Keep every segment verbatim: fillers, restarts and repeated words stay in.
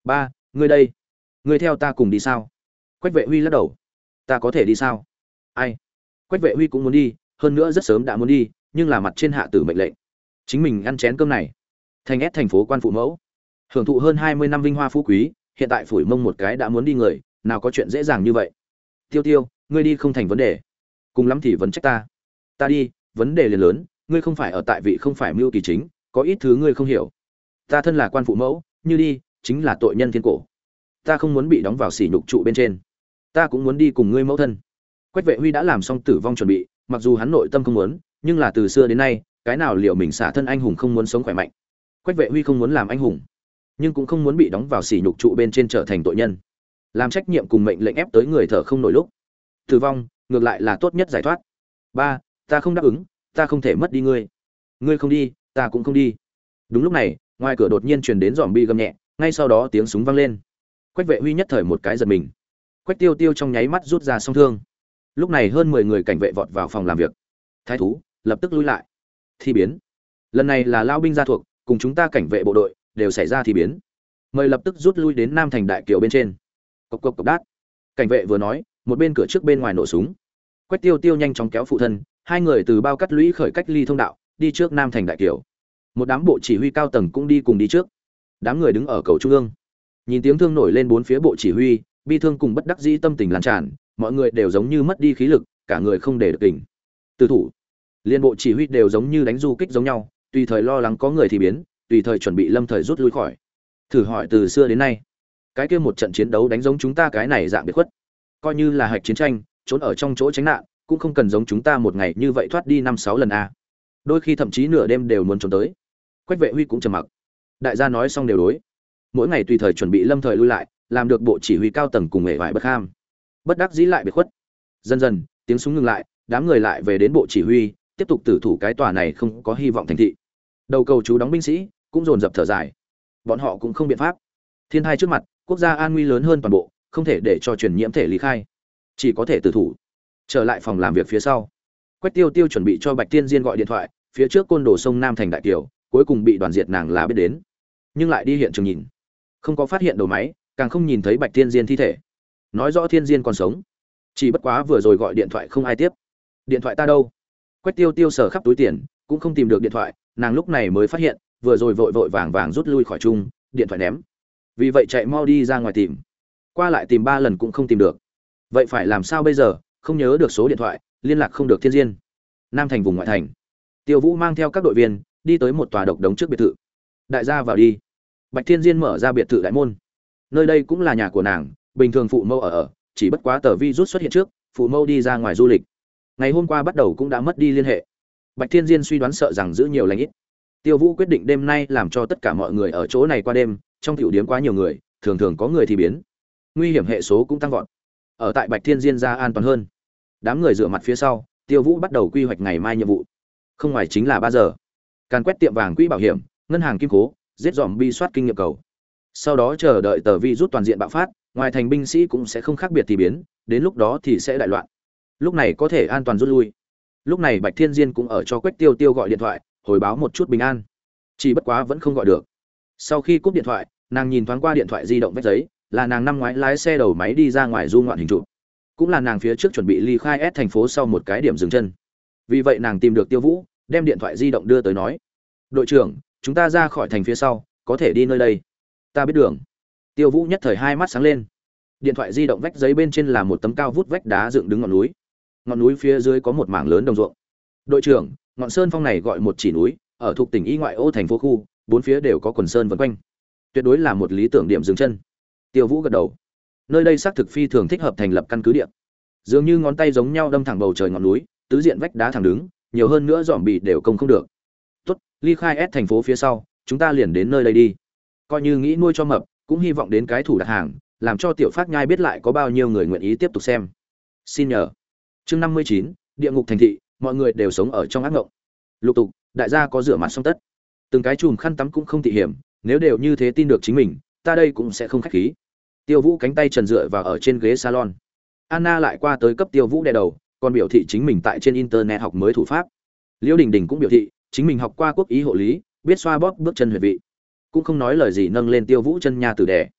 Ba, ngươi đây, ngươi theo ta cùng đi sao? Quách Vệ Huy lắc đầu. Ta có thể đi sao? Ai? Quách Vệ Huy cũng muốn đi, hơn nữa rất sớm đã muốn đi, nhưng là mặt trên hạ tử mệnh lệnh, chính mình ăn chén cơm này. Thành ép thành phố quan phụ mẫu, hưởng thụ hơn hai mươi năm vinh hoa phú quý, hiện tại phủi mông một cái đã muốn đi người, nào có chuyện dễ dàng như vậy. Tiêu Tiêu, ngươi đi không thành vấn đề, cùng lắm thì vẫn trách ta. Ta đi, vấn đề liền lớn, ngươi không phải ở tại vị không phải mưu kỳ chính, có ít thứ ngươi không hiểu. Ta thân là quan phụ mẫu, như đi, chính là tội nhân thiên cổ. Ta không muốn bị đóng vào sỉ nhục trụ bên trên. Ta cũng muốn đi cùng ngươi mẫu thân. Quách Vệ Huy đã làm xong tử vong chuẩn bị, mặc dù hắn nội tâm không muốn, nhưng là từ xưa đến nay, cái nào liệu mình xả thân anh hùng không muốn sống khỏe mạnh. Quách Vệ Huy không muốn làm anh hùng, nhưng cũng không muốn bị đóng vào sỉ nhục trụ bên trên trở thành tội nhân. Làm trách nhiệm cùng mệnh lệnh ép tới người thở không nổi lúc. Tử vong, ngược lại là tốt nhất giải thoát. Ba, ta không đáp ứng, ta không thể mất đi ngươi. Ngươi không đi, ta cũng không đi. Đúng lúc này, ngoài cửa đột nhiên truyền đến zombie gầm nhẹ, ngay sau đó tiếng súng vang lên. Quách Vệ Huy nhất thời một cái giật mình. Quách Tiêu Tiêu trong nháy mắt rút ra song thương. Lúc này hơn mười người cảnh vệ vọt vào phòng làm việc. Thái thú lập tức lui lại. Thi biến. Lần này là lao binh gia thuộc, cùng chúng ta cảnh vệ bộ đội đều xảy ra thi biến. Mời lập tức rút lui đến Nam Thành Đại Kiều bên trên. Cộc cộc cộc đát. Cảnh vệ vừa nói, một bên cửa trước bên ngoài nổ súng. Quách Tiêu Tiêu nhanh chóng kéo phụ thân, hai người từ bao cắt lũy khởi cách ly thông đạo, đi trước Nam Thành Đại Kiều. Một đám bộ chỉ huy cao tầng cũng đi cùng đi trước. Đám người đứng ở cầu trung ương, nhìn tiếng thương nổi lên bốn phía bộ chỉ huy, bi thương cùng bất đắc dĩ tâm tình lan tràn, mọi người đều giống như mất đi khí lực, cả người không để được tỉnh. Từ thủ, liên bộ chỉ huy đều giống như đánh du kích giống nhau, tùy thời lo lắng có người thì biến, tùy thời chuẩn bị lâm thời rút lui khỏi. Thử hỏi từ xưa đến nay, cái kia một trận chiến đấu đánh giống chúng ta cái này dạng biệt khuất, coi như là hạch chiến tranh, trốn ở trong chỗ tránh nạn, cũng không cần giống chúng ta một ngày như vậy thoát đi năm sáu lần a. Đôi khi thậm chí nửa đêm đều muốn trốn tới. Quách Vệ Huy cũng trầm mặc. Đại gia nói xong đều đối. Mỗi ngày tùy thời chuẩn bị lâm thời lui lại, làm được bộ chỉ huy cao tầng cùng nghệ vải bất ham. Bất đắc dĩ lại biệt khuất. Dần dần, tiếng súng ngừng lại, đám người lại về đến bộ chỉ huy, tiếp tục tử thủ cái tòa này không có hy vọng thành thị. Đầu cầu chú đóng binh sĩ cũng dồn dập thở dài. Bọn họ cũng không biện pháp. Thiên hai trước mặt, quốc gia an nguy lớn hơn toàn bộ, không thể để cho truyền nhiễm thể lý khai, chỉ có thể tử thủ. Trở lại phòng làm việc phía sau, Quách Tiêu Tiêu chuẩn bị cho Bạch Tiên Diên gọi điện thoại, phía trước côn đồ sông Nam Thành Đại Kiều, cuối cùng bị đoàn diệt nàng là biết đến, nhưng lại đi hiện trường nhìn, không có phát hiện đầu máy, càng không nhìn thấy Bạch Tiên Diên thi thể, nói rõ Thiên Diên còn sống. Chỉ bất quá vừa rồi gọi điện thoại không ai tiếp. Điện thoại ta đâu? Quách Tiêu Tiêu sờ khắp túi tiền, cũng không tìm được điện thoại, nàng lúc này mới phát hiện, vừa rồi vội vội vàng vàng rút lui khỏi chung, điện thoại ném. Vì vậy chạy mau đi ra ngoài tìm. Qua lại tìm ba lần cũng không tìm được. Vậy phải làm sao bây giờ? Không nhớ được số điện thoại, liên lạc không được Thiên Diên. Nam Thành vùng ngoại thành. Tiêu Vũ mang theo các đội viên đi tới một tòa độc đống trước biệt thự. Đại gia vào đi. Bạch Thiên Diên mở ra biệt thự đại môn. Nơi đây cũng là nhà của nàng, bình thường phụ mẫu ở ở, chỉ bất quá tờ virus xuất hiện trước, phụ mẫu đi ra ngoài du lịch. Ngày hôm qua bắt đầu cũng đã mất đi liên hệ. Bạch Thiên Diên suy đoán sợ rằng giữ nhiều lành ít. Tiêu Vũ quyết định đêm nay làm cho tất cả mọi người ở chỗ này qua đêm, trong tiểu điếm quá nhiều người, thường thường có người thì biến. Nguy hiểm hệ số cũng tăng vọt. Ở tại Bạch Thiên Diên ra an toàn hơn. Đám người rửa mặt phía sau, Tiêu Vũ bắt đầu quy hoạch ngày mai nhiệm vụ. Không ngoài chính là ba giờ. Càn quét tiệm vàng quỹ bảo hiểm, ngân hàng kim cố, giết dòm bi soát kinh nghiệm cầu. Sau đó chờ đợi tờ virus toàn diện bạo phát, ngoài thành binh sĩ cũng sẽ không khác biệt thì biến, đến lúc đó thì sẽ đại loạn. Lúc này có thể an toàn rút lui. Lúc này Bạch Thiên Diên cũng ở cho Quách Tiêu Tiêu gọi điện thoại, hồi báo một chút bình an. Chỉ bất quá vẫn không gọi được. Sau khi cúp điện thoại, nàng nhìn thoáng qua điện thoại di động vết giấy, là nàng năm ngoái lái xe đầu máy đi ra ngoài du ngoạn hình chụp. Cũng là nàng phía trước chuẩn bị ly khai S thành phố sau một cái điểm dừng chân. Vì vậy nàng tìm được Tiêu Vũ, đem điện thoại di động đưa tới nói: "Đội trưởng, chúng ta ra khỏi thành phía sau, có thể đi nơi đây. Ta biết đường." Tiêu Vũ nhất thời hai mắt sáng lên. Điện thoại di động vách giấy bên trên là một tấm cao vút vách đá dựng đứng ngọn núi. Ngọn núi phía dưới có một mảng lớn đồng ruộng. "Đội trưởng, ngọn sơn phong này gọi một chỉ núi, ở thuộc tỉnh y ngoại ô thành phố khu, bốn phía đều có quần sơn vần quanh. Tuyệt đối là một lý tưởng điểm dừng chân." Tiêu Vũ gật đầu. Nơi đây xác thực phi thường thích hợp thành lập căn cứ địa. Dường như ngón tay giống nhau đâm thẳng bầu trời ngọn núi, tứ diện vách đá thẳng đứng, nhiều hơn nữa dòm bị đều công không được. "Tốt, ly khai S thành phố phía sau, chúng ta liền đến nơi đây đi. Coi như nghĩ nuôi cho mập, cũng hy vọng đến cái thủ đặt hàng, làm cho tiểu Phát Nhai biết lại có bao nhiêu người nguyện ý tiếp tục xem. Xin nhờ." Chương năm mươi chín, địa ngục thành thị, mọi người đều sống ở trong ác ngộng. Lục tục, đại gia có rửa mặt xong tất. Từng cái chùm khăn tắm cũng không thị hiểm, nếu đều như thế tin được chính mình, ta đây cũng sẽ không khách khí. Tiêu Vũ cánh tay trần dựa vào ở trên ghế salon. Anna lại qua tới cấp Tiêu Vũ đè đầu, còn biểu thị chính mình tại trên internet học mới thủ pháp. Liễu Đình Đình cũng biểu thị, chính mình học qua quốc ý hộ lý, biết xoa bóp bước chân huyệt vị. Cũng không nói lời gì nâng lên Tiêu Vũ chân nha tử đè.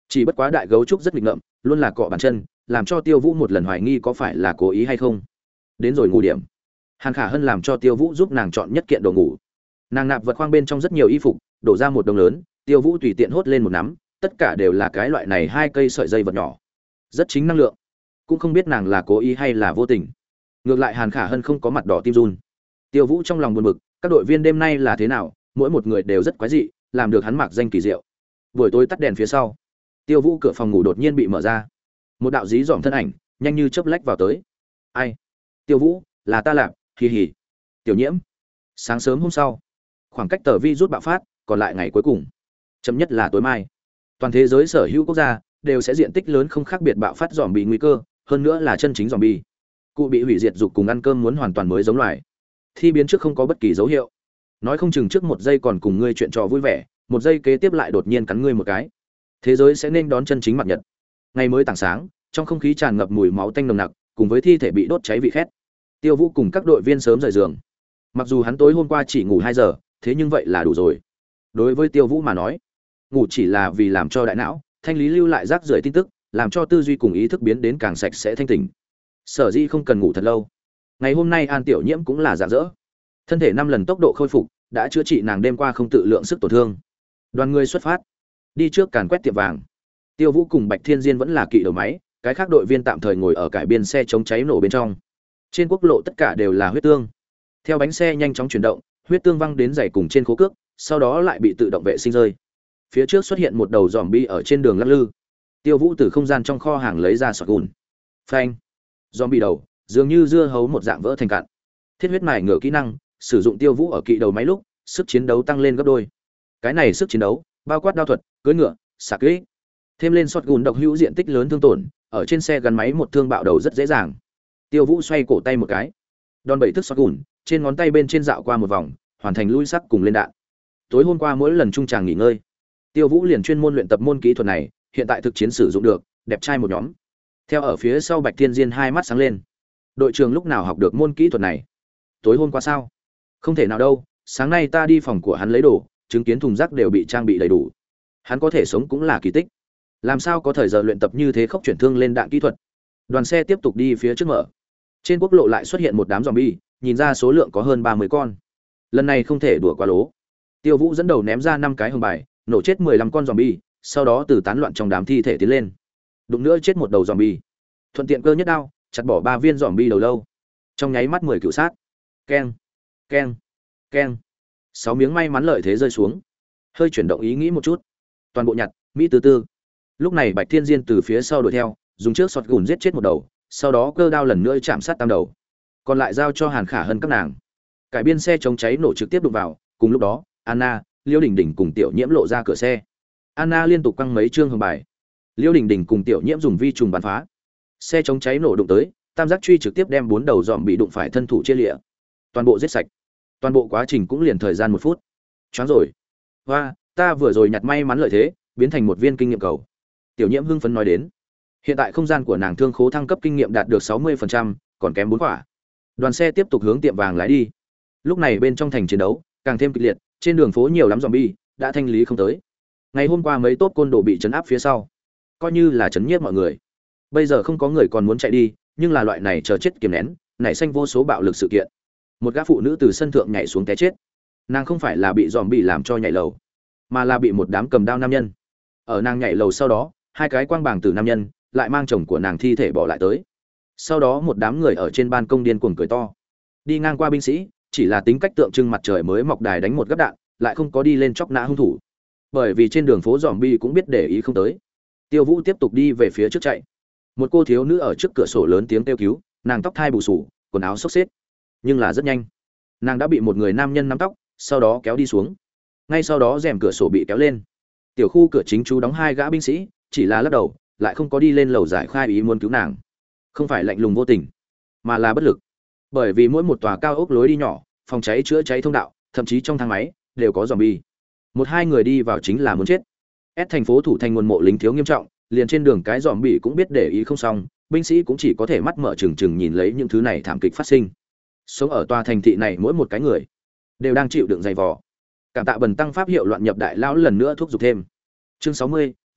Chỉ bất quá đại gấu trúc rất nghịch ngợm, luôn là cọ bàn chân, làm cho Tiêu Vũ một lần hoài nghi có phải là cố ý hay không. Đến rồi ngủ điểm. Hàn Khả Hân làm cho Tiêu Vũ giúp nàng chọn nhất kiện đồ ngủ. Nàng nạp vật khoang bên trong rất nhiều y phục, đổ ra một đống lớn, Tiêu Vũ tùy tiện hốt lên một nắm, tất cả đều là cái loại này hai cây sợi dây vật nhỏ. Rất chính năng lượng. Cũng không biết nàng là cố ý hay là vô tình. Ngược lại Hàn Khả Hân không có mặt đỏ tim run. Tiêu Vũ trong lòng buồn bực, các đội viên đêm nay là thế nào, mỗi một người đều rất quái dị, làm được hắn mặc danh kỳ diệu. Buổi tối tắt đèn phía sau, Tiêu Vũ cửa phòng ngủ đột nhiên bị mở ra. Một đạo dí dỏm thân ảnh, nhanh như chớp lách vào tới. "Ai?" "Tiêu Vũ, là ta làm." "Hì hì." "Tiểu Nhiễm." Sáng sớm hôm sau, khoảng cách tờ vi rút bạo phát, còn lại ngày cuối cùng, chậm nhất là tối mai. Toàn thế giới sở hữu quốc gia đều sẽ diện tích lớn không khác biệt bạo phát zombie nguy cơ, hơn nữa là chân chính zombie. Cụ bị hủy diệt dục cùng ăn cơm muốn hoàn toàn mới giống loài. Thi biến trước không có bất kỳ dấu hiệu. Nói không chừng trước một giây còn cùng ngươi chuyện trò vui vẻ, một giây kế tiếp lại đột nhiên cắn ngươi một cái. Thế giới sẽ nên đón chân chính mặt nhật. Ngày mới tảng sáng, trong không khí tràn ngập mùi máu tanh nồng nặc, cùng với thi thể bị đốt cháy vị khét. Tiêu Vũ cùng các đội viên sớm rời giường. Mặc dù hắn tối hôm qua chỉ ngủ hai giờ, thế nhưng vậy là đủ rồi. Đối với Tiêu Vũ mà nói, ngủ chỉ là vì làm cho đại não thanh lý lưu lại rác rưởi tin tức, làm cho tư duy cùng ý thức biến đến càng sạch sẽ thanh tỉnh. Sở dĩ không cần ngủ thật lâu. Ngày hôm nay An Tiểu Nhiễm cũng là rạng rỡ. Thân thể năm lần tốc độ khôi phục, đã chữa trị nàng đêm qua không tự lượng sức tổn thương. Đoàn người xuất phát, đi trước càn quét tiệm vàng. Tiêu Vũ cùng Bạch Thiên Diên vẫn là kỵ đầu máy, cái khác đội viên tạm thời ngồi ở cải biên xe chống cháy nổ bên trong. Trên quốc lộ tất cả đều là huyết tương. Theo bánh xe nhanh chóng chuyển động, huyết tương văng đến giày cùng trên khố cước, sau đó lại bị tự động vệ sinh rơi. Phía trước xuất hiện một đầu zombie ở trên đường lắc lư. Tiêu Vũ từ không gian trong kho hàng lấy ra shotgun. Phanh. Zombie đầu, dường như dưa hấu một dạng vỡ thành cạn. Thiết huyết mài ngửa kỹ năng, sử dụng Tiêu Vũ ở kỵ đầu máy lúc, sức chiến đấu tăng lên gấp đôi. Cái này sức chiến đấu, bao quát đao thuật, cưỡi ngựa, xạ kích. Thêm lên shotgun độc hữu diện tích lớn thương tổn, ở trên xe gắn máy một thương bạo đầu rất dễ dàng. Tiêu Vũ xoay cổ tay một cái, đòn bẩy thức shotgun, trên ngón tay bên trên dạo qua một vòng, hoàn thành lui sắc cùng lên đạn. Tối hôm qua mỗi lần trung tràng nghỉ ngơi, Tiêu Vũ liền chuyên môn luyện tập môn kỹ thuật này, hiện tại thực chiến sử dụng được, đẹp trai một nhóm. Theo ở phía sau Bạch Thiên Diên hai mắt sáng lên. Đội trưởng lúc nào học được môn kỹ thuật này? Tối hôm qua sao? Không thể nào đâu, sáng nay ta đi phòng của hắn lấy đồ, chứng kiến thùng rác đều bị trang bị đầy đủ. Hắn có thể sống cũng là kỳ tích. Làm sao có thời giờ luyện tập như thế khốc chuyển thương lên đạn kỹ thuật? Đoàn xe tiếp tục đi phía trước mở. Trên quốc lộ lại xuất hiện một đám zombie, nhìn ra số lượng có hơn ba mươi con. Lần này không thể đùa quá lố. Tiêu Vũ dẫn đầu ném ra năm cái hồng bài, nổ chết mười lăm con zombie, sau đó từ tán loạn trong đám thi thể tiến lên. Đụng nữa chết một đầu zombie. Thuận tiện cơ nhất đao, chặt bỏ ba viên zombie đầu lâu. Trong nháy mắt mười cựu sát. Keng, keng, keng. Sáu miếng may mắn lợi thế rơi xuống. Hơi chuyển động ý nghĩ một chút. Toàn bộ nhặt, Mỹ tư tư. Lúc này Bạch Thiên Diên từ phía sau đuổi theo, dùng trước sọt gùn giết chết một đầu, sau đó cơ đao lần nữa chạm sát tam đầu. Còn lại giao cho Hàn Khả Hân các nàng. Cải biên xe chống cháy nổ trực tiếp đụng vào, cùng lúc đó, Anna, Liêu Đình Đình cùng Tiểu Nhiễm lộ ra cửa xe. Anna liên tục quăng mấy chương hồng bài. Liêu Đình Đình cùng Tiểu Nhiễm dùng vi trùng bắn phá. Xe chống cháy nổ đụng tới, tam giác truy trực tiếp đem bốn đầu dòm bị đụng phải thân thủ chia lịa. Toàn bộ giết sạch. Toàn bộ quá trình cũng liền thời gian một phút. Choáng rồi. Hoa, ta vừa rồi nhặt may mắn lợi thế, biến thành một viên kinh nghiệm cầu. Tiểu Nhiễm hưng phấn nói đến. Hiện tại không gian của nàng thương khố thăng cấp kinh nghiệm đạt được sáu mươi phần trăm, còn kém bốn quả. Đoàn xe tiếp tục hướng tiệm vàng lái đi. Lúc này bên trong thành chiến đấu càng thêm kịch liệt, trên đường phố nhiều lắm zombie, đã thanh lý không tới. Ngày hôm qua mấy tốt côn đồ bị trấn áp phía sau, coi như là trấn nhiếp mọi người. Bây giờ không có người còn muốn chạy đi, nhưng là loại này chờ chết kiềm nén, nảy sinh vô số bạo lực sự kiện. Một gã phụ nữ từ sân thượng nhảy xuống té chết. Nàng không phải là bị zombie làm cho nhảy lầu, mà là bị một đám cầm đao nam nhân. Ở nàng nhảy lầu sau đó, hai cái quang bảng tử nam nhân lại mang chồng của nàng thi thể bỏ lại tới. Sau đó một đám người ở trên ban công điên cuồng cười to. Đi ngang qua binh sĩ, chỉ là tính cách tượng trưng mặt trời mới mọc đài đánh một gấp đạn, lại không có đi lên chọc nã hung thủ. Bởi vì trên đường phố zombie cũng biết để ý không tới. Tiêu Vũ tiếp tục đi về phía trước chạy. Một cô thiếu nữ ở trước cửa sổ lớn tiếng kêu cứu, nàng tóc thai bù xù, quần áo xốc xếch. Nhưng là rất nhanh, nàng đã bị một người nam nhân nắm tóc, sau đó kéo đi xuống. Ngay sau đó rèm cửa sổ bị kéo lên. Tiểu khu cửa chính chú đóng hai gã binh sĩ, chỉ là lắc đầu, lại không có đi lên lầu giải khai ý muốn cứu nàng. Không phải lạnh lùng vô tình, mà là bất lực. Bởi vì mỗi một tòa cao ốc lối đi nhỏ, phòng cháy chữa cháy thông đạo, thậm chí trong thang máy đều có zombie. Một hai người đi vào chính là muốn chết. S thành phố thủ thành nguồn mộ lính thiếu nghiêm trọng, liền trên đường cái zombie cũng biết để ý không xong, binh sĩ cũng chỉ có thể mắt mở trừng trừng nhìn lấy những thứ này thảm kịch phát sinh. Sống ở tòa thành thị này mỗi một cái người đều đang chịu đựng dày vò. Cảm tạ bần tăng pháp hiệu loạn nhập đại lão lần nữa thúc giục thêm. Chương sáu mươi,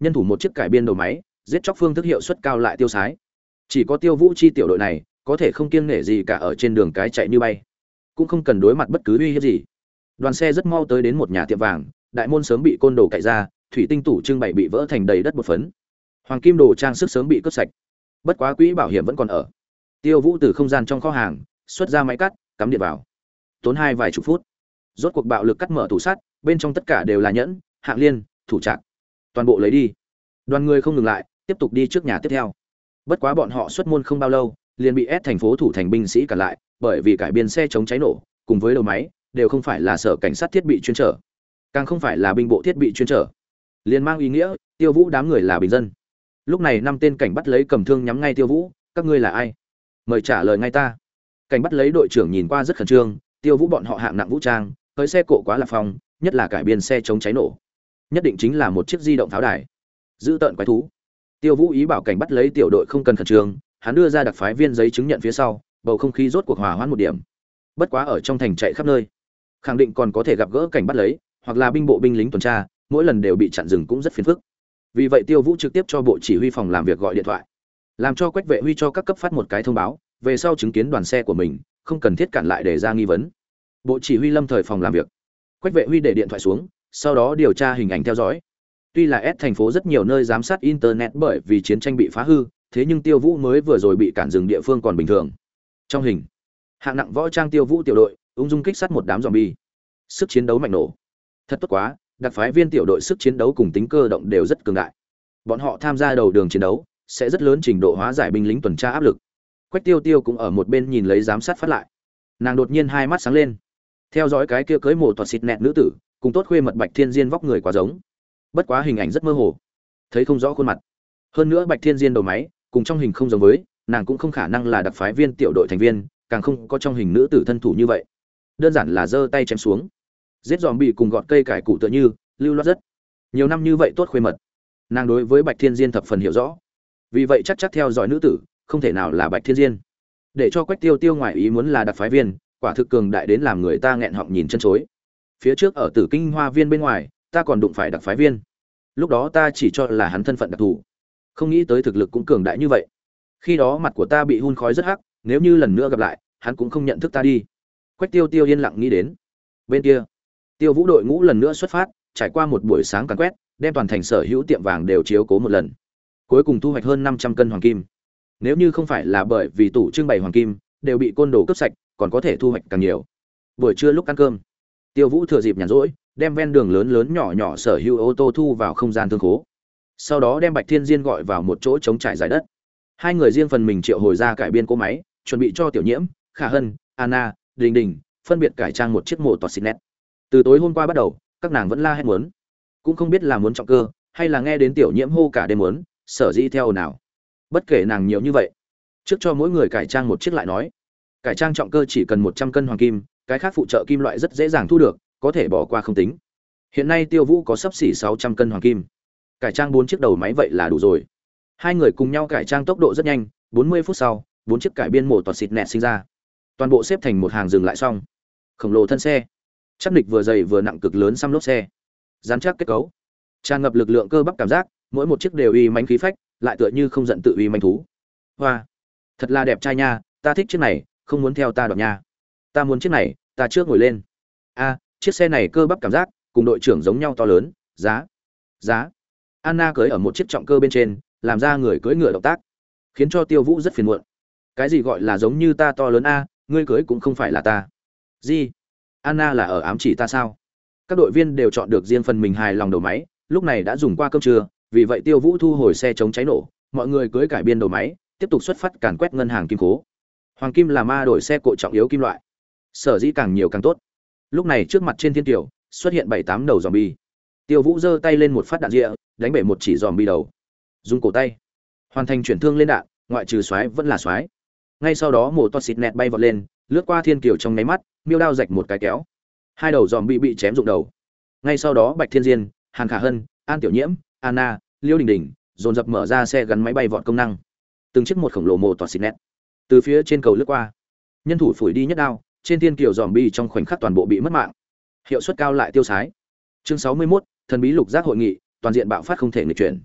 nhân thủ một chiếc cải biên đầu máy, giết chóc phương thức hiệu suất cao lại tiêu sái. Chỉ có Tiêu Vũ chi tiểu đội này có thể không kiêng nể gì cả ở trên đường cái chạy như bay, cũng không cần đối mặt bất cứ uy hiếp gì. Đoàn xe rất mau tới đến một nhà tiệm vàng, đại môn sớm bị côn đồ cậy ra, thủy tinh tủ trưng bày bị vỡ thành đầy đất bột phấn. Hoàng kim đồ trang sức sớm bị cướp sạch. Bất quá quỹ bảo hiểm vẫn còn ở. Tiêu Vũ từ không gian trong kho hàng xuất ra máy cắt, cắm điện vào. Tốn hai vài chục phút, rốt cuộc bạo lực cắt mở tủ sắt, bên trong tất cả đều là nhẫn, hạng liên, thủ trạc, toàn bộ lấy đi. Đoàn người không ngừng lại, tiếp tục đi trước nhà tiếp theo. Bất quá bọn họ xuất môn không bao lâu, liền bị ép thành phố thủ thành binh sĩ cản lại, bởi vì cải biên xe chống cháy nổ, cùng với đầu máy, đều không phải là sở cảnh sát thiết bị chuyên trở, càng không phải là binh bộ thiết bị chuyên trở. Liên mang ý nghĩa, Tiêu Vũ đám người là bình dân. Lúc này năm tên cảnh bắt lấy cầm thương nhắm ngay Tiêu Vũ, các ngươi là ai? Mời trả lời ngay ta. Cảnh bắt lấy đội trưởng nhìn qua rất khẩn trương, Tiêu Vũ bọn họ hạng nặng vũ trang, tới xe cộ quá lạc phong, nhất là cải biên xe chống cháy nổ, nhất định chính là một chiếc di động pháo đài. Giữ tợn quái thú. Tiêu Vũ ý bảo cảnh bắt lấy tiểu đội không cần khẩn trương, hắn đưa ra đặc phái viên giấy chứng nhận phía sau, bầu không khí rốt cuộc hòa hoãn một điểm. Bất quá ở trong thành chạy khắp nơi, khẳng định còn có thể gặp gỡ cảnh bắt lấy, hoặc là binh bộ binh lính tuần tra, mỗi lần đều bị chặn dừng cũng rất phiền phức. Vì vậy Tiêu Vũ trực tiếp cho bộ chỉ huy phòng làm việc gọi điện thoại, làm cho Quách Vệ Huy cho các cấp phát một cái thông báo, về sau chứng kiến đoàn xe của mình, không cần thiết cản lại để ra nghi vấn. Bộ chỉ huy lâm thời phòng làm việc. Quách Vệ Huy để điện thoại xuống, sau đó điều tra hình ảnh theo dõi. Tuy là S thành phố rất nhiều nơi giám sát internet bởi vì chiến tranh bị phá hư, thế nhưng Tiêu Vũ mới vừa rồi bị cản dừng địa phương còn bình thường. Trong hình, hạng nặng võ trang Tiêu Vũ tiểu đội, ung dung kích sát một đám zombie. Sức chiến đấu mạnh nổ. Thật tốt quá, đặc phái viên tiểu đội sức chiến đấu cùng tính cơ động đều rất cường đại. Bọn họ tham gia đầu đường chiến đấu, sẽ rất lớn trình độ hóa giải binh lính tuần tra áp lực. Quách Tiêu Tiêu cũng ở một bên nhìn lấy giám sát phát lại. Nàng đột nhiên hai mắt sáng lên, theo dõi cái kia cưới mồ toạt xịt nẹt nữ tử, cùng tốt khuê mật Bạch Thiên Diên vóc người quá giống. Bất quá hình ảnh rất mơ hồ, thấy không rõ khuôn mặt. Hơn nữa Bạch Thiên Diên đầu máy, cùng trong hình không giống với, nàng cũng không khả năng là đặc phái viên tiểu đội thành viên, càng không có trong hình nữ tử thân thủ như vậy. Đơn giản là giơ tay chém xuống, giết zombie cùng gọt cây cải củ tựa như, lưu loát rất. Nhiều năm như vậy tốt khuê mật, nàng đối với Bạch Thiên Diên thập phần hiểu rõ. Vì vậy chắc chắc theo dõi nữ tử, không thể nào là Bạch Thiên Diên. Để cho Quách Tiêu Tiêu ngoài ý muốn là đặc phái viên, quả thực cường đại đến làm người ta nghẹn họng nhìn chân chối. Phía trước ở Tử Kinh Hoa Viên bên ngoài, ta còn đụng phải đặc phái viên. Lúc đó ta chỉ cho là hắn thân phận đặc thù, không nghĩ tới thực lực cũng cường đại như vậy. Khi đó mặt của ta bị hun khói rất hắc, nếu như lần nữa gặp lại, hắn cũng không nhận thức ta đi. Quách Tiêu Tiêu yên lặng nghĩ đến. Bên kia, Tiêu Vũ đội ngũ lần nữa xuất phát, trải qua một buổi sáng càn quét, đem toàn thành sở hữu tiệm vàng đều chiếu cố một lần. Cuối cùng thu hoạch hơn năm trăm cân hoàng kim. Nếu như không phải là bởi vì tủ trưng bày hoàng kim đều bị côn đồ cướp sạch, còn có thể thu hoạch càng nhiều. Buổi trưa lúc ăn cơm, Tiêu Vũ thừa dịp nhàn rỗi, đem ven đường lớn lớn nhỏ nhỏ sở hữu ô tô thu vào không gian thương khố. Sau đó đem Bạch Thiên Diên gọi vào một chỗ trống trải giải đất. Hai người riêng phần mình triệu hồi ra cải biên cỗ máy, chuẩn bị cho Tiểu Nhiễm, Khả Hân, Anna, Đình Đình phân biệt cải trang một chiếc mô toa xịt nét. Từ tối hôm qua bắt đầu, các nàng vẫn la hét muốn, cũng không biết là muốn trọng cơ, hay là nghe đến Tiểu Nhiễm hô cả đêm muốn, sở dĩ theo nào. Bất kể nàng nhiều như vậy, trước cho mỗi người cải trang một chiếc lại nói. Cải trang trọng cơ chỉ cần một trăm cân hoàng kim, cái khác phụ trợ kim loại rất dễ dàng thu được, có thể bỏ qua không tính. Hiện nay Tiêu Vũ có sấp xỉ sáu trăm cân hoàng kim, cải trang bốn chiếc đầu máy vậy là đủ rồi. Hai người cùng nhau cải trang tốc độ rất nhanh, bốn mươi phút sau, bốn chiếc cải biên mổ toạt xịt nẹt sinh ra. Toàn bộ xếp thành một hàng dừng lại xong. Khổng lồ thân xe, chắc nịch vừa dày vừa nặng cực lớn xăm lốp xe, dán chắc kết cấu, tràn ngập lực lượng cơ bắp cảm giác, mỗi một chiếc đều uy mãnh khí phách, lại tựa như không giận tự uy manh thú. Hoa, thật là đẹp trai nha, ta thích chiếc này, không muốn theo ta đoạt nha. Ta muốn chiếc này, ta trước ngồi lên. A, chiếc xe này cơ bắp cảm giác, cùng đội trưởng giống nhau to lớn, giá, giá. Anna cưỡi ở một chiếc trọng cơ bên trên, làm ra người cưỡi ngựa động tác, khiến cho Tiêu Vũ rất phiền muộn. Cái gì gọi là giống như ta to lớn a, ngươi cưỡi cũng không phải là ta. Gì? Anna là ở ám chỉ ta sao? Các đội viên đều chọn được riêng phần mình hài lòng đầu máy, lúc này đã dùng qua cơm trưa, vì vậy Tiêu Vũ thu hồi xe chống cháy nổ, mọi người cưỡi cải biên đầu máy, tiếp tục xuất phát càn quét ngân hàng kim cố. Hoàng kim là ma đổi xe cộ trọng yếu kim loại, sở dĩ càng nhiều càng tốt. Lúc này trước mặt trên thiên tiểu xuất hiện bảy tám đầu zombie. Tiêu Vũ giơ tay lên một phát đạn rịa, đánh bể một chỉ zombie đầu, dùng cổ tay hoàn thành chuyển thương lên đạn, ngoại trừ xoáy vẫn là xoáy. Ngay sau đó mổ toa xịt nẹt bay vọt lên, lướt qua thiên kiều trong nháy mắt, miêu đao rạch một cái kéo, hai đầu zombie bị chém rụng đầu. Ngay sau đó Bạch Thiên Diên, Hàn Khả Hân, An Tiểu Nhiễm, Anna, Liêu Đình Đình dồn dập mở ra xe gắn máy bay vọt công năng, từng chiếc một khổng lồ mô toa xịt nẹt từ phía trên cầu lướt qua, nhân thủ phủi đi nhất đao, trên thiên kiều zombie trong khoảnh khắc toàn bộ bị mất mạng, hiệu suất cao lại tiêu sái. Chương sáu mươi mốt, thần bí lục giác hội nghị, toàn diện bạo phát không thể nghịch chuyển.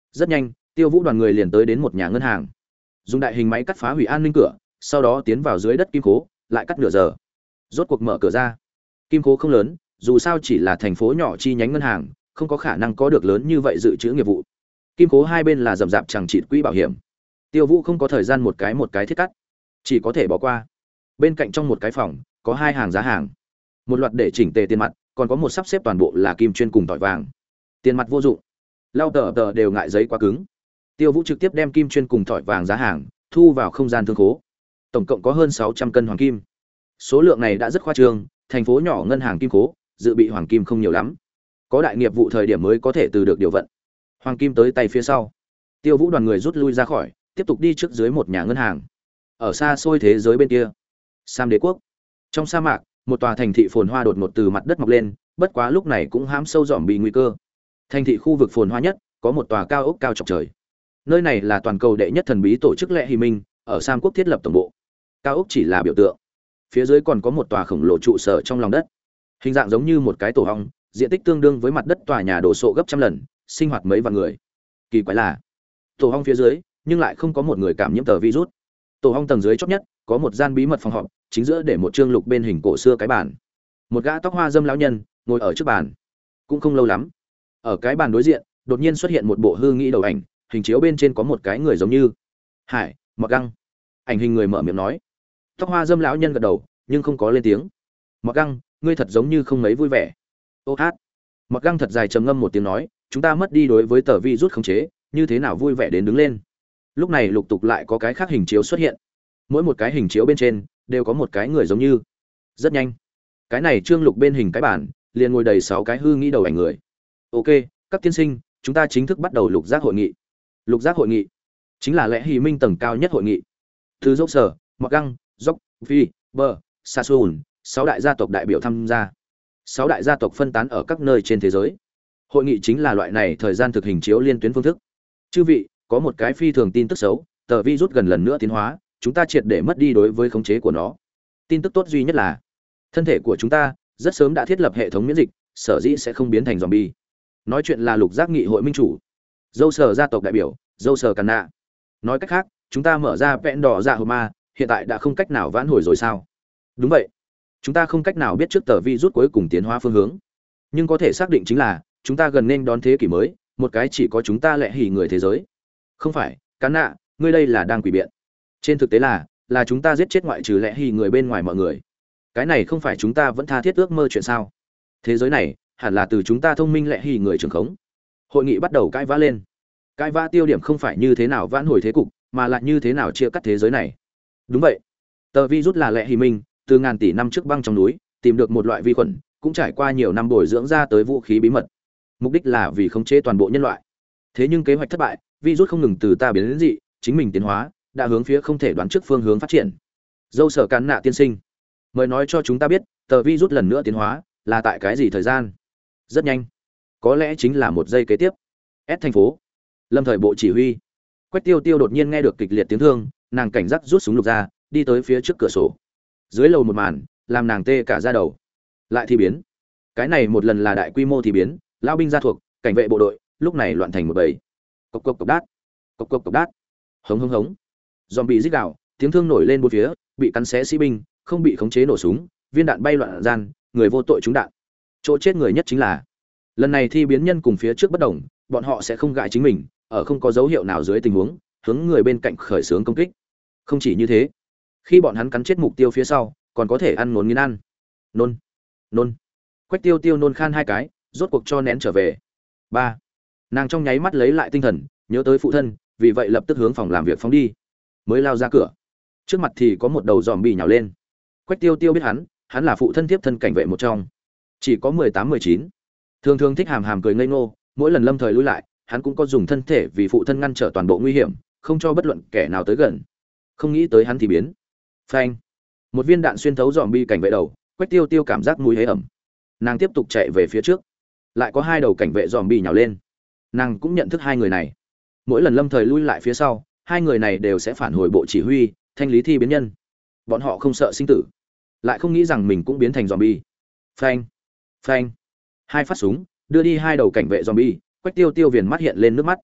Rất nhanh, Tiêu Vũ đoàn người liền tới đến một nhà ngân hàng. Dùng đại hình máy cắt phá hủy an ninh cửa, sau đó tiến vào dưới đất kim khố, lại cắt nửa giờ. Rốt cuộc mở cửa ra. Kim khố không lớn, dù sao chỉ là thành phố nhỏ chi nhánh ngân hàng, không có khả năng có được lớn như vậy dự trữ nghiệp vụ. Kim khố hai bên là rậm rạp chẳng chịt quỹ bảo hiểm. Tiêu Vũ không có thời gian một cái một cái thiết cắt, chỉ có thể bỏ qua. Bên cạnh trong một cái phòng, có hai hàng giá hàng. Một loạt để chỉnh tề tiền mặt, còn có một sắp xếp toàn bộ là kim chuyên cùng tỏi vàng. Tiền mặt vô dụng, lau tờ tờ đều ngại giấy quá cứng. Tiêu Vũ trực tiếp đem kim chuyên cùng tỏi vàng giá hàng thu vào không gian thương khố. Tổng cộng có hơn sáu trăm cân hoàng kim. Số lượng này đã rất khoa trương, thành phố nhỏ ngân hàng kim khố, dự bị hoàng kim không nhiều lắm. Có đại nghiệp vụ thời điểm mới có thể từ được điều vận. Hoàng kim tới tay phía sau, Tiêu Vũ đoàn người rút lui ra khỏi, tiếp tục đi trước dưới một nhà ngân hàng. Ở xa xôi thế giới bên kia, Sam Đế quốc. Trong sa mạc, một tòa thành thị phồn hoa đột ngột từ mặt đất mọc lên, bất quá lúc này cũng hãm sâu dòm bị nguy cơ. Thành thị khu vực phồn hoa nhất, có một tòa cao ốc cao chọc trời. Nơi này là toàn cầu đệ nhất thần bí tổ chức Lệ Hy Minh, ở Sam quốc thiết lập tổng bộ. Cao ốc chỉ là biểu tượng, phía dưới còn có một tòa khổng lồ trụ sở trong lòng đất, hình dạng giống như một cái tổ ong, diện tích tương đương với mặt đất tòa nhà đổ sộ gấp trăm lần, sinh hoạt mấy vạn người. Kỳ quái là, tổ ong phía dưới nhưng lại không có một người cảm nhiễm tờ virus. Tổ ong tầng dưới chót nhất có một gian bí mật phòng họp, chính giữa để một trương lục bên hình cổ xưa cái bàn. Một gã tóc hoa dâm lão nhân ngồi ở trước bàn. Cũng không lâu lắm, ở cái bàn đối diện đột nhiên xuất hiện một bộ hư nghĩ đầu ảnh, hình chiếu bên trên có một cái người giống như Hải, Mọt Găng. Ảnh hình người mở miệng nói. Tóc hoa dâm lão nhân gật đầu, nhưng không có lên tiếng. Mọt Găng, ngươi thật giống như không mấy vui vẻ. Ô hát. Mọt Găng thật dài trầm ngâm một tiếng nói, chúng ta mất đi đối với tờ virus khống chế, như thế nào vui vẻ đến đứng lên. Lúc này lục tục lại có cái khác hình chiếu xuất hiện. Mỗi một cái hình chiếu bên trên đều có một cái người giống như. Rất nhanh, cái này trương lục bên hình cái bản liền ngồi đầy sáu cái hư nghĩ đầu ảnh người. Ok, các tiên sinh, chúng ta chính thức bắt đầu lục giác hội nghị. Lục giác hội nghị chính là Lệ Hy Minh tầng cao nhất hội nghị. Từ dốc sở, Mọt Găng, dốc, phi, bờ, Sasun, sáu đại gia tộc đại biểu tham gia. Sáu đại gia tộc phân tán ở các nơi trên thế giới. Hội nghị chính là loại này thời gian thực hình chiếu liên tuyến phương thức. Chư vị, có một cái phi thường tin tức xấu, tờ virus gần lần nữa tiến hóa, chúng ta triệt để mất đi đối với khống chế của nó. Tin tức tốt duy nhất là thân thể của chúng ta rất sớm đã thiết lập hệ thống miễn dịch, sở dĩ sẽ không biến thành zombie. Nói chuyện là lục giác nghị hội minh chủ, dâu sở gia tộc đại biểu, dâu sở càn nạ. Nói cách khác, chúng ta mở ra vẹn đỏ dạ hồ ma, hiện tại đã không cách nào vãn hồi rồi sao? Đúng vậy, chúng ta không cách nào biết trước tờ virus cuối cùng tiến hóa phương hướng, nhưng có thể xác định chính là chúng ta gần nên đón thế kỷ mới, một cái chỉ có chúng ta Lệ Hỉ người thế giới. Không phải, cán nạ, ngươi đây là đang quỷ biện. Trên thực tế là là chúng ta giết chết ngoại trừ Lệ Hỉ người bên ngoài mọi người. Cái này không phải chúng ta vẫn tha thiết ước mơ chuyện sao? Thế giới này hẳn là từ chúng ta thông minh Lệ Hỉ người trưởng khống. Hội nghị bắt đầu cãi vã lên. Cãi vã tiêu điểm không phải như thế nào vãn hồi thế cục, mà là như thế nào chia cắt thế giới này. Đúng vậy, tờ virus là Lệ Hỉ Minh từ ngàn tỷ năm trước băng trong núi tìm được một loại vi khuẩn, cũng trải qua nhiều năm bồi dưỡng ra tới vũ khí bí mật, mục đích là vì khống chế toàn bộ nhân loại. Thế nhưng kế hoạch thất bại, virus không ngừng từ ta biến đến dị, chính mình tiến hóa, đã hướng phía không thể đoán trước phương hướng phát triển. Dâu sở cán nạ tiên sinh, mời nói cho chúng ta biết, tờ virus lần nữa tiến hóa là tại cái gì thời gian? Rất nhanh, có lẽ chính là một giây kế tiếp. S thành phố, lâm thời bộ chỉ huy. Quách Tiêu Tiêu đột nhiên nghe được kịch liệt tiếng thương, nàng cảnh giác rút súng lục ra, đi tới phía trước cửa sổ. Dưới lầu một màn, làm nàng tê cả da đầu. Lại thi biến. Cái này một lần là đại quy mô thi biến, lao binh gia thuộc, cảnh vệ bộ đội, lúc này loạn thành một bầy. Cộc cộc cộc đát, cộc cộc cộc đát. Hống hống hống. Zombie rít gào, tiếng thương nổi lên bốn phía, bị cắn xé sĩ binh, không bị khống chế nổ súng, viên đạn bay loạn gian, người vô tội trúng đạn. Chỗ chết người nhất chính là lần này thi biến nhân cùng phía trước bất đồng, bọn họ sẽ không gại chính mình, ở không có dấu hiệu nào dưới tình huống, hướng người bên cạnh khởi xướng công kích. Không chỉ như thế, khi bọn hắn cắn chết mục tiêu phía sau, còn có thể ăn nôn nghiến ăn. Nôn, nôn. Quách Tiêu Tiêu nôn khan hai cái, rốt cuộc cho nén trở về. Ba. Nàng trong nháy mắt lấy lại tinh thần, nhớ tới phụ thân, vì vậy lập tức hướng phòng làm việc phóng đi. Mới lao ra cửa, trước mặt thì có một đầu zombie nhào lên. Quách Tiêu Tiêu biết hắn, hắn là phụ thân tiếp thân cảnh vệ một trong, chỉ có mười tám mười chín. Thường thường thích hàm hàm cười ngây ngô, mỗi lần lâm thời lui lại, hắn cũng có dùng thân thể vì phụ thân ngăn trở toàn bộ nguy hiểm, không cho bất luận kẻ nào tới gần. Không nghĩ tới hắn thì biến. Phanh. Một viên đạn xuyên thấu zombie cảnh vệ đầu, Quách Tiêu Tiêu cảm giác mũi hế ẩm. Nàng tiếp tục chạy về phía trước, lại có hai đầu cảnh vệ zombie nhào lên. Nàng cũng nhận thức hai người này. Mỗi lần lâm thời lui lại phía sau, hai người này đều sẽ phản hồi bộ chỉ huy, thanh lý thi biến nhân. Bọn họ không sợ sinh tử, lại không nghĩ rằng mình cũng biến thành zombie. Phanh, phanh. Hai phát súng, đưa đi hai đầu cảnh vệ zombie, Quách Tiêu Tiêu viền mắt hiện lên nước mắt.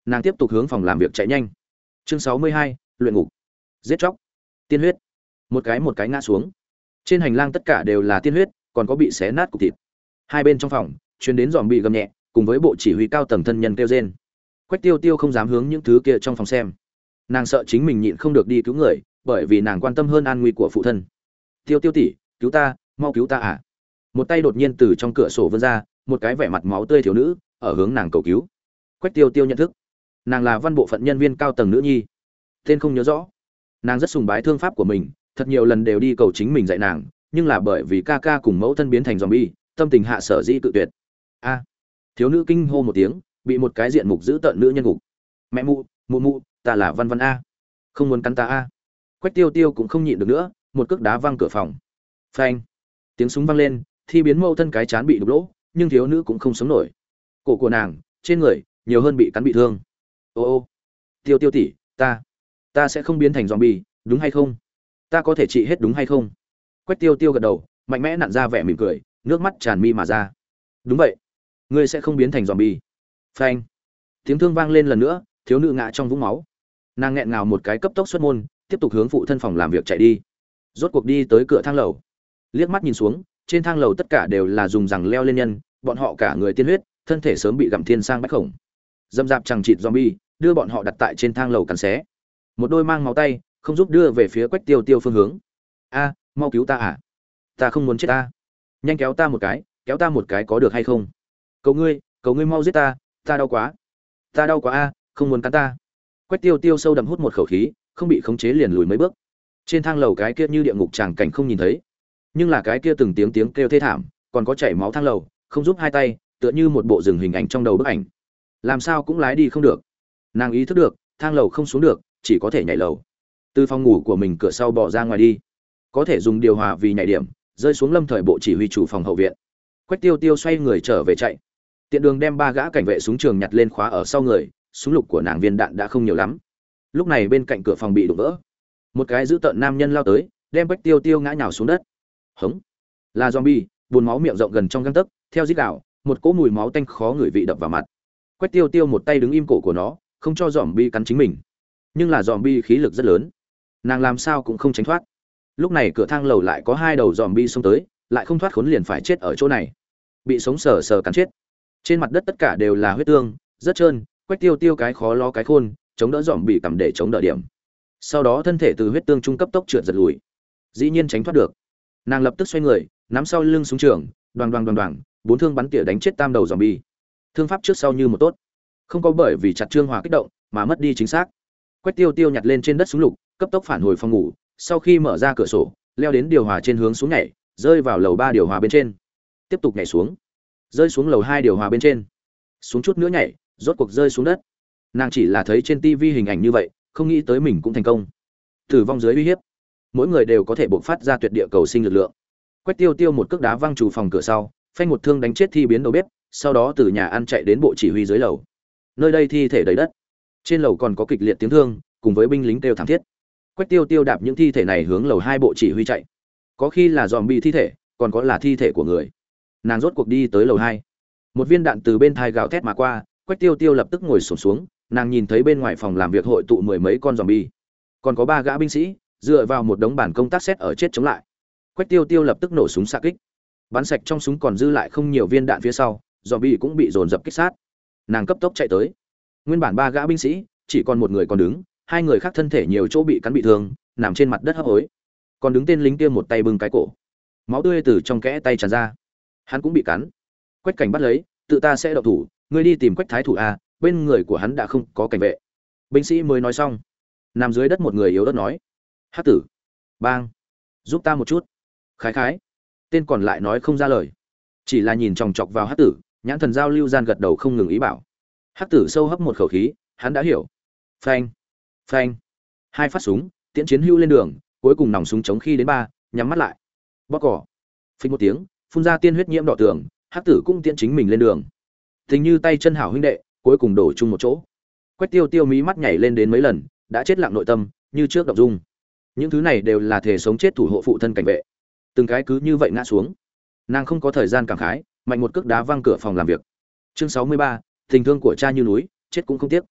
nàng tiếp tục hướng phòng làm việc chạy nhanh. Chương sáu mươi hai, luyện ngục. Giết chóc. Tiên huyết. Một cái một cái ngã xuống. Trên hành lang tất cả đều là tiên huyết, còn có bị xé nát cục thịt. Hai bên trong phòng truyền đến dòm bị gầm nhẹ, cùng với bộ chỉ huy cao tầng thân nhân kêu rên. Quách Tiêu Tiêu không dám hướng những thứ kia trong phòng xem. Nàng sợ chính mình nhịn không được đi cứu người, bởi vì nàng quan tâm hơn an nguy của phụ thân. Tiêu Tiêu tỷ, cứu ta, mau cứu ta à. Một tay đột nhiên từ trong cửa sổ vươn ra, một cái vẻ mặt máu tươi thiếu nữ ở hướng nàng cầu cứu. Quách Tiêu Tiêu nhận thức, nàng là văn bộ phận nhân viên cao tầng nữ nhi, tên không nhớ rõ. Nàng rất sùng bái thương pháp của mình, thật nhiều lần đều đi cầu chính mình dạy nàng, nhưng là bởi vì ca ca cùng mẫu thân biến thành zombie, tâm tình hạ sở dĩ tự tuyệt. A! Thiếu nữ kinh hô một tiếng, bị một cái diện mục giữ tợn nữ nhân gục. Mẹ mụ, mụ mụ, ta là Văn Văn a, không muốn cắn ta a. Quách Tiêu Tiêu cũng không nhịn được nữa, một cước đá văng cửa phòng. Phanh! Tiếng súng vang lên, thi biến mẫu thân cái chán bị đục lỗ, nhưng thiếu nữ cũng không sống nổi. Cổ của nàng, trên người, nhiều hơn bị cắn bị thương. Ô ô, Tiêu Tiêu tỷ, ta, ta sẽ không biến thành zombie, đúng hay không? Ta có thể trị hết đúng hay không? Quách Tiêu Tiêu gật đầu, mạnh mẽ nặn ra vẻ mỉm cười, nước mắt tràn mi mà ra. Đúng vậy, ngươi sẽ không biến thành zombie. Phanh! Tiếng thương vang lên lần nữa, thiếu nữ ngã trong vũng máu. Nàng nghẹn ngào một cái cấp tốc xuất môn, tiếp tục hướng phụ thân phòng làm việc chạy đi. Rốt cuộc đi tới cửa thang lầu. Liếc mắt nhìn xuống, trên thang lầu tất cả đều là dùng rằng leo lên nhân, bọn họ cả người tiên huyết, thân thể sớm bị gặm thiên sang bách khổng. Dâm dạp chẳng chịt zombie, đưa bọn họ đặt tại trên thang lầu cắn xé. Một đôi mang máu tay, không giúp đưa về phía Quách Tiêu Tiêu phương hướng. A, mau cứu ta à! Ta không muốn chết ta. Nhanh kéo ta một cái, kéo ta một cái có được hay không? Cầu ngươi, cầu ngươi mau giết ta, ta đau quá. Ta đau quá a, không muốn cắn ta. Quách Tiêu Tiêu sâu đậm hút một khẩu khí, không bị khống chế liền lùi mấy bước. Trên thang lầu cái kia như địa ngục tràng cảnh không nhìn thấy, nhưng là cái kia từng tiếng tiếng kêu thê thảm, còn có chảy máu thang lầu, không giúp hai tay, tựa như một bộ rừng hình ảnh trong đầu bức ảnh. Làm sao cũng lái đi không được. Nàng ý thức được, thang lầu không xuống được, chỉ có thể nhảy lầu. Từ phòng ngủ của mình cửa sau bỏ ra ngoài đi, có thể dùng điều hòa vì nhảy điểm, rơi xuống lâm thời bộ chỉ huy chủ phòng hậu viện. Quách Tiêu Tiêu xoay người trở về chạy, tiện đường đem ba gã cảnh vệ súng trường nhặt lên khóa ở sau người, súng lục của nàng viên đạn đã không nhiều lắm. Lúc này bên cạnh cửa phòng bị đụng vỡ, một cái dữ tợn nam nhân lao tới, đem Quách Tiêu Tiêu ngã nhào xuống đất. Hống, là zombie, buồn máu miệng rộng gần trong gang tấc, theo rít gào, một cỗ mùi máu tanh khó ngửi vị đập vào mặt. Quách Tiêu Tiêu một tay đứng im cổ của nó, không cho zombie cắn chính mình. Nhưng là zombie khí lực rất lớn, nàng làm sao cũng không tránh thoát. Lúc này cửa thang lầu lại có hai đầu zombie xông tới, lại không thoát khốn liền phải chết ở chỗ này, bị sống sờ sờ cắn chết. Trên mặt đất tất cả đều là huyết tương, rất trơn. Quách Tiêu Tiêu cái khó lo cái khôn, chống đỡ dòm bị cầm để chống đỡ điểm. Sau đó thân thể từ huyết tương trung cấp tốc trượt giật lùi, dĩ nhiên tránh thoát được. Nàng lập tức xoay người, nắm sau lưng súng trường, đoàng đoàng đoàng đoàng, bốn thương bắn tỉa đánh chết tam đầu zombie. Thương pháp trước sau như một tốt, không có bởi vì chặt trương hòa kích động mà mất đi chính xác. Quách Tiêu Tiêu nhặt lên trên đất súng lục, cấp tốc phản hồi phòng ngủ, sau khi mở ra cửa sổ, leo đến điều hòa trên hướng xuống nhảy, rơi vào lầu ba điều hòa bên trên. Tiếp tục nhảy xuống, rơi xuống lầu hai điều hòa bên trên. Xuống chút nữa nhảy, rốt cuộc rơi xuống đất. Nàng chỉ là thấy trên tivi hình ảnh như vậy, không nghĩ tới mình cũng thành công. Tử vong dưới uy hiếp, mỗi người đều có thể bộc phát ra tuyệt địa cầu sinh lực lượng. Quách Tiêu Tiêu một cước đá văng chủ phòng cửa sau, phanh một thương đánh chết thi biến đầu bếp, sau đó từ nhà ăn chạy đến bộ chỉ huy dưới lầu. Nơi đây thi thể đầy đất, trên lầu còn có kịch liệt tiếng thương, cùng với binh lính kêu thảm thiết. Quách Tiêu Tiêu đạp những thi thể này hướng lầu hai bộ chỉ huy chạy. Có khi là zombie thi thể, còn có là thi thể của người. Nàng rốt cuộc đi tới lầu hai. Một viên đạn từ bên thai gào thét mà qua, Quách Tiêu Tiêu lập tức ngồi xổm xuống, nàng nhìn thấy bên ngoài phòng làm việc hội tụ mười mấy con zombie, còn có ba gã binh sĩ dựa vào một đống bản công tác xét ở chết chống lại. Quách Tiêu Tiêu lập tức nổ súng xạ kích, bắn sạch trong súng còn dư lại không nhiều viên đạn phía sau, zombie cũng bị dồn dập kích sát. Nàng cấp tốc chạy tới, nguyên bản ba gã binh sĩ chỉ còn một người còn đứng, hai người khác thân thể nhiều chỗ bị cắn bị thương, nằm trên mặt đất hấp hối. Còn đứng tên lính kia một tay bưng cái cổ, máu tươi từ trong kẽ tay tràn ra, hắn cũng bị cắn. Quách Cảnh bắt lấy, tự ta sẽ động thủ, ngươi đi tìm Quách thái thủ a, bên người của hắn đã không có cảnh vệ. Binh sĩ mới nói xong, nằm dưới đất một người yếu ớt nói, hắc tử, bang, giúp ta một chút. Khái khái, tên còn lại nói không ra lời, chỉ là nhìn chòng chọc vào hắc tử, nhãn thần giao lưu gian gật đầu không ngừng ý bảo. Hắc tử sâu hấp một khẩu khí, hắn đã hiểu. Phanh, phanh, hai phát súng, tiễn chiến hưu lên đường, cuối cùng nòng súng chống khi đến ba, nhắm mắt lại, bóp cỏ, phình một tiếng, phun ra tiên huyết nhiễm đỏ tường, hắc tử cũng tiễn chính mình lên đường. Tình như tay chân hảo huynh đệ, cuối cùng đổ chung một chỗ. Quách Tiêu Tiêu mí mắt nhảy lên đến mấy lần, đã chết lặng nội tâm, như trước động dung. Những thứ này đều là thể sống chết thủ hộ phụ thân cảnh vệ, từng cái cứ như vậy ngã xuống. Nàng không có thời gian cảm khái, mạnh một cước đá văng cửa phòng làm việc. Chương sáu mươi ba, tình thương của cha như núi, chết cũng không tiếc.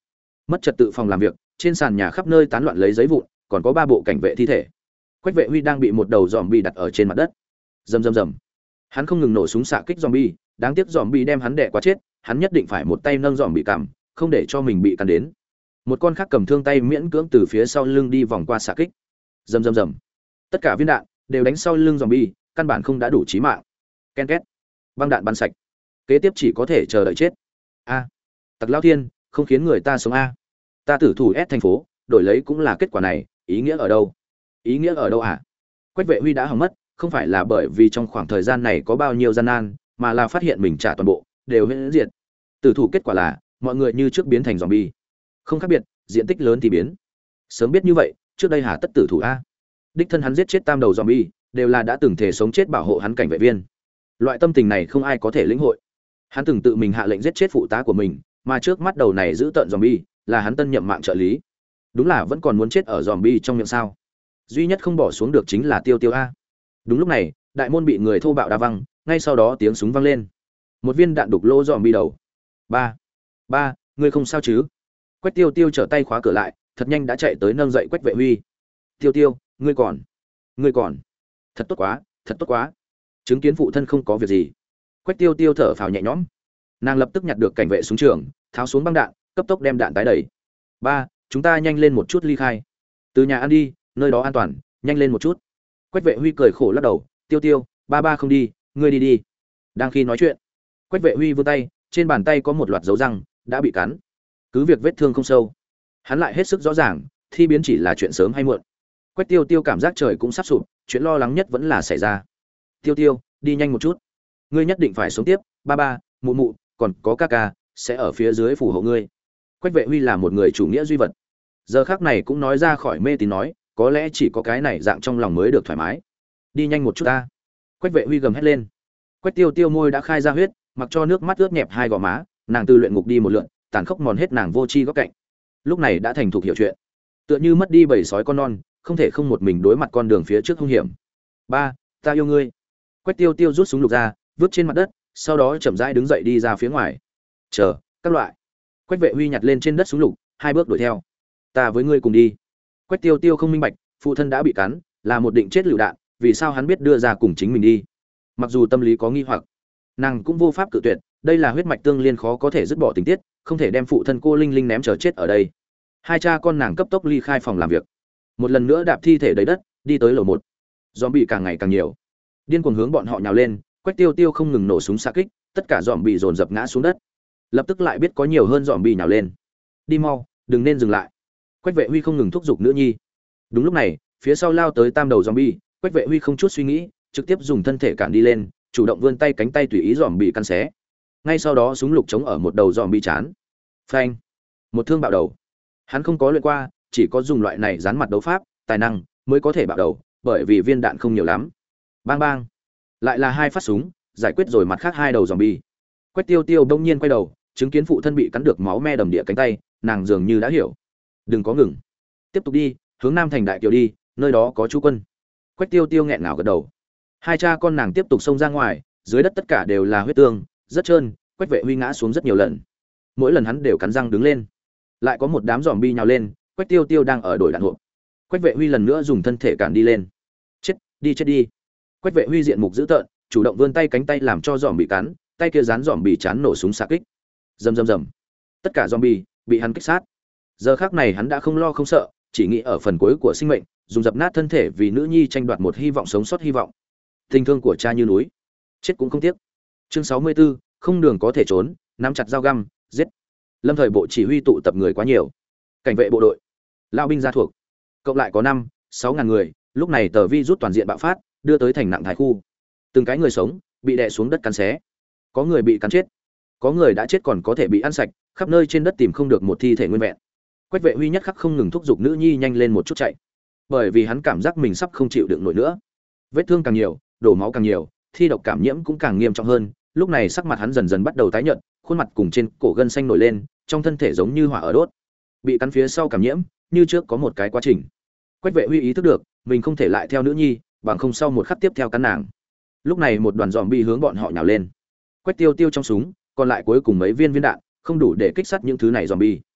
Mất trật tự phòng làm việc, trên sàn nhà khắp nơi tán loạn lấy giấy vụn, còn có ba bộ cảnh vệ thi thể. Quách Vệ Huy đang bị một đầu zombie đặt ở trên mặt đất. Rầm rầm rầm. Hắn không ngừng nổ súng xạ kích zombie, đáng tiếc zombie đem hắn đè quá chết, hắn nhất định phải một tay nâng zombie cằm, không để cho mình bị cắn đến. Một con khác cầm thương tay miễn cưỡng từ phía sau lưng đi vòng qua xạ kích. Rầm rầm rầm. Tất cả viên đạn đều đánh sau lưng zombie, căn bản không đã đủ chí mạng. Ken két. Băng đạn bắn sạch. Kế tiếp chỉ có thể chờ đợi chết. A. Tặc Lao Thiên, không khiến người ta sống a. Ta tử thủ ép thành phố, đổi lấy cũng là kết quả này, ý nghĩa ở đâu? Ý nghĩa ở đâu à? Quách Vệ Huy đã hỏng mất, không phải là bởi vì trong khoảng thời gian này có bao nhiêu gian nan, mà là phát hiện mình trả toàn bộ đều huyễn diệt. Tử thủ kết quả là mọi người như trước biến thành zombie. Không khác biệt, diện tích lớn thì biến. Sớm biết như vậy, trước đây hà tất tử thủ a. Đích thân hắn giết chết tam đầu zombie, đều là đã từng thể sống chết bảo hộ hắn cảnh vệ viên. Loại tâm tình này không ai có thể lĩnh hội. Hắn từng tự mình hạ lệnh giết chết phụ tá của mình, mà trước mắt đầu này giữ tận zombie, là hắn tân nhậm mạng trợ lý. Đúng là vẫn còn muốn chết ở zombie trong miệng sao? Duy nhất không bỏ xuống được chính là Tiêu Tiêu a. Đúng lúc này, đại môn bị người thô bạo đá văng, ngay sau đó tiếng súng vang lên. Một viên đạn đục lỗ zombie đầu. Ba, ba, ngươi không sao chứ? Quách Tiêu Tiêu trở tay khóa cửa lại, thật nhanh đã chạy tới nâng dậy Quách Vệ Huy. Tiêu Tiêu, ngươi còn, ngươi còn, thật tốt quá, thật tốt quá. Chứng kiến phụ thân không có việc gì. Quách Tiêu Tiêu thở phào nhẹ nhõm. Nàng lập tức nhặt được cảnh vệ súng trường, tháo xuống băng đạn, cấp tốc đem đạn tái đẩy. Ba, chúng ta nhanh lên một chút ly khai. Từ nhà ăn đi, nơi đó an toàn, nhanh lên một chút. Quách Vệ Huy cười khổ lắc đầu, Tiêu Tiêu, ba ba không đi, ngươi đi đi. Đang khi nói chuyện, Quách Vệ Huy vươn tay, trên bàn tay có một loạt dấu răng, đã bị cắn. Cứ việc vết thương không sâu, hắn lại hết sức rõ ràng, thi biến chỉ là chuyện sớm hay muộn. Quách Tiêu Tiêu cảm giác trời cũng sắp sụp, chuyện lo lắng nhất vẫn là xảy ra. Tiêu Tiêu, đi nhanh một chút. Ngươi nhất định phải sống tiếp, ba ba, mụ mụ, còn có ca ca sẽ ở phía dưới phù hộ ngươi. Quách Vệ Huy là một người chủ nghĩa duy vật. Giờ khắc này cũng nói ra khỏi mê tín nói, có lẽ chỉ có cái này dạng trong lòng mới được thoải mái. Đi nhanh một chút ta. Quách Vệ Huy gầm hét lên. Quách Tiêu Tiêu môi đã khai ra huyết, mặc cho nước mắt ướt nhẹp hai gò má, nàng từ luyện ngục đi một lượt, tàn khốc mòn hết nàng vô tri góc cạnh. Lúc này đã thành thục hiểu chuyện. Tựa như mất đi bầy sói con non, không thể không một mình đối mặt con đường phía trước hung hiểm. Ba, ta yêu ngươi. Quách Tiêu Tiêu rút súng lục ra, vứt trên mặt đất, sau đó chậm rãi đứng dậy đi ra phía ngoài. Chờ, các loại. Quách Vệ Huy nhặt lên trên đất súng lục, hai bước đuổi theo. Ta với ngươi cùng đi. Quách Tiêu Tiêu không minh bạch, phụ thân đã bị cắn, là một định chết lựu đạn, vì sao hắn biết đưa ra cùng chính mình đi? Mặc dù tâm lý có nghi hoặc, nàng cũng vô pháp cự tuyệt, đây là huyết mạch tương liên khó có thể dứt bỏ tình tiết, không thể đem phụ thân cô Linh Linh ném chờ chết ở đây. Hai cha con nàng cấp tốc ly khai phòng làm việc, một lần nữa đạp thi thể đầy đất, đi tới lầu một. Zombie càng ngày càng nhiều, điên cuồng hướng bọn họ nhào lên. Quách Tiêu Tiêu không ngừng nổ súng xạ kích, tất cả zombie dồn dập ngã xuống đất. Lập tức lại biết có nhiều hơn zombie nhào lên. Đi mau, đừng nên dừng lại. Quách Vệ Huy không ngừng thúc giục nữ nhi. Đúng lúc này, phía sau lao tới tam đầu zombie, Quách Vệ Huy không chút suy nghĩ, trực tiếp dùng thân thể cản đi lên, chủ động vươn tay cánh tay tùy ý zombie căn xé. Ngay sau đó súng lục chống ở một đầu zombie chán. Phanh! Một thương bạo đầu. Hắn không có luyện qua, chỉ có dùng loại này dán mặt đấu pháp, tài năng mới có thể bạo đầu, bởi vì viên đạn không nhiều lắm. Bang bang! Lại là hai phát súng, giải quyết rồi mặt khác hai đầu zombie. Quách Tiêu Tiêu đông nhiên quay đầu, chứng kiến phụ thân bị cắn được máu me đầm địa cánh tay, nàng dường như đã hiểu. Đừng có ngừng, tiếp tục đi, hướng Nam Thành Đại Kiều đi, nơi đó có chú quân. Quách Tiêu Tiêu nghẹn ngào gật đầu. Hai cha con nàng tiếp tục xông ra ngoài, dưới đất tất cả đều là huyết tương, rất trơn. Quách Vệ Huy ngã xuống rất nhiều lần, mỗi lần hắn đều cắn răng đứng lên. Lại có một đám zombie nhào lên, Quách Tiêu Tiêu đang ở đổi đạn hộp. Quách Vệ Huy lần nữa dùng thân thể cản đi lên. Chết, đi chết đi. Quách Vệ Huy diện mục dữ tợn, chủ động vươn tay cánh tay làm cho zombie cắn, tay kia dán zombie chán nổ súng xạ kích. Rầm rầm rầm. Tất cả zombie bị hắn kích sát. Giờ khắc này hắn đã không lo không sợ, chỉ nghĩ ở phần cuối của sinh mệnh, dùng dập nát thân thể vì nữ nhi tranh đoạt một hy vọng sống sót hy vọng. Tình thương của cha như núi, chết cũng không tiếc. Chương sáu mươi 64, không đường có thể trốn, nắm chặt dao găm, giết. Lâm thời bộ chỉ huy tụ tập người quá nhiều. Cảnh vệ bộ đội, lao binh gia thuộc, cộng lại có năm, sáu ngàn người, lúc này tờ vi rút toàn diện bạo phát, đưa tới thành nặng thái khu. Từng cái người sống bị đè xuống đất cắn xé. Có người bị cắn chết, có người đã chết còn có thể bị ăn sạch, khắp nơi trên đất tìm không được một thi thể nguyên vẹn. Quách Vệ Huy nhất khắc không ngừng thúc giục nữ nhi nhanh lên một chút chạy, bởi vì hắn cảm giác mình sắp không chịu đựng nổi nữa. Vết thương càng nhiều, đổ máu càng nhiều, thi độc cảm nhiễm cũng càng nghiêm trọng hơn. Lúc này sắc mặt hắn dần dần bắt đầu tái nhợt, khuôn mặt cùng trên cổ gân xanh nổi lên, trong thân thể giống như hỏa ở đốt. Bị cắn phía sau cảm nhiễm, như trước có một cái quá trình. Quách Vệ Huy ý thức được, mình không thể lại theo nữ nhi, bằng không sau một khắc tiếp theo cắn nàng. Lúc này một đoàn zombie hướng bọn họ nhào lên. Quách Tiêu Tiêu trong súng, còn lại cuối cùng mấy viên viên đạn, không đủ để kích sát những thứ này zombie.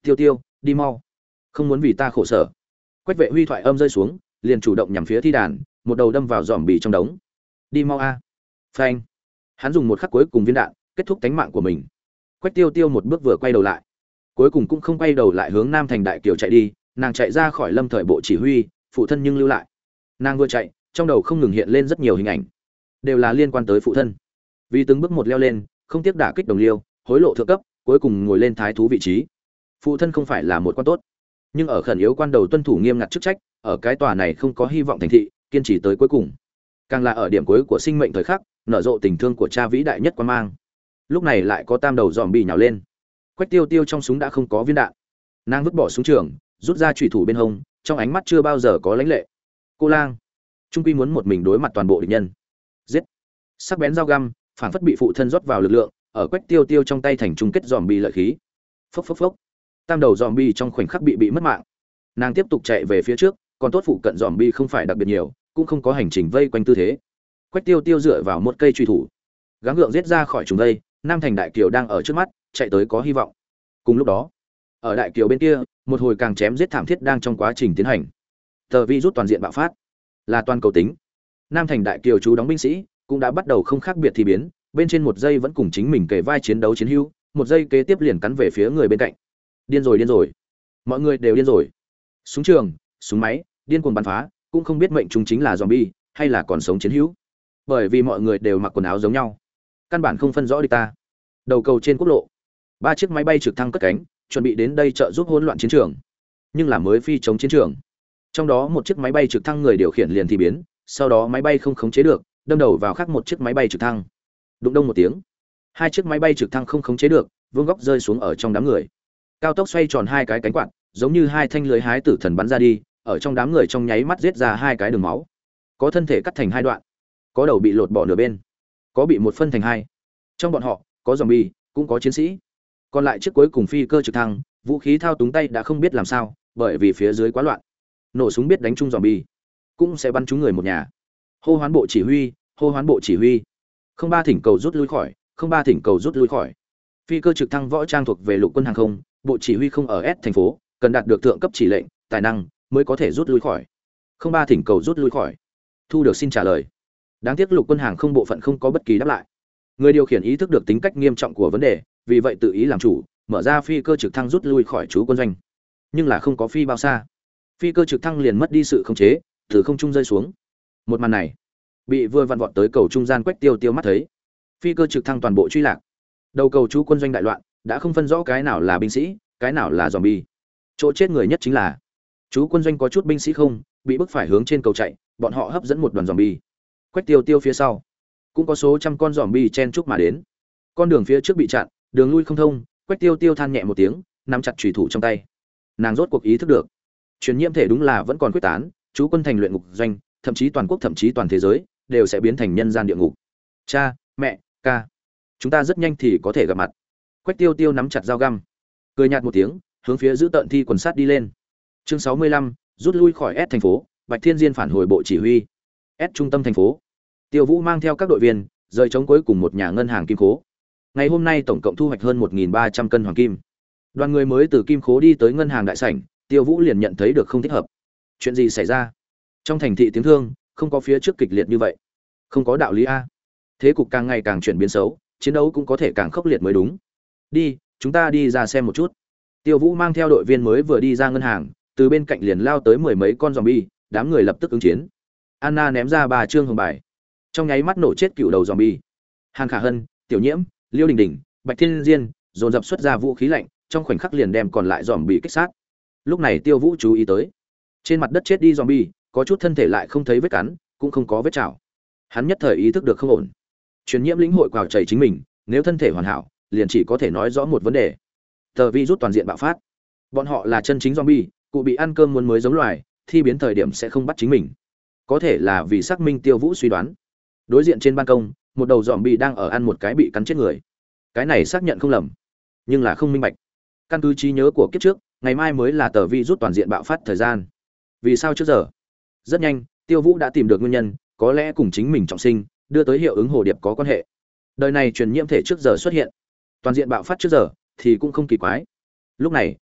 Tiêu Tiêu, đi mau, không muốn vì ta khổ sở. Quách Vệ Huy thoại âm rơi xuống, liền chủ động nhằm phía thi đàn, một đầu đâm vào giòm bì trong đống. Đi mau a. Phanh. Hắn dùng một khắc cuối cùng viên đạn, kết thúc tánh mạng của mình. Quách Tiêu Tiêu một bước vừa quay đầu lại, cuối cùng cũng không quay đầu lại hướng Nam Thành Đại Kiều chạy đi, nàng chạy ra khỏi Lâm Thời Bộ chỉ huy, phụ thân nhưng lưu lại. Nàng vừa chạy, trong đầu không ngừng hiện lên rất nhiều hình ảnh, đều là liên quan tới phụ thân. Vì từng bước một leo lên, không tiếc đả kích đồng liêu, hối lộ thượng cấp, cuối cùng ngồi lên thái thú vị trí. Phụ thân không phải là một quan tốt, nhưng ở khẩn yếu quan đầu tuân thủ nghiêm ngặt chức trách, ở cái tòa này không có hy vọng thành thị, kiên trì tới cuối cùng. Càng là ở điểm cuối của sinh mệnh thời khắc, nở rộ tình thương của cha vĩ đại nhất quan mang. Lúc này lại có tam đầu zombie nhào lên. Quách Tiêu Tiêu trong súng đã không có viên đạn. Nàng vứt bỏ súng trường, rút ra chủy thủ bên hông, trong ánh mắt chưa bao giờ có lãnh lệ. Cô Lang, trung quy muốn một mình đối mặt toàn bộ địch nhân. Giết. Sắc bén dao găm, phản phất bị phụ thân rót vào lực lượng, ở Quách Tiêu Tiêu trong tay thành chung kết zombie lợi khí. Phốc phốc phốc. Tam đầu zombie trong khoảnh khắc bị bị mất mạng. Nàng tiếp tục chạy về phía trước, còn tốt phụ cận zombie không phải đặc biệt nhiều, cũng không có hành trình vây quanh tư thế. Quách Tiêu Tiêu dựa vào một cây truy thủ, gắng gượng giết ra khỏi chúng đây. Nam Thành Đại Kiều đang ở trước mắt, chạy tới có hy vọng. Cùng lúc đó, ở Đại Kiều bên kia, một hồi càng chém giết thảm thiết đang trong quá trình tiến hành. Tờ virus toàn diện bạo phát, là toàn cầu tính. Nam Thành Đại Kiều chú đóng binh sĩ cũng đã bắt đầu không khác biệt thì biến, bên trên một giây vẫn cùng chính mình kề vai chiến đấu chiến hữu, một giây kế tiếp liền cắn về phía người bên cạnh. Điên rồi điên rồi, mọi người đều điên rồi. Súng trường, súng máy, điên cuồng bắn phá, cũng không biết mệnh chúng chính là zombie hay là còn sống chiến hữu. Bởi vì mọi người đều mặc quần áo giống nhau, căn bản không phân rõ địch ta. Đầu cầu trên quốc lộ, ba chiếc máy bay trực thăng cất cánh, chuẩn bị đến đây trợ giúp hỗn loạn chiến trường, nhưng là mới phi chống chiến trường. Trong đó một chiếc máy bay trực thăng người điều khiển liền thì biến, sau đó máy bay không khống chế được, đâm đầu vào khác một chiếc máy bay trực thăng. Đụng đông một tiếng, hai chiếc máy bay trực thăng không khống chế được, vương góc rơi xuống ở trong đám người. Cao tốc xoay tròn hai cái cánh quạt, giống như hai thanh lưới hái tử thần bắn ra đi, ở trong đám người trong nháy mắt giết ra hai cái đường máu. Có thân thể cắt thành hai đoạn, có đầu bị lột bỏ nửa bên, có bị một phân thành hai. Trong bọn họ, có zombie, cũng có chiến sĩ. Còn lại chiếc cuối cùng phi cơ trực thăng, vũ khí thao túng tay đã không biết làm sao, bởi vì phía dưới quá loạn. Nổ súng biết đánh trúng zombie, cũng sẽ bắn trúng người một nhà. Hô hoán bộ chỉ huy, hô hoán bộ chỉ huy. Không ba thỉnh cầu rút lui khỏi, không ba thỉnh cầu rút lui khỏi. Phi cơ trực thăng võ trang thuộc về lục quân hàng không, bộ chỉ huy không ở S thành phố, cần đạt được thượng cấp chỉ lệnh, tài năng mới có thể rút lui khỏi. Không ba thỉnh cầu rút lui khỏi. Thu được xin trả lời. Đáng tiếc lục quân hàng không bộ phận không có bất kỳ đáp lại. Người điều khiển ý thức được tính cách nghiêm trọng của vấn đề, vì vậy tự ý làm chủ, mở ra phi cơ trực thăng rút lui khỏi trú quân doanh. Nhưng là không có phi bao xa, phi cơ trực thăng liền mất đi sự khống chế, từ không trung rơi xuống. Một màn này bị vừa vặn vọt tới cầu trung gian Quách Tiêu Tiêu mắt thấy. Phi cơ trực thăng toàn bộ truy lạc. Đầu cầu trú quân doanh đại loạn, đã không phân rõ cái nào là binh sĩ, cái nào là zombie. Chỗ chết người nhất chính là trú quân doanh có chút binh sĩ không, bị bức phải hướng trên cầu chạy, bọn họ hấp dẫn một đoàn zombie. Quách Tiêu Tiêu phía sau cũng có số trăm con zombie chen chúc mà đến. Con đường phía trước bị chặn, đường lui không thông, Quách Tiêu Tiêu than nhẹ một tiếng, nắm chặt chủy thủ trong tay. Nàng rốt cuộc ý thức được, truyền nhiễm thể đúng là vẫn còn quyết tán, chú quân thành luyện ngục doanh, thậm chí toàn quốc thậm chí toàn thế giới đều sẽ biến thành nhân gian địa ngục. Cha, mẹ, ca, chúng ta rất nhanh thì có thể gặp mặt. Quách Tiêu Tiêu nắm chặt dao găm, cười nhạt một tiếng, hướng phía giữ tận thi quần sát đi lên. Chương sáu mươi lăm, rút lui khỏi S thành phố, Bạch Thiên Diên phản hồi bộ chỉ huy. S trung tâm thành phố. Tiêu Vũ mang theo các đội viên rời chống cuối cùng một nhà ngân hàng kim khố. Ngày hôm nay tổng cộng thu hoạch hơn một nghìn ba trăm cân hoàng kim. Đoàn người mới từ kim khố đi tới ngân hàng đại sảnh, Tiêu Vũ liền nhận thấy được không thích hợp. Chuyện gì xảy ra? Trong thành thị tiếng thương không có phía trước kịch liệt như vậy. Không có đạo lý a. Thế cục càng ngày càng chuyển biến xấu, chiến đấu cũng có thể càng khốc liệt mới đúng. Đi, chúng ta đi ra xem một chút. Tiêu Vũ mang theo đội viên mới vừa đi ra ngân hàng, từ bên cạnh liền lao tới mười mấy con zombie, đám người lập tức ứng chiến. Anna ném ra ba trương hồng bài, trong nháy mắt nổ chết cựu đầu zombie. Hàn Khả Hân, Tiểu Nhiễm, Liêu Đình Đình, Bạch Thiên Diên dồn dập xuất ra vũ khí lạnh, trong khoảnh khắc liền đem còn lại zombie kích sát. Lúc này Tiêu Vũ chú ý tới, trên mặt đất chết đi zombie, có chút thân thể lại không thấy vết cắn, cũng không có vết chảo. Hắn nhất thời ý thức được không ổn. Truyền nhiễm lĩnh hội quào chảy chính mình, nếu thân thể hoàn hảo, liền chỉ có thể nói rõ một vấn đề. Tờ virus toàn diện bạo phát. Bọn họ là chân chính zombie, cụ bị ăn cơm muốn mới giống loài, thi biến thời điểm sẽ không bắt chính mình. Có thể là vì xác minh Tiêu Vũ suy đoán. Đối diện trên ban công, một đầu zombie đang ở ăn một cái bị cắn chết người. Cái này xác nhận không lầm, nhưng là không minh bạch. Căn cứ trí nhớ của kiếp trước, ngày mai mới là tờ virus toàn diện bạo phát thời gian. Vì sao trước giờ? Rất nhanh, Tiêu Vũ đã tìm được nguyên nhân, có lẽ cùng chính mình trọng sinh, đưa tới hiệu ứng hồ điệp có quan hệ. Đời này truyền nhiễm thể trước giờ xuất hiện, toàn diện bạo phát trước giờ thì cũng không kỳ quái. Lúc này,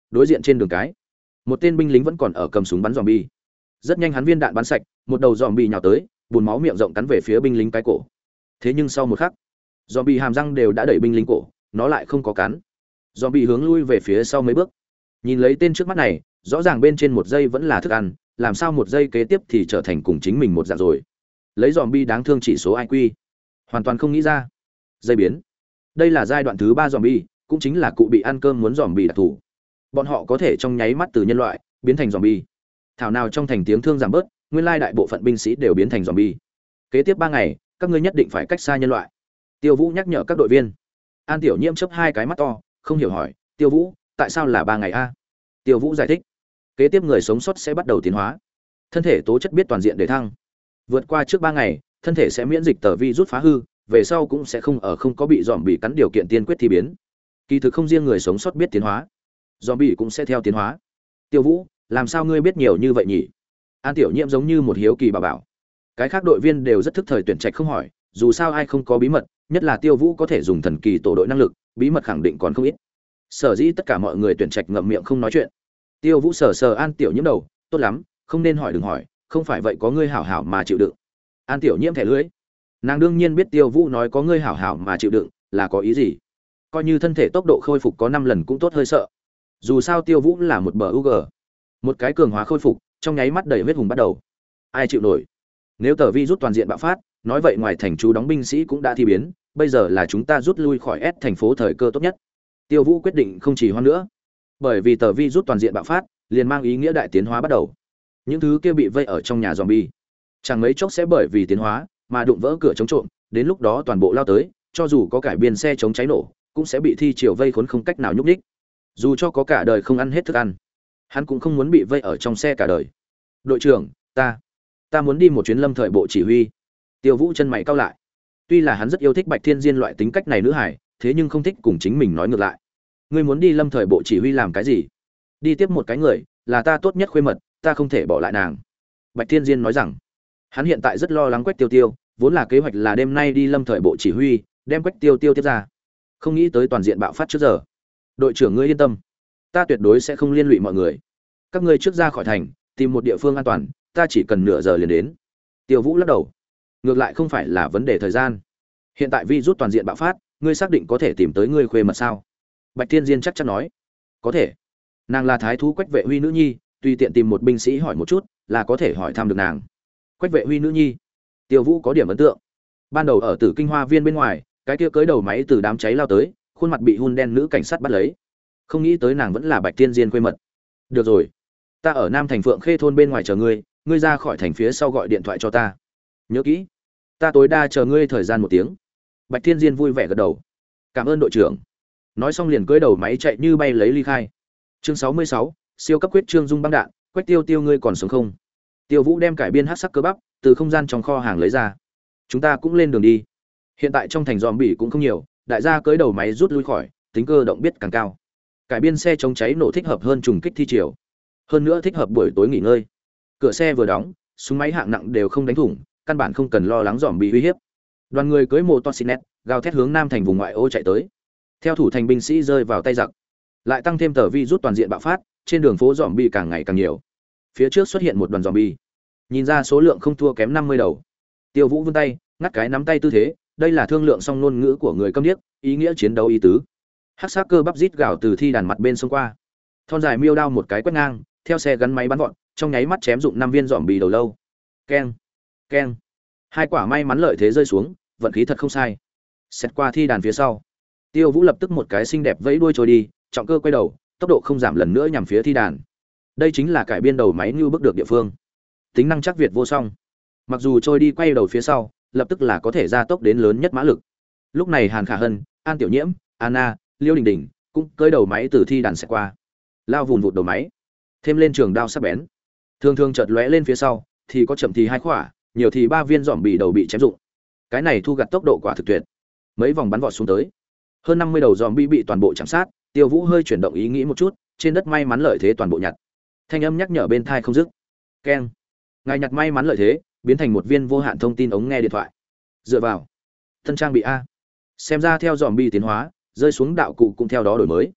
đối diện trên đường cái, một tên binh lính vẫn còn ở cầm súng bắn zombie. Rất nhanh hắn viên đạn bắn sạch, một đầu zombie nhào tới, bùn máu miệng rộng cắn về phía binh lính cái cổ. Thế nhưng sau một khắc, zombie hàm răng đều đã đẩy binh lính cổ, nó lại không có cắn. Zombie hướng lui về phía sau mấy bước. Nhìn lấy tên trước mắt này, rõ ràng bên trên một giây vẫn là thức ăn, làm sao một giây kế tiếp thì trở thành cùng chính mình một dạng rồi. Lấy zombie đáng thương chỉ số i kiu, hoàn toàn không nghĩ ra. Dây biến. Đây là giai đoạn thứ ba zombie, cũng chính là cụ bị ăn cơm muốn zombie đặc thù. Bọn họ có thể trong nháy mắt từ nhân loại biến thành zombie. Thảo nào trong thành tiếng thương giảm bớt, nguyên lai đại bộ phận binh sĩ đều biến thành zombie. Kế tiếp ba ngày, các ngươi nhất định phải cách xa nhân loại. Tiêu Vũ nhắc nhở các đội viên. An Tiểu Nhiễm chớp hai cái mắt to, không hiểu hỏi, "Tiêu Vũ, tại sao là ba ngày a?" Tiêu Vũ giải thích, kế tiếp người sống sót sẽ bắt đầu tiến hóa, thân thể tố chất biết toàn diện để thăng. Vượt qua trước ba ngày, thân thể sẽ miễn dịch tờ virus phá hư, về sau cũng sẽ không ở không có bị zombie cắn điều kiện tiên quyết thì biến. Kỳ thực không riêng người sống sót biết tiến hóa, zombie cũng sẽ theo tiến hóa. Tiêu Vũ, làm sao ngươi biết nhiều như vậy nhỉ? An Tiểu Nhiễm giống như một hiếu kỳ bà bảo. Cái khác đội viên đều rất thức thời tuyển trạch không hỏi, dù sao ai không có bí mật, nhất là Tiêu Vũ có thể dùng thần kỳ tổ đội năng lực, bí mật khẳng định còn không ít. Sở dĩ tất cả mọi người tuyển trạch ngậm miệng không nói chuyện. Tiêu Vũ sờ sờ An Tiểu Nhiễm đầu, tốt lắm, không nên hỏi đừng hỏi, không phải vậy có ngươi hảo hảo mà chịu đựng. An Tiểu Nhiễm thẻ lưỡi. Nàng đương nhiên biết Tiêu Vũ nói có ngươi hảo hảo mà chịu đựng là có ý gì. Coi như thân thể tốc độ khôi phục có năm lần cũng tốt hơi sợ. Dù sao Tiêu Vũ là một bờ u giê, một cái cường hóa khôi phục, trong nháy mắt đầy huyết hùng bắt đầu. Ai chịu nổi? Nếu tờ vi rút toàn diện bạo phát, nói vậy ngoài thành chú đóng binh sĩ cũng đã thi biến, bây giờ là chúng ta rút lui khỏi S thành phố thời cơ tốt nhất. Tiêu Vũ quyết định không chỉ hoãn nữa, bởi vì tờ vi rút toàn diện bạo phát, liền mang ý nghĩa đại tiến hóa bắt đầu. Những thứ kia bị vây ở trong nhà zombie, chẳng mấy chốc sẽ bởi vì tiến hóa mà đụng vỡ cửa chống trộm, đến lúc đó toàn bộ lao tới, cho dù có cải biên xe chống cháy nổ, cũng sẽ bị thi triều vây khốn không cách nào nhúc nhích. Dù cho có cả đời không ăn hết thức ăn, hắn cũng không muốn bị vây ở trong xe cả đời. Đội trưởng, ta, ta muốn đi một chuyến lâm thời bộ chỉ huy. Tiêu Vũ chân mày cau lại. Tuy là hắn rất yêu thích Bạch Thiên Diên loại tính cách này nữ hải, thế nhưng không thích cùng chính mình nói ngược lại. Ngươi muốn đi lâm thời bộ chỉ huy làm cái gì? Đi tiếp một cái người, là ta tốt nhất khuê mật, ta không thể bỏ lại nàng. Bạch Thiên Diên nói rằng, hắn hiện tại rất lo lắng Quách Tiêu Tiêu, vốn là kế hoạch là đêm nay đi lâm thời bộ chỉ huy, đem Quách Tiêu Tiêu tiếp ra. Không nghĩ tới toàn diện bạo phát trước giờ. Đội trưởng ngươi yên tâm, ta tuyệt đối sẽ không liên lụy mọi người. Các ngươi trước ra khỏi thành, tìm một địa phương an toàn, ta chỉ cần nửa giờ liền đến. Tiêu Vũ lắc đầu, ngược lại không phải là vấn đề thời gian. Hiện tại virus toàn diện bạo phát, ngươi xác định có thể tìm tới ngươi khuê mật sao? Bạch Thiên Diên chắc chắn nói, có thể. Nàng là thái thú Quách Vệ Huy nữ nhi, tùy tiện tìm một binh sĩ hỏi một chút, là có thể hỏi thăm được nàng. Quách Vệ Huy nữ nhi. Tiêu Vũ có điểm ấn tượng. Ban đầu ở Tử Kinh Hoa Viên bên ngoài, cái kia cưới đầu máy từ đám cháy lao tới, khuôn mặt bị hun đen nữ cảnh sát bắt lấy. Không nghĩ tới nàng vẫn là Bạch Thiên Diên khuê mật. Được rồi, ta ở Nam Thành Phượng Khê thôn bên ngoài chờ ngươi, ngươi ra khỏi thành phía sau gọi điện thoại cho ta. Nhớ kỹ, ta tối đa chờ ngươi thời gian một tiếng. Bạch Thiên Diên vui vẻ gật đầu. Cảm ơn đội trưởng. Nói xong liền cưỡi đầu máy chạy như bay lấy ly khai. Chương sáu mươi sáu, siêu cấp quyết trương dung băng đạn, Quách Tiêu Tiêu ngươi còn sống không? Tiêu Vũ đem cải biên hắc sắc cơ bắp từ không gian trong kho hàng lấy ra. Chúng ta cũng lên đường đi. Hiện tại trong thành zombie cũng không nhiều, đại gia cưỡi đầu máy rút lui khỏi, tính cơ động biết càng cao. Cải biên xe chống cháy nổ thích hợp hơn trùng kích thi chiều. Hơn nữa thích hợp buổi tối nghỉ ngơi. Cửa xe vừa đóng, súng máy hạng nặng đều không đánh thủng, căn bản không cần lo lắng zombie uy hiếp. Đoàn người cưỡi mô toxinet, gào thét hướng Nam thành vùng ngoại ô chạy tới. Theo thủ thành binh sĩ rơi vào tay giặc, lại tăng thêm tờ vi rút toàn diện bạo phát, trên đường phố zombie càng ngày càng nhiều. Phía trước xuất hiện một đoàn zombie, nhìn ra số lượng không thua kém năm mươi đầu. Tiêu Vũ vươn tay, ngắt cái nắm tay tư thế, đây là thương lượng song ngôn ngữ của người câm điếc, ý nghĩa chiến đấu ý tứ. Hắc sắc cơ bắp rít gào từ thi đàn mặt bên xông qua, thon dài miêu đao một cái quét ngang, theo xe gắn máy bắn vọt, trong nháy mắt chém dụng năm viên zombie đầu lâu. Keng, keng, hai quả may mắn lợi thế rơi xuống, vận khí thật không sai. Xét qua thi đàn phía sau, Tiêu Vũ lập tức một cái xinh đẹp vẫy đuôi trôi đi, trọng cơ quay đầu, tốc độ không giảm lần nữa nhằm phía thi đàn. Đây chính là cải biên đầu máy như bước được địa phương. Tính năng chắc Việt vô song. Mặc dù trôi đi quay đầu phía sau, lập tức là có thể gia tốc đến lớn nhất mã lực. Lúc này Hàn Khả Hân, An Tiểu Nhiễm, Anna, Liêu Đình Đình cũng cưỡi đầu máy từ thi đàn sẽ qua, lao vùn vụt đầu máy, thêm lên trường đao sắc bén. Thường thường chợt lóe lên phía sau, thì có chậm thì hai khỏa, nhiều thì ba viên giòm bị đầu bị chém rụng. Cái này thu gặt tốc độ quả thực tuyệt. Mấy vòng bắn vọt xuống tới, hơn năm mươi đầu giòm bị bị toàn bộ chạm sát. Tiêu Vũ hơi chuyển động ý nghĩ một chút, trên đất may mắn lợi thế toàn bộ nhặt. Thanh âm nhắc nhở bên tai không dứt. Keng. Ngài nhặt may mắn lợi thế, biến thành một viên vô hạn thông tin ống nghe điện thoại. Dựa vào thân trang bị a. Xem ra theo giòm bị tiến hóa, rơi xuống đạo cụ cũng theo đó đổi mới.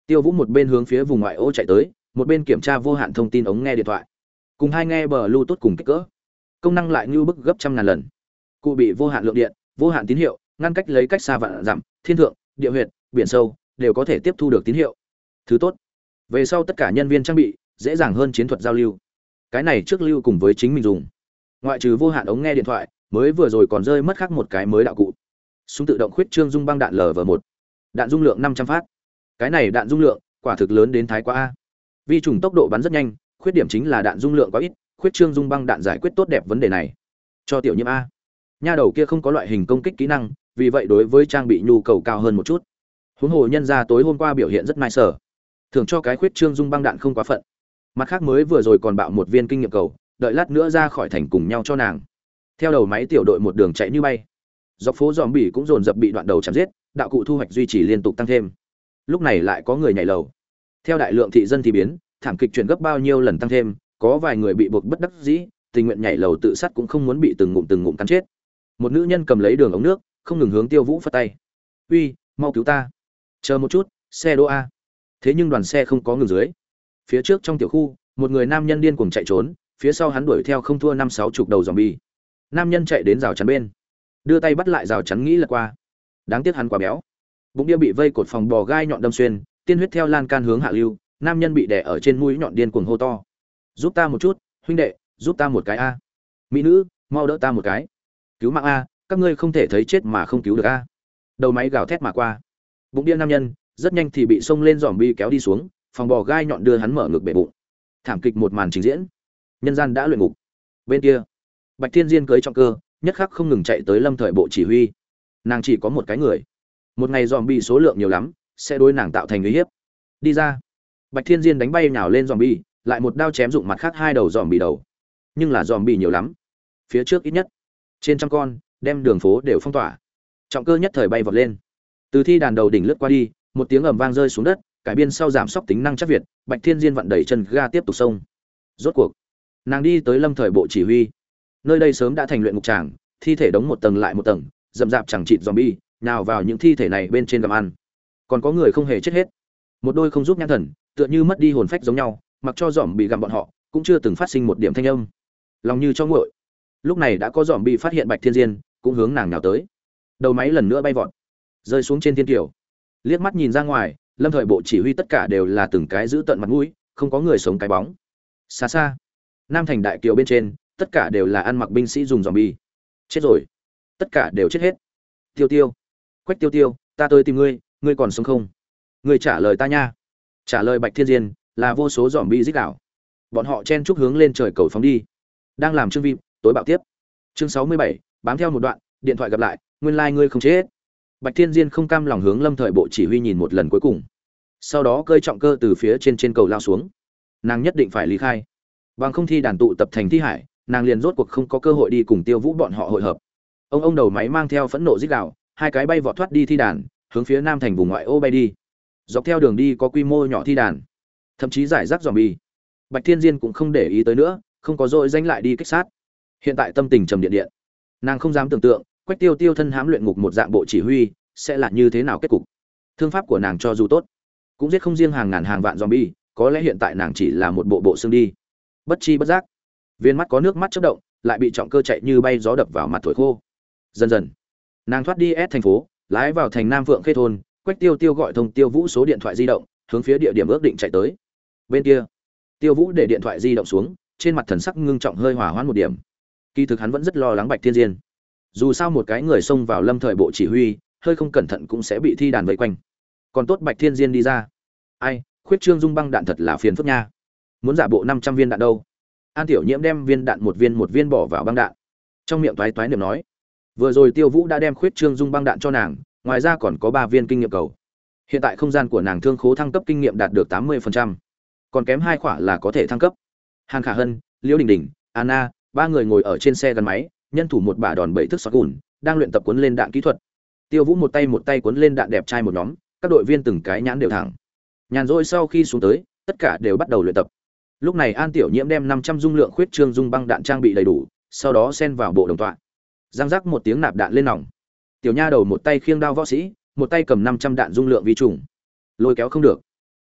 Tiêu Vũ một bên hướng phía vùng ngoại ô chạy tới, một bên kiểm tra vô hạn thông tin ống nghe điện thoại. Cùng hai nghe Bluetooth cùng kích cỡ. Công năng lại như bức gấp trăm ngàn lần. Cụ bị vô hạn lượng điện, vô hạn tín hiệu, ngăn cách lấy cách xa vạn dặm, thiên thượng, địa huyệt, biển sâu đều có thể tiếp thu được tín hiệu. Thứ tốt. Về sau tất cả nhân viên trang bị dễ dàng hơn chiến thuật giao lưu. Cái này trước lưu cùng với chính mình dùng. Ngoại trừ vô hạn ống nghe điện thoại, mới vừa rồi còn rơi mất khác một cái mới đạo cụ. Súng tự động khuyết trương dung băng đạn L V một. Đạn dung lượng năm trăm phát. Cái này đạn dung lượng quả thực lớn đến thái quá a. Vi trùng tốc độ bắn rất nhanh, khuyết điểm chính là đạn dung lượng quá ít, khuyết trương dung băng đạn giải quyết tốt đẹp vấn đề này. Cho tiểu Nhiễm a. Nha đầu kia không có loại hình công kích kỹ năng, vì vậy đối với trang bị nhu cầu cao hơn một chút. Huống hồ nhân gia tối hôm qua biểu hiện rất nice sở. Thường cho cái khuyết trương dung băng đạn không quá phận. Mặt khác mới vừa rồi còn bạo một viên kinh nghiệm cầu, đợi lát nữa ra khỏi thành cùng nhau cho nàng. Theo đầu máy tiểu đội một đường chạy như bay. Dọc phố zombie cũng dồn dập bị đoạn đầu chém giết, đạo cụ thu hoạch duy trì liên tục tăng thêm. Lúc này lại có người nhảy lầu. Theo đại lượng thị dân thì biến, thảm kịch chuyển gấp bao nhiêu lần tăng thêm, có vài người bị buộc bất đắc dĩ, tình nguyện nhảy lầu tự sát cũng không muốn bị từng ngụm từng ngụm cắn chết. Một nữ nhân cầm lấy đường ống nước, không ngừng hướng Tiêu Vũ phất tay. "Uy, mau cứu ta. Chờ một chút, xe đỗ a." Thế nhưng đoàn xe không có ngừng dưới. Phía trước trong tiểu khu, một người nam nhân điên cuồng chạy trốn, phía sau hắn đuổi theo không thua năm sáu chục đầu zombie. Nam nhân chạy đến rào chắn bên, đưa tay bắt lại rào chắn nghĩ là qua. Đáng tiếc hắn quá béo. Bụng đĩa bị vây cột phòng bò gai nhọn đâm xuyên, tiên huyết theo lan can hướng hạ lưu, nam nhân bị đè ở trên mũi nhọn điên cuồng hô to. "Giúp ta một chút, huynh đệ, giúp ta một cái a. Mỹ nữ, mau đỡ ta một cái. Cứu mạng a, các ngươi không thể thấy chết mà không cứu được a." Đầu máy gào thét mà qua. Bụng đĩa nam nhân rất nhanh thì bị xông lên zombie kéo đi xuống, phòng bò gai nhọn đưa hắn mở ngực bể bụng. Thảm kịch một màn trình diễn. Nhân gian đã luyện ngục. Bên kia, Bạch Thiên Diên cưới trọng cơ, nhất khắc không ngừng chạy tới Lâm Thời bộ chỉ huy. Nàng chỉ có một cái người. Một ngày zombie số lượng nhiều lắm, sẽ đối nàng tạo thành uy hiếp. Đi ra. Bạch Thiên Diên đánh bay nhào lên zombie, lại một đao chém dụng mặt khác hai đầu zombie đầu. Nhưng là zombie nhiều lắm. Phía trước ít nhất trên trăm con, đem đường phố đều phong tỏa. Trọng cơ nhất thời bay vọt lên. Từ thi đàn đầu đỉnh lướt qua đi, một tiếng ầm vang rơi xuống đất, cải biên sau giảm sốc tính năng chắc việt, Bạch Thiên Diên vặn đẩy chân ga tiếp tục xông. Rốt cuộc, nàng đi tới Lâm Thời bộ chỉ huy. Nơi đây sớm đã thành luyện ngục tràng, thi thể đống một tầng lại một tầng, rậm rạp chẳng chịt zombie, nào vào những thi thể này bên trên gặm ăn. Còn có người không hề chết hết. Một đôi không giúp nhãn thần, tựa như mất đi hồn phách giống nhau, mặc cho zombie gặm bọn họ, cũng chưa từng phát sinh một điểm thanh âm. Lòng như cho nguội. Lúc này đã có zombie phát hiện Bạch Thiên Diên, cũng hướng nàng nào tới. Đầu máy lần nữa bay vọt, rơi xuống trên thiên kiều. Liếc mắt nhìn ra ngoài, Lâm Thời bộ chỉ huy tất cả đều là từng cái giữ tận mặt mũi, không có người sống cái bóng. Xa xa, Nam Thành đại kiều bên trên, tất cả đều là ăn mặc binh sĩ dùng zombie. Chết rồi, tất cả đều chết hết. Tiêu Tiêu, Quách Tiêu Tiêu, ta tới tìm ngươi, ngươi còn sống không? Ngươi trả lời ta nha. Trả lời Bạch Thiên Diên là vô số zombie rít đảo. Bọn họ chen chúc hướng lên trời cầu phóng đi. Đang làm chương vip, tối bạo tiếp. Chương sáu mươi bảy, bám theo một đoạn, điện thoại gặp lại, nguyên lai like ngươi không chết. Bạch Thiên Diên không cam lòng hướng Lâm Thời bộ chỉ huy nhìn một lần cuối cùng. Sau đó cơi trọng cơ từ phía trên trên cầu lao xuống. Nàng nhất định phải ly khai. Bằng không thi đàn tụ tập thành thi hải, nàng liền rốt cuộc không có cơ hội đi cùng Tiêu Vũ bọn họ hội hợp. Ông ông đầu máy mang theo phẫn nộ rít gào, hai cái bay vọt thoát đi thi đàn, hướng phía Nam Thành vùng ngoại ô bay đi. Dọc theo đường đi có quy mô nhỏ thi đàn, thậm chí giải rác zombie. Bạch Thiên Diên cũng không để ý tới nữa, không có dội danh lại đi kích sát. Hiện tại tâm tình trầm điện điện. Nàng không dám tưởng tượng, Quách Tiêu Tiêu thân hãm luyện ngục một dạng bộ chỉ huy, sẽ là như thế nào kết cục. Thương pháp của nàng cho dù tốt, cũng giết không riêng hàng ngàn hàng vạn zombie, có lẽ hiện tại nàng chỉ là một bộ bộ xương đi. Bất chi bất giác, viên mắt có nước mắt chớp động, lại bị trọng cơ chạy như bay gió đập vào mặt thổi khô. Dần dần, nàng thoát đi S thành phố, lái vào thành Nam Vượng Khê thôn, Quách Tiêu Tiêu gọi thông Tiêu Vũ số điện thoại di động, hướng phía địa điểm ước định chạy tới. Bên kia, Tiêu Vũ để điện thoại di động xuống, trên mặt thần sắc ngưng trọng hơi hòa hoãn một điểm. Kỳ thực hắn vẫn rất lo lắng Bạch Thiên Diên. Dù sao một cái người xông vào Lâm Thời bộ chỉ huy, hơi không cẩn thận cũng sẽ bị thi đàn vây quanh. Còn tốt Bạch Thiên Diên đi ra. Ai, khuyết trương dung băng đạn thật là phiền phức nha. Muốn giả bộ năm trăm viên đạn đâu? An Tiểu Nhiễm đem viên đạn một viên một viên bỏ vào băng đạn. Trong miệng toái toái niệm nói, vừa rồi Tiêu Vũ đã đem khuyết trương dung băng đạn cho nàng, ngoài ra còn có ba viên kinh nghiệm cầu. Hiện tại không gian của nàng thương khố thăng cấp kinh nghiệm đạt được tám mươi phần trăm. Còn kém hai khỏa là có thể thăng cấp. Hàn Khả Hân, Liễu Đình Đình, Anna, ba người ngồi ở trên xe gắn máy, nhân thủ một bả đòn bẩy thức xoát gùn, đang luyện tập cuốn lên đạn kỹ thuật. Tiêu Vũ một tay một tay cuốn lên đạn đẹp trai một nhóm, các đội viên từng cái nhãn đều thẳng. Nhàn rỗi sau khi xuống tới, tất cả đều bắt đầu luyện tập. Lúc này An Tiểu Nhiễm đem năm trăm dung lượng khuyết trương dung băng đạn trang bị đầy đủ, sau đó xen vào bộ đồng tọa. Giang rắc một tiếng nạp đạn lên nòng. Tiểu nha đầu một tay khiêng đao võ sĩ, một tay cầm năm trăm đạn dung lượng vi trùng. Lôi kéo không được.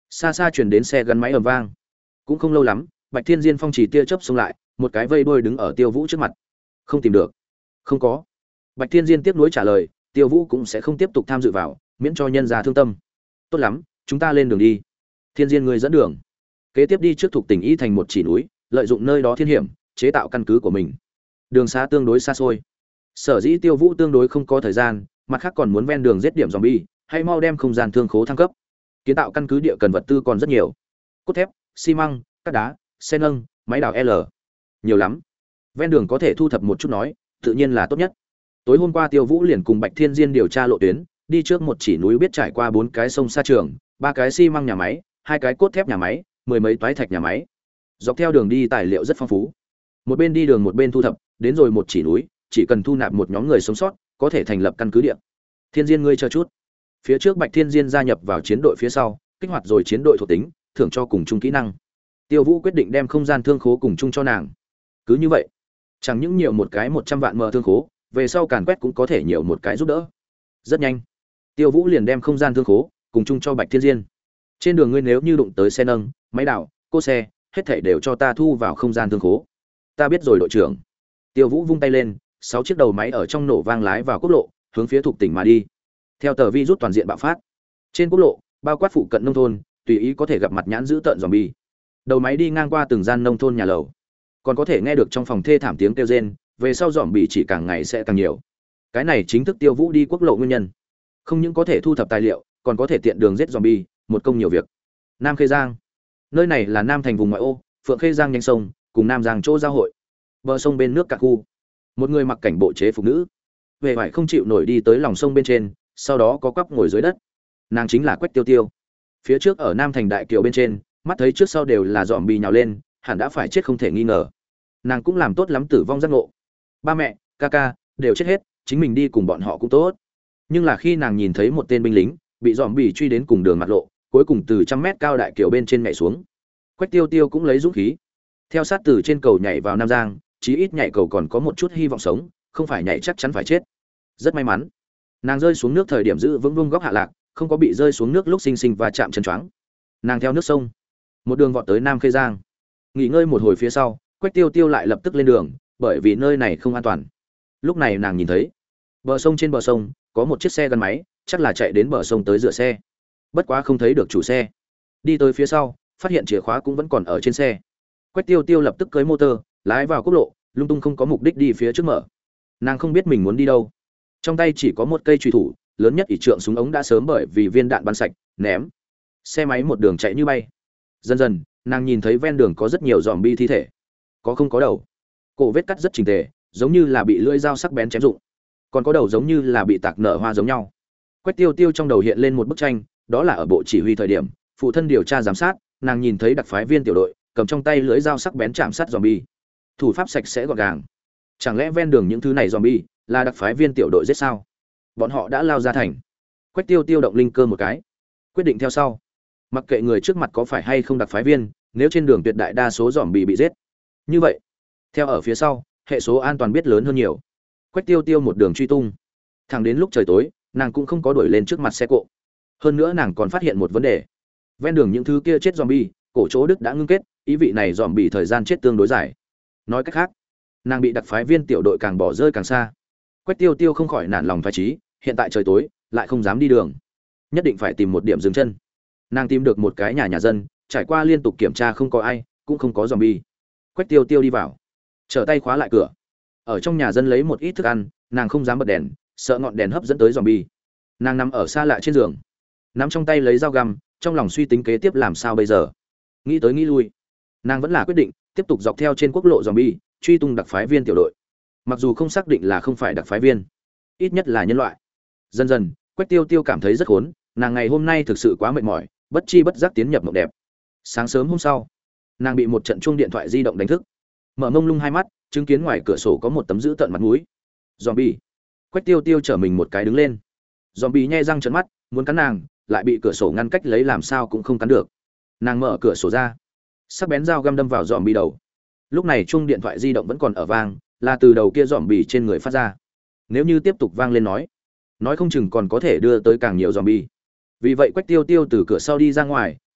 Xa xa truyền đến xe gắn máy ầm vang. Cũng không lâu lắm, Bạch Thiên Diên phong chỉ tia chớp xông lại, một cái vây đuôi đứng ở Tiêu Vũ trước mặt. Không tìm được. Không có. Bạch Thiên Diên tiếp nối trả lời, Tiêu Vũ cũng sẽ không tiếp tục tham dự vào, miễn cho nhân gia thương tâm. Tốt lắm, chúng ta lên đường đi. Thiên Diên người dẫn đường. Kế tiếp đi trước thuộc tỉnh Y thành một chỉ núi, lợi dụng nơi đó thiên hiểm, chế tạo căn cứ của mình. Đường xa tương đối xa xôi. Sở dĩ Tiêu Vũ tương đối không có thời gian, mặt khác còn muốn ven đường giết điểm zombie, hay mau đem không gian thương khố thăng cấp. Kiến tạo căn cứ địa cần vật tư còn rất nhiều. Cốt thép, xi măng, cát đá, xe nâng, máy đào L. Nhiều lắm. Ven đường có thể thu thập một chút nói, tự nhiên là tốt nhất. Tối hôm qua Tiêu Vũ liền cùng Bạch Thiên Diên điều tra lộ tuyến, đi trước một chỉ núi biết trải qua bốn cái sông sa trường, ba cái xi măng nhà máy, hai cái cốt thép nhà máy, mười mấy toái thạch nhà máy. Dọc theo đường đi tài liệu rất phong phú. Một bên đi đường một bên thu thập, đến rồi một chỉ núi, chỉ cần thu nạp một nhóm người sống sót, có thể thành lập căn cứ địa. Thiên Diên ngươi chờ chút. Phía trước Bạch Thiên Diên gia nhập vào chiến đội phía sau, kích hoạt rồi chiến đội thuộc tính, thưởng cho cùng chung kỹ năng. Tiêu Vũ quyết định đem không gian thương khố cùng chung cho nàng. Cứ như vậy, chẳng những nhiều một cái một trăm vạn mờ thương khố, về sau càn quét cũng có thể nhiều một cái giúp đỡ. Rất nhanh, Tiêu Vũ liền đem không gian thương khố cùng chung cho Bạch Thiên Diên. Trên đường ngươi nếu như đụng tới xe nâng, máy đào, cô xe, hết thảy đều cho ta thu vào không gian thương khố. Ta biết rồi đội trưởng. Tiêu Vũ vung tay lên, sáu chiếc đầu máy ở trong nổ vang lái vào quốc lộ, hướng phía thuộc tỉnh mà đi. Theo tờ virus toàn diện bạo phát, trên quốc lộ, bao quát phụ cận nông thôn, tùy ý có thể gặp mặt nhãn dữ tợn zombie. Đầu máy đi ngang qua từng gian nông thôn nhà lầu, còn có thể nghe được trong phòng thê thảm tiếng kêu rên, về sau zombie chỉ càng ngày sẽ càng nhiều. Cái này chính thức Tiêu Vũ đi quốc lộ nguyên nhân. Không những có thể thu thập tài liệu, còn có thể tiện đường giết zombie, một công nhiều việc. Nam Khê Giang, nơi này là Nam thành vùng ngoại ô, Phượng Khê Giang nhanh sông, cùng Nam Giang chỗ giao hội. Bờ sông bên nước cạn khu, một người mặc cảnh bộ chế phục nữ, về vải không chịu nổi đi tới lòng sông bên trên, sau đó có quắp ngồi dưới đất. Nàng chính là Quách Tiêu Tiêu. Phía trước ở Nam thành đại kiều bên trên, mắt thấy trước sau đều là dòm bì nhào lên, hẳn đã phải chết không thể nghi ngờ. Nàng cũng làm tốt lắm tử vong giác ngộ. Ba mẹ, ca ca đều chết hết, chính mình đi cùng bọn họ cũng tốt. Nhưng là khi nàng nhìn thấy một tên binh lính bị dòm bì truy đến cùng đường mặt lộ, cuối cùng từ trăm mét cao đại kiều bên trên nhảy xuống, Quách Tiêu Tiêu cũng lấy dũng khí, theo sát từ trên cầu nhảy vào Nam Giang, chí ít nhảy cầu còn có một chút hy vọng sống, không phải nhảy chắc chắn phải chết. Rất may mắn, nàng rơi xuống nước thời điểm giữ vững vung góc hạ lạc, không có bị rơi xuống nước lúc sinh sinh và chạm chân choáng. Nàng theo nước sông, một đường vọt tới Nam Khê Giang. Nghỉ ngơi một hồi phía sau, Quách Tiêu Tiêu lại lập tức lên đường, bởi vì nơi này không an toàn. Lúc này nàng nhìn thấy, bờ sông trên bờ sông có một chiếc xe gắn máy, chắc là chạy đến bờ sông tới rửa xe. Bất quá không thấy được chủ xe. Đi tới phía sau, phát hiện chìa khóa cũng vẫn còn ở trên xe. Quách Tiêu Tiêu lập tức cưới motor, lái vào quốc lộ, lung tung không có mục đích đi phía trước mở. Nàng không biết mình muốn đi đâu. Trong tay chỉ có một cây chùy thủ, lớn nhất ỷ trượng súng ống đã sớm bởi vì viên đạn bắn sạch, ném. Xe máy một đường chạy như bay. Dần dần, nàng nhìn thấy ven đường có rất nhiều zombie thi thể. Có không có đầu. Cổ vết cắt rất chỉnh tề, giống như là bị lưỡi dao sắc bén chém rụng. Còn có đầu giống như là bị tạc nở hoa giống nhau. Quách Tiêu Tiêu trong đầu hiện lên một bức tranh, đó là ở bộ chỉ huy thời điểm, phụ thân điều tra giám sát, nàng nhìn thấy đặc phái viên tiểu đội cầm trong tay lưỡi dao sắc bén chạm sát zombie. Thủ pháp sạch sẽ gọn gàng. Chẳng lẽ ven đường những thứ này zombie là đặc phái viên tiểu đội giết sao? Bọn họ đã lao ra thành. Quách Tiêu Tiêu động linh cơ một cái, quyết định theo sau. Mặc kệ người trước mặt có phải hay không đặc phái viên, nếu trên đường tuyệt đại đa số zombie bị giết, như vậy, theo ở phía sau, hệ số an toàn biết lớn hơn nhiều. Quách Tiêu Tiêu một đường truy tung, thẳng đến lúc trời tối, nàng cũng không có đuổi lên trước mặt xe cộ. Hơn nữa nàng còn phát hiện một vấn đề. Ven đường những thứ kia chết zombie, cổ chỗ đức đã ngưng kết, ý vị này zombie thời gian chết tương đối dài. Nói cách khác, nàng bị đặc phái viên tiểu đội càng bỏ rơi càng xa. Quách Tiêu Tiêu không khỏi nản lòng phái trí, hiện tại trời tối, lại không dám đi đường, nhất định phải tìm một điểm dừng chân. Nàng tìm được một cái nhà nhà dân, trải qua liên tục kiểm tra không có ai, cũng không có zombie. Quách Tiêu Tiêu đi vào, trở tay khóa lại cửa. Ở trong nhà dân lấy một ít thức ăn, nàng không dám bật đèn, sợ ngọn đèn hấp dẫn tới zombie. Nàng nằm ở xa lạ trên giường, nắm trong tay lấy dao găm, trong lòng suy tính kế tiếp làm sao bây giờ. Nghĩ tới nghĩ lui, nàng vẫn là quyết định tiếp tục dọc theo trên quốc lộ zombie, truy tung đặc phái viên tiểu đội. Mặc dù không xác định là không phải đặc phái viên, ít nhất là nhân loại. Dần dần, Quách Tiêu Tiêu cảm thấy rất khốn, nàng ngày hôm nay thực sự quá mệt mỏi, bất chi bất giác tiến nhập mộng đẹp. Sáng sớm hôm sau, nàng bị một trận chuông điện thoại di động đánh thức. Mở mông lung hai mắt, chứng kiến ngoài cửa sổ có một tấm dữ tợn mặt mũi. Zombie. Quách Tiêu Tiêu trở mình một cái đứng lên. Zombie nhe răng trợn mắt, muốn cắn nàng, lại bị cửa sổ ngăn cách lấy làm sao cũng không cắn được. Nàng mở cửa sổ ra, sắc bén dao găm đâm vào zombie đầu. Lúc này chuông điện thoại di động vẫn còn ở vang, là từ đầu kia zombie trên người phát ra. Nếu như tiếp tục vang lên nói, nói không chừng còn có thể đưa tới càng nhiều zombie. Vì vậy Quách Tiêu Tiêu từ cửa sau đi ra ngoài,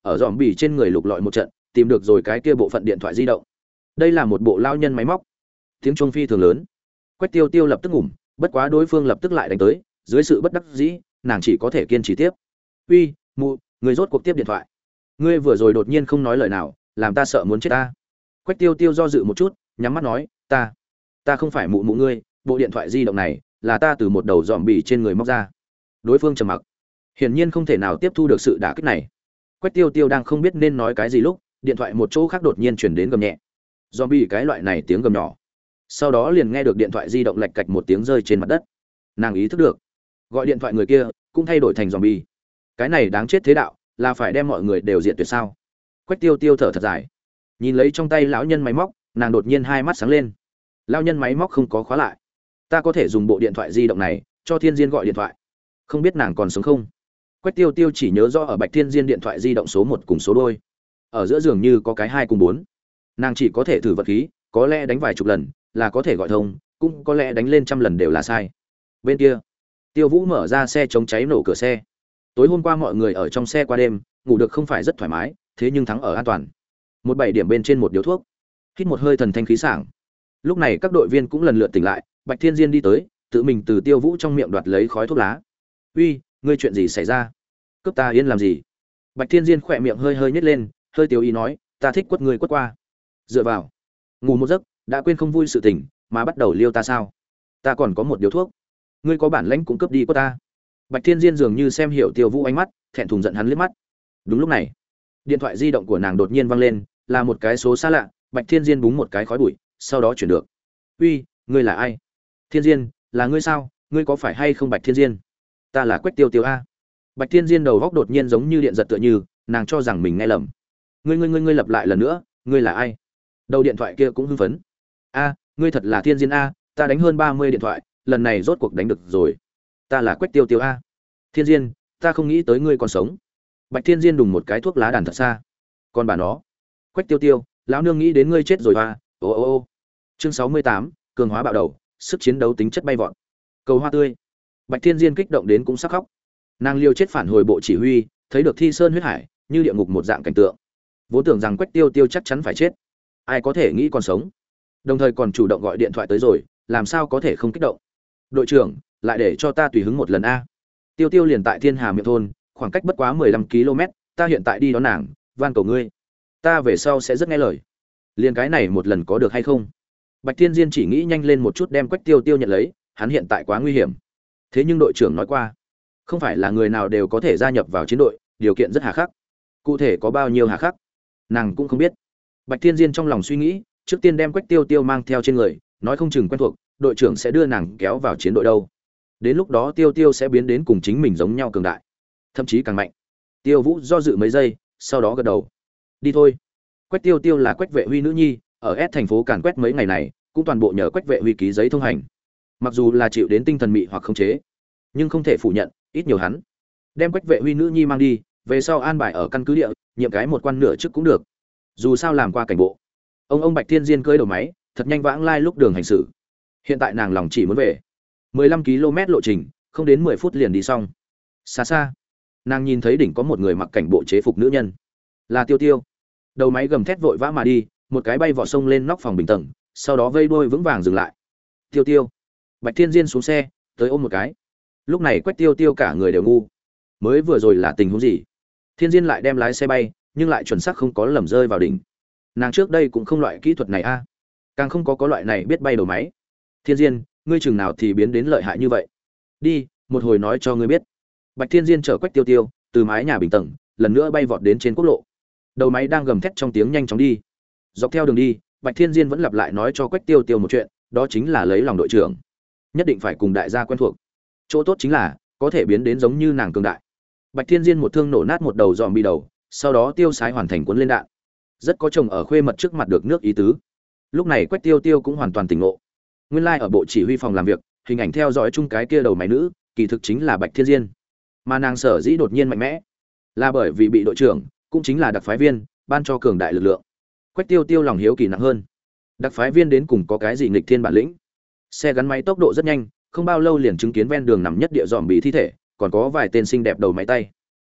ở dòm bì trên người lục lọi một trận, tìm được rồi cái kia bộ phận điện thoại di động. Đây là một bộ lao nhân máy móc. Tiếng chuông phi thường lớn. Quách Tiêu Tiêu lập tức ngủm, bất quá đối phương lập tức lại đánh tới, dưới sự bất đắc dĩ, nàng chỉ có thể kiên trì tiếp. "Uy, mụ, người rốt cuộc tiếp điện thoại. Ngươi vừa rồi đột nhiên không nói lời nào, làm ta sợ muốn chết ta." Quách Tiêu Tiêu do dự một chút, nhắm mắt nói, "Ta, ta không phải mụ mụ ngươi, bộ điện thoại di động này là ta từ một đầu dòm bì trên người móc ra." Đối phương trầm mặc, hiển nhiên không thể nào tiếp thu được sự đả kích này. Quách Tiêu Tiêu đang không biết nên nói cái gì lúc, điện thoại một chỗ khác đột nhiên truyền đến gầm nhẹ. Zombie cái loại này tiếng gầm nhỏ. Sau đó liền nghe được điện thoại di động lạch cạch một tiếng rơi trên mặt đất. Nàng ý thức được, gọi điện thoại người kia cũng thay đổi thành zombie. Cái này đáng chết thế đạo, là phải đem mọi người đều diệt tuyệt sao? Quách Tiêu Tiêu thở thật dài, nhìn lấy trong tay lão nhân máy móc, nàng đột nhiên hai mắt sáng lên. Lão nhân máy móc không có khóa lại, ta có thể dùng bộ điện thoại di động này cho Thiên Diên gọi điện thoại. Không biết nàng còn sống không? Quách Tiêu Tiêu chỉ nhớ rõ ở Bạch Thiên Diên điện thoại di động số một cùng số đôi. Ở giữa giường như có cái hai cùng bốn. Nàng chỉ có thể thử vật khí, có lẽ đánh vài chục lần là có thể gọi thông, cũng có lẽ đánh lên trăm lần đều là sai. Bên kia, Tiêu Vũ mở ra xe chống cháy nổ cửa xe. Tối hôm qua mọi người ở trong xe qua đêm, ngủ được không phải rất thoải mái, thế nhưng thắng ở an toàn. Một bảy điểm bên trên một điếu thuốc, hít một hơi thần thanh khí sảng. Lúc này các đội viên cũng lần lượt tỉnh lại, Bạch Thiên Diên đi tới, tự mình từ Tiêu Vũ trong miệng đoạt lấy khói thuốc lá. "Uy, ngươi chuyện gì xảy ra? Cướp ta yên làm gì?" Bạch Thiên Diên khỏe miệng hơi hơi nhếch lên, hơi tiêu ý nói, "Ta thích quất ngươi quất qua." Dựa vào, ngủ một giấc, đã quên không vui sự tình, mà bắt đầu liêu ta sao? Ta còn có một điếu thuốc, ngươi có bản lãnh cũng cướp đi của ta. Bạch Thiên Diên dường như xem hiểu Tiêu Vũ ánh mắt, thẹn thùng giận hắn liếc mắt. Đúng lúc này, điện thoại di động của nàng đột nhiên vang lên, là một cái số xa lạ. Bạch Thiên Diên búng một cái khói bụi, sau đó chuyển được. "Uy, ngươi là ai?" "Thiên Diên, là ngươi sao? Ngươi có phải hay không Bạch Thiên Diên?" "Ta là Quách Tiêu Tiêu a." Bạch Thiên Diên đầu góc đột nhiên giống như điện giật tựa như, nàng cho rằng mình nghe lầm. "Ngươi ngươi ngươi ngươi lặp lại lần nữa, ngươi là ai?" Đầu điện thoại kia cũng hưng phấn. "A, ngươi thật là Thiên Diên a, ta đánh hơn ba mươi điện thoại, lần này rốt cuộc đánh được rồi. Ta là Quách Tiêu Tiêu a." "Thiên Diên, ta không nghĩ tới ngươi còn sống." Bạch Thiên Diên đùng một cái thuốc lá đàn thật xa. "Còn bà nó, Quách Tiêu Tiêu, lão nương nghĩ đến ngươi chết rồi a." Ô ô ô. Chương sáu mươi tám, cường hóa bạo đầu, sức chiến đấu tính chất bay vọt. Cầu hoa tươi. Bạch Thiên Diên kích động đến cũng sắp khóc. Nàng liều chết phản hồi bộ chỉ huy, thấy được thi sơn huyết hải, như địa ngục một dạng cảnh tượng. Vốn tưởng rằng Quách Tiêu Tiêu chắc chắn phải chết, ai có thể nghĩ còn sống. Đồng thời còn chủ động gọi điện thoại tới rồi, làm sao có thể không kích động. "Đội trưởng, lại để cho ta tùy hứng một lần a." Tiêu Tiêu liền tại Thiên Hà miệng thôn, khoảng cách bất quá mười lăm ki lô mét, ta hiện tại đi đón nàng, van cầu ngươi. Ta về sau sẽ rất nghe lời. Liền cái này một lần có được hay không? Bạch Thiên Diên chỉ nghĩ nhanh lên một chút đem Quách Tiêu Tiêu nhận lấy, hắn hiện tại quá nguy hiểm. Thế nhưng đội trưởng nói qua, không phải là người nào đều có thể gia nhập vào chiến đội, điều kiện rất hà khắc. Cụ thể có bao nhiêu hà khắc, nàng cũng không biết. Bạch Thiên Diên trong lòng suy nghĩ, trước tiên đem Quách Tiêu Tiêu mang theo trên người, nói không chừng quen thuộc, đội trưởng sẽ đưa nàng kéo vào chiến đội đâu. Đến lúc đó Tiêu Tiêu sẽ biến đến cùng chính mình giống nhau cường đại, thậm chí càng mạnh. Tiêu Vũ do dự mấy giây, sau đó gật đầu. "Đi thôi." Quách Tiêu Tiêu là Quách Vệ Huy nữ nhi, ở S thành phố càn quét mấy ngày này, cũng toàn bộ nhờ Quách Vệ Huy ký giấy thông hành. Mặc dù là chịu đến tinh thần mị hoặc khống chế, nhưng không thể phủ nhận, ít nhiều hắn đem Quách Vệ Huy nữ nhi mang đi, về sau an bài ở căn cứ địa, nhiệm cái một quan nửa chức cũng được. Dù sao làm qua cảnh bộ. Ông ông Bạch Thiên Diên cưỡi đầu máy, thật nhanh vãng lai lúc đường hành xử. Hiện tại nàng lòng chỉ muốn về. mười lăm ki lô mét lộ trình, không đến mười phút liền đi xong. Xa xa, nàng nhìn thấy đỉnh có một người mặc cảnh bộ chế phục nữ nhân, là Tiêu Tiêu. Đầu máy gầm thét vội vã mà đi, một cái bay vọt sông lên nóc phòng bình tầng, sau đó vây đuôi vững vàng dừng lại. "Tiêu Tiêu." Bạch Thiên Diên xuống xe, tới ôm một cái. Lúc này Quách Tiêu Tiêu cả người đều ngu. Mới vừa rồi là tình huống gì? Thiên Diên lại đem lái xe bay, nhưng lại chuẩn xác không có lầm rơi vào đỉnh. Nàng trước đây cũng không loại kỹ thuật này a, càng không có có loại này biết bay đầu máy. "Thiên Diên, ngươi chừng nào thì biến đến lợi hại như vậy? Đi, một hồi nói cho ngươi biết." Bạch Thiên Diên chở Quách Tiêu Tiêu từ mái nhà bình tầng, lần nữa bay vọt đến trên quốc lộ. Đầu máy đang gầm thét trong tiếng nhanh chóng đi. Dọc theo đường đi, Bạch Thiên Diên vẫn lặp lại nói cho Quách Tiêu Tiêu một chuyện, đó chính là lấy lòng đội trưởng, nhất định phải cùng đại gia quen thuộc. Chỗ tốt chính là có thể biến đến giống như nàng cường đại. Bạch Thiên Diên một thương nổ nát một đầu dòm bi đầu, sau đó tiêu sái hoàn thành cuốn lên đạn. Rất có chồng ở khuê mật trước mặt được nước ý tứ. Lúc này Quách Tiêu Tiêu cũng hoàn toàn tỉnh ngộ. Nguyên lai like ở bộ chỉ huy phòng làm việc, hình ảnh theo dõi chung cái kia đầu máy nữ, kỳ thực chính là Bạch Thiên Diên. Mà nàng sở dĩ đột nhiên mạnh mẽ, là bởi vì bị đội trưởng, cũng chính là đặc phái viên, ban cho cường đại lực lượng. Quách Tiêu Tiêu lòng hiếu kỳ nặng hơn. Đặc phái viên đến cùng có cái gì nghịch thiên bản lĩnh? Xe gắn máy tốc độ rất nhanh, không bao lâu liền chứng kiến ven đường nằm nhất địa dòm bị thi thể, còn có vài tên xinh đẹp đầu máy tay.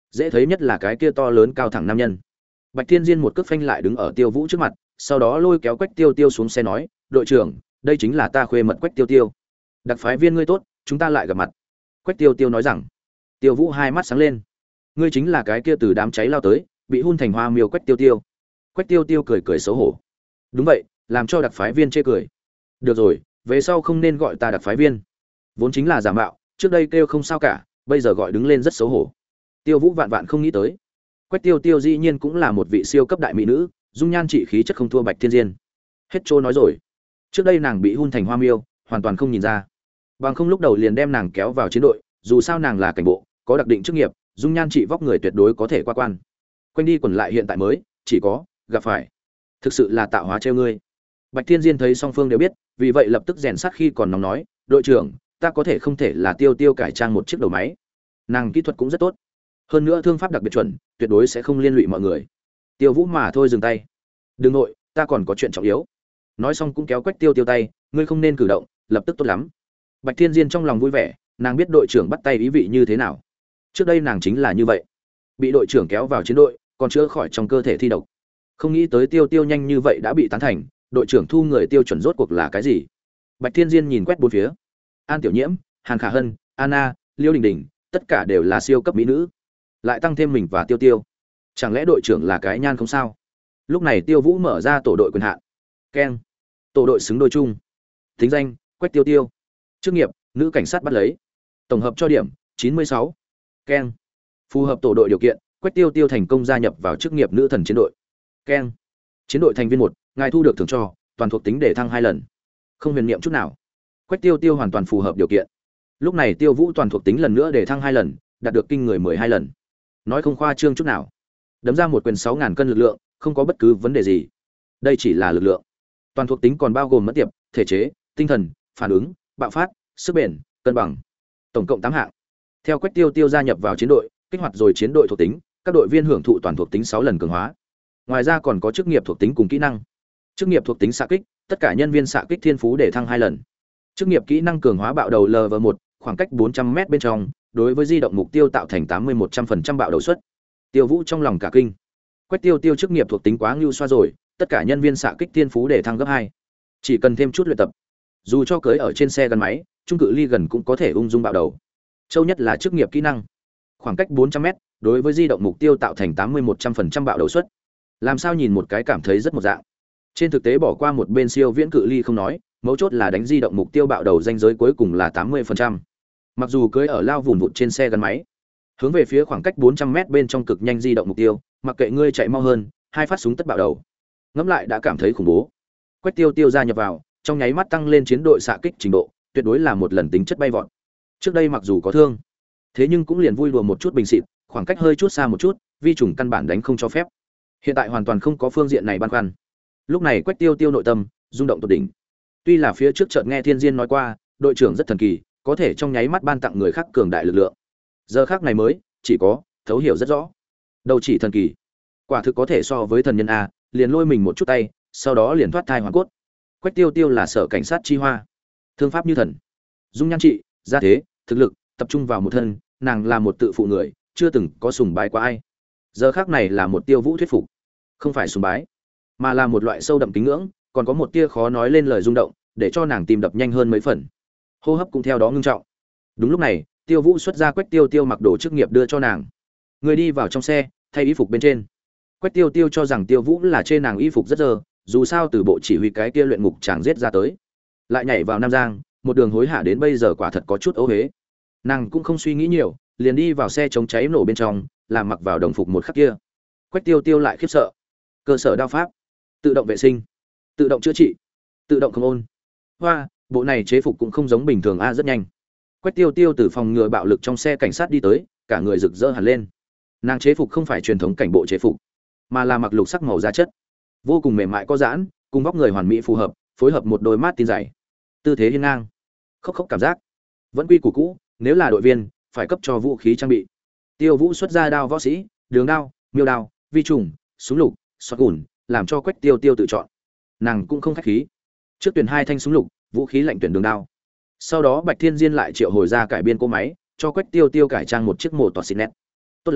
Dễ thấy nhất là cái kia to lớn cao thẳng nam nhân. Bạch Thiên Diên một cước phanh lại đứng ở Tiêu Vũ trước mặt, sau đó lôi kéo Quách Tiêu Tiêu xuống xe nói, "Đội trưởng, đây chính là ta khuê mật Quách Tiêu Tiêu. Đặc phái viên ngươi tốt, chúng ta lại gặp mặt." Quách Tiêu Tiêu nói rằng. Tiêu Vũ hai mắt sáng lên. "Ngươi chính là cái kia từ đám cháy lao tới, bị hun thành hoa miêu Quách Tiêu Tiêu." Quách Tiêu Tiêu cười cười xấu hổ. "Đúng vậy, làm cho đặc phái viên chê cười." "Được rồi, về sau không nên gọi ta đặc phái viên. Vốn chính là giả mạo, trước đây kêu không sao cả, bây giờ gọi đứng lên rất xấu hổ." Tiêu Vũ vạn vạn không nghĩ tới, Quách Tiêu Tiêu dĩ nhiên cũng là một vị siêu cấp đại mỹ nữ, dung nhan trị khí chất không thua Bạch Thiên Diên. Hết trô nói rồi, trước đây nàng bị hun thành hoa miêu, hoàn toàn không nhìn ra. Bằng không lúc đầu liền đem nàng kéo vào chiến đội, dù sao nàng là cảnh bộ, có đặc định chức nghiệp, dung nhan trị vóc người tuyệt đối có thể qua quan. Quanh đi quẩn lại hiện tại mới, chỉ có gặp phải. Thực sự là tạo hóa trêu ngươi. Bạch Thiên Diên thấy song phương đều biết, vì vậy lập tức rèn sát khi còn nóng nói, "Đội trưởng, ta có thể không thể là Tiêu Tiêu cải trang một chiếc đầu máy. Nàng kỹ thuật cũng rất tốt. Hơn nữa thương pháp đặc biệt chuẩn, tuyệt đối sẽ không liên lụy mọi người." Tiêu Vũ mà thôi dừng tay. "Đừng nội, ta còn có chuyện trọng yếu." Nói xong cũng kéo Quách Tiêu Tiêu tay, "Ngươi không nên cử động, lập tức tốt lắm." Bạch Thiên Diên trong lòng vui vẻ, nàng biết đội trưởng bắt tay ý vị như thế nào. Trước đây nàng chính là như vậy, bị đội trưởng kéo vào chiến đội, còn chữa khỏi trong cơ thể thi độc. Không nghĩ tới Tiêu Tiêu nhanh như vậy đã bị tán thành, đội trưởng thu người tiêu chuẩn rốt cuộc là cái gì? Bạch Thiên Diên nhìn quét bốn phía. An Tiểu Nhiễm, Hàn Khả Hân, Anna, Liêu Đình Đình, tất cả đều là siêu cấp mỹ nữ. Lại tăng thêm mình và Tiêu Tiêu. Chẳng lẽ đội trưởng là cái nhan không sao? Lúc này Tiêu Vũ mở ra tổ đội quyền hạn. Keng. Tổ đội xứng đôi chung. Tính danh: Quách Tiêu Tiêu. Chức nghiệp: nữ cảnh sát bắt lấy. Tổng hợp cho điểm: chín mươi sáu. Keng. Phù hợp tổ đội điều kiện, Quách Tiêu Tiêu thành công gia nhập vào chức nghiệp nữ thần chiến đội. Keng. Chiến đội thành viên một, ngài thu được thưởng cho, toàn thuộc tính để thăng hai lần. Không huyền niệm chút nào. Quách Tiêu Tiêu hoàn toàn phù hợp điều kiện. Lúc này Tiêu Vũ toàn thuộc tính lần nữa để thăng hai lần, đạt được kinh người mười hai lần. Nói không khoa trương chút nào. Đấm ra một quyền sáu ngàn cân lực lượng, không có bất cứ vấn đề gì. Đây chỉ là lực lượng. Toàn thuộc tính còn bao gồm mất tiệp, thể chế, tinh thần, phản ứng, bạo phát, sức bền, cân bằng. Tổng cộng tám hạng. Theo Quách Tiêu Tiêu gia nhập vào chiến đội, kích hoạt rồi chiến đội thuộc tính, các đội viên hưởng thụ toàn thuộc tính sáu lần cường hóa. Ngoài ra còn có chức nghiệp thuộc tính cùng kỹ năng. Chức nghiệp thuộc tính xạ kích, tất cả nhân viên xạ kích thiên phú để thăng hai lần. Chức nghiệp kỹ năng cường hóa bạo đầu L V một, khoảng cách bốn trăm mét bên trong, đối với di động mục tiêu tạo thành tám mươi một trăm phần trăm bạo đầu suất. Tiêu Vũ trong lòng cả kinh. Quách Tiêu Tiêu chức nghiệp thuộc tính quá ngưu xoa rồi, tất cả nhân viên xạ kích thiên phú để thăng gấp hai. Chỉ cần thêm chút luyện tập, dù cho cưỡi ở trên xe gắn máy, trung cự ly gần cũng có thể ung dung bạo đầu. Châu nhất là chức nghiệp kỹ năng. Khoảng cách bốn trăm mét, đối với di động mục tiêu tạo thành tám mươi một trăm phần trăm bạo đầu suất. Làm sao nhìn một cái cảm thấy rất một dạng. Trên thực tế bỏ qua một bên siêu viễn cự ly không nói, mấu chốt là đánh di động mục tiêu bạo đầu danh giới cuối cùng là tám mươi phần trăm. Mặc dù cưỡi ở lao vùn vụt trên xe gắn máy, hướng về phía khoảng cách bốn trăm mét bên trong cực nhanh di động mục tiêu, mặc kệ ngươi chạy mau hơn, hai phát súng tất bạo đầu. Ngẫm lại đã cảm thấy khủng bố. Quách Tiêu Tiêu gia nhập vào, trong nháy mắt tăng lên chiến đội xạ kích trình độ, tuyệt đối là một lần tính chất bay vọt. Trước đây mặc dù có thương, thế nhưng cũng liền vui đùa một chút bình xịt, khoảng cách hơi chút xa một chút, vi trùng căn bản đánh không cho phép. Hiện tại hoàn toàn không có phương diện này băn khoăn. Lúc này Quách Tiêu Tiêu nội tâm rung động tột đỉnh. Tuy là phía trước chợt nghe Thiên Diên nói qua, đội trưởng rất thần kỳ, có thể trong nháy mắt ban tặng người khác cường đại lực lượng. Giờ khác này mới, chỉ có thấu hiểu rất rõ. Đâu chỉ thần kỳ, quả thực có thể so với thần nhân a, liền lôi mình một chút tay, sau đó liền thoát thai hoàn cốt. Quách Tiêu Tiêu là sở cảnh sát chi hoa, thương pháp như thần, dung nhan trị, gia thế, thực lực, tập trung vào một thân, nàng là một tự phụ người, chưa từng có sùng bái qua ai. Giờ khác này là một Tiêu Vũ thuyết phục, không phải sùng bái, mà là một loại sâu đậm kính ngưỡng, còn có một tia khó nói lên lời rung động, để cho nàng tim đập nhanh hơn mấy phần, hô hấp cũng theo đó ngưng trọng. Đúng lúc này, Tiêu Vũ xuất ra Quách Tiêu Tiêu mặc đồ chức nghiệp đưa cho nàng. Người đi vào trong xe, thay y phục bên trên. Quách Tiêu Tiêu cho rằng Tiêu Vũ là chê nàng y phục rất dơ, dù sao từ bộ chỉ huy cái kia luyện ngục chàng giết ra tới, lại nhảy vào Nam Giang, một đường hối hả đến bây giờ quả thật có chút ấu hế. Nàng cũng không suy nghĩ nhiều, liền đi vào xe chống cháy nổ bên trong, làm mặc vào đồng phục một khắc kia. Quách Tiêu Tiêu lại khiếp sợ. Cơ sở đao pháp, tự động vệ sinh, tự động chữa trị, tự động không ôn. Hoa, bộ này chế phục cũng không giống bình thường a, rất nhanh. Quách Tiêu Tiêu từ phòng ngừa bạo lực trong xe cảnh sát đi tới, cả người rực rỡ hẳn lên. Nàng chế phục không phải truyền thống cảnh bộ chế phục, mà là mặc lục sắc màu da chất, vô cùng mềm mại có giãn, cùng vóc người hoàn mỹ phù hợp, phối hợp một đôi mát tin dày, tư thế hiên ngang, khốc khốc cảm giác, vẫn quy củ cũ. Nếu là đội viên, phải cấp cho vũ khí trang bị. Tiêu Vũ xuất ra đao võ sĩ, đường đao, miêu đao, vi trùng, súng lục, xoát gùn, làm cho Quách Tiêu Tiêu tự chọn. Nàng cũng không khách khí, trước tuyển hai thanh súng lục, vũ khí lạnh tuyển đường đao. Sau đó Bạch Thiên Diên lại triệu hồi ra cải biên cỗ máy, cho Quách Tiêu Tiêu cải trang một chiếc mổ toa xịn nét. Tốt lắm,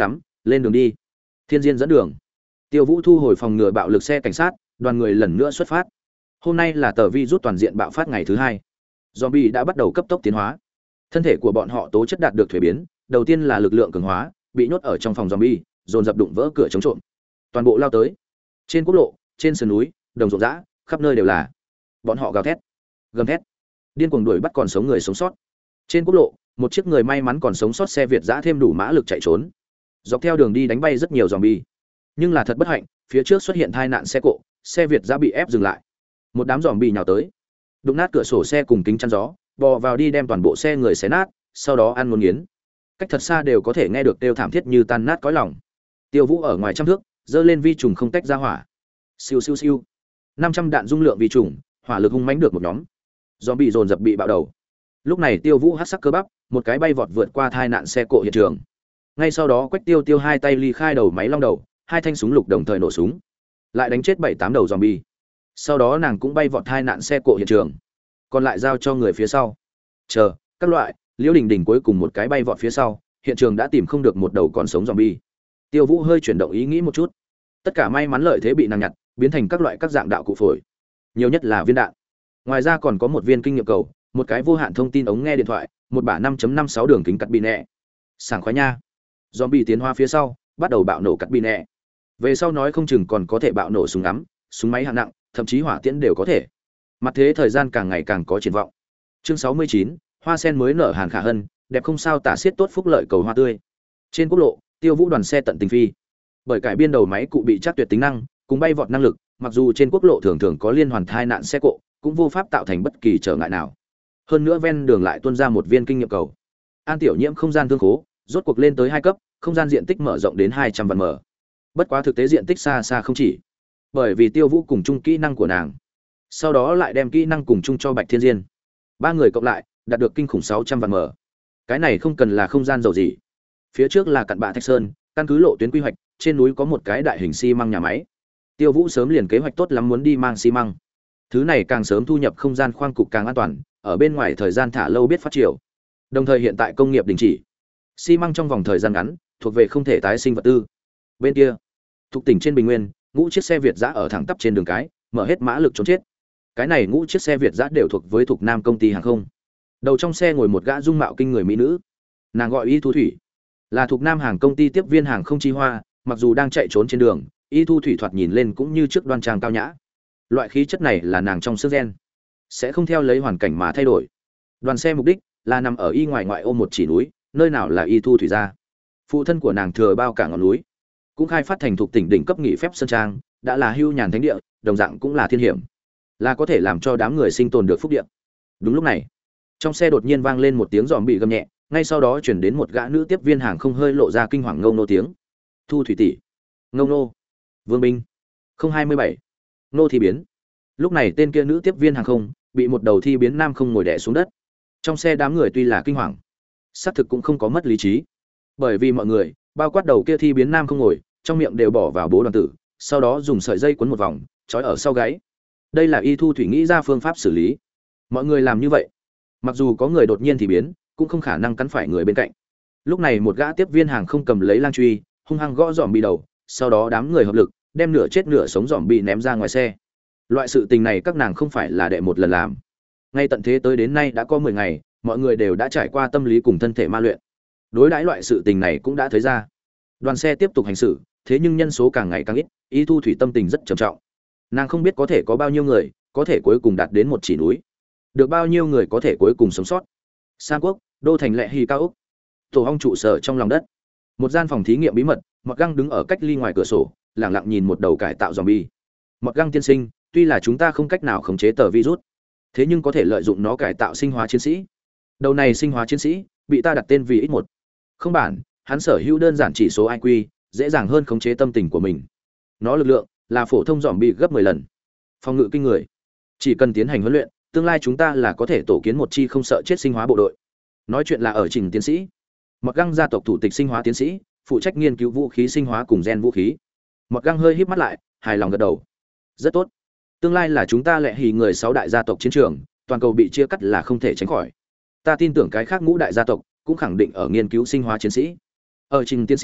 Lên đường đi. Thiên Diên dẫn đường. Tiêu Vũ thu hồi phòng ngừa bạo lực xe cảnh sát, đoàn người lần nữa xuất phát. Hôm nay là tờ vi rút toàn diện bạo phát ngày thứ hai. Zombie đã bắt đầu cấp tốc tiến hóa. Thân thể của bọn họ tố chất đạt được thuế biến, đầu tiên là lực lượng cường hóa, bị nhốt ở trong phòng zombie, dồn dập đụng vỡ cửa chống trộm. Toàn bộ lao tới. Trên quốc lộ, trên sườn núi, đồng ruộng dã, khắp nơi đều là. Bọn họ gào thét, gầm thét, điên cuồng đuổi bắt còn sống người sống sót. Trên quốc lộ, một chiếc người may mắn còn sống sót xe Việt dã thêm đủ mã lực chạy trốn. Dọc theo đường đi đánh bay rất nhiều zombie. Nhưng là thật bất hạnh, phía trước xuất hiện tai nạn xe cộ, xe Việt dã bị ép dừng lại. Một đám zombie nhào tới, đụng nát cửa sổ xe cùng kính chắn gió, bò vào đi đem toàn bộ xe người xé nát, sau đó ăn muốn nghiến. Cách thật xa đều có thể nghe được kêu thảm thiết như tan nát cõi lòng. Tiêu Vũ ở ngoài trăm thước, giơ lên vi trùng không tách ra hỏa. Siêu siêu siêu. năm trăm đạn dung lượng vi trùng, hỏa lực hung mãnh được một nhóm. Zombie dồn dập bị bạo đầu. Lúc này Tiêu Vũ hắc sắc cơ bắp, một cái bay vọt vượt qua tai nạn xe cộ hiện trường. Ngay sau đó Quách Tiêu Tiêu hai tay ly khai đầu máy long đầu, hai thanh súng lục đồng thời nổ súng, lại đánh chết bảy tám đầu zombie. Sau đó nàng cũng bay vọt tai nạn xe cộ hiện trường, còn lại giao cho người phía sau. Chờ, các loại, Liễu Đình Đình cuối cùng một cái bay vọt phía sau, hiện trường đã tìm không được một đầu còn sống zombie. Tiêu Vũ hơi chuyển động ý nghĩ một chút. Tất cả may mắn lợi thế bị nàng nhặt, biến thành các loại các dạng đạo cụ phổi. Nhiều nhất là viên đạn. Ngoài ra còn có một viên kinh nghiệm cầu, một cái vô hạn thông tin ống nghe điện thoại, một bả năm chấm năm sáu đường kính cắt bi nẹ. Sảng khoái nha. Zombie tiến hóa phía sau, bắt đầu bạo nổ cắt bi nẹ. Về sau nói không chừng còn có thể bạo nổ súng ngắm, súng máy hạng nặng, thậm chí hỏa tiễn đều có thể. Mặt thế thời gian càng ngày càng có triển vọng. Chương sáu mươi chín, hoa sen mới nở Hàn Khả Hân, đẹp không sao tả xiết tốt phúc lợi cầu hoa tươi. Trên quốc lộ, Tiêu Vũ đoàn xe tận tình phi. Bởi cải biên đầu máy cụ bị chắc tuyệt tính năng, cùng bay vọt năng lực, mặc dù trên quốc lộ thường thường có liên hoàn tai nạn xe cộ, cũng vô pháp tạo thành bất kỳ trở ngại nào. Hơn nữa ven đường lại tuôn ra một viên kinh nghiệm cầu. An Tiểu Nhiễm không gian thương khố, rốt cuộc lên tới hai cấp, không gian diện tích mở rộng đến hai trăm vạn mở. Bất quá thực tế diện tích xa xa không chỉ. Bởi vì Tiêu Vũ cùng chung kỹ năng của nàng, sau đó lại đem kỹ năng cùng chung cho Bạch Thiên Diên. Ba người cộng lại, đạt được kinh khủng sáu trăm vạn mở. Cái này không cần là không gian giàu gì. Phía trước là cặn bạ Thạch Sơn, căn cứ lộ tuyến quy hoạch, trên núi có một cái đại hình xi măng nhà máy. Tiêu Vũ sớm liền kế hoạch tốt lắm muốn đi mang xi măng. Thứ này càng sớm thu nhập không gian khoang cục càng an toàn, ở bên ngoài thời gian thả lâu biết phát triển. Đồng thời hiện tại công nghiệp đình chỉ, xi măng trong vòng thời gian ngắn thuộc về không thể tái sinh vật tư. Bên kia, thuộc tỉnh trên Bình Nguyên, ngũ chiếc xe Việt dã ở thẳng tắp trên đường cái, mở hết mã lực trốn chết. Cái này ngũ chiếc xe Việt dã đều thuộc với thuộc Nam công ty hàng không. Đầu trong xe ngồi một gã dung mạo kinh người mỹ nữ, nàng gọi Y Thu Thủy, là thuộc Nam hàng công ty tiếp viên hàng không Chi Hoa. Mặc dù đang chạy trốn trên đường, Y Thu Thủy thoạt nhìn lên cũng như trước đoan trang cao nhã. Loại khí chất này là nàng trong xương gen, sẽ không theo lấy hoàn cảnh mà thay đổi. Đoàn xe mục đích là nằm ở y ngoài ngoại ô một chỉ núi, nơi nào là Y Thu Thủy ra. Phụ thân của nàng thừa bao cả ngọn núi, cũng khai phát thành thuộc tỉnh đỉnh cấp nghỉ phép sơn trang, đã là hưu nhàn thánh địa, đồng dạng cũng là thiên hiểm, là có thể làm cho đám người sinh tồn được phúc địa. Đúng lúc này, trong xe đột nhiên vang lên một tiếng giòm bị gầm nhẹ, ngay sau đó chuyển đến một gã nữ tiếp viên hàng không hơi lộ ra kinh hoàng ngâu nô tiếng. Thu Thủy tỷ, ngâu nô, Vương Binh, không hai mươi bảy, nô thi biến. Lúc này tên kia nữ tiếp viên hàng không bị một đầu thi biến nam không ngồi đè xuống đất. Trong xe đám người tuy là kinh hoàng, xác thực cũng không có mất lý trí, bởi vì mọi người, bao quát đầu kia thi biến nam không ngồi, trong miệng đều bỏ vào bố đoàn tử, sau đó dùng sợi dây quấn một vòng, trói ở sau gáy. Đây là Y Thu Thủy nghĩ ra phương pháp xử lý. Mọi người làm như vậy, mặc dù có người đột nhiên thì biến, cũng không khả năng cắn phải người bên cạnh. Lúc này một gã tiếp viên hàng không cầm lấy lang truy, hung hăng gõ dòm bị đầu, sau đó đám người hợp lực, đem nửa chết nửa sống dòm bị ném ra ngoài xe. Loại sự tình này các nàng không phải là đệ một lần làm. Ngay tận thế tới đến nay đã có mười ngày, mọi người đều đã trải qua tâm lý cùng thân thể ma luyện. Đối đãi loại sự tình này cũng đã thấy ra. Đoàn xe tiếp tục hành xử, thế nhưng nhân số càng ngày càng ít, Y Thu Thủy tâm tình rất trầm trọng. Nàng không biết có thể có bao nhiêu người có thể cuối cùng đạt đến một chỉ núi, được bao nhiêu người có thể cuối cùng sống sót. Sam Quốc, đô thành Lệ Hy cao ốc, tổ ong trụ sở trong lòng đất, một gian phòng thí nghiệm bí mật. Mọt Găng đứng ở cách ly ngoài cửa sổ, lặng lặng nhìn một đầu cải tạo zombie. Mọt Găng tiên sinh, tuy là chúng ta không cách nào khống chế tờ virus, thế nhưng có thể lợi dụng nó cải tạo sinh hóa chiến sĩ. Đầu này sinh hóa chiến sĩ bị ta đặt tên vì ích một. Không bản, hắn sở hữu đơn giản chỉ số i kiu, dễ dàng hơn khống chế tâm tình của mình. Nó lực lượng là phổ thông zombie gấp mười lần. Phòng ngự kinh người. Chỉ cần tiến hành huấn luyện, tương lai chúng ta là có thể tổ kiến một chi không sợ chết sinh hóa bộ đội. Nói chuyện là ở Trình tiến sĩ. Mọt Găng gia tộc thủ tịch sinh hóa tiến sĩ, phụ trách nghiên cứu vũ khí sinh hóa cùng gen vũ khí. Mọt Găng hơi híp mắt lại, hài lòng gật đầu. Rất tốt. Tương lai là chúng ta Lệ Hì người sáu đại gia tộc chiến trường, toàn cầu bị chia cắt là không thể tránh khỏi. Ta tin tưởng cái khác ngũ đại gia tộc cũng khẳng định ở nghiên cứu sinh hóa chiến sĩ. Ở Trình tiến sĩ,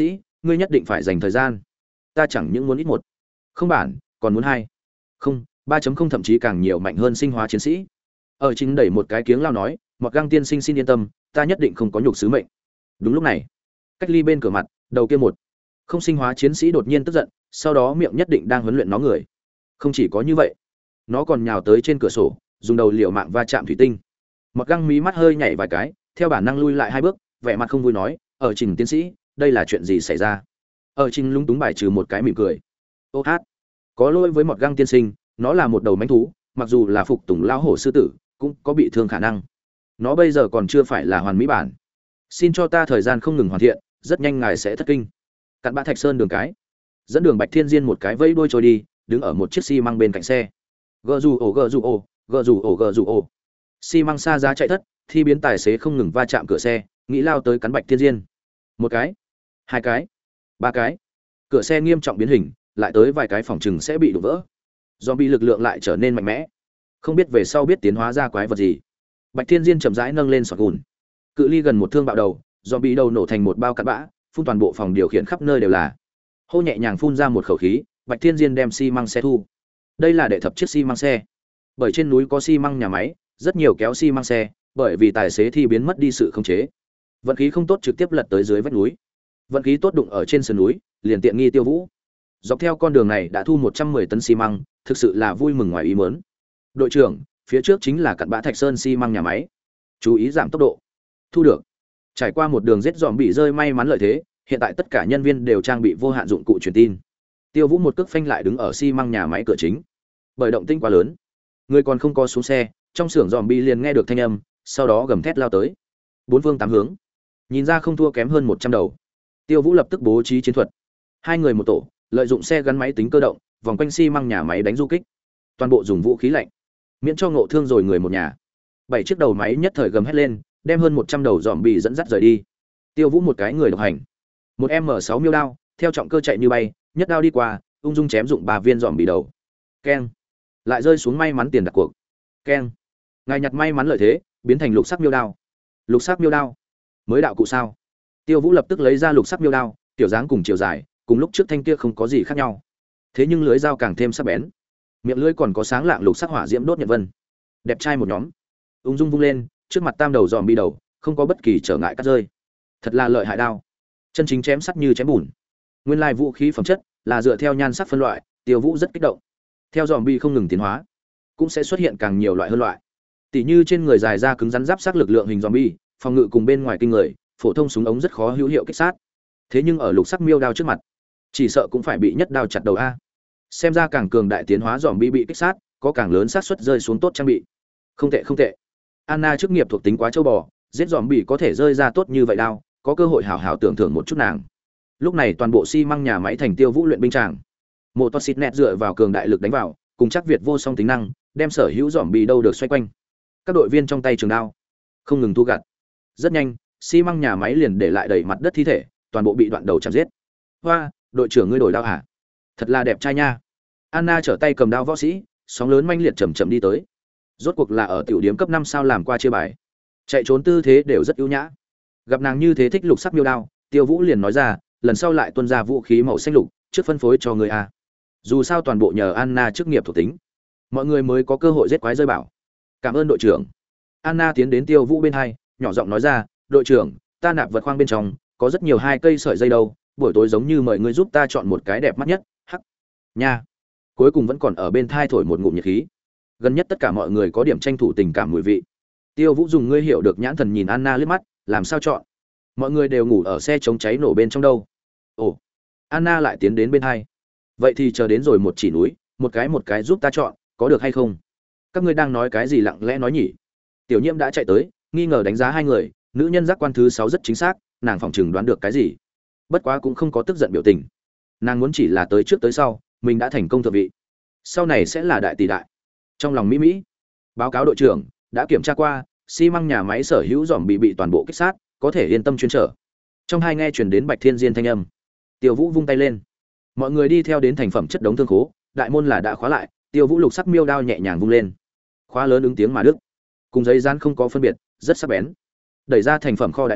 ngươi nhất định phải dành thời gian. Ta chẳng những muốn ít một, không bản, còn muốn hai, không, ba chấm không thậm chí càng nhiều mạnh hơn sinh hóa chiến sĩ. Ở chính đẩy một cái kiếng lao nói, Mọt Găng tiên sinh xin yên tâm, ta nhất định không có nhục sứ mệnh. Đúng lúc này, cách ly bên cửa mặt, đầu kia một không sinh hóa chiến sĩ đột nhiên tức giận, sau đó miệng nhất định đang huấn luyện nó người. Không chỉ có như vậy, nó còn nhào tới trên cửa sổ, dùng đầu liều mạng va chạm thủy tinh. Mọt Găng mí mắt hơi nhảy vài cái, theo bản năng lui lại hai bước, vẻ mặt không vui nói, ở trình tiến sĩ, đây là chuyện gì xảy ra? Ở trình lúng túng bài trừ một cái mỉm cười. Ô hát, có lỗi với Mọt Găng tiên sinh, nó là một đầu mãnh thú, mặc dù là phục tùng lao hổ sư tử, cũng có bị thương khả năng. Nó bây giờ còn chưa phải là hoàn mỹ bản. Xin cho ta thời gian không ngừng hoàn thiện, rất nhanh ngài sẽ thất kinh. Cặn bã Thạch Sơn đường cái, dẫn đường Bạch Thiên Diên một cái vẫy đuôi trôi đi, đứng ở một chiếc xi măng bên cạnh xe. Gờ dù ổ gờ dù ổ, gờ dù ổ gờ dù ổ. Xi măng xa giá chạy thất, thi biến tài xế không ngừng va chạm cửa xe, nghĩ lao tới cắn Bạch Thiên Diên. Một cái, hai cái, ba cái. Cửa xe nghiêm trọng biến hình, lại tới vài cái phòng trừng sẽ bị đổ vỡ. Zombie lực lượng lại trở nên mạnh mẽ. Không biết về sau biết tiến hóa ra quái vật gì. Bạch Thiên Diên chậm rãi nâng lên sọt gùn. Cự ly gần một thương bạo đầu, zombie đầu nổ thành một bao cặn bã, phun toàn bộ phòng điều khiển khắp nơi đều là. Hô nhẹ nhàng phun ra một khẩu khí, Bạch Thiên Diên đem xi măng xe thu. Đây là đệ thập chiếc xi măng xe. Bởi trên núi có xi măng nhà máy, rất nhiều kéo xi măng xe, bởi vì tài xế thi biến mất đi sự khống chế. Vận khí không tốt trực tiếp lật tới dưới vách núi. Vận khí tốt đụng ở trên sườn núi, liền tiện nghi Tiêu Vũ. Dọc theo con đường này đã thu một trăm mười tấn xi măng, thực sự là vui mừng ngoài ý muốn. Đội trưởng, phía trước chính là cặn bã Thạch Sơn xi măng nhà máy. Chú ý giảm tốc độ. Thu được. Trải qua một đường giết dòm bị rơi may mắn lợi thế, hiện tại tất cả nhân viên đều trang bị vô hạn dụng cụ truyền tin. Tiêu Vũ một cước phanh lại đứng ở xi măng nhà máy cửa chính. Bởi động tĩnh quá lớn, người còn không có xuống xe, trong xưởng dòm bị liền nghe được thanh âm, sau đó gầm thét lao tới. Bốn phương tám hướng, nhìn ra không thua kém hơn một trăm đầu. Tiêu Vũ lập tức bố trí chiến thuật. Hai người một tổ, lợi dụng xe gắn máy tính cơ động, vòng quanh xi măng nhà máy đánh du kích. Toàn bộ dùng vũ khí lạnh, miễn cho ngộ thương rồi người một nhà. Bảy chiếc đầu máy nhất thời gầm hét lên, đem hơn một trăm đầu dòm bị dẫn dắt rời đi. Tiêu Vũ một cái người độc hành, một M sáu miêu đao, theo trọng cơ chạy như bay, nhất đao đi qua, ung dung chém dụng ba viên dòm bị đầu. Keng, lại rơi xuống may mắn tiền đặt cuộc. Keng, ngài nhặt may mắn lợi thế, biến thành lục sắc miêu đao. Lục sắc miêu đao, mới đạo cụ sao? Tiêu Vũ lập tức lấy ra lục sắc miêu đao, tiểu dáng cùng chiều dài, cùng lúc trước thanh kia không có gì khác nhau. Thế nhưng lưới dao càng thêm sắc bén, miệng lưỡi còn có sáng lạng lục sắc hỏa diễm đốt nhận vân. Đẹp trai một nhóm, ung dung vung lên, trước mặt tam đầu dòm bi đầu, không có bất kỳ trở ngại cắt rơi. Thật là lợi hại đao, chân chính chém sắt như chém bùn. Nguyên lai vũ khí phẩm chất là dựa theo nhan sắc phân loại, Tiêu Vũ rất kích động. Theo dòm bi không ngừng tiến hóa, cũng sẽ xuất hiện càng nhiều loại hơn loại. Tỷ như trên người dài ra cứng rắn giáp sắc lực lượng hình zombie, phòng ngự cùng bên ngoài kinh người, phổ thông súng ống rất khó hữu hiệu kích sát. Thế nhưng ở lục sắc miêu đao trước mặt, chỉ sợ cũng phải bị nhất đao chặt đầu a. Xem ra càng cường đại tiến hóa zombie bị kích sát, có càng lớn xác suất rơi xuống tốt trang bị. Không tệ không tệ. Anna chức nghiệp thuộc tính quá châu bò, giết zombie có thể rơi ra tốt như vậy đao, có cơ hội hảo hảo tưởng thưởng một chút nàng. Lúc này toàn bộ xi măng nhà máy thành Tiêu Vũ luyện binh tràng. Mộ Toxit nẹt dựa vào cường đại lực đánh vào, cùng chắc Việt vô song tính năng, đem sở hữu zombie đâu được xoay quanh. Các đội viên trong tay trường đao, không ngừng thu gặt. Rất nhanh, xi măng nhà máy liền để lại đầy mặt đất thi thể, toàn bộ bị đoạn đầu chặt giết. Hoa, đội trưởng ngươi đổi đao hả? Thật là đẹp trai nha. Anna trở tay cầm đao võ sĩ, sóng lớn manh liệt chậm chậm đi tới. Rốt cuộc là ở tiểu điểm cấp năm sao làm qua chia bài. Chạy trốn tư thế đều rất ưu nhã. Gặp nàng như thế thích lục sắc miêu đao, Tiêu Vũ liền nói ra, lần sau lại tuân ra vũ khí màu xanh lục, trước phân phối cho người a. Dù sao toàn bộ nhờ Anna chức nghiệp thuộc tính, mọi người mới có cơ hội giết quái rơi bảo. Cảm ơn đội trưởng. Anna tiến đến Tiêu Vũ bên hai, nhỏ giọng nói ra, đội trưởng, ta nạp vật khoang bên trong có rất nhiều hai cây sợi dây đâu, buổi tối giống như mời ngươi giúp ta chọn một cái đẹp mắt nhất. Hắc. Nha. Cuối cùng vẫn còn ở bên thai thổi một ngụm nhiệt khí. Gần nhất tất cả mọi người có điểm tranh thủ tình cảm mùi vị. Tiêu Vũ dùng ngươi hiểu được nhãn thần nhìn Anna liếc mắt, làm sao chọn? Mọi người đều ngủ ở xe chống cháy nổ bên trong đâu. Ồ. Anna lại tiến đến bên hai. Vậy thì chờ đến rồi một chỉ núi, một cái một cái giúp ta chọn, có được hay không? Các ngươi đang nói cái gì lặng lẽ nói nhỉ? Tiểu Nhiễm đã chạy tới, nghi ngờ đánh giá hai người, nữ nhân giác quan thứ sáu rất chính xác, nàng phỏng chừng đoán được cái gì. Bất quá cũng không có tức giận biểu tình. Nàng muốn chỉ là tới trước tới sau, mình đã thành công thượng vị. Sau này sẽ là đại tỷ đại. Trong lòng Mỹ Mỹ, báo cáo đội trưởng, đã kiểm tra qua, xi măng nhà máy sở hữu dòm bị bị toàn bộ kích sát, có thể yên tâm chuyên trở. Trong hai nghe truyền đến Bạch Thiên Diên thanh âm. Tiêu Vũ vung tay lên. Mọi người đi theo đến thành phẩm chất đống thương khố, đại môn là đã khóa lại, Tiêu Vũ lục sắc miêu đao nhẹ nhàng vung lên. Khóa lớn ứng tiếng mà đứt. Cùng giấy dán không có phân biệt, rất sắc bén. Đẩy ra thành phẩm kho đại môn,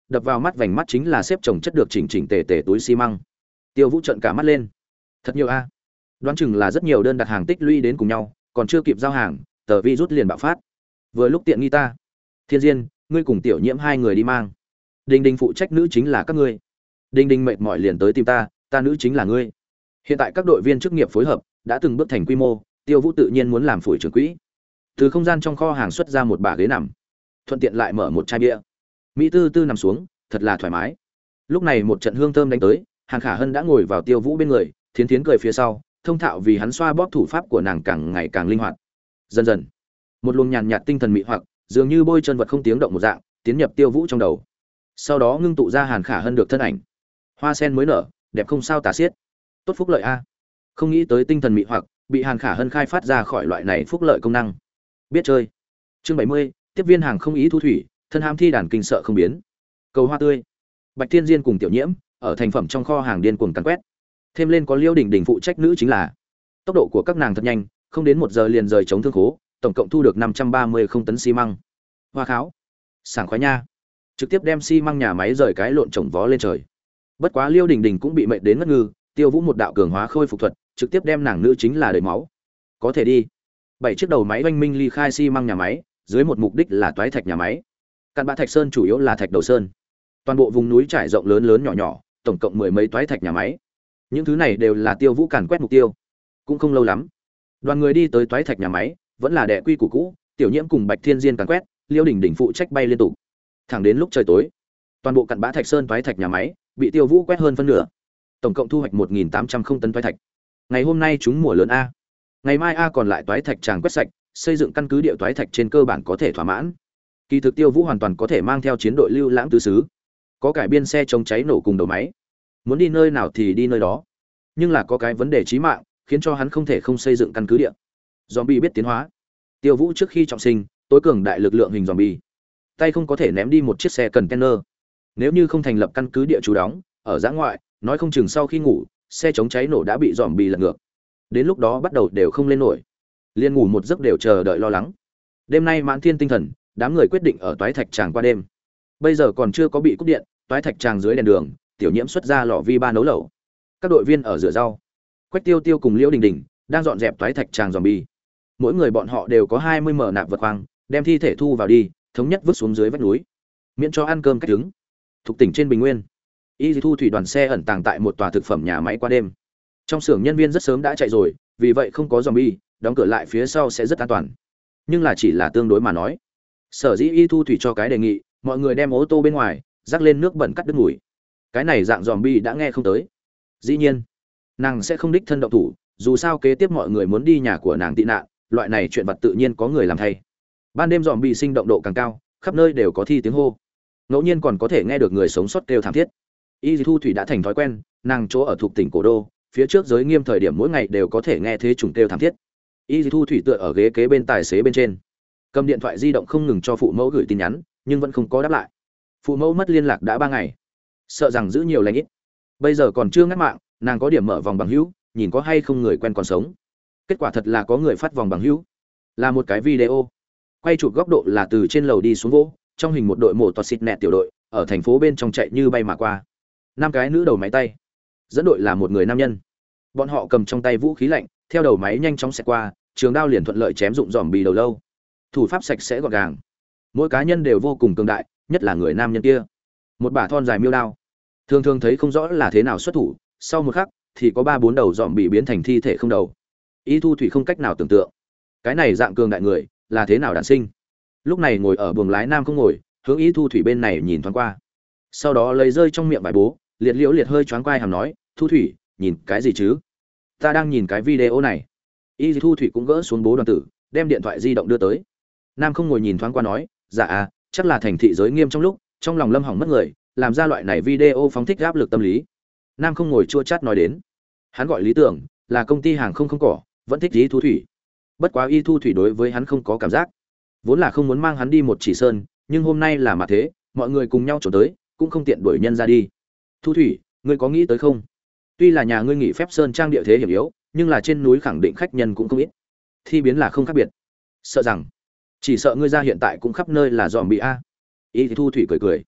đập vào mắt vành mắt chính là xếp chồng chất được chỉnh chỉnh tề tề túi xi măng. Tiêu Vũ trợn cả mắt lên. Thật nhiều a. Đoán chừng là rất nhiều đơn đặt hàng tích lũy đến cùng nhau, còn chưa kịp giao hàng, tờ virus liền bạo phát. Vừa lúc tiện nghi ta. Thiên Diên, ngươi cùng Tiểu Nhiễm hai người đi mang. Đình Đình phụ trách nữ chính là các ngươi. Đình Đình mệt mỏi liền tới tìm ta, ta nữ chính là ngươi. Hiện tại các đội viên chức nghiệp phối hợp đã từng bước thành quy mô, Tiêu Vũ tự nhiên muốn làm phủi trưởng quỹ. Từ không gian trong kho hàng xuất ra một bả ghế nằm, thuận tiện lại mở một chai bia. Mỹ Tư Tư nằm xuống, thật là thoải mái. Lúc này một trận hương thơm đánh tới, Hàn Khả Hân đã ngồi vào Tiêu Vũ bên người, thiến thiến cười phía sau, thông thạo vì hắn xoa bóp thủ pháp của nàng càng ngày càng linh hoạt. Dần dần, một luồng nhàn nhạt tinh thần mị hoặc, dường như bôi chân vật không tiếng động một dạng, tiến nhập Tiêu Vũ trong đầu. Sau đó ngưng tụ ra Hàn Khả Hân được thân ảnh. Hoa sen mới nở, đẹp không sao tả xiết. Tốt phúc lợi a. Không nghĩ tới tinh thần mị hoặc bị Hàn Khả Hân khai phát ra khỏi loại này phúc lợi công năng. Biết chơi. Chương bảy mươi, tiếp viên hàng không ý thu thủy, thân ham thi đàn kinh sợ không biến. Cầu hoa tươi. Bạch Thiên Diên cùng Tiểu Nhiễm ở thành phẩm trong kho hàng điên cuồng càn quét. Thêm lên có Liêu Đình Đình phụ trách nữ chính là. Tốc độ của các nàng thật nhanh, không đến một giờ liền rời chống thương khố, tổng cộng thu được năm trăm ba mươi không tấn xi măng. Hoa kháo. Sảng khoái nha. Trực tiếp đem xi măng nhà máy rời cái lộn trồng vó lên trời. Bất quá Liêu Đình Đình cũng bị mệt đến ngất ngư, Tiêu Vũ một đạo cường hóa khôi phục thuật, trực tiếp đem nàng nữ chính là đầy máu. Có thể đi. Bảy chiếc đầu máy oanh minh ly khai xi măng nhà máy, dưới một mục đích là toái thạch nhà máy. Căn bã thạch sơn chủ yếu là thạch đầu sơn. Toàn bộ vùng núi trải rộng lớn lớn nhỏ nhỏ, tổng cộng mười mấy toái thạch nhà máy. Những thứ này đều là Tiêu Vũ càn quét mục tiêu. Cũng không lâu lắm, đoàn người đi tới toái thạch nhà máy, vẫn là đệ quy củ cũ, Tiểu Nhiễm cùng Bạch Thiên Diên càn quét, Liêu Đình Đình phụ trách bay liên tục. Thẳng đến lúc trời tối, toàn bộ cặn bã thạch sơn toái thạch nhà máy bị Tiêu Vũ quét hơn phân nửa. Tổng cộng thu hoạch một nghìn tám trăm không tấn toái thạch. Ngày hôm nay chúng mùa lớn a. Ngày mai a còn lại toái thạch tràng quét sạch, xây dựng căn cứ địa toái thạch trên cơ bản có thể thỏa mãn. Kỳ thực Tiêu Vũ hoàn toàn có thể mang theo chiến đội lưu lãng tứ xứ, có cải biên xe chống cháy nổ cùng đầu máy, muốn đi nơi nào thì đi nơi đó. Nhưng là có cái vấn đề chí mạng, khiến cho hắn không thể không xây dựng căn cứ địa. Zombie biết tiến hóa. Tiêu Vũ trước khi trọng sinh, tối cường đại lực lượng hình zombie, tay không có thể ném đi một chiếc xe container. Nếu như không thành lập căn cứ địa trú đóng ở giã ngoại, nói không chừng sau khi ngủ, xe chống cháy nổ đã bị zombie lật ngược. Đến lúc đó bắt đầu đều không lên nổi, liên ngủ một giấc đều chờ đợi lo lắng. Đêm nay mãn thiên tinh thần, đám người quyết định ở toái thạch tràng qua đêm. Bây giờ còn chưa có bị cúp điện, toái thạch tràng dưới đèn đường, Tiểu Nhiễm xuất ra lò vi ba nấu lẩu. Các đội viên ở rửa rau. Quách Tiêu Tiêu cùng Liễu Đình Đình đang dọn dẹp toái thạch tràng zombie. Mỗi người bọn họ đều có hai mươi mở nạp vật khoang, đem thi thể thu vào đi, thống nhất vứt xuống dưới vách núi, miễn cho ăn cơm cách trứng. Thuộc tỉnh trên Bình Nguyên, Y Thu thủy đoàn xe ẩn tàng tại một tòa thực phẩm nhà máy qua đêm. Trong xưởng nhân viên rất sớm đã chạy rồi, vì vậy không có zombie, đóng cửa lại phía sau sẽ rất an toàn. Nhưng là chỉ là tương đối mà nói. Sở dĩ Y Thu thủy cho cái đề nghị, mọi người đem ô tô bên ngoài rắc lên nước bẩn cắt đứt mùi. Cái này dạng zombie đã nghe không tới. Dĩ nhiên, nàng sẽ không đích thân động thủ, dù sao kế tiếp mọi người muốn đi nhà của nàng tị nạn, loại này chuyện vật tự nhiên có người làm thay. Ban đêm zombie sinh động độ càng cao, khắp nơi đều có thi tiếng hô. Ngẫu nhiên còn có thể nghe được người sống sót kêu thảm thiết. Y Thu thủy đã thành thói quen, nàng chỗ ở thuộc tỉnh cổ đô, phía trước giới nghiêm thời điểm mỗi ngày đều có thể nghe thế trùng kêu thảm thiết. Y Thu thủy tựa ở ghế kế bên tài xế bên trên, cầm điện thoại di động không ngừng cho phụ mẫu gửi tin nhắn, nhưng vẫn không có đáp lại. Phụ mẫu mất liên lạc đã ba ngày, sợ rằng giữ nhiều lành ít. Bây giờ còn chưa ngắt mạng, nàng có điểm mở vòng bằng hữu, nhìn có hay không người quen còn sống. Kết quả thật là có người phát vòng bằng hữu, là một cái video. Quay chụp góc độ là từ trên lầu đi xuống vỗ, trong hình một đội mổ toa xịt nẹt tiểu đội, ở thành phố bên trong chạy như bay mà qua. Năm cái nữ đầu máy tay, dẫn đội là một người nam nhân. Bọn họ cầm trong tay vũ khí lạnh, theo đầu máy nhanh chóng xẹt qua, trường đao liền thuận lợi chém dụng zombie đầu lâu. Thủ pháp sạch sẽ gọn gàng, mỗi cá nhân đều vô cùng cường đại, nhất là người nam nhân kia, một bả thon dài miêu đao, thường thường thấy không rõ là thế nào xuất thủ, sau một khắc thì có ba bốn đầu zombie biến thành thi thể không đầu. Y Thu thủy không cách nào tưởng tượng, cái này dạng cường đại người là thế nào đản sinh. Lúc này ngồi ở buồng lái nam không ngồi, hướng Y Thu thủy bên này nhìn thoáng qua, sau đó lấy rơi trong miệng bài bố, liệt liễu liệt hơi choáng quai hàm nói, Thu thủy, nhìn cái gì chứ? Ta đang nhìn cái video này. Y Thu thủy cũng gỡ xuống bố đoàn tử, đem điện thoại di động đưa tới. Nam không ngồi nhìn thoáng qua nói, dạ à, chắc là thành thị giới nghiêm trong lúc trong lòng lâm hỏng mất người, làm ra loại này video phóng thích áp lực tâm lý. Nam không ngồi chua chát nói đến, hắn gọi lý tưởng, là công ty hàng không không cỏ, vẫn thích Y Thu thủy. Bất quá Y Thu thủy đối với hắn không có cảm giác, vốn là không muốn mang hắn đi một chỉ sơn, nhưng hôm nay là mà thế, mọi người cùng nhau trốn tới, cũng không tiện đuổi nhân ra đi. Thu thủy, ngươi có nghĩ tới không? Tuy là nhà ngươi nghỉ phép sơn trang địa thế hiểm yếu, nhưng là trên núi khẳng định khách nhân cũng không ít. Thi biến là không khác biệt. Sợ rằng, chỉ sợ ngươi ra hiện tại cũng khắp nơi là zombie a. Y Thu thủy cười cười.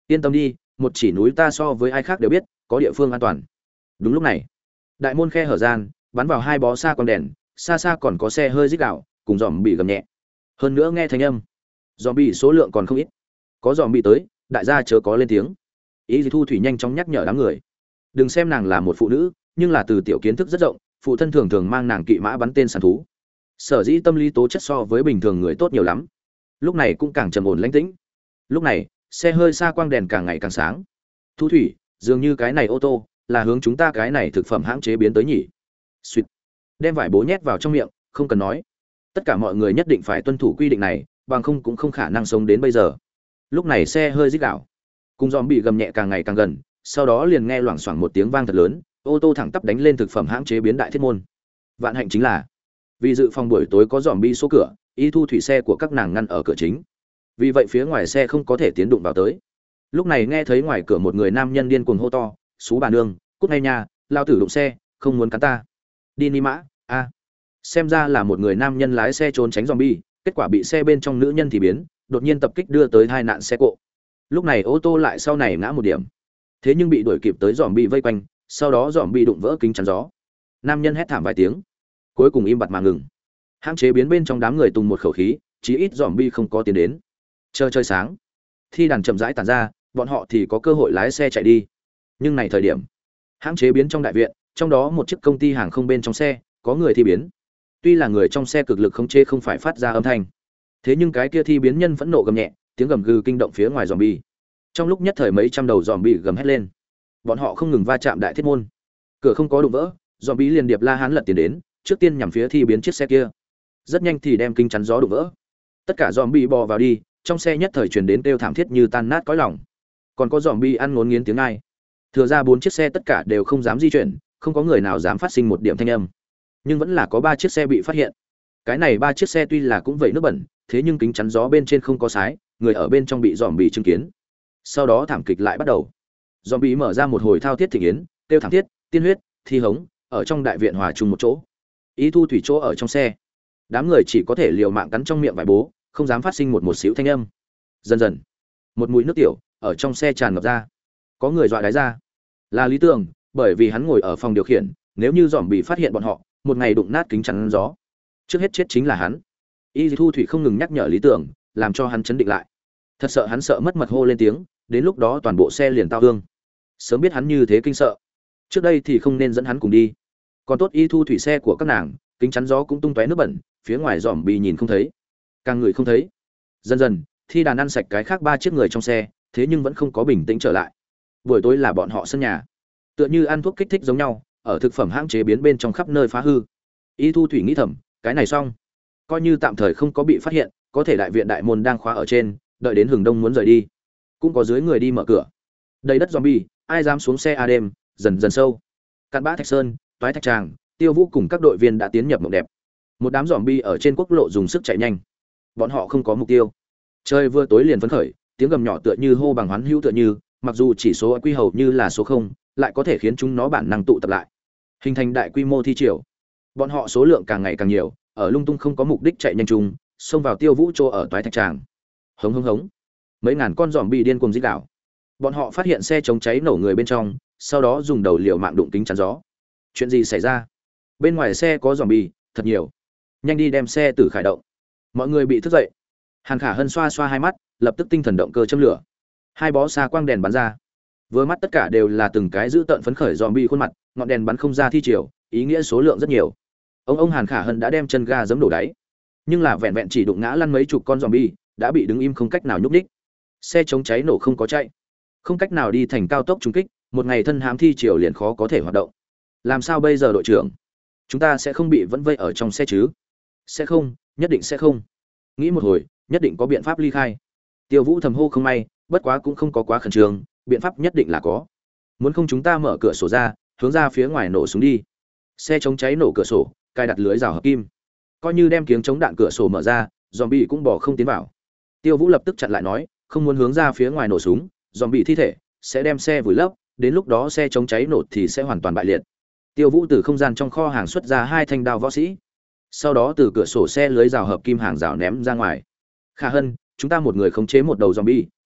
Yên tâm đi, một chỉ núi ta so với ai khác đều biết, có địa phương an toàn. Đúng lúc này, đại môn khe hở gian, bắn vào hai bó xa con đèn, xa xa còn có xe hơi rít gào, cùng dòm bị gầm nhẹ. Hơn nữa nghe thanh âm, dòm bị số lượng còn không ít. Có dòm bị tới, đại gia chớ có lên tiếng. Ý Thu Thủy nhanh chóng nhắc nhở đám người. Đừng xem nàng là một phụ nữ, nhưng là từ tiểu kiến thức rất rộng, phụ thân thường thường mang nàng kỵ mã bắn tên săn thú. Sở dĩ tâm lý tố chất so với bình thường người tốt nhiều lắm. Lúc này cũng càng trầm ổn lãnh tĩnh. Lúc này, xe hơi xa quang đèn càng ngày càng sáng. Thu Thủy, dường như cái này ô tô là hướng chúng ta cái này thực phẩm hãng chế biến tới nhỉ? Xuyệt. Đem vải bố nhét vào trong miệng, không cần nói. Tất cả mọi người nhất định phải tuân thủ quy định này, bằng không cũng không khả năng sống đến bây giờ. Lúc này xe hơi rít gào, cùng dòm bị gầm nhẹ càng ngày càng gần, sau đó liền nghe loảng xoảng một tiếng vang thật lớn, ô tô thẳng tắp đánh lên thực phẩm hãng chế biến đại thiết môn. Vạn hạnh chính là, vì dự phòng buổi tối có dòm bi số cửa, Y Thu Thủy xe của các nàng ngăn ở cửa chính. Vì vậy phía ngoài xe không có thể tiến đụng vào tới. Lúc này nghe thấy ngoài cửa một người nam nhân điên cuồng hô to, "Xú bà nương, cút ngay nhà, lao tử đụng xe, không muốn cắn ta." Đi ni mã, a. Xem ra là một người nam nhân lái xe trốn tránh zombie, kết quả bị xe bên trong nữ nhân thì biến, đột nhiên tập kích đưa tới hai nạn xe cộ. Lúc này ô tô lại sau này ngã một điểm. Thế nhưng bị đuổi kịp tới zombie vây quanh, sau đó zombie đụng vỡ kính chắn gió. Nam nhân hét thảm vài tiếng, cuối cùng im bặt mà ngừng. Hãng chế biến bên trong đám người tung một khẩu khí, chí ít zombie không có tiến đến. Chờ trời sáng, thi đàn chậm rãi tản ra, bọn họ thì có cơ hội lái xe chạy đi. Nhưng này thời điểm, hãng chế biến trong đại viện, trong đó một chiếc công ty hàng không bên trong xe, có người thi biến. Tuy là người trong xe cực lực khống chế không phải phát ra âm thanh, thế nhưng cái kia thi biến nhân phẫn nộ gầm nhẹ, tiếng gầm gừ kinh động phía ngoài zombie. Trong lúc nhất thời mấy trăm đầu zombie gầm hét lên. Bọn họ không ngừng va chạm đại thiết môn. Cửa không có đụng vỡ, zombie liền điệp la hán lật tiền đến, trước tiên nhằm phía thi biến chiếc xe kia. Rất nhanh thì đem kính chắn gió đụng vỡ. Tất cả zombie bò vào đi, trong xe nhất thời truyền đến kêu thảm thiết như tan nát cõi lòng. Còn có zombie ăn ngốn nghiến tiếng ai. Thừa ra bốn chiếc xe tất cả đều không dám di chuyển, không có người nào dám phát sinh một điểm thanh âm. Nhưng vẫn là có ba chiếc xe bị phát hiện. Cái này ba chiếc xe tuy là cũng vẩy nước bẩn, thế nhưng kính chắn gió bên trên không có sái, người ở bên trong bị zombie chứng kiến. Sau đó thảm kịch lại bắt đầu. Zombie mở ra một hồi thao thiết thịnh yến, kêu thảm thiết, tiên huyết, thi hống, ở trong đại viện hòa chung một chỗ. Ý Thu Thủy chỗ ở trong xe. Đám người chỉ có thể liều mạng cắn trong miệng vải bố, không dám phát sinh một một xíu thanh âm. Dần dần, một mùi nước tiểu ở trong xe tràn ngập ra. Có người dọa đái ra. Là Lý Tường, bởi vì hắn ngồi ở phòng điều khiển, nếu như zombie phát hiện bọn họ, một ngày đụng nát kính chắn gió, trước hết chết chính là hắn. Y Thu Thủy không ngừng nhắc nhở Lý Tưởng, làm cho hắn chấn định lại. Thật sợ hắn sợ mất mật hô lên tiếng, đến lúc đó toàn bộ xe liền tao hương. Sớm biết hắn như thế kinh sợ, trước đây thì không nên dẫn hắn cùng đi. Còn tốt Y Thu Thủy xe của các nàng, kính chắn gió cũng tung tóe nước bẩn, phía ngoài zombie nhìn không thấy, càng người không thấy. Dần dần, thi đàn ăn sạch cái khác ba chiếc người trong xe, thế nhưng vẫn không có bình tĩnh trở lại. Buổi tối là bọn họ sân nhà, tựa như ăn thuốc kích thích giống nhau, ở thực phẩm hãng chế biến bên trong khắp nơi phá hư. Y Thu Thủy nghĩ thầm, cái này xong, coi như tạm thời không có bị phát hiện, có thể đại viện đại môn đang khóa ở trên, đợi đến hừng đông muốn rời đi, cũng có dưới người đi mở cửa. Đầy đất zombie, ai dám xuống xe a đêm, dần dần sâu. Cát Bã Thạch Sơn, Toái Thạch Tràng, Tiêu Vũ cùng các đội viên đã tiến nhập mộng đẹp. Một đám zombie ở trên quốc lộ dùng sức chạy nhanh. Bọn họ không có mục tiêu. Trời vừa tối liền phấn khởi, tiếng gầm nhỏ tựa như hô bằng hoán hữu tựa như, mặc dù chỉ số quy hầu như là số không, lại có thể khiến chúng nó bản năng tụ tập lại, hình thành đại quy mô thi triều. Bọn họ số lượng càng ngày càng nhiều, ở lung tung không có mục đích chạy nhanh chung, xông vào Tiêu Vũ chỗ ở Toái Thạch Tràng. Hống hống hống. Mấy ngàn con zombie điên cuồng rít gào. Bọn họ phát hiện xe chống cháy nổ người bên trong, sau đó dùng đầu liều mạng đụng kính chắn gió. Chuyện gì xảy ra? Bên ngoài xe có zombie, thật nhiều. Nhanh đi đem xe tử khởi động. Mọi người bị thức dậy. Hàn Khả Hân xoa xoa hai mắt, lập tức tinh thần động cơ châm lửa. Hai bó xa quang đèn bắn ra. Vừa mắt tất cả đều là từng cái giữ tợn phấn khởi zombie khuôn mặt, ngọn đèn bắn không ra thi chiều, ý nghĩa số lượng rất nhiều. Ông ông Hàn Khả Hân đã đem chân ga giẫm đổ đáy, nhưng là vẹn vẹn chỉ đụng ngã lăn mấy chục con zombie, đã bị đứng im không cách nào nhúc nhích. Xe chống cháy nổ không có chạy, không cách nào đi thành cao tốc trùng kích, một ngày thân hám thi chiều liền khó có thể hoạt động. Làm sao bây giờ đội trưởng? Chúng ta sẽ không bị vẫn vây ở trong xe chứ? Sẽ không, nhất định sẽ không. Nghĩ một hồi, nhất định có biện pháp ly khai. Tiêu Vũ thầm hô không may, bất quá cũng không có quá khẩn trương, biện pháp nhất định là có. Muốn không chúng ta mở cửa sổ ra, hướng ra phía ngoài nổ súng đi. Xe chống cháy nổ cửa sổ, cài đặt lưới rào hợp kim. Coi như đem kiếng chống đạn cửa sổ mở ra, zombie cũng bỏ không tiến vào. Tiêu Vũ lập tức chặn lại nói, không muốn hướng ra phía ngoài nổ súng, zombie thi thể sẽ đem xe vùi lấp, đến lúc đó xe chống cháy nổ thì sẽ hoàn toàn bại liệt. Tiêu Vũ từ không gian trong kho hàng xuất ra hai thanh đao võ sĩ, sau đó từ cửa sổ xe lưới rào hợp kim hàng rào ném ra ngoài. Khả Hân, chúng ta một người khống chế một đầu zombie,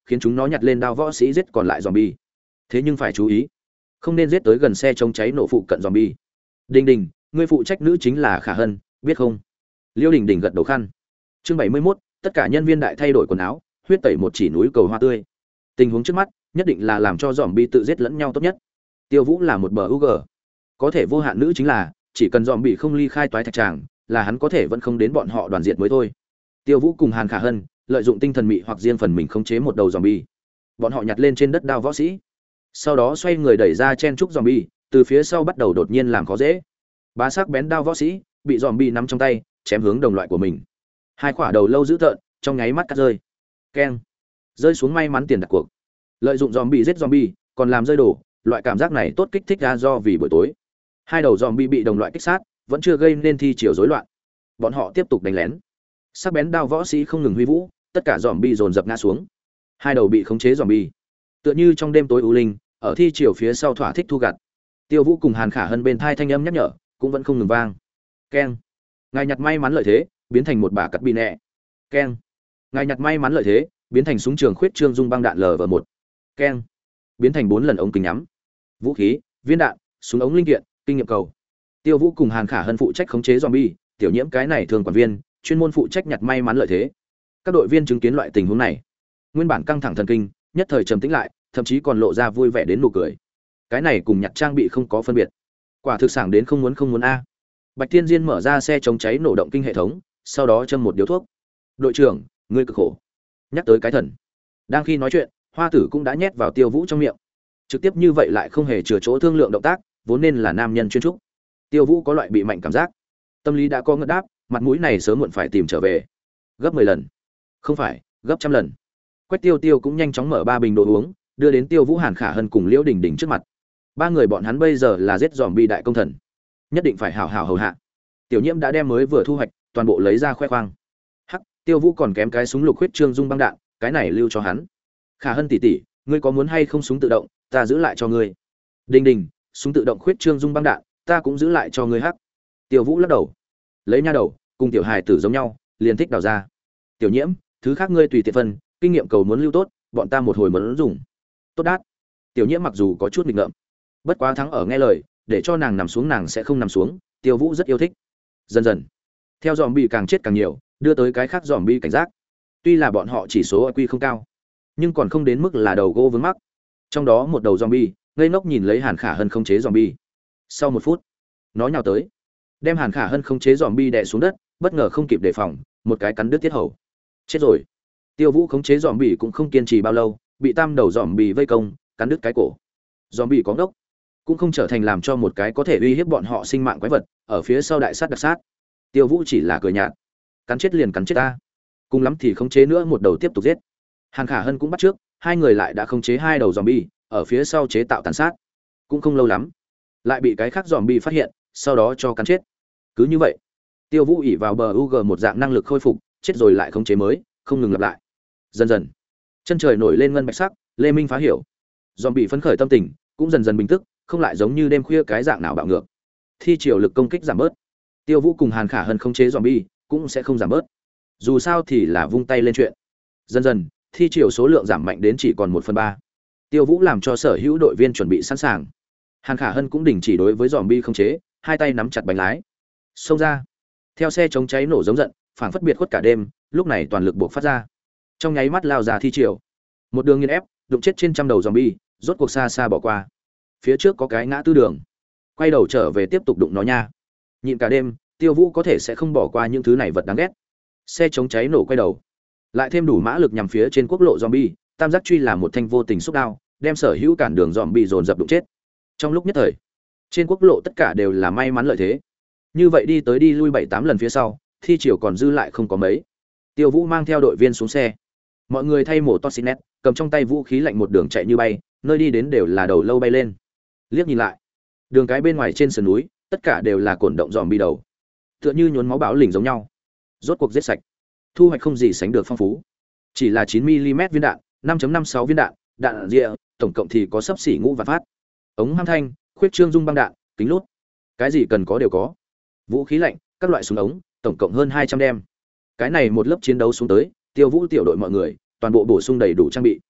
khiến chúng nó nhặt lên đao võ sĩ giết còn lại zombie. Thế nhưng phải chú ý, không nên giết tới gần xe chống cháy nổ phụ cận zombie. Đình Đình, người phụ trách nữ chính là Khả Hân, biết không? Liêu Đình Đình gật đầu khăn. Chương bảy mươi mốt, tất cả nhân viên đại thay đổi quần áo, huyết tẩy một chỉ núi cầu hoa tươi. Tình huống trước mắt, nhất định là làm cho zombie tự giết lẫn nhau tốt nhất. Tiêu Vũ là một bờ u giê, có thể vô hạn nữ chính là, chỉ cần zombie không ly khai toái thạch tràng, là hắn có thể vẫn không đến bọn họ đoàn diệt mới thôi. Tiêu Vũ cùng Hàn Khả Hân lợi dụng tinh thần mị hoặc riêng phần mình khống chế một đầu zombie. Bọn họ nhặt lên trên đất đao võ sĩ, sau đó xoay người đẩy ra chen trúc zombie, từ phía sau bắt đầu đột nhiên làm khó dễ. Bá sắc bén đao võ sĩ bị zombie nắm trong tay, chém hướng đồng loại của mình. Hai quả đầu lâu dữ tợn, trong nháy mắt cắt rơi. Keng. Rơi xuống may mắn tiền đặt cuộc. Lợi dụng zombie giết zombie, còn làm rơi đổ, loại cảm giác này tốt kích thích ra do vì buổi tối. Hai đầu zombie bị đồng loại kích sát, vẫn chưa gây nên thi chiều rối loạn. Bọn họ tiếp tục đánh lén. Sắc bén đao võ sĩ không ngừng huy vũ, tất cả zombie dồn dập ngã xuống. Hai đầu bị khống chế zombie, tựa như trong đêm tối u linh, ở thi chiều phía sau thỏa thích thu gặt. Tiêu Vũ cùng Hàn Khả Hân bên thai thanh âm nhắc nhở, cũng vẫn không ngừng vang. Keng. Ngài nhặt may mắn lợi thế, biến thành một bả cắt bi nẹ. Keng. Ngài nhặt may mắn lợi thế, biến thành súng trường khuyết trương dung băng đạn lv một. Keng. Biến thành bốn lần ống kính nhắm. Vũ khí, viên đạn, súng ống linh kiện, kinh nghiệm cầu. Tiêu Vũ cùng Hàn Khả Hân phụ trách khống chế zombie, tiểu nhiễm cái này thường quản viên, chuyên môn phụ trách nhặt may mắn lợi thế. Các đội viên chứng kiến loại tình huống này, nguyên bản căng thẳng thần kinh, nhất thời trầm tĩnh lại, thậm chí còn lộ ra vui vẻ đến nụ cười. Cái này cùng nhặt trang bị không có phân biệt. Quả thực sảng đến không muốn không muốn a. Bạch Thiên Diên mở ra xe chống cháy nổ động kinh hệ thống, sau đó châm một điếu thuốc. "Đội trưởng, ngươi cực khổ." Nhắc tới cái thần. Đang khi nói chuyện, Hoa Tử cũng đã nhét vào Tiêu Vũ trong miệng. Trực tiếp như vậy lại không hề chừa chỗ thương lượng động tác, vốn nên là nam nhân chuyên trúc. Tiêu Vũ có loại bị mạnh cảm giác. Tâm lý đã có ngất đáp, mặt mũi này sớm muộn phải tìm trở về. Gấp mười lần. Không phải, gấp trăm lần. Quách Tiêu Tiêu cũng nhanh chóng mở ba bình đồ uống, đưa đến Tiêu Vũ, Hàn Khả Hân cùng Liễu Đình Đình trước mặt. Ba người bọn hắn bây giờ là giết zombie đại công thần, nhất định phải hảo hảo hầu hạ. Tiểu Nhiễm đã đem mới vừa thu hoạch toàn bộ lấy ra khoe khoang. Hắc, Tiêu Vũ còn kém cái súng lục huyết trương dung băng đạn, cái này lưu cho hắn. Khả Hân tỷ tỷ, ngươi có muốn hay không súng tự động, ta giữ lại cho ngươi. Đình Đình, súng tự động huyết trương dung băng đạn, ta cũng giữ lại cho ngươi. Hắc. Tiêu Vũ lắc đầu. Lấy nha đầu, cùng tiểu hài tử giống nhau, liền thích đào ra. Tiểu Nhiễm, thứ khác ngươi tùy tiện phân, kinh nghiệm cầu muốn lưu tốt, bọn ta một hồi muốn dùng. Tốt đát. Tiểu Nhiễm mặc dù có chút nghịch ngợm, bất quá thắng ở nghe lời, để cho nàng nằm xuống nàng sẽ không nằm xuống, Tiêu Vũ rất yêu thích. Dần dần, theo zombie càng chết càng nhiều, đưa tới cái khác zombie cảnh giác. Tuy là bọn họ chỉ số i kiu không cao, nhưng còn không đến mức là đầu gỗ vướng mắc. Trong đó một đầu zombie ngây ngốc nhìn lấy Hàn Khả Hân không chế zombie. Sau một phút, nó nhào tới, đem Hàn Khả Hân không chế zombie đè xuống đất, bất ngờ không kịp đề phòng, một cái cắn đứt tiết hầu. Chết rồi. Tiêu Vũ khống chế zombie cũng không kiên trì bao lâu, bị tam đầu zombie vây công, cắn đứt cái cổ. Zombie có ngốc, cũng không trở thành làm cho một cái có thể uy hiếp bọn họ sinh mạng quái vật, ở phía sau đại sát đặc sát. Tiêu Vũ chỉ là cười nhạt, cắn chết liền cắn chết ta, cùng lắm thì khống chế nữa một đầu tiếp tục giết. Hàn Khả Hân cũng bắt trước, hai người lại đã khống chế hai đầu zombie, ở phía sau chế tạo tàn sát. Cũng không lâu lắm, lại bị cái khác zombie phát hiện, sau đó cho cắn chết. Cứ như vậy, Tiêu Vũ ỉ vào bờ u giê một dạng năng lực khôi phục, chết rồi lại khống chế mới, không ngừng lặp lại. Dần dần, chân trời nổi lên ngân bạch sắc, Lê Minh phá hiểu. Zombie phấn khởi tâm tình, cũng dần dần bình tức, không lại giống như đêm khuya cái dạng nào bạo ngược. Thi triều lực công kích giảm bớt. Tiêu Vũ cùng Hàn Khả Hân khống chế zombie, cũng sẽ không giảm bớt. Dù sao thì là vung tay lên chuyện. Dần dần, thi triều số lượng giảm mạnh đến chỉ còn một phần ba. Tiêu Vũ làm cho sở hữu đội viên chuẩn bị sẵn sàng. Hàn Khả Hân cũng đình chỉ đối với zombie khống chế, hai tay nắm chặt bánh lái. Xông ra. Theo xe chống cháy nổ giống giận, phảng phất biệt khuất cả đêm, lúc này toàn lực buộc phát ra. Trong nháy mắt lao ra thi triều. Một đường nghiền ép, đụng chết trên trăm đầu zombie, rốt cuộc xa xa bỏ qua. Phía trước có cái ngã tư đường. Quay đầu trở về tiếp tục đụng nó nha. Nhịn cả đêm, Tiêu Vũ có thể sẽ không bỏ qua những thứ này vật đáng ghét. Xe chống cháy nổ quay đầu, lại thêm đủ mã lực nhằm phía trên quốc lộ zombie, tam giác truy là một thanh vô tình xúc đao, đem sở hữu cản đường zombie dồn dập đụng chết. Trong lúc nhất thời, trên quốc lộ tất cả đều là may mắn lợi thế. Như vậy đi tới đi lui bảy tám lần phía sau, thi triều còn dư lại không có mấy. Tiêu Vũ mang theo đội viên xuống xe. Mọi người thay mổ toxinet, cầm trong tay vũ khí lạnh một đường chạy như bay, nơi đi đến đều là đầu lâu bay lên. Liếc nhìn lại, đường cái bên ngoài trên sườn núi, tất cả đều là cổn động zombie đầu, tựa như nhuốm máu bão lỉnh giống nhau. Rốt cuộc giết sạch, thu hoạch không gì sánh được phong phú. Chỉ là chín mi li mét viên đạn, năm phẩy năm sáu viên đạn, đạn rịa, tổng cộng thì có sấp xỉ ngũ vạn phát. Ống ham thanh, khuyết trương dung băng đạn, kính lút, cái gì cần có đều có. Vũ khí lạnh, các loại súng ống, tổng cộng hơn hai trăm đem. Cái này một lớp chiến đấu xuống tới, Tiêu Vũ tiểu đội mọi người, toàn bộ bổ sung đầy đủ trang bị.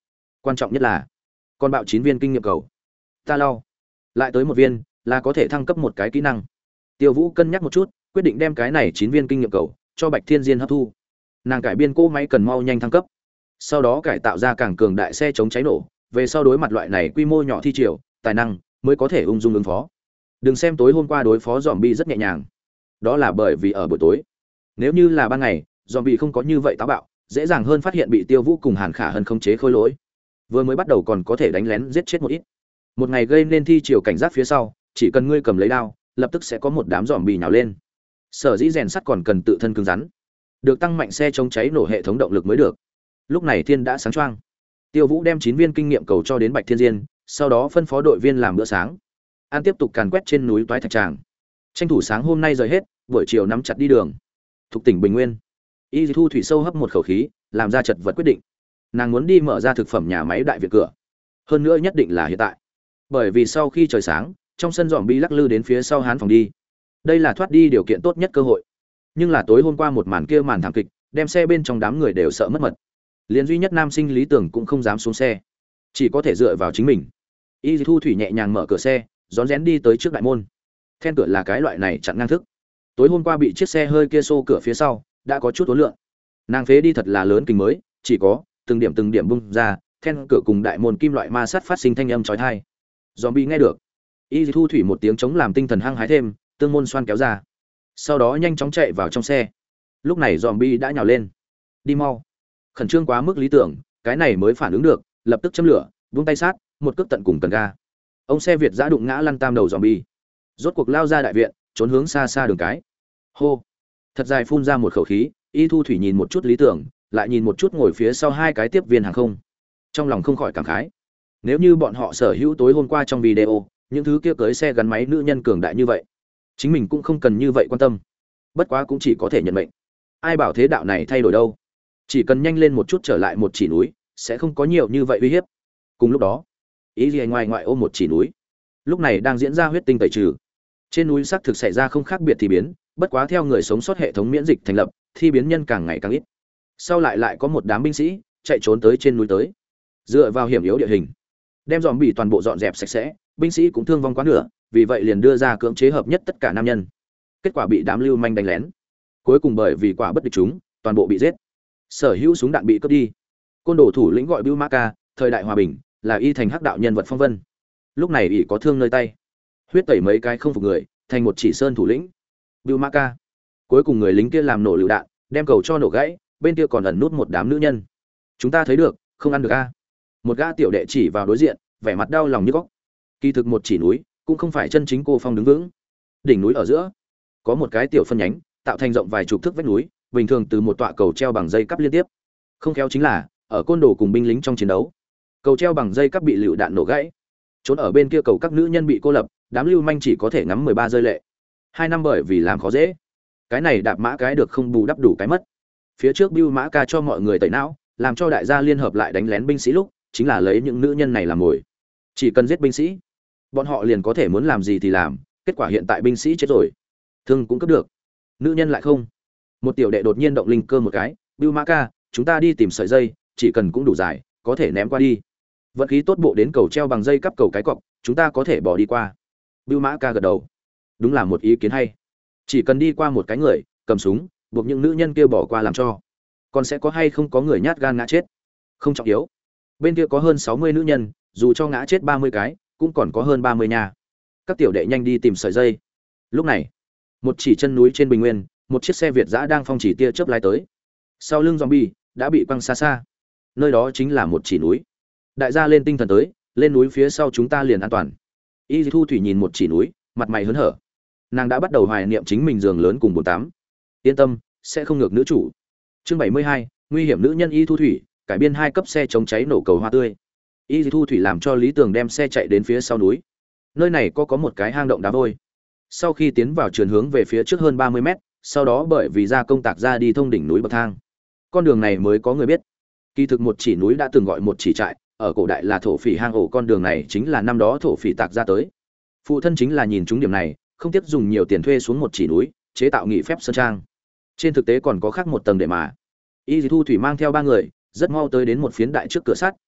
Quan trọng nhất là con bạo chín viên kinh nghiệm cầu. Ta lau, lại tới một viên, là có thể thăng cấp một cái kỹ năng. Tiêu Vũ cân nhắc một chút, quyết định đem cái này chín viên kinh nghiệm cầu cho Bạch Thiên Diên hấp thu. Nàng cải biên cỗ máy cần mau nhanh thăng cấp, sau đó cải tạo ra càng cường đại xe chống cháy nổ, về sau đối mặt loại này quy mô nhỏ thi triều, tài năng mới có thể ung dung ứng phó. Đừng xem tối hôm qua đối phó zombie rất nhẹ nhàng, đó là bởi vì ở buổi tối. Nếu như là ban ngày, zombie không có như vậy táo bạo, dễ dàng hơn phát hiện bị Tiêu Vũ cùng Hàn Khả Hân khống chế khôi lỗi. Vừa mới bắt đầu còn có thể đánh lén giết chết một ít. Một ngày gây nên thi triều cảnh giác phía sau, chỉ cần ngươi cầm lấy đao, lập tức sẽ có một đám zombie nhào lên. Sở dĩ rèn sắt còn cần tự thân cứng rắn, được tăng mạnh xe chống cháy nổ hệ thống động lực mới được. Lúc này thiên đã sáng choang. Tiêu Vũ đem chín viên kinh nghiệm cầu cho đến Bạch Thiên Diên, sau đó phân phó đội viên làm bữa sáng. An tiếp tục càn quét trên núi toái thạch tràng. Tranh thủ sáng hôm nay rời hết, buổi chiều nắm chặt đi đường. Thuộc tỉnh Bình Nguyên. Y Thu Thủy sâu hấp một khẩu khí, làm ra chật vật quyết định. Nàng muốn đi mở ra thực phẩm nhà máy đại viện cửa. Hơn nữa nhất định là hiện tại. Bởi vì sau khi trời sáng, trong sân zombie lắc lư đến phía sau hán phòng đi. Đây là thoát đi điều kiện tốt nhất cơ hội. Nhưng là tối hôm qua một màn kia màn thảm kịch, đem xe bên trong đám người đều sợ mất mật. Liên duy nhất nam sinh Lý Tưởng cũng không dám xuống xe, chỉ có thể dựa vào chính mình. Y Thu Thủy nhẹ nhàng mở cửa xe, rón rén đi tới trước đại môn. Then cửa là cái loại này chặn ngang thức. Tối hôm qua bị chiếc xe hơi kia xô cửa phía sau, đã có chút uốn lượn. Nàng phế đi thật là lớn kính mới, chỉ có từng điểm từng điểm bung ra, then cửa cùng đại môn kim loại ma sát phát sinh thanh âm chói tai. Zombie nghe được. Y Thu Thủy một tiếng chống làm tinh thần hăng hái thêm, tương môn xoan kéo ra. Sau đó nhanh chóng chạy vào trong xe. Lúc này zombie đã nhào lên. Đi mau. Khẩn trương quá mức Lý Tưởng, cái này mới phản ứng được, lập tức châm lửa, vung tay sát, một cước tận cùng cần ga. Ông xe Việt giã đụng ngã lăn tam đầu zombie. Rốt cuộc lao ra đại viện, trốn hướng xa xa đường cái. Hô. Thật dài phun ra một khẩu khí, Y Thu Thủy nhìn một chút Lý Tưởng, lại nhìn một chút ngồi phía sau hai cái tiếp viên hàng không. Trong lòng không khỏi cảm khái. Nếu như bọn họ sở hữu tối hôm qua trong video, những thứ kia cưới xe gắn máy nữ nhân cường đại như vậy, chính mình cũng không cần như vậy quan tâm. Bất quá cũng chỉ có thể nhận mệnh. Ai bảo thế đạo này thay đổi đâu? Chỉ cần nhanh lên một chút trở lại một chỉ núi, sẽ không có nhiều như vậy uy hiếp. Cùng lúc đó, ý gì ngoài ngoại ôm một chỉ núi, lúc này đang diễn ra huyết tinh tẩy trừ. Trên núi xác thực xảy ra không khác biệt thì biến, bất quá theo người sống sót hệ thống miễn dịch thành lập, thì biến nhân càng ngày càng ít. Sau lại lại có một đám binh sĩ chạy trốn tới trên núi tới, dựa vào hiểm yếu địa hình, đem dòm bị toàn bộ dọn dẹp sạch sẽ, binh sĩ cũng thương vong quá nửa, vì vậy liền đưa ra cưỡng chế hợp nhất tất cả nam nhân. Kết quả bị đám lưu manh đánh lén, cuối cùng bởi vì quả bất địch chúng, toàn bộ bị giết. Sở hữu súng đạn bị cướp đi. Côn đồ thủ lĩnh gọi Bưu Mã Ca, thời đại hòa bình, là y thành hắc đạo nhân vật phong vân. Lúc này ỷ có thương nơi tay, huyết tẩy mấy cái không phục người, thành một chỉ sơn thủ lĩnh. Bưu Mã Ca. Cuối cùng người lính kia làm nổ lựu đạn, đem cầu cho nổ gãy, bên kia còn ẩn nút một đám nữ nhân. Chúng ta thấy được, không ăn được a. Một gã tiểu đệ chỉ vào đối diện, vẻ mặt đau lòng như góc. Kỳ thực một chỉ núi, cũng không phải chân chính cô phong đứng vững. Đỉnh núi ở giữa, có một cái tiểu phân nhánh, tạo thành rộng vài chục thước vách núi, bình thường từ một tọa cầu treo bằng dây cắp liên tiếp. Không khéo chính là, ở côn đồ cùng binh lính trong chiến đấu, cầu treo bằng dây cắp bị lựu đạn nổ gãy. Trốn ở bên kia cầu các nữ nhân bị cô lập, đám lưu manh chỉ có thể ngắm mười ba rơi lệ. Hai năm bởi vì làm khó dễ. Cái này đạp mã cái được không bù đắp đủ cái mất. Phía trước Bưu Mã Ca cho mọi người tẩy não, làm cho đại gia liên hợp lại đánh lén binh sĩ lúc, chính là lấy những nữ nhân này làm mồi. Chỉ cần giết binh sĩ, bọn họ liền có thể muốn làm gì thì làm, kết quả hiện tại binh sĩ chết rồi, thương cũng cướp được, nữ nhân lại không. Một tiểu đệ đột nhiên động linh cơ một cái, Bưu Mã Ca, chúng ta đi tìm sợi dây, chỉ cần cũng đủ dài, có thể ném qua đi. Vận khí tốt bộ đến cầu treo bằng dây cắp cầu cái cọc, chúng ta có thể bỏ đi qua. Bưu Mã Ca gật đầu, đúng là một ý kiến hay. Chỉ cần đi qua một cái người, cầm súng, buộc những nữ nhân kia bỏ qua làm cho. Còn sẽ có hay không có người nhát gan ngã chết? Không trọng yếu. Bên kia có hơn sáu mươi nữ nhân, dù cho ngã chết ba mươi cái, cũng còn có hơn ba mươi nhà. Các tiểu đệ nhanh đi tìm sợi dây. Lúc này, một chỉ chân núi trên bình nguyên, một chiếc xe Việt dã đang phong chỉ tia chớp lái tới. Sau lưng zombie đã bị quăng xa xa. Nơi đó chính là một chỉ núi. Đại gia lên tinh thần tới, lên núi phía sau chúng ta liền an toàn. Y Thu Thủy nhìn một chỉ núi, mặt mày hớn hở. Nàng đã bắt đầu hoài niệm chính mình giường lớn cùng bốn tám. Yên tâm, sẽ không ngược nữ chủ. Chương bảy mươi hai, nguy hiểm nữ nhân Y Thu Thủy, cải biên hai cấp xe chống cháy nổ cầu hoa tươi. Y Thu Thủy làm cho Lý Tường đem xe chạy đến phía sau núi. Nơi này có có một cái hang động đá vôi. Sau khi tiến vào trườn hướng về phía trước hơn ba mươi mét, sau đó bởi vì ra công tạc ra đi thông đỉnh núi bậc thang. Con đường này mới có người biết. Kỳ thực một chỉ núi đã từng gọi một chỉ trại, ở cổ đại là thổ phỉ hang ổ, con đường này chính là năm đó thổ phỉ tạc ra tới. Phụ thân chính là nhìn trúng điểm này, không tiếc dùng nhiều tiền thuê xuống một chỉ núi, chế tạo nghị phép sơn trang. Trên thực tế còn có khác một tầng để mà. Y Thu Thủy mang theo ba người, rất mau tới đến một phiến đại trước cửa sắt,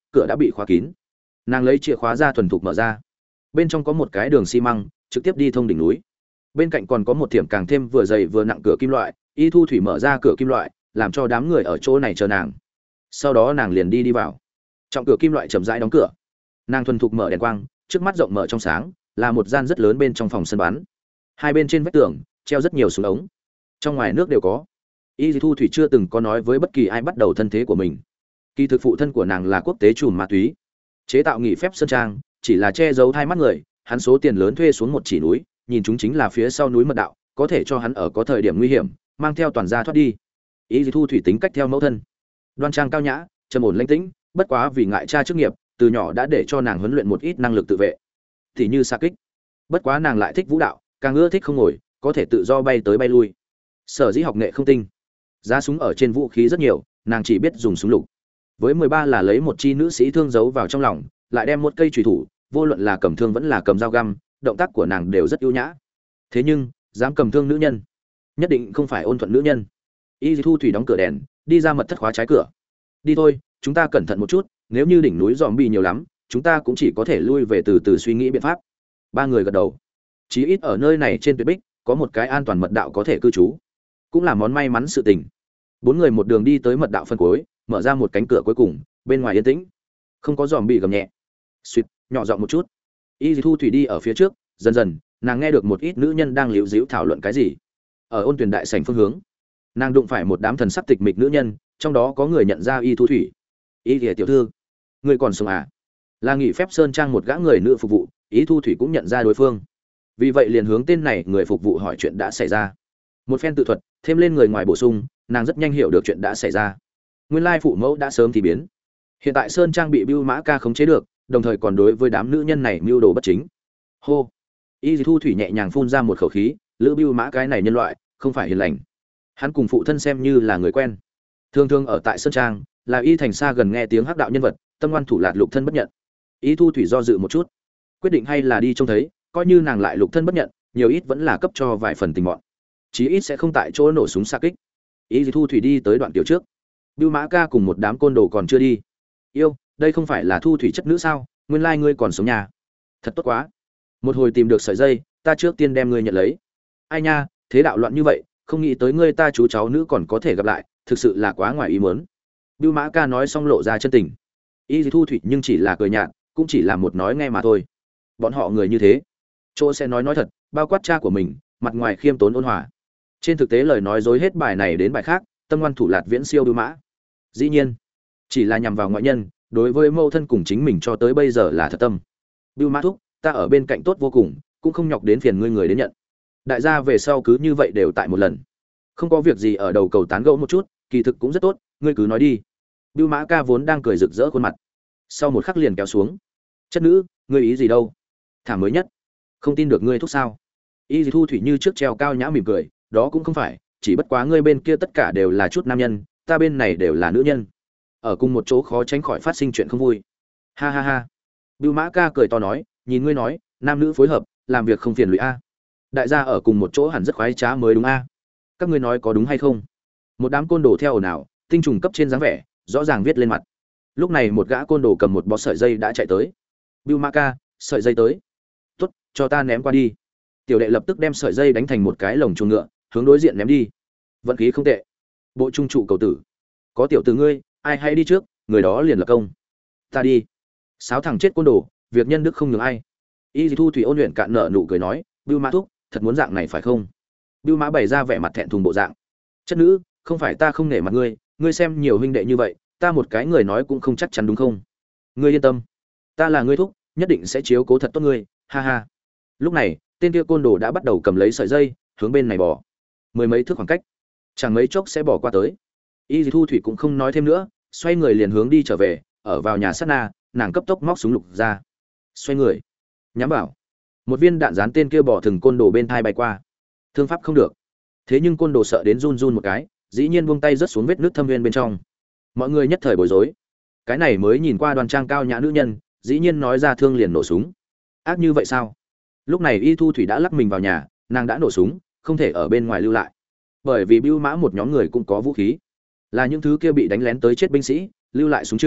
cửa đã bị khóa kín. Nàng lấy chìa khóa ra thuần thục mở ra. Bên trong có một cái đường xi măng trực tiếp đi thông đỉnh núi. Bên cạnh còn có một tiệm càng thêm vừa dày vừa nặng cửa kim loại. Y Thu Thủy mở ra cửa kim loại, làm cho đám người ở chỗ này chờ nàng. Sau đó nàng liền đi đi vào. Trong cửa kim loại chậm rãi đóng cửa. Nàng thuần thục mở đèn quang, trước mắt rộng mở trong sáng, là một gian rất lớn bên trong phòng sân bắn. Hai bên trên vách tường treo rất nhiều súng ống, trong ngoài nước đều có. Y Thu Thủy chưa từng có nói với bất kỳ ai bắt đầu thân thế của mình. Kỳ thực phụ thân của nàng là quốc tế trùm ma túy, chế tạo nghị phép sơn trang, chỉ là che giấu hai mắt người. Hắn số tiền lớn thuê xuống một chỉ núi, nhìn chúng chính là phía sau núi mật đạo, có thể cho hắn ở có thời điểm nguy hiểm mang theo toàn gia thoát đi. Y Thu Thủy tính cách theo mẫu thân, đoan trang cao nhã, trầm ổn lãnh tĩnh, bất quá vì ngại cha chức nghiệp, từ nhỏ đã để cho nàng huấn luyện một ít năng lực tự vệ, thì như xạ kích. Bất quá nàng lại thích vũ đạo, càng ưa thích không ngồi, có thể tự do bay tới bay lui. Sở dĩ học nghệ không tinh, giá súng ở trên vũ khí rất nhiều, nàng chỉ biết dùng súng lục. Với mười ba là lấy một chi nữ sĩ thương giấu vào trong lòng, lại đem một cây chùy thủ, vô luận là cầm thương vẫn là cầm dao găm, động tác của nàng đều rất ưu nhã. Thế nhưng, dám cầm thương nữ nhân, nhất định không phải ôn thuận nữ nhân. Y Thu Thủy đóng cửa đèn, đi ra mật thất khóa trái cửa. Đi thôi, chúng ta cẩn thận một chút, nếu như đỉnh núi zombie nhiều lắm, chúng ta cũng chỉ có thể lui về từ từ suy nghĩ biện pháp. Ba người gật đầu. Chí ít ở nơi này trên tuyệt bích, có một cái an toàn mật đạo có thể cư trú, cũng là món may mắn sự tình. Bốn người một đường đi tới mật đạo phân cuối, mở ra một cánh cửa cuối cùng, bên ngoài yên tĩnh, không có zombie gầm nhẹ. Suýt, nhỏ giọng một chút. Y Thu Thủy đi ở phía trước, dần dần, nàng nghe được một ít nữ nhân đang liễu díu thảo luận cái gì. Ở ôn tuyển đại sảnh phương hướng, nàng đụng phải một đám thần sắc tịch mịch nữ nhân, trong đó có người nhận ra Y Thu Thủy. Y Thìa tiểu thư, người còn sống à? Là nghỉ phép sơn trang một gã người nữ phục vụ, Y Thu Thủy cũng nhận ra đối phương. Vì vậy liền hướng tên này người phục vụ hỏi chuyện đã xảy ra. Một phen tự thuật, thêm lên người ngoài bổ sung, nàng rất nhanh hiểu được chuyện đã xảy ra. Nguyên lai phụ mẫu đã sớm thì biến. Hiện tại sơn trang bị Bưu Mã Ca khống chế được, đồng thời còn đối với đám nữ nhân này mưu đồ bất chính. Hô. Y Thu Thủy nhẹ nhàng phun ra một khẩu khí, Lữ Bưu Mã cái này nhân loại, không phải hiền lành. Hắn cùng phụ thân xem như là người quen. Thường thường ở tại sơn trang, là Y Thành xa gần nghe tiếng hắc đạo nhân vật, tâm ngoan thủ lạt lục thân bất nhận. Y Thu Thủy do dự một chút, quyết định hay là đi trông thấy, coi như nàng lại lục thân bất nhận, nhiều ít vẫn là cấp cho vài phần tình mọn, chí ít sẽ không tại chỗ nổ súng xạ kích. Y Thu Thủy đi tới đoạn tiểu trước, Bưu Mã Ca cùng một đám côn đồ còn chưa đi. Yêu, đây không phải là Thu Thủy chất nữ sao? Nguyên lai ngươi còn sống nhà, thật tốt quá. Một hồi tìm được sợi dây, ta trước tiên đem ngươi nhận lấy. Ai nha, thế đạo loạn như vậy, không nghĩ tới ngươi ta chú cháu nữ còn có thể gặp lại, thực sự là quá ngoài ý muốn. Bưu Mã Ca nói xong lộ ra chân tình. Y Thu Thủy nhưng chỉ là cười nhạt, cũng chỉ là một nói nghe mà thôi. Bọn họ người như thế, chỗ sẽ nói nói thật, bao quát cha của mình, mặt ngoài khiêm tốn ôn hòa, trên thực tế lời nói dối hết bài này đến bài khác, tâm ngoan thủ lạt viễn siêu Bưu Mã. Dĩ nhiên, chỉ là nhằm vào ngoại nhân, đối với mâu thân cùng chính mình cho tới bây giờ là thật tâm. Bưu Mã thúc, ta ở bên cạnh tốt vô cùng, cũng không nhọc đến phiền ngươi người đến nhận. Đại gia về sau cứ như vậy đều tại một lần, không có việc gì ở đầu cầu tán gẫu một chút, kỳ thực cũng rất tốt, ngươi cứ nói đi. Bưu Mã Ca vốn đang cười rực rỡ khuôn mặt, sau một khắc liền kéo xuống. Chất nữ, ngươi ý gì đâu? Thả mới nhất, không tin được ngươi thúc sao? Y Thu Thủy như trước treo cao nhã mỉm cười, đó cũng không phải, chỉ bất quá ngươi bên kia tất cả đều là chút nam nhân, ta bên này đều là nữ nhân, ở cùng một chỗ khó tránh khỏi phát sinh chuyện không vui. Ha ha ha. Bưu Mã Ca cười to nói, nhìn ngươi nói, nam nữ phối hợp, làm việc không phiền lụy a. Đại gia ở cùng một chỗ hẳn rất khoái trá mới đúng a. Các ngươi nói có đúng hay không? Một đám côn đồ theo ồn ào, tinh trùng cấp trên dáng vẻ, rõ ràng viết lên mặt. Lúc này một gã côn đồ cầm một bó sợi dây đã chạy tới. Bưu Mã Ca, sợi dây tới. Tốt, cho ta ném qua đi. Tiểu đệ lập tức đem sợi dây đánh thành một cái lồng chuồng ngựa, hướng đối diện ném đi. Vận khí không tệ. Bộ trung trụ cầu tử. Có tiểu tử ngươi, ai hay đi trước, người đó liền lập công. Ta đi. Sáo thằng chết côn đồ, việc nhân đức không nhường ai. Y Thu Thủy ôn luyện cạn nợ nụ cười nói, Bưu Mã thúc, thật muốn dạng này phải không? Bưu Mã bày ra vẻ mặt thẹn thùng bộ dạng. Chất nữ, không phải ta không nể mặt ngươi, ngươi xem nhiều huynh đệ như vậy, ta một cái người nói cũng không chắc chắn đúng không? Ngươi yên tâm, ta là ngươi thúc, nhất định sẽ chiếu cố thật tốt ngươi, ha ha. Lúc này, tên kia côn đồ đã bắt đầu cầm lấy sợi dây, hướng bên này bỏ. Mười mấy thước khoảng cách, chẳng mấy chốc sẽ bỏ qua tới. Y Thu Thủy cũng không nói thêm nữa, xoay người liền hướng đi trở về, ở vào nhà sát na, nàng cấp tốc móc súng lục ra, xoay người, nhắm vào. Một viên đạn dán tên kia bỏ thừng côn đồ bên thai bay qua. Thương pháp không được, thế nhưng côn đồ sợ đến run run một cái, dĩ nhiên buông tay rớt xuống vết nước thâm viên bên trong. Mọi người nhất thời bối rối. Cái này mới nhìn qua đoan trang cao nhã nữ nhân, dĩ nhiên nói ra thương liền nổ súng. Ác như vậy sao? Lúc này Y Thu Thủy đã lắc mình vào nhà, nàng đã nổ súng, không thể ở bên ngoài lưu lại. Bởi vì Bưu Mã một nhóm người cũng có vũ khí, là những thứ kia bị đánh lén tới chết binh sĩ, lưu lại súng trường,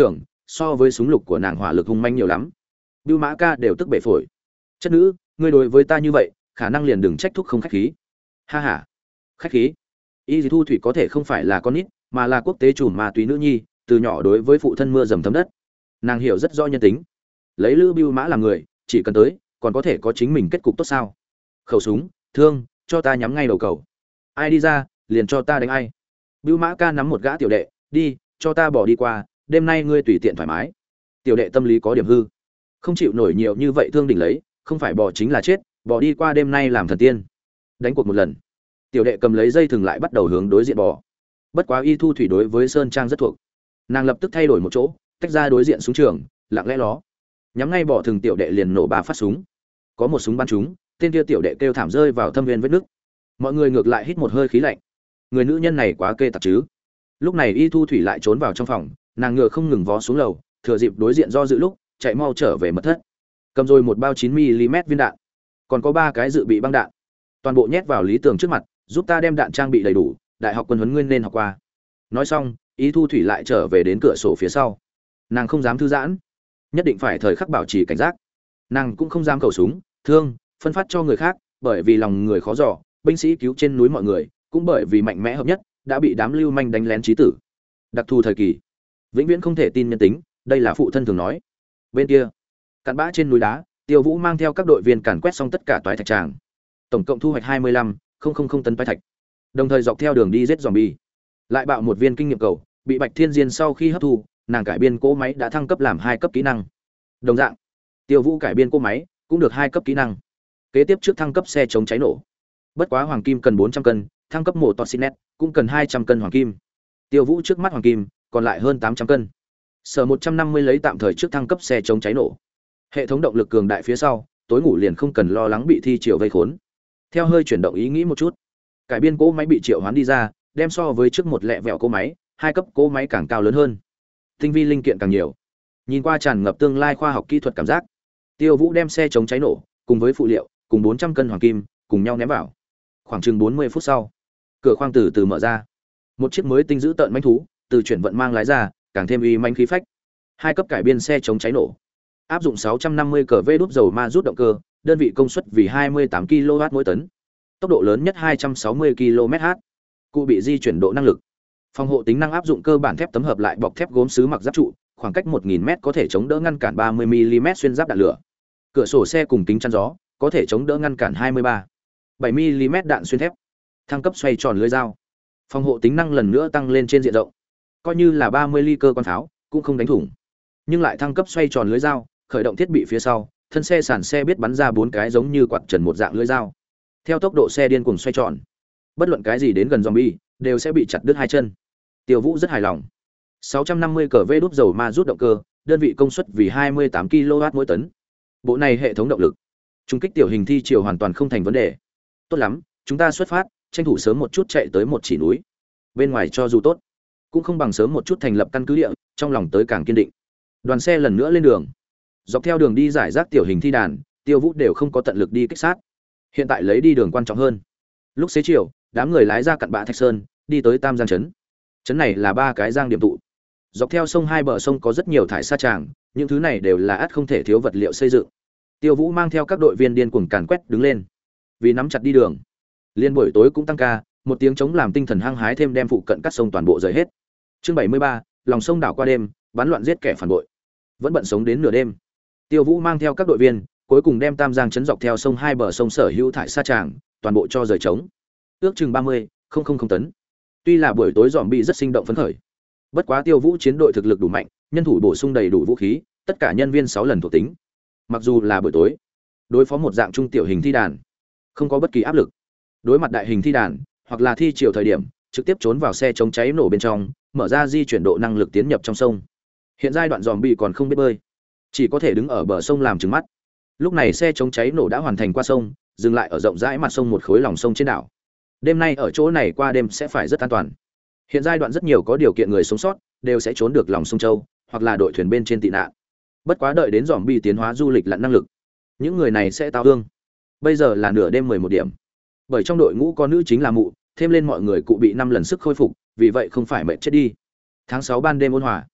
so với súng lục của nàng hỏa lực hung manh nhiều lắm. Bưu Mã Ca đều tức bể phổi. Chất nữ, ngươi đối với ta như vậy, khả năng liền đừng trách thúc không khách khí. Ha ha. Khách khí? Y Thu Thủy có thể không phải là con nít, mà là quốc tế trùm ma túy nữ nhi, từ nhỏ đối với phụ thân mưa dầm thấm đất. Nàng hiểu rất rõ nhân tính. Lấy Lữ Bưu Mã làm người, chỉ cần tới, còn có thể có chính mình kết cục tốt sao? Khẩu súng, thương, cho ta nhắm ngay đầu cầu. Ai đi ra, liền cho ta đánh ai. Bưu Mã Ca nắm một gã tiểu đệ, đi, cho ta bỏ đi qua, đêm nay ngươi tùy tiện thoải mái. Tiểu đệ tâm lý có điểm hư, không chịu nổi nhiều như vậy thương đỉnh lấy, không phải bỏ chính là chết, bỏ đi qua đêm nay làm thần tiên. Đánh cuộc một lần. Tiểu đệ cầm lấy dây thừng lại bắt đầu hướng đối diện bỏ. Bất quá Y Thu Thủy đối với Sơn Trang rất thuộc. Nàng lập tức thay đổi một chỗ, tách ra đối diện súng trường, lặng lẽ ló. Nhắm ngay bỏ thừng tiểu đệ liền nổ ba phát súng. Có một súng bắn trúng, tên kia tiểu đệ kêu thảm rơi vào thâm viên vết nứt. Mọi người ngược lại hít một hơi khí lạnh. Người nữ nhân này quá kê tặc chứ. Lúc này Y Thu Thủy lại trốn vào trong phòng, nàng ngựa không ngừng vó xuống lầu, thừa dịp đối diện do dự lúc, chạy mau trở về mật thất. Cầm rồi một bao chín mi li mét viên đạn, còn có ba cái dự bị băng đạn. Toàn bộ nhét vào Lý Tường trước mặt, giúp ta đem đạn trang bị đầy đủ, đại học quân huấn nguyên nên học qua. Nói xong, Y Thu Thủy lại trở về đến cửa sổ phía sau. Nàng không dám thư giãn, nhất định phải thời khắc bảo trì cảnh giác. Nàng cũng không dám khẩu súng, thương, phân phát cho người khác, bởi vì lòng người khó dò, binh sĩ cứu trên núi mọi người, cũng bởi vì mạnh mẽ hợp nhất, đã bị đám lưu manh đánh lén chí tử. Đặc thù thời kỳ, vĩnh viễn không thể tin nhân tính, đây là phụ thân thường nói. Bên kia, cặn bã trên núi đá, Tiêu Vũ mang theo các đội viên càn quét xong tất cả toái thạch tràng. Tổng cộng thu hoạch hai mươi lăm nghìn tấn toái thạch. Đồng thời dọc theo đường đi giết zombie. Lại bạo một viên kinh nghiệm cầu, bị Bạch Thiên Diên sau khi hấp thu, nàng cải biên cỗ máy đã thăng cấp làm hai cấp kỹ năng. Đồng dạng, Tiêu Vũ cải biên cỗ máy cũng được hai cấp kỹ năng. Kế tiếp trước thăng cấp xe chống cháy nổ. Bất quá hoàng kim cần bốn trăm cân, thăng cấp mổ Torsinet cũng cần hai trăm cân hoàng kim. Tiêu Vũ trước mắt hoàng kim, còn lại hơn tám trăm cân. Sở một trăm năm mươi lấy tạm thời trước thăng cấp xe chống cháy nổ. Hệ thống động lực cường đại phía sau, tối ngủ liền không cần lo lắng bị thi triệu vây khốn. Theo hơi chuyển động ý nghĩ một chút, cải biên cỗ máy bị triệu hoán đi ra, đem so với trước một lẹ vẹo cỗ máy, hai cấp cỗ máy càng cao lớn hơn. Tinh vi linh kiện càng nhiều. Nhìn qua tràn ngập tương lai khoa học kỹ thuật cảm giác. Tiêu Vũ đem xe chống cháy nổ cùng với phụ liệu, cùng bốn trăm cân hoàng kim, cùng nhau ném vào. Khoảng chừng bốn mươi phút sau, cửa khoang từ từ mở ra. Một chiếc mới tinh giữ tợn manh thú từ chuyển vận mang lái ra, càng thêm uy manh khí phách. Hai cấp cải biên xe chống cháy nổ. Áp dụng sáu trăm năm mươi cờ vê đốt dầu ma rút động cơ, đơn vị công suất vì hai mươi tám ki lô oát mỗi tấn. Tốc độ lớn nhất hai trăm sáu mươi ki lô mét/h. Cụ bị di chuyển độ năng lực. Phòng hộ tính năng áp dụng cơ bản thép tấm hợp lại bọc thép gốm sứ mặc giáp trụ, khoảng cách một nghìn mét có thể chống đỡ ngăn cản ba mươi mi li mét xuyên giáp đạn lửa. Cửa sổ xe cùng kính chắn gió, có thể chống đỡ ngăn cản hai mươi ba, bảy mi li mét đạn xuyên thép. Thăng cấp xoay tròn lưỡi dao. Phòng hộ tính năng lần nữa tăng lên trên diện rộng. Coi như là ba mươi ly cơ quan pháo, cũng không đánh thủng. Nhưng lại thăng cấp xoay tròn lưỡi dao, khởi động thiết bị phía sau, thân xe sàn xe biết bắn ra bốn cái giống như quạt trần một dạng lưỡi dao. Theo tốc độ xe điên cuồng xoay tròn, bất luận cái gì đến gần zombie đều sẽ bị chặt đứt hai chân. Tiêu Vũ rất hài lòng. sáu trăm năm mươi cờ vê đốt dầu ma rút động cơ, đơn vị công suất vì hai mươi tám ki lô oát mỗi tấn. Bộ này hệ thống động lực, trung kích tiểu hình thi chiều hoàn toàn không thành vấn đề. Tốt lắm, chúng ta xuất phát, tranh thủ sớm một chút chạy tới một chỉ núi. Bên ngoài cho dù tốt, cũng không bằng sớm một chút thành lập căn cứ địa, trong lòng tới càng kiên định. Đoàn xe lần nữa lên đường. Dọc theo đường đi giải rác tiểu hình thi đàn, Tiêu Vũ đều không có tận lực đi kích sát. Hiện tại lấy đi đường quan trọng hơn. Lúc xế chiều, đám người lái ra cặn bã Thạch Sơn, đi tới Tam Giang trấn. Trấn này là ba cái giang điểm tụ. Dọc theo sông hai bờ sông có rất nhiều thải sa tràng, những thứ này đều là ắt không thể thiếu vật liệu xây dựng. Tiêu Vũ mang theo các đội viên điên cuồng càn quét đứng lên. Vì nắm chặt đi đường, liên buổi tối cũng tăng ca, một tiếng chống làm tinh thần hăng hái thêm đem phụ cận cắt sông toàn bộ rời hết. Chương bảy mươi ba, lòng sông đảo qua đêm, bắn loạn giết kẻ phản bội. Vẫn bận sống đến nửa đêm. Tiêu Vũ mang theo các đội viên, cuối cùng đem Tam Giang trấn dọc theo sông hai bờ sông sở hữu thải sa tràng, toàn bộ cho rời trống. Ước chừng ba mươi nghìn tấn. Tuy là buổi tối dòm bị rất sinh động phấn khởi. Bất quá Tiêu Vũ chiến đội thực lực đủ mạnh, nhân thủ bổ sung đầy đủ vũ khí, tất cả nhân viên sáu lần thuộc tính. Mặc dù là buổi tối, đối phó một dạng trung tiểu hình thi đàn, không có bất kỳ áp lực. Đối mặt đại hình thi đàn, hoặc là thi chiều thời điểm, trực tiếp trốn vào xe chống cháy nổ bên trong, mở ra di chuyển độ năng lực tiến nhập trong sông. Hiện giai đoạn dòm bị còn không biết bơi, chỉ có thể đứng ở bờ sông làm trừng mắt. Lúc này xe chống cháy nổ đã hoàn thành qua sông, dừng lại ở rộng rãi mặt sông một khối lòng sông trên đảo. Đêm nay ở chỗ này qua đêm sẽ phải rất an toàn. Hiện giai đoạn rất nhiều có điều kiện người sống sót đều sẽ trốn được lòng sông Châu, hoặc là đội thuyền bên trên tị nạn. Bất quá đợi đến dòm bị tiến hóa du lịch lặn năng lực, những người này sẽ tao thương. Bây giờ là nửa đêm mười một điểm. Bởi trong đội ngũ có nữ chính là mụ, thêm lên mọi người cụ bị năm lần sức khôi phục, vì vậy không phải mệt chết đi. Tháng sáu ban đêm ôn hòa.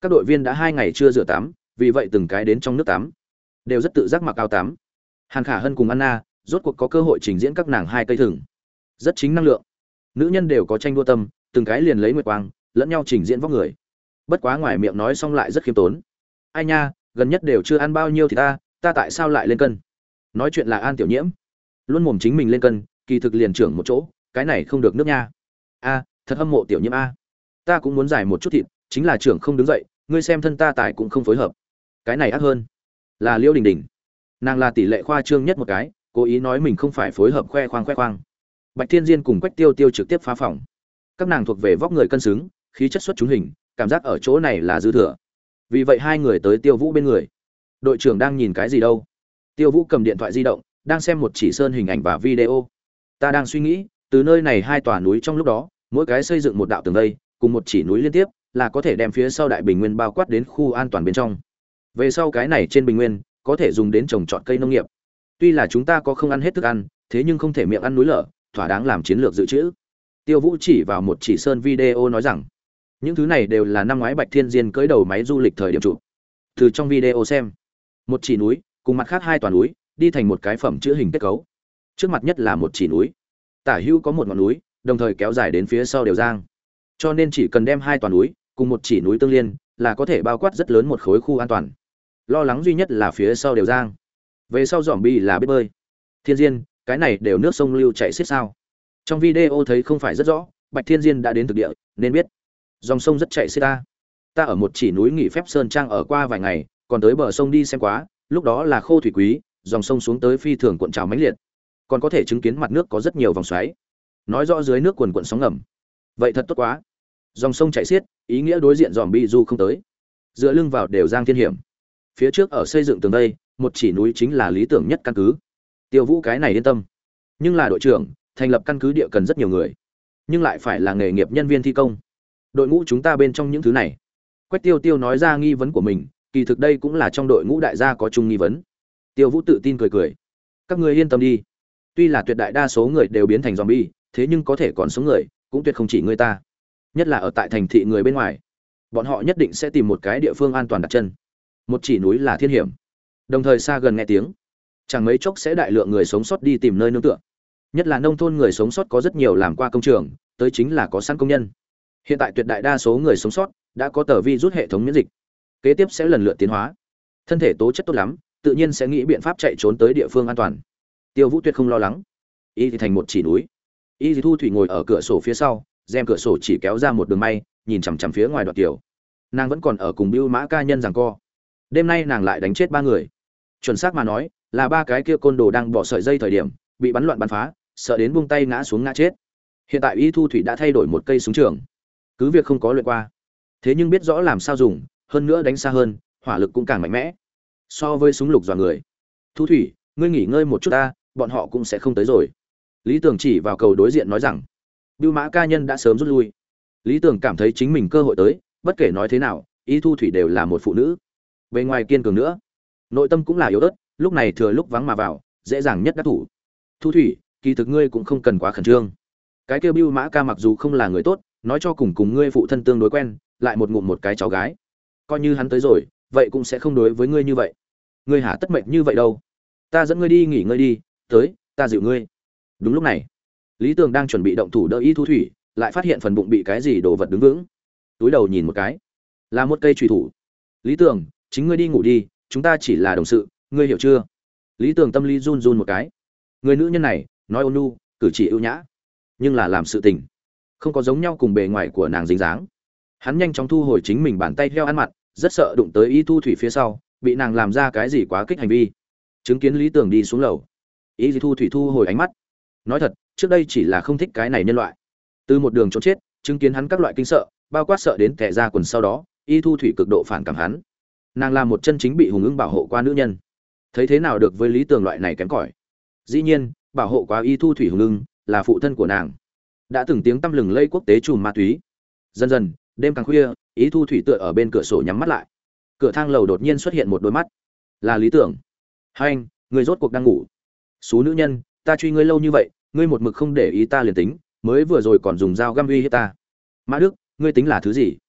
Các đội viên đã hai ngày chưa rửa tắm, vì vậy từng cái đến trong nước tắm đều rất tự giác mặc áo tắm. Hàn Khả Hân cùng Anna rốt cuộc có cơ hội trình diễn các nàng hai cây thừng, rất chính năng lượng. Nữ nhân đều có tranh đua tâm, từng cái liền lấy nguyệt quang lẫn nhau trình diễn vóc người. Bất quá ngoài miệng nói xong lại rất khiêm tốn. Ai nha, gần nhất đều chưa ăn bao nhiêu thì ta ta tại sao lại lên cân? Nói chuyện là An Tiểu Nhiễm, luôn mồm chính mình lên cân, kỳ thực liền trưởng một chỗ, cái này không được nước nha. A, thật hâm mộ Tiểu Nhiễm a. Ta cũng muốn giải một chút thịt, chính là trưởng không đứng dậy, ngươi xem thân ta tài cũng không phối hợp. Cái này ác hơn là Liễu Đình Đình, nàng là tỷ lệ khoa trương nhất một cái, cố ý nói mình không phải phối hợp khoe khoang khoe khoang. Bạch Thiên Diên cùng Quách Tiêu Tiêu trực tiếp phá phòng. Các nàng thuộc về vóc người cân xứng, khí chất xuất chúng hình, cảm giác ở chỗ này là dư thừa. Vì vậy hai người tới Tiêu Vũ bên người. Đội trưởng đang nhìn cái gì đâu? Tiêu Vũ cầm điện thoại di động, đang xem một chỉ sơn hình ảnh và video. Ta đang suy nghĩ, từ nơi này hai tòa núi trong lúc đó, mỗi cái xây dựng một đạo tường vây, cùng một chỉ núi liên tiếp, là có thể đem phía sau đại bình nguyên bao quát đến khu an toàn bên trong. Về sau cái này trên bình nguyên, có thể dùng đến trồng trọt cây nông nghiệp. Tuy là chúng ta có không ăn hết thức ăn, thế nhưng không thể miệng ăn núi lở, thỏa đáng làm chiến lược dự trữ. Tiêu Vũ chỉ vào một chỉ sơn video nói rằng, những thứ này đều là năm ngoái Bạch Thiên Diên cưỡi đầu máy du lịch thời điểm chụp. Từ trong video xem, một chỉ núi cùng mặt khác hai toàn núi đi thành một cái phẩm chữ hình kết cấu. Trước mặt nhất là một chỉ núi, tả hữu có một ngọn núi, đồng thời kéo dài đến phía sau đều giang. Cho nên chỉ cần đem hai toàn núi cùng một chỉ núi tương liên, là có thể bao quát rất lớn một khối khu an toàn. Lo lắng duy nhất là phía sau đều giang. Về sau zombie là biết bơi. Thiên Diên, cái này đều nước sông lưu chảy xiết sao? Trong video thấy không phải rất rõ, Bạch Thiên Diên đã đến thực địa, nên biết. Dòng sông rất chảy xiết ta. Ta ở một chỉ núi nghỉ phép sơn trang ở qua vài ngày, còn tới bờ sông đi xem quá, lúc đó là khô thủy quý, dòng sông xuống tới phi thường cuộn trào mãnh liệt. Còn có thể chứng kiến mặt nước có rất nhiều vòng xoáy. Nói rõ dưới nước cuồn cuộn sóng ngầm. Vậy thật tốt quá. Dòng sông chảy xiết, ý nghĩa đối diện zombie du không tới. Dựa lưng vào đều giang thiên hiểm. Phía trước ở xây dựng tường đây, một chỉ núi chính là lý tưởng nhất căn cứ. Tiêu Vũ cái này yên tâm. Nhưng là đội trưởng, thành lập căn cứ địa cần rất nhiều người, nhưng lại phải là nghề nghiệp nhân viên thi công. Đội ngũ chúng ta bên trong những thứ này. Quách Tiêu Tiêu nói ra nghi vấn của mình, kỳ thực đây cũng là trong đội ngũ đại gia có chung nghi vấn. Tiêu Vũ tự tin cười cười. Các ngươi yên tâm đi. Tuy là tuyệt đại đa số người đều biến thành zombie, thế nhưng có thể còn sống người, cũng tuyệt không chỉ người ta. Nhất là ở tại thành thị người bên ngoài. Bọn họ nhất định sẽ tìm một cái địa phương an toàn đặt chân. Một chỉ núi là thiên hiểm. Đồng thời xa gần nghe tiếng, chẳng mấy chốc sẽ đại lượng người sống sót đi tìm nơi nương tựa. Nhất là nông thôn người sống sót có rất nhiều làm qua công trường, tới chính là có sẵn công nhân. Hiện tại tuyệt đại đa số người sống sót đã có tờ vi rút hệ thống miễn dịch. Kế tiếp sẽ lần lượt tiến hóa. Thân thể tố chất tốt lắm, tự nhiên sẽ nghĩ biện pháp chạy trốn tới địa phương an toàn. Tiêu Vũ tuyệt không lo lắng. Y thì thành một chỉ núi. Y thì Thu Thủy ngồi ở cửa sổ phía sau, rèm cửa sổ chỉ kéo ra một đường may, nhìn chằm chằm phía ngoài Đoạt Tiểu. Nàng vẫn còn ở cùng Bưu Mã ca nhân giằng co. Đêm nay nàng lại đánh chết ba người. Chuẩn xác mà nói, là ba cái kia côn đồ đang bỏ sợi dây thời điểm, bị bắn loạn bắn phá, sợ đến buông tay ngã xuống ngã chết. Hiện tại Y Thu Thủy đã thay đổi một cây súng trường. Cứ việc không có luyện qua, thế nhưng biết rõ làm sao dùng, hơn nữa đánh xa hơn, hỏa lực cũng càng mạnh mẽ. So với súng lục dọa người. Thu Thủy, ngươi nghỉ ngơi một chút ta, bọn họ cũng sẽ không tới rồi. Lý Tưởng chỉ vào cầu đối diện nói rằng, Bưu Mã ca nhân đã sớm rút lui. Lý Tưởng cảm thấy chính mình cơ hội tới, bất kể nói thế nào, Y Thu Thủy đều là một phụ nữ. Bên ngoài kiên cường nữa, nội tâm cũng là yếu ớt, lúc này thừa lúc vắng mà vào, dễ dàng nhất đắc thủ. Thu Thủy, kỳ thực ngươi cũng không cần quá khẩn trương. Cái kia Bưu Mã ca mặc dù không là người tốt, nói cho cùng cùng ngươi phụ thân tương đối quen, lại một ngụm một cái cháu gái. Coi như hắn tới rồi, vậy cũng sẽ không đối với ngươi như vậy. Ngươi hả tất mệnh như vậy đâu? Ta dẫn ngươi đi nghỉ ngơi đi, tới, ta dịu ngươi. Đúng lúc này, Lý Tường đang chuẩn bị động thủ đỡ Y Thu Thủy, lại phát hiện phần bụng bị cái gì đồ vật đứng vững. Túi đầu nhìn một cái, là một cây chùy thủ. Lý Tường, chính ngươi đi ngủ đi, chúng ta chỉ là đồng sự, ngươi hiểu chưa? Lý Tường tâm lý run run một cái. Người nữ nhân này, nói ôn nhu, cử chỉ ưu nhã, nhưng là làm sự tình không có giống nhau cùng bề ngoài của nàng dính dáng. Hắn nhanh chóng thu hồi chính mình bàn tay theo ăn mặn, rất sợ đụng tới Y Thu Thủy phía sau, bị nàng làm ra cái gì quá kích hành vi. Chứng kiến Lý Tường đi xuống lầu, Y Thu Thủy thu hồi ánh mắt. Nói thật, trước đây chỉ là không thích cái này nhân loại. Từ một đường trốn chết, chứng kiến hắn các loại kinh sợ, bao quát sợ đến tè ra quần sau đó, Y Thu Thủy cực độ phản cảm hắn. Nàng là một chân chính bị hùng ưng bảo hộ qua nữ nhân. Thấy thế nào được với Lý Tường loại này kém cỏi. Dĩ nhiên, bảo hộ quá Y Thu Thủy hùng ưng là phụ thân của nàng, đã từng tiếng tăm lừng lây quốc tế trùm ma túy. Dần dần, đêm càng khuya, Y Thu Thủy tựa ở bên cửa sổ nhắm mắt lại. Cửa thang lầu đột nhiên xuất hiện một đôi mắt. Là Lý Tưởng. Hai anh, người rốt cuộc đang ngủ. Số nữ nhân, ta truy ngươi lâu như vậy, ngươi một mực không để ý ta liền tính, mới vừa rồi còn dùng dao găm uy hiếp ta. Mã Đức, ngươi tính là thứ gì?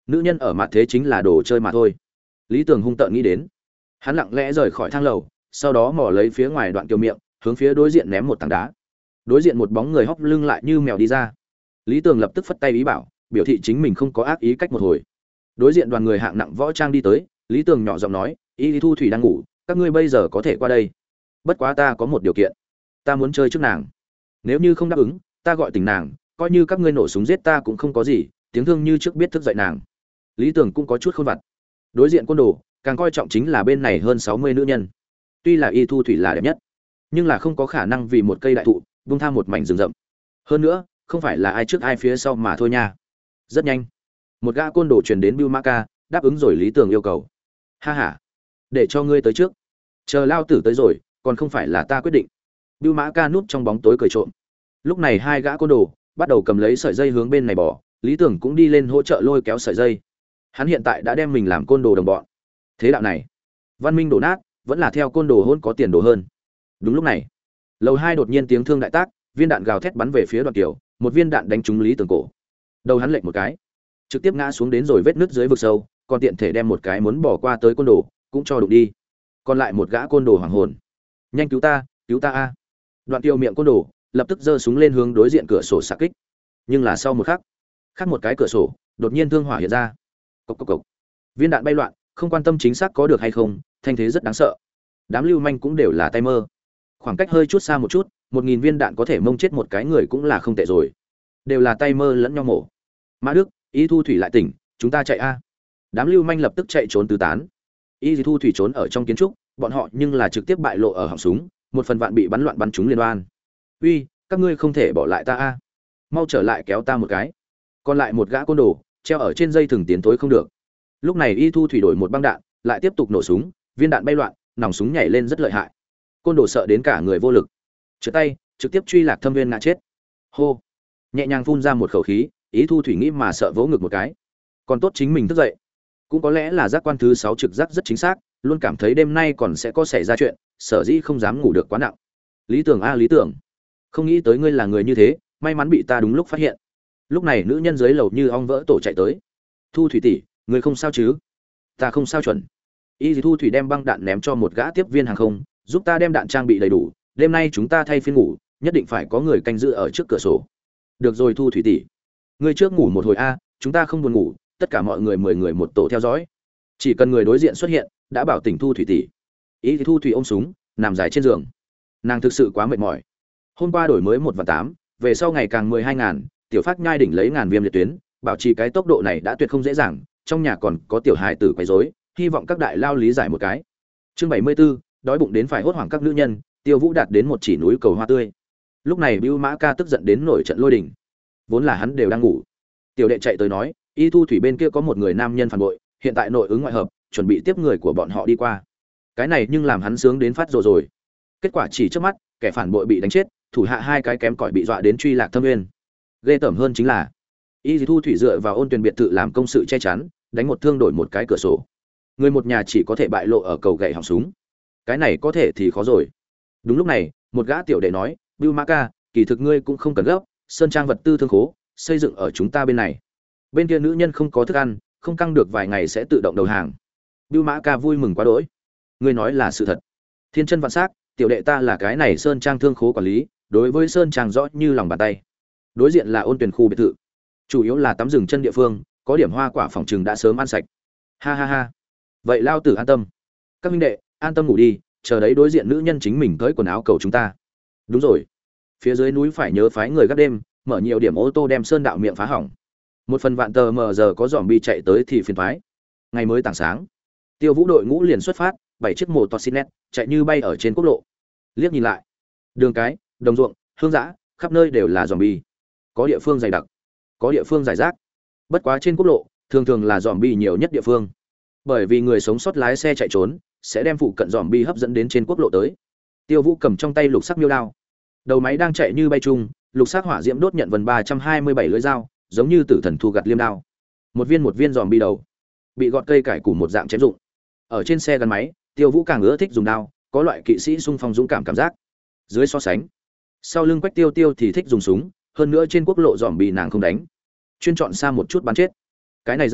Nữ nhân ở mặt thế chính là đồ chơi mà thôi. Lý Tường hung tợn nghĩ đến. Hắn lặng lẽ rời khỏi thang lầu, sau đó mò lấy phía ngoài đoạn kiều miệng, hướng phía đối diện ném một tảng đá. Đối diện một bóng người hóc lưng lại như mèo đi ra. Lý Tường lập tức phất tay ý bảo, biểu thị chính mình không có ác ý cách một hồi. Đối diện đoàn người hạng nặng võ trang đi tới, Lý Tường nhỏ giọng nói, Y Lý Thu Thủy đang ngủ, các ngươi bây giờ có thể qua đây. Bất quá ta có một điều kiện, ta muốn chơi trước nàng. Nếu như không đáp ứng, ta gọi tỉnh nàng, coi như các ngươi nổ súng giết ta cũng không có gì, tiếng thương như trước biết thức dậy nàng. Lý Tường cũng có chút khôn vặt. Đối diện côn đồ, càng coi trọng chính là bên này hơn sáu mươi nữ nhân. Tuy là Y Thu Thủy là đẹp nhất, nhưng là không có khả năng vì một cây đại thụ buông tha một mảnh rừng rậm. Hơn nữa, không phải là ai trước ai phía sau mà thôi nha. Rất nhanh, một gã côn đồ truyền đến Bưu Mã Ca, đáp ứng rồi Lý Tường yêu cầu. Ha ha, để cho ngươi tới trước, chờ lao tử tới rồi, còn không phải là ta quyết định. Bưu Mã Ca núp trong bóng tối cười trộm. Lúc này hai gã côn đồ bắt đầu cầm lấy sợi dây hướng bên này bỏ, Lý Tưởng cũng đi lên hỗ trợ lôi kéo sợi dây. Hắn hiện tại đã đem mình làm côn đồ đồng bọn. Thế đạo này, văn minh đổ nát, vẫn là theo côn đồ hôn có tiền đồ hơn. Đúng lúc này, lầu hai đột nhiên tiếng thương đại tác, viên đạn gào thét bắn về phía Đoạn Kiều, một viên đạn đánh trúng Lý Tưởng cổ. Đầu hắn lệch một cái, trực tiếp ngã xuống đến rồi vết nứt dưới vực sâu, còn tiện thể đem một cái muốn bỏ qua tới côn đồ cũng cho đụng đi. Còn lại một gã côn đồ hoàng hồn. Nhanh cứu ta, cứu ta a. Đoạn Kiều miệng côn đồ lập tức giơ súng lên hướng đối diện cửa sổ xạ kích. Nhưng là sau một khắc, khác một cái cửa sổ, đột nhiên thương hỏa hiện ra. Cộc cộc cộc. Viên đạn bay loạn, không quan tâm chính xác có được hay không, thanh thế rất đáng sợ. Đám lưu manh cũng đều là tay mơ. Khoảng cách hơi chút xa một chút, một nghìn viên đạn có thể mông chết một cái người cũng là không tệ rồi. Đều là tay mơ lẫn nhau mổ. Mã Đức, Y Thu Thủy lại tỉnh, chúng ta chạy a. Đám lưu manh lập tức chạy trốn tứ tán. Y Thu Thủy trốn ở trong kiến trúc, bọn họ nhưng là trực tiếp bại lộ ở họng súng, một phần vạn bị bắn loạn bắn trúng liên oan. Uy, các ngươi không thể bỏ lại ta a. Mau trở lại kéo ta một cái. Còn lại một gã côn đồ treo ở trên dây thừng tiến tối không được. Lúc này Y Thu Thủy đổi một băng đạn, lại tiếp tục nổ súng, viên đạn bay loạn, nòng súng nhảy lên rất lợi hại. Côn đồ sợ đến cả người vô lực, trượt tay, trực tiếp truy lạc Thâm Viên ngã chết. Hô, nhẹ nhàng phun ra một khẩu khí, Y Thu Thủy nghĩ mà sợ vỗ ngực một cái. Còn tốt chính mình thức dậy, cũng có lẽ là giác quan thứ sáu trực giác rất chính xác, luôn cảm thấy đêm nay còn sẽ có xảy ra chuyện, sở dĩ không dám ngủ được quá nặng. Lý Tưởng a Lý Tưởng, không nghĩ tới ngươi là người như thế, may mắn bị ta đúng lúc phát hiện. Lúc này nữ nhân dưới lầu như ong vỡ tổ chạy tới. Thu Thủy tỷ, ngươi không sao chứ? Ta không sao chuẩn. Y Thu Thủy đem băng đạn ném cho một gã tiếp viên hàng không, giúp ta đem đạn trang bị đầy đủ, đêm nay chúng ta thay phiên ngủ, nhất định phải có người canh giữ ở trước cửa sổ. Được rồi Thu Thủy tỷ, ngươi trước ngủ một hồi a, chúng ta không buồn ngủ, tất cả mọi người mười người một tổ theo dõi. Chỉ cần người đối diện xuất hiện, đã bảo tỉnh Thu Thủy tỷ. Y Thu Thủy ôm súng, nằm dài trên giường. Nàng thực sự quá mệt mỏi. Hôm qua đổi mới một và tám, về sau ngày càng mười hai ngàn, tiểu phát nhai đỉnh lấy ngàn viêm liệt tuyến, bảo trì cái tốc độ này đã tuyệt không dễ dàng, trong nhà còn có tiểu hài tử quấy rối, hy vọng các đại lao lý giải một cái. Chương bảy mươi 74, đói bụng đến phải hốt hoảng các nữ nhân, Tiêu Vũ đạt đến một chỉ núi cầu hoa tươi. Lúc này Bưu Mã Ca tức giận đến nổi trận lôi đình. Vốn là hắn đều đang ngủ. Tiểu đệ chạy tới nói, Y Thu Thủy bên kia có một người nam nhân phản bội, hiện tại nội ứng ngoại hợp, chuẩn bị tiếp người của bọn họ đi qua. Cái này nhưng làm hắn sướng đến phát rồi rồi. Kết quả chỉ trước mắt, kẻ phản bội bị đánh chết, thủ hạ hai cái kém cỏi bị dọa đến truy lạc Thâm Nguyên. Ghê tởm hơn chính là, Y Thu Thủy dựa vào Ôn Tuyền biệt thự làm công sự che chắn, đánh một thương đổi một cái cửa sổ. Người một nhà chỉ có thể bại lộ ở cầu gậy họng súng. Cái này có thể thì khó rồi. Đúng lúc này, một gã tiểu đệ nói, Bưu Mã Ca, kỳ thực ngươi cũng không cần gấp, sơn trang vật tư thương khố xây dựng ở chúng ta bên này. Bên kia nữ nhân không có thức ăn, không căng được vài ngày sẽ tự động đầu hàng. Bưu Mã Ca vui mừng quá đỗi. Ngươi nói là sự thật. Thiên chân vạn sắc, tiểu đệ ta là cái này sơn trang thương khố quản lý, đối với sơn trang rõ như lòng bàn tay. Đối diện là Ôn Tuyền khu biệt thự, chủ yếu là tắm rừng chân địa phương, có điểm hoa quả phòng trừng đã sớm ăn sạch. Ha ha ha. Vậy lao tử an tâm. Các huynh đệ, an tâm ngủ đi, chờ đấy đối diện nữ nhân chính mình cởi quần áo cầu chúng ta. Đúng rồi. Phía dưới núi phải nhớ phái người gác đêm, mở nhiều điểm ô tô đem sơn đạo miệng phá hỏng. Một phần vạn tờ mờ giờ có zombie chạy tới thì phiền toái. Ngày mới tảng sáng, Tiêu Vũ đội ngũ liền xuất phát, bảy chiếc mô toxinet chạy như bay ở trên quốc lộ. Liếc nhìn lại, đường cái, đồng ruộng, hương dã, khắp nơi đều là zombie. Có địa phương dày đặc, có địa phương giải rác. Bất quá trên quốc lộ, thường thường là zombie nhiều nhất địa phương. Bởi vì người sống sót lái xe chạy trốn, sẽ đem phụ cận zombie hấp dẫn đến trên quốc lộ tới. Tiêu Vũ cầm trong tay lục sắc miêu đao, đầu máy đang chạy như bay chung, lục sắc hỏa diễm đốt nhận vần ba trăm hai mươi bảy lưỡi dao, giống như tử thần thu gặt liêm đao. Một viên một viên zombie đầu, bị gọt cây cải củ một dạng chém dụng. Ở trên xe gắn máy, Tiêu Vũ càng ưa thích dùng đao, có loại kỵ sĩ xung phong dũng cảm cảm giác. Dưới so sánh, sau lưng Quách Tiêu Tiêu thì thích dùng súng, hơn nữa trên quốc lộ zombie nàng không đánh, chuyên chọn xa một chút bắn chết. Cái này dạng,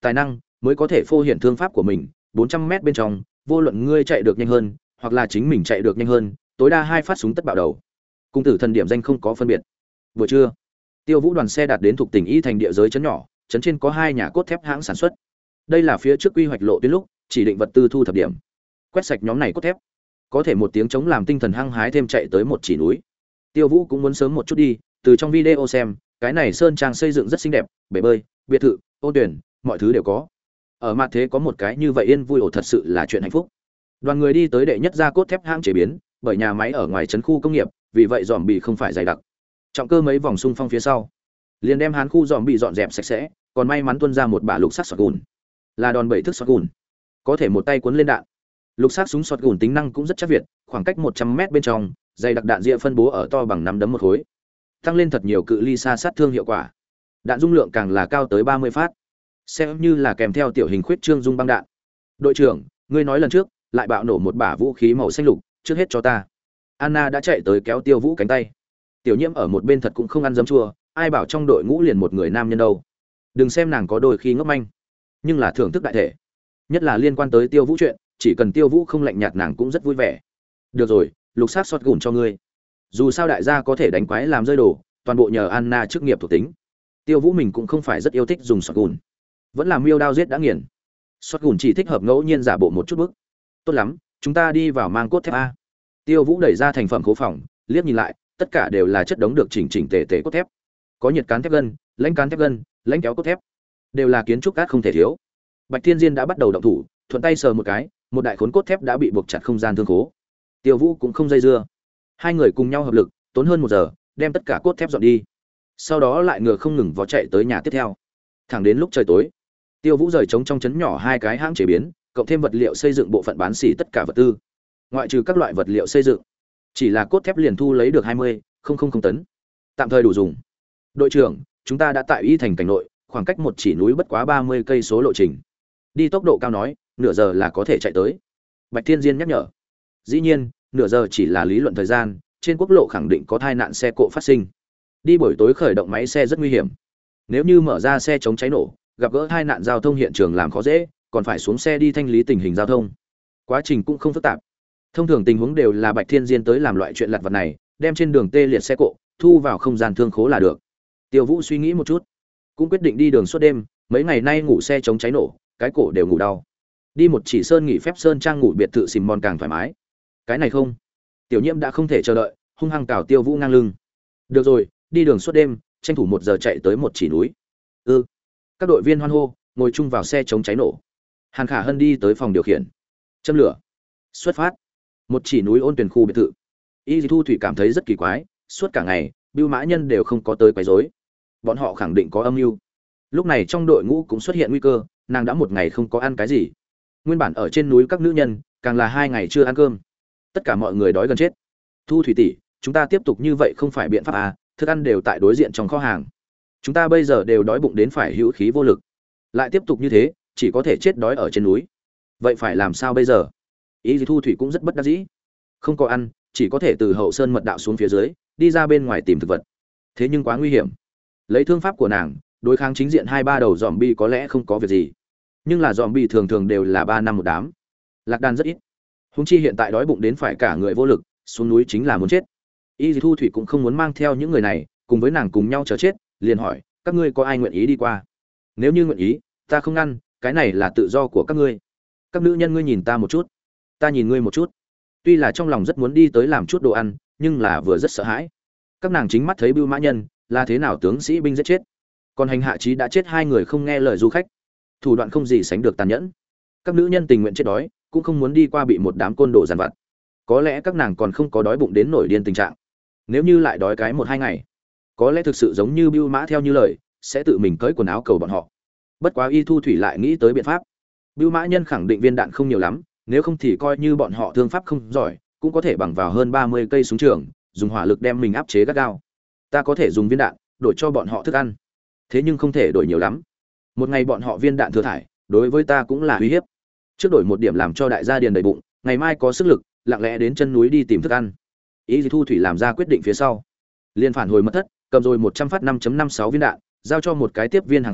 tài năng mới có thể phô hiện thương pháp của mình. Bốn trăm mét bên trong, vô luận ngươi chạy được nhanh hơn, hoặc là chính mình chạy được nhanh hơn, tối đa hai phát súng tất bạo đầu. Cung tử thần điểm danh không có phân biệt. Vừa trưa, Tiêu Vũ đoàn xe đạt đến thuộc tỉnh Y thành địa giới trấn nhỏ, trấn trên có hai nhà cốt thép hãng sản xuất. Đây là phía trước quy hoạch lộ tuyến lúc, chỉ định vật tư thu thập điểm. Quét sạch nhóm này cốt thép, có thể một tiếng chống làm tinh thần hăng hái thêm chạy tới một chỉ núi. Tiêu Vũ cũng muốn sớm một chút đi, từ trong video xem, cái này sơn trang xây dựng rất xinh đẹp, bể bơi, biệt thự, ô tuyển, mọi thứ đều có. Ở mặt thế có một cái như vậy yên vui ổ thật sự là chuyện hạnh phúc. Đoàn người đi tới đệ nhất gia cốt thép hãng chế biến, bởi nhà máy ở ngoài trấn khu công nghiệp, vì vậy dòm bị không phải dày đặc. Trọng cơ mấy vòng xung phong phía sau, liền đem hán khu dòm bị dọn dẹp sạch sẽ, còn may mắn tuôn ra một bả lục sắc sọt gùn. Là đòn bẩy thức sọt gùn, có thể một tay cuốn lên đạn. Lục sắc súng sọt gùn tính năng cũng rất chắc việt, khoảng cách một trăm mét bên trong, dày đặc đạn rịa phân bố ở to bằng nắm đấm một khối, tăng lên thật nhiều cự ly xa sát thương hiệu quả. Đạn dung lượng càng là cao tới ba mươi phát, xem như là kèm theo tiểu hình khuyết trương dung băng đạn. Đội trưởng, ngươi nói lần trước lại bạo nổ một bả vũ khí màu xanh lục, trước hết cho ta. Anna đã chạy tới kéo Tiêu Vũ cánh tay. Tiểu Nhiễm ở một bên thật cũng không ăn dấm chua, ai bảo trong đội ngũ liền một người nam nhân đâu. Đừng xem nàng có đôi khi ngốc manh, nhưng là thưởng thức đại thể. Nhất là liên quan tới Tiêu Vũ chuyện, chỉ cần Tiêu Vũ không lạnh nhạt nàng cũng rất vui vẻ. Được rồi, lục sát sọt gùn cho ngươi. Dù sao đại gia có thể đánh quái làm rơi đồ, toàn bộ nhờ Anna chức nghiệp thuộc tính. Tiêu Vũ mình cũng không phải rất yêu thích dùng sọt gùn, vẫn là miêu đao giết đã nghiền. Sọt gùn chỉ thích hợp ngẫu nhiên giả bộ một chút bức. Tốt lắm, chúng ta đi vào mang cốt thép a. Tiêu Vũ đẩy ra thành phẩm khố phòng, liếc nhìn lại, tất cả đều là chất đống được chỉnh chỉnh tề tề cốt thép. Có nhiệt cán thép gân, lãnh cán thép gân, lãnh kéo cốt thép, đều là kiến trúc cát không thể thiếu. Bạch Thiên Diên đã bắt đầu động thủ, thuận tay sờ một cái, một đại khối cốt thép đã bị buộc chặt không gian thương khố. Tiêu Vũ cũng không dây dưa, hai người cùng nhau hợp lực, tốn hơn một giờ, đem tất cả cốt thép dọn đi. Sau đó lại ngựa không ngừng vó chạy tới nhà tiếp theo. Thẳng đến lúc trời tối, Tiêu Vũ rời trống trong trấn nhỏ hai cái hãng chế biến, cộng thêm vật liệu xây dựng bộ phận bán xỉ tất cả vật tư. Ngoại trừ các loại vật liệu xây dựng, chỉ là cốt thép liền thu lấy được hai mươi không tấn, tạm thời đủ dùng. Đội trưởng, chúng ta đã tại Y thành cảnh nội, khoảng cách một chỉ núi bất quá ba mươi cây số lộ trình. Đi tốc độ cao nói, nửa giờ là có thể chạy tới. Bạch Thiên Diên nhắc nhở. Dĩ nhiên, nửa giờ chỉ là lý luận thời gian, trên quốc lộ khẳng định có tai nạn xe cộ phát sinh. Đi buổi tối khởi động máy xe rất nguy hiểm. Nếu như mở ra xe chống cháy nổ, gặp gỡ tai nạn giao thông hiện trường làm khó dễ, còn phải xuống xe đi thanh lý tình hình giao thông. Quá trình cũng không phức tạp. Thông thường tình huống đều là Bạch Thiên Diên tới làm loại chuyện lặt vặt này, đem trên đường tê liệt xe cộ, thu vào không gian thương khố là được. Tiêu Vũ suy nghĩ một chút, cũng quyết định đi đường suốt đêm, mấy ngày nay ngủ xe chống cháy nổ, cái cổ đều ngủ đau. Đi một chỉ sơn nghỉ phép sơn trang ngủ biệt thự xìm mòn càng thoải mái. Cái này không. Tiểu Nhiễm đã không thể chờ đợi, hung hăng cào Tiêu Vũ ngang lưng. Được rồi, đi đường suốt đêm, tranh thủ một giờ chạy tới một chỉ núi. Ừ. Các đội viên hoan hô, ngồi chung vào xe chống cháy nổ. Hàn Khả Hân đi tới phòng điều khiển. Châm lửa. Xuất phát. Một chỉ núi ôn tuyển khu biệt thự. Y Thu Thủy cảm thấy rất kỳ quái, suốt cả ngày, Bưu Mã Nhân đều không có tới quấy rối. Bọn họ khẳng định có âm mưu. Lúc này trong đội ngũ cũng xuất hiện nguy cơ, nàng đã một ngày không có ăn cái gì. Nguyên bản ở trên núi các nữ nhân, càng là hai ngày chưa ăn cơm. Tất cả mọi người đói gần chết. Thu Thủy tỷ, chúng ta tiếp tục như vậy không phải biện pháp à, thức ăn đều tại đối diện trong kho hàng. Chúng ta bây giờ đều đói bụng đến phải hữu khí vô lực. Lại tiếp tục như thế, chỉ có thể chết đói ở trên núi. Vậy phải làm sao bây giờ? Ý Thu Thủy cũng rất bất đắc dĩ. Không có ăn, chỉ có thể từ hậu sơn mật đạo xuống phía dưới, đi ra bên ngoài tìm thực vật. Thế nhưng quá nguy hiểm. Lấy thương pháp của nàng, đối kháng chính diện hai ba đầu zombie có lẽ không có việc gì. Nhưng là zombie thường thường đều là ba năm một đám. Lạc đàn rất ít. Huống chi hiện tại đói bụng đến phải cả người vô lực, xuống núi chính là muốn chết. Y Thu Thủy cũng không muốn mang theo những người này, cùng với nàng cùng nhau chờ chết, liền hỏi, các ngươi có ai nguyện ý đi qua? Nếu như nguyện ý, ta không ngăn, cái này là tự do của các ngươi. Các nữ nhân ngươi nhìn ta một chút, ta nhìn ngươi một chút. Tuy là trong lòng rất muốn đi tới làm chút đồ ăn, nhưng là vừa rất sợ hãi. Các nàng chính mắt thấy Bưu Mã Nhân là thế nào tướng sĩ binh giết chết, còn hành hạ chí đã chết hai người không nghe lời du khách, thủ đoạn không gì sánh được tàn nhẫn. Các nữ nhân tình nguyện chết đói, cũng không muốn đi qua bị một đám côn đồ giàn vặt. Có lẽ các nàng còn không có đói bụng đến nổi điên tình trạng. Nếu như lại đói cái một hai ngày, có lẽ thực sự giống như Bưu Mã theo như lời, sẽ tự mình cởi quần áo cầu bọn họ. Bất quá Y Thu Thủy lại nghĩ tới biện pháp. Bưu Mã Nhân khẳng định viên đạn không nhiều lắm, nếu không thì coi như bọn họ thương pháp không giỏi, cũng có thể bằng vào hơn ba mươi cây súng trường, dùng hỏa lực đem mình áp chế gắt gao. Ta có thể dùng viên đạn đổi cho bọn họ thức ăn, thế nhưng không thể đổi nhiều lắm. Một ngày bọn họ viên đạn thừa thải, đối với ta cũng là uy hiếp. Trước đổi một điểm làm cho đại gia điền đầy bụng, ngày mai có sức lực, lặng lẽ đến chân núi đi tìm thức ăn. Ý Thu Thủy làm ra quyết định phía sau, liền phản hồi mật thất, cầm rồi một trăm phát năm chấm năm sáu viên đạn, giao cho một cái tiếp viên hàng không,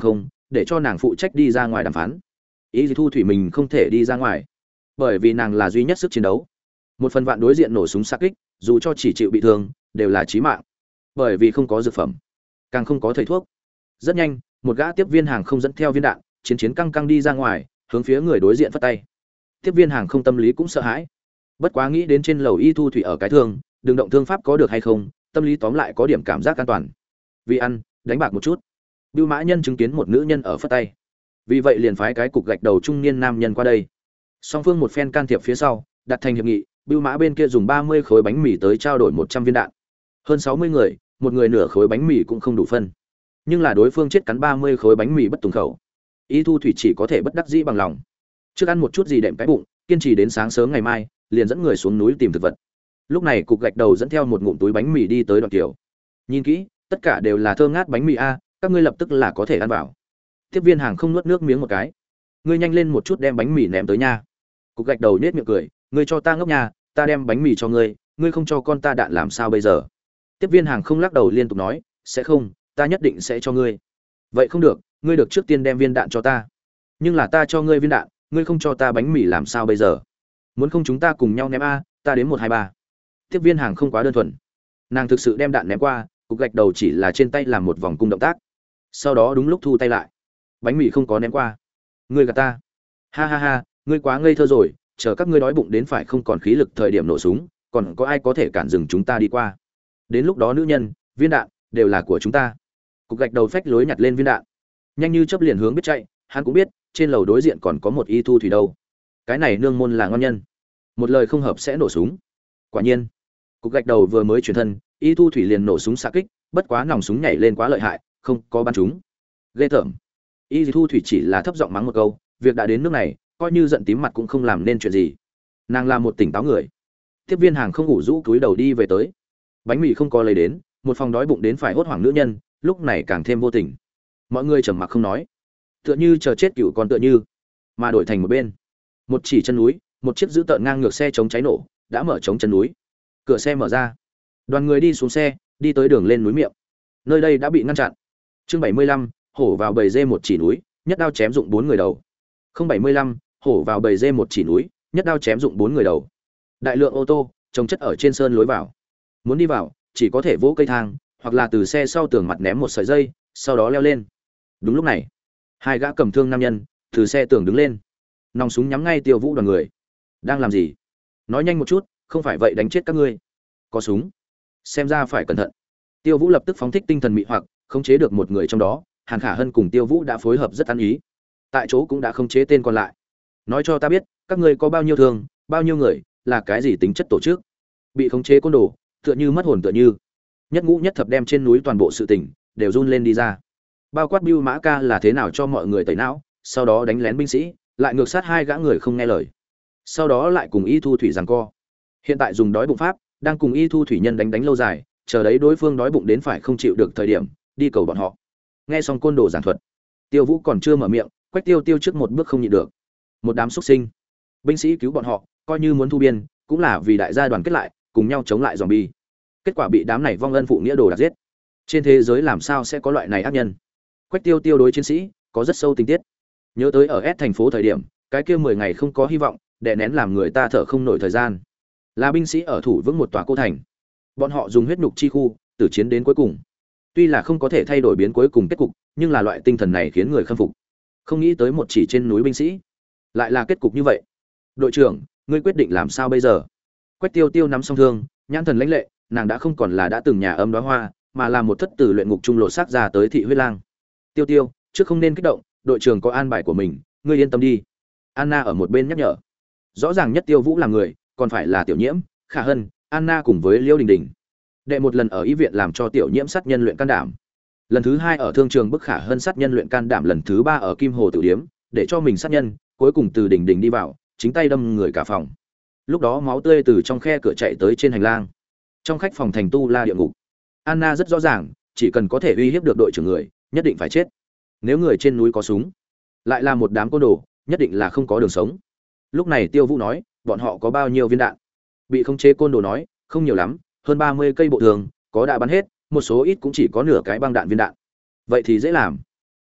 để cho nàng phụ trách đi ra ngoài đàm phán. Ý gì Thu Thủy mình không thể đi ra ngoài, bởi vì nàng là duy nhất sức chiến đấu. Một phần vạn đối diện nổ súng xạ kích, dù cho chỉ chịu bị thương, đều là chí mạng. Bởi vì không có dược phẩm, càng không có thầy thuốc. Rất nhanh, một gã tiếp viên hàng không dẫn theo viên đạn, chiến chiến căng căng đi ra ngoài, hướng phía người đối diện phất tay. Tiếp viên hàng không tâm lý cũng sợ hãi. Bất quá nghĩ đến trên lầu Y Thu Thủy ở cái thương, đừng động thương pháp có được hay không, tâm lý tóm lại có điểm cảm giác an toàn. Vì ăn, đánh bạc một chút. Bưu Mã Nhân chứng kiến một nữ nhân ở phất tay, vì vậy liền phái cái cục gạch đầu trung niên nam nhân qua đây. Song phương một phen can thiệp phía sau, đặt thành hiệp nghị, Bưu Mã bên kia dùng ba mươi khối bánh mì tới trao đổi một trăm viên đạn. Hơn sáu mươi người, một người nửa khối bánh mì cũng không đủ phân. Nhưng là đối phương chết cắn ba mươi khối bánh mì bất tùng khẩu. Y Thu Thủy chỉ có thể bất đắc dĩ bằng lòng. Trước ăn một chút gì đệm cái bụng, kiên trì đến sáng sớm ngày mai, liền dẫn người xuống núi tìm thực vật. Lúc này cục gạch đầu dẫn theo một ngụm túi bánh mì đi tới Đoạn Kiều. Nhìn kỹ, tất cả đều là thơm ngát bánh mì a, các ngươi lập tức là có thể ăn vào. Tiếp viên hàng không nuốt nước miếng một cái. Ngươi nhanh lên một chút đem bánh mì ném tới nha. Cục gạch đầu nhếch miệng cười, ngươi cho ta ngốc nha, ta đem bánh mì cho ngươi, ngươi không cho con ta đạn làm sao bây giờ? Tiếp viên hàng không lắc đầu liên tục nói, sẽ không, ta nhất định sẽ cho ngươi. Vậy không được, ngươi được trước tiên đem viên đạn cho ta. Nhưng là ta cho ngươi viên đạn, ngươi không cho ta bánh mì làm sao bây giờ? Muốn không chúng ta cùng nhau ném a, ta đến một hai ba. Tiếp viên hàng không quá đơn thuần. Nàng thực sự đem đạn ném qua, cục gạch đầu chỉ là trên tay làm một vòng cung động tác. Sau đó đúng lúc thu tay lại. Bánh mì không có ném qua. Ngươi gạt ta. Ha ha ha, ngươi quá ngây thơ rồi, chờ các ngươi đói bụng đến phải không còn khí lực thời điểm nổ súng, còn có ai có thể cản dừng chúng ta đi qua? Đến lúc đó nữ nhân, viên đạn đều là của chúng ta. Cục gạch đầu phách lối nhặt lên viên đạn, nhanh như chớp liền hướng biết chạy, hắn cũng biết, trên lầu đối diện còn có một Y Thu Thủy đâu. Cái này nương môn là ngon nhân, một lời không hợp sẽ nổ súng. Quả nhiên, cục gạch đầu vừa mới chuyển thân, Y Thu Thủy liền nổ súng xạ kích, bất quá nòng súng nhảy lên quá lợi hại, không có bắn trúng. Ghê tởm. Y Thu Thủy chỉ là thấp giọng mắng một câu, việc đã đến nước này, coi như giận tím mặt cũng không làm nên chuyện gì. Nàng là một tỉnh táo người. Tiếp viên hàng không ngủ rũ túi đầu đi về tới. Bánh mì không có lấy đến, một phòng đói bụng đến phải hốt hoảng nữ nhân, lúc này càng thêm vô tình. Mọi người trầm mặc không nói, tựa như chờ chết cựu còn tựa như, mà đổi thành một bên. Một chỉ chân núi, một chiếc giữ tợn ngang ngược xe chống cháy nổ, đã mở chống chân núi. Cửa xe mở ra, đoàn người đi xuống xe, đi tới đường lên núi miệng. Nơi đây đã bị ngăn chặn. Chương bảy mươi lăm, hổ vào bầy dê một chỉ núi, nhất đao chém dụng bốn người đầu. Không bảy mươi lăm, hổ vào bầy dê một chỉ núi, nhất đao chém dụng bốn người đầu. Đại lượng ô tô trồng chất ở trên sơn lối vào. Muốn đi vào, chỉ có thể vỗ cây thang, hoặc là từ xe sau tường mặt ném một sợi dây, sau đó leo lên. Đúng lúc này, hai gã cầm thương nam nhân từ xe tường đứng lên, nòng súng nhắm ngay Tiêu Vũ đoàn người. Đang làm gì? Nói nhanh một chút, không phải vậy đánh chết các ngươi. Có súng, xem ra phải cẩn thận. Tiêu Vũ lập tức phóng thích tinh thần mị hoặc, khống chế được một người trong đó. Hàn Khả Hân cùng Tiêu Vũ đã phối hợp rất ăn ý, tại chỗ cũng đã khống chế tên còn lại. Nói cho ta biết, các ngươi có bao nhiêu thương, bao nhiêu người, là cái gì tính chất tổ chức? Bị khống chế côn đồ, tựa như mất hồn tựa như. Nhất ngũ nhất thập đem trên núi toàn bộ sự tình đều run lên đi ra. Bao quát Bưu Mã Ca là thế nào cho mọi người tẩy não, sau đó đánh lén binh sĩ, lại ngược sát hai gã người không nghe lời. Sau đó lại cùng Y Thu Thủy giằng co. Hiện tại dùng đói bụng pháp, đang cùng Y Thu Thủy nhân đánh đánh lâu dài, chờ đấy đối phương đói bụng đến phải không chịu được thời điểm, đi cầu bọn họ. Nghe xong côn đồ giảng thuật, Tiêu Vũ còn chưa mở miệng, Quách Tiêu Tiêu trước một bước không nhịn được. Một đám xuất sinh, binh sĩ cứu bọn họ, coi như muốn thu biên, cũng là vì đại gia đoàn kết lại, cùng nhau chống lại zombie. Kết quả bị đám này vong ân phụ nghĩa đồ đạc giết. Trên thế giới làm sao sẽ có loại này ác nhân? Quách Tiêu Tiêu đối chiến sĩ có rất sâu tình tiết. Nhớ tới ở S thành phố thời điểm, cái kia mười ngày không có hy vọng, đè nén làm người ta thở không nổi thời gian. Là binh sĩ ở thủ vững một tòa cô thành. Bọn họ dùng huyết nhục chi khu, tử chiến đến cuối cùng. Tuy là không có thể thay đổi biến cuối cùng kết cục, nhưng là loại tinh thần này khiến người khâm phục. Không nghĩ tới một chỉ trên núi binh sĩ, lại là kết cục như vậy. Đội trưởng, ngươi quyết định làm sao bây giờ? Quách Tiêu Tiêu nắm song thương, nhãn thần lãnh lệ, nàng đã không còn là đã từng nhà âm đóa hoa, mà là một thất tử luyện ngục trung lộ xác ra tới thị huyết lang. Tiêu Tiêu, trước không nên kích động, đội trưởng có an bài của mình, ngươi yên tâm đi. Anna ở một bên nhắc nhở. Rõ ràng nhất Tiêu Vũ là người, còn phải là Tiểu Nhiễm, Khả Hân, Anna cùng với Liêu Đình Đình. Đệ một lần ở y viện làm cho Tiểu Nhiễm sát nhân luyện can đảm. Lần thứ hai ở thương trường bức Khả Hân sát nhân luyện can đảm, lần thứ ba ở Kim Hồ Tử Điếm, để cho mình sát nhân, cuối cùng từ Đình Đình đi vào, chính tay đâm người cả phòng. Lúc đó máu tươi từ trong khe cửa chạy tới trên hành lang. Trong khách phòng thành tu la địa ngục. Anna rất rõ ràng, chỉ cần có thể uy hiếp được đội trưởng người, nhất định phải chết. Nếu người trên núi có súng, lại là một đám côn đồ, nhất định là không có đường sống. Lúc này Tiêu Vũ nói, bọn họ có bao nhiêu viên đạn? Bị khống chế côn đồ nói, không nhiều lắm, hơn ba mươi cây bộ thường, có đã bắn hết, một số ít cũng chỉ có nửa cái băng đạn viên đạn. Vậy thì dễ làm.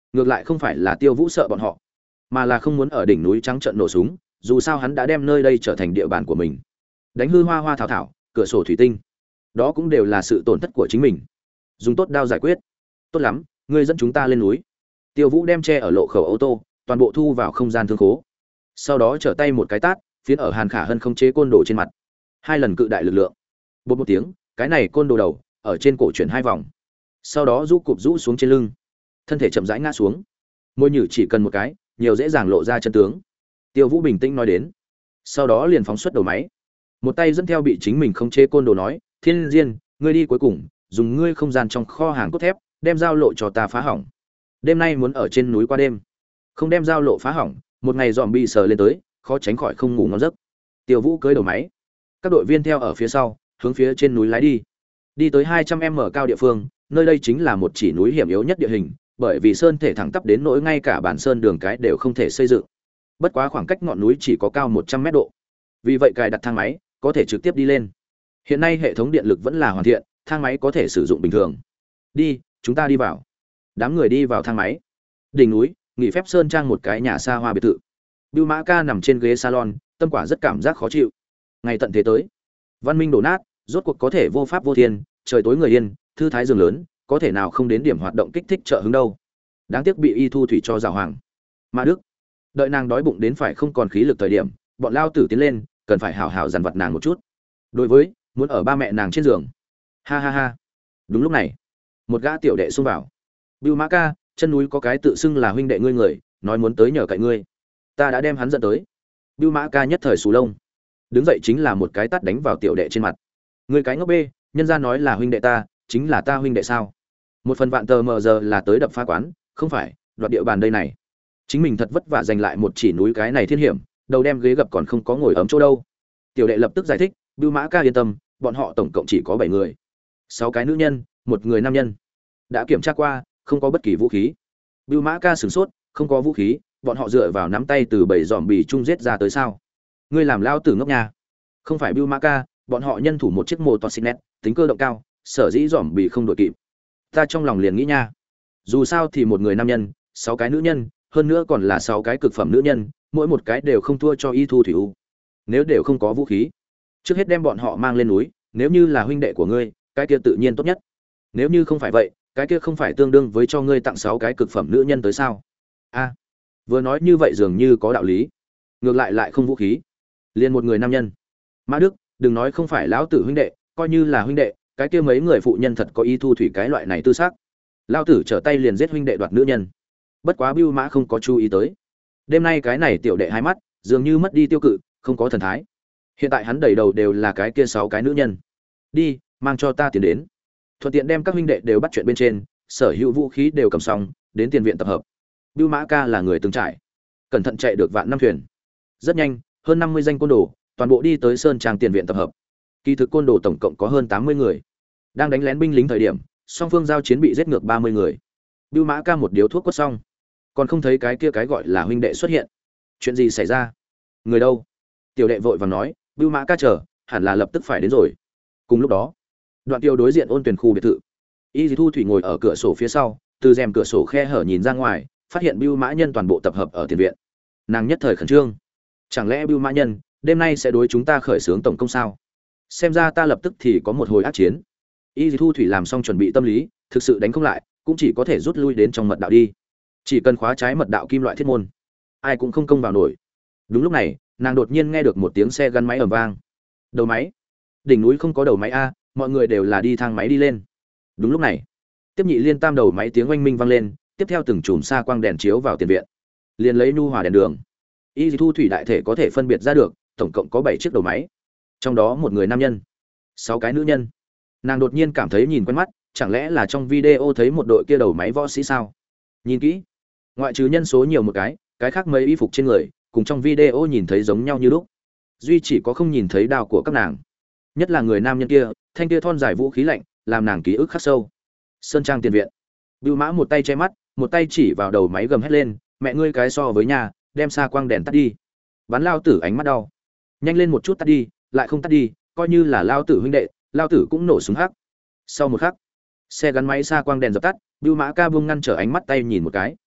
Ngược lại không phải là Tiêu Vũ sợ bọn họ, mà là không muốn ở đỉnh núi trắng trợn nổ súng, dù sao hắn đã đem nơi đây trở thành địa bàn của mình. Đánh hư hoa hoa thảo thảo, cửa sổ thủy tinh, đó cũng đều là sự tổn thất của chính mình. Dùng tốt đao giải quyết. Tốt lắm, ngươi dẫn chúng ta lên núi. Tiêu Vũ đem che ở lộ khẩu ô tô, toàn bộ thu vào không gian thương khố. Sau đó trở tay một cái tát, phiến ở Hàn Khả Hân không chế côn đồ trên mặt. Hai lần cự đại lực lượng. Bột một tiếng, cái này côn đồ đầu ở trên cổ chuyển hai vòng. Sau đó rũ cụp rũ xuống trên lưng, thân thể chậm rãi ngã xuống. Môi nhử chỉ cần một cái, nhiều dễ dàng lộ ra chân tướng. Tiêu Vũ bình tĩnh nói đến. Sau đó liền phóng xuất đầu máy. Một tay dẫn theo bị chính mình không chế côn đồ nói, "Thiên Diên, ngươi đi cuối cùng, dùng ngươi không gian trong kho hàng cốt thép, đem giao lộ cho ta phá hỏng. Đêm nay muốn ở trên núi qua đêm, không đem giao lộ phá hỏng, một ngày dòm bị sờ lên tới, khó tránh khỏi không ngủ ngon giấc." Tiêu Vũ cưỡi đầu máy, các đội viên theo ở phía sau, hướng phía trên núi lái đi. Đi tới hai trăm mét cao địa phương, nơi đây chính là một chỉ núi hiểm yếu nhất địa hình, bởi vì sơn thể thẳng tắp đến nỗi ngay cả bản sơn đường cái đều không thể xây dựng. Bất quá khoảng cách ngọn núi chỉ có cao một trăm mét độ. Vì vậy cài đặt thang máy, có thể trực tiếp đi lên. Hiện nay hệ thống điện lực vẫn là hoàn thiện, thang máy có thể sử dụng bình thường. Đi, chúng ta đi vào. Đám người đi vào thang máy. Đỉnh núi, nghỉ phép sơn trang một cái nhà xa hoa biệt thự. Bưu Mã Ca nằm trên ghế salon, tâm quả rất cảm giác khó chịu. Ngày tận thế tới, văn minh đổ nát, rốt cuộc có thể vô pháp vô thiên, trời tối người yên, thư thái giường lớn, có thể nào không đến điểm hoạt động kích thích trợ hứng đâu. Đáng tiếc bị Y Thu Thủy cho giảo hoàng. Mã Đức, đợi nàng đói bụng đến phải không còn khí lực thời điểm, bọn lao tử tiến lên, cần phải hảo hảo dằn vặt nàng một chút. Đối với muốn ở ba mẹ nàng trên giường. Ha ha ha. Đúng lúc này, một gã tiểu đệ xông vào. Bưu Mã Ca, chân núi có cái tự xưng là huynh đệ ngươi người, nói muốn tới nhờ cậy ngươi. Ta đã đem hắn dẫn tới. Bưu Mã Ca nhất thời sù lông, đứng dậy chính là một cái tát đánh vào tiểu đệ trên mặt. Ngươi cái ngốc bê, nhân gia nói là huynh đệ ta, chính là ta huynh đệ sao? Một phần vạn tờ mờ giờ là tới đập phá quán, không phải đoạt địa bàn đây này. Chính mình thật vất vả giành lại một chỉ núi cái này thiên hiểm, đầu đem ghế gập còn không có ngồi ấm chỗ đâu. Tiểu đệ lập tức giải thích, Bưu Mã Ca yên tâm, bọn họ tổng cộng chỉ có bảy người, sáu cái nữ nhân, một người nam nhân. Đã kiểm tra qua, không có bất kỳ vũ khí. Bưu Mã Ca sửng sốt, không có vũ khí, bọn họ dựa vào nắm tay từ bảy giòm bì chung giết ra tới sao? Ngươi làm lao tử ngốc nha. Không phải Bưu Mã Ca, bọn họ nhân thủ một chiếc mô toa xịt, tính cơ động cao, sở dĩ giòm bì không đội kịp. Ta trong lòng liền nghĩ nha, dù sao thì một người nam nhân, sáu cái nữ nhân, hơn nữa còn là sáu cái cực phẩm nữ nhân, mỗi một cái đều không thua cho Y Thu Thủy U. Nếu đều không có vũ khí, trước hết đem bọn họ mang lên núi, nếu như là huynh đệ của ngươi, cái kia tự nhiên tốt nhất. Nếu như không phải vậy, cái kia không phải tương đương với cho ngươi tặng sáu cái cực phẩm nữ nhân tới sao? A, vừa nói như vậy dường như có đạo lý. Ngược lại lại không vũ khí, liền một người nam nhân. Mã Đức, đừng nói không phải lão tử huynh đệ, coi như là huynh đệ, cái kia mấy người phụ nhân thật có Y Thu Thủy cái loại này tư xác. Lão tử trở tay liền giết huynh đệ đoạt nữ nhân. Bất quá Bưu Mã không có chú ý tới. Đêm nay cái này tiểu đệ hai mắt, dường như mất đi tiêu cự, không có thần thái. Hiện tại hắn đầy đầu đều là cái kia sáu cái nữ nhân. Đi, mang cho ta tiền đến. Thuận tiện đem các huynh đệ đều bắt chuyện bên trên, sở hữu vũ khí đều cầm xong, đến tiền viện tập hợp. Bưu Mã Ca là người từng trải, cẩn thận chạy được vạn năm thuyền. Rất nhanh, hơn năm mươi danh côn đồ, toàn bộ đi tới sơn trang tiền viện tập hợp. Kỳ thực côn đồ tổng cộng có hơn tám mươi người. Đang đánh lén binh lính thời điểm, song phương giao chiến bị giết ngược ba mươi người. Bưu Mã Ca một điếu thuốc quất xong, còn không thấy cái kia cái gọi là huynh đệ xuất hiện. Chuyện gì xảy ra? Người đâu? Tiểu đệ vội vàng nói, Bưu Mã Ca chờ, hẳn là lập tức phải đến rồi. Cùng lúc đó, Đoạn Tiêu đối diện Ôn Tuyển khu biệt thự. Y Thu Thủy ngồi ở cửa sổ phía sau, từ rèm cửa sổ khe hở nhìn ra ngoài, phát hiện Bưu Mã Nhân toàn bộ tập hợp ở tiền viện. Nàng nhất thời khẩn trương. Chẳng lẽ Bưu Mã Nhân đêm nay sẽ đối chúng ta khởi xướng tổng công sao? Xem ra ta lập tức thì có một hồi ác chiến. Y Thu Thủy làm xong chuẩn bị tâm lý, thực sự đánh không lại, cũng chỉ có thể rút lui đến trong mật đạo đi. Chỉ cần khóa trái mật đạo kim loại thiết môn, ai cũng không công vào nổi. Đúng lúc này, nàng đột nhiên nghe được một tiếng xe gắn máy ầm vang. Đầu máy? Đỉnh núi không có đầu máy a, mọi người đều là đi thang máy đi lên. Đúng lúc này, tiếp nhị liên tam đầu máy tiếng oanh minh vang lên, tiếp theo từng chùm xa quang đèn chiếu vào tiền viện. Liền lấy nhu hòa đèn đường, Y Thu Thủy đại thể có thể phân biệt ra được, tổng cộng có bảy chiếc đầu máy. Trong đó một người nam nhân, sáu cái nữ nhân. Nàng đột nhiên cảm thấy nhìn quen mắt, chẳng lẽ là trong video thấy một đội kia đầu máy võ sĩ sao? Nhìn kỹ, ngoại trừ nhân số nhiều một cái, cái khác mấy y phục trên người, cùng trong video nhìn thấy giống nhau như lúc. Duy chỉ có không nhìn thấy đao của các nàng. Nhất là người nam nhân kia, thanh kia thon dài vũ khí lạnh, làm nàng ký ức khắc sâu. Sơn trang tiền viện. Bưu Mã một tay che mắt, một tay chỉ vào đầu máy gầm hét lên, mẹ ngươi cái so với nhà, đem xa quang đèn tắt đi. Bắn lao tử ánh mắt đau. Nhanh lên một chút tắt đi, lại không tắt đi, coi như là lao tử huynh đệ, lao tử cũng nổ súng hắc. Sau một khắc, xe gắn máy xa quang đèn dập tắt, Bưu Mã Ca buông ngăn trở ánh mắt tay nhìn một cái.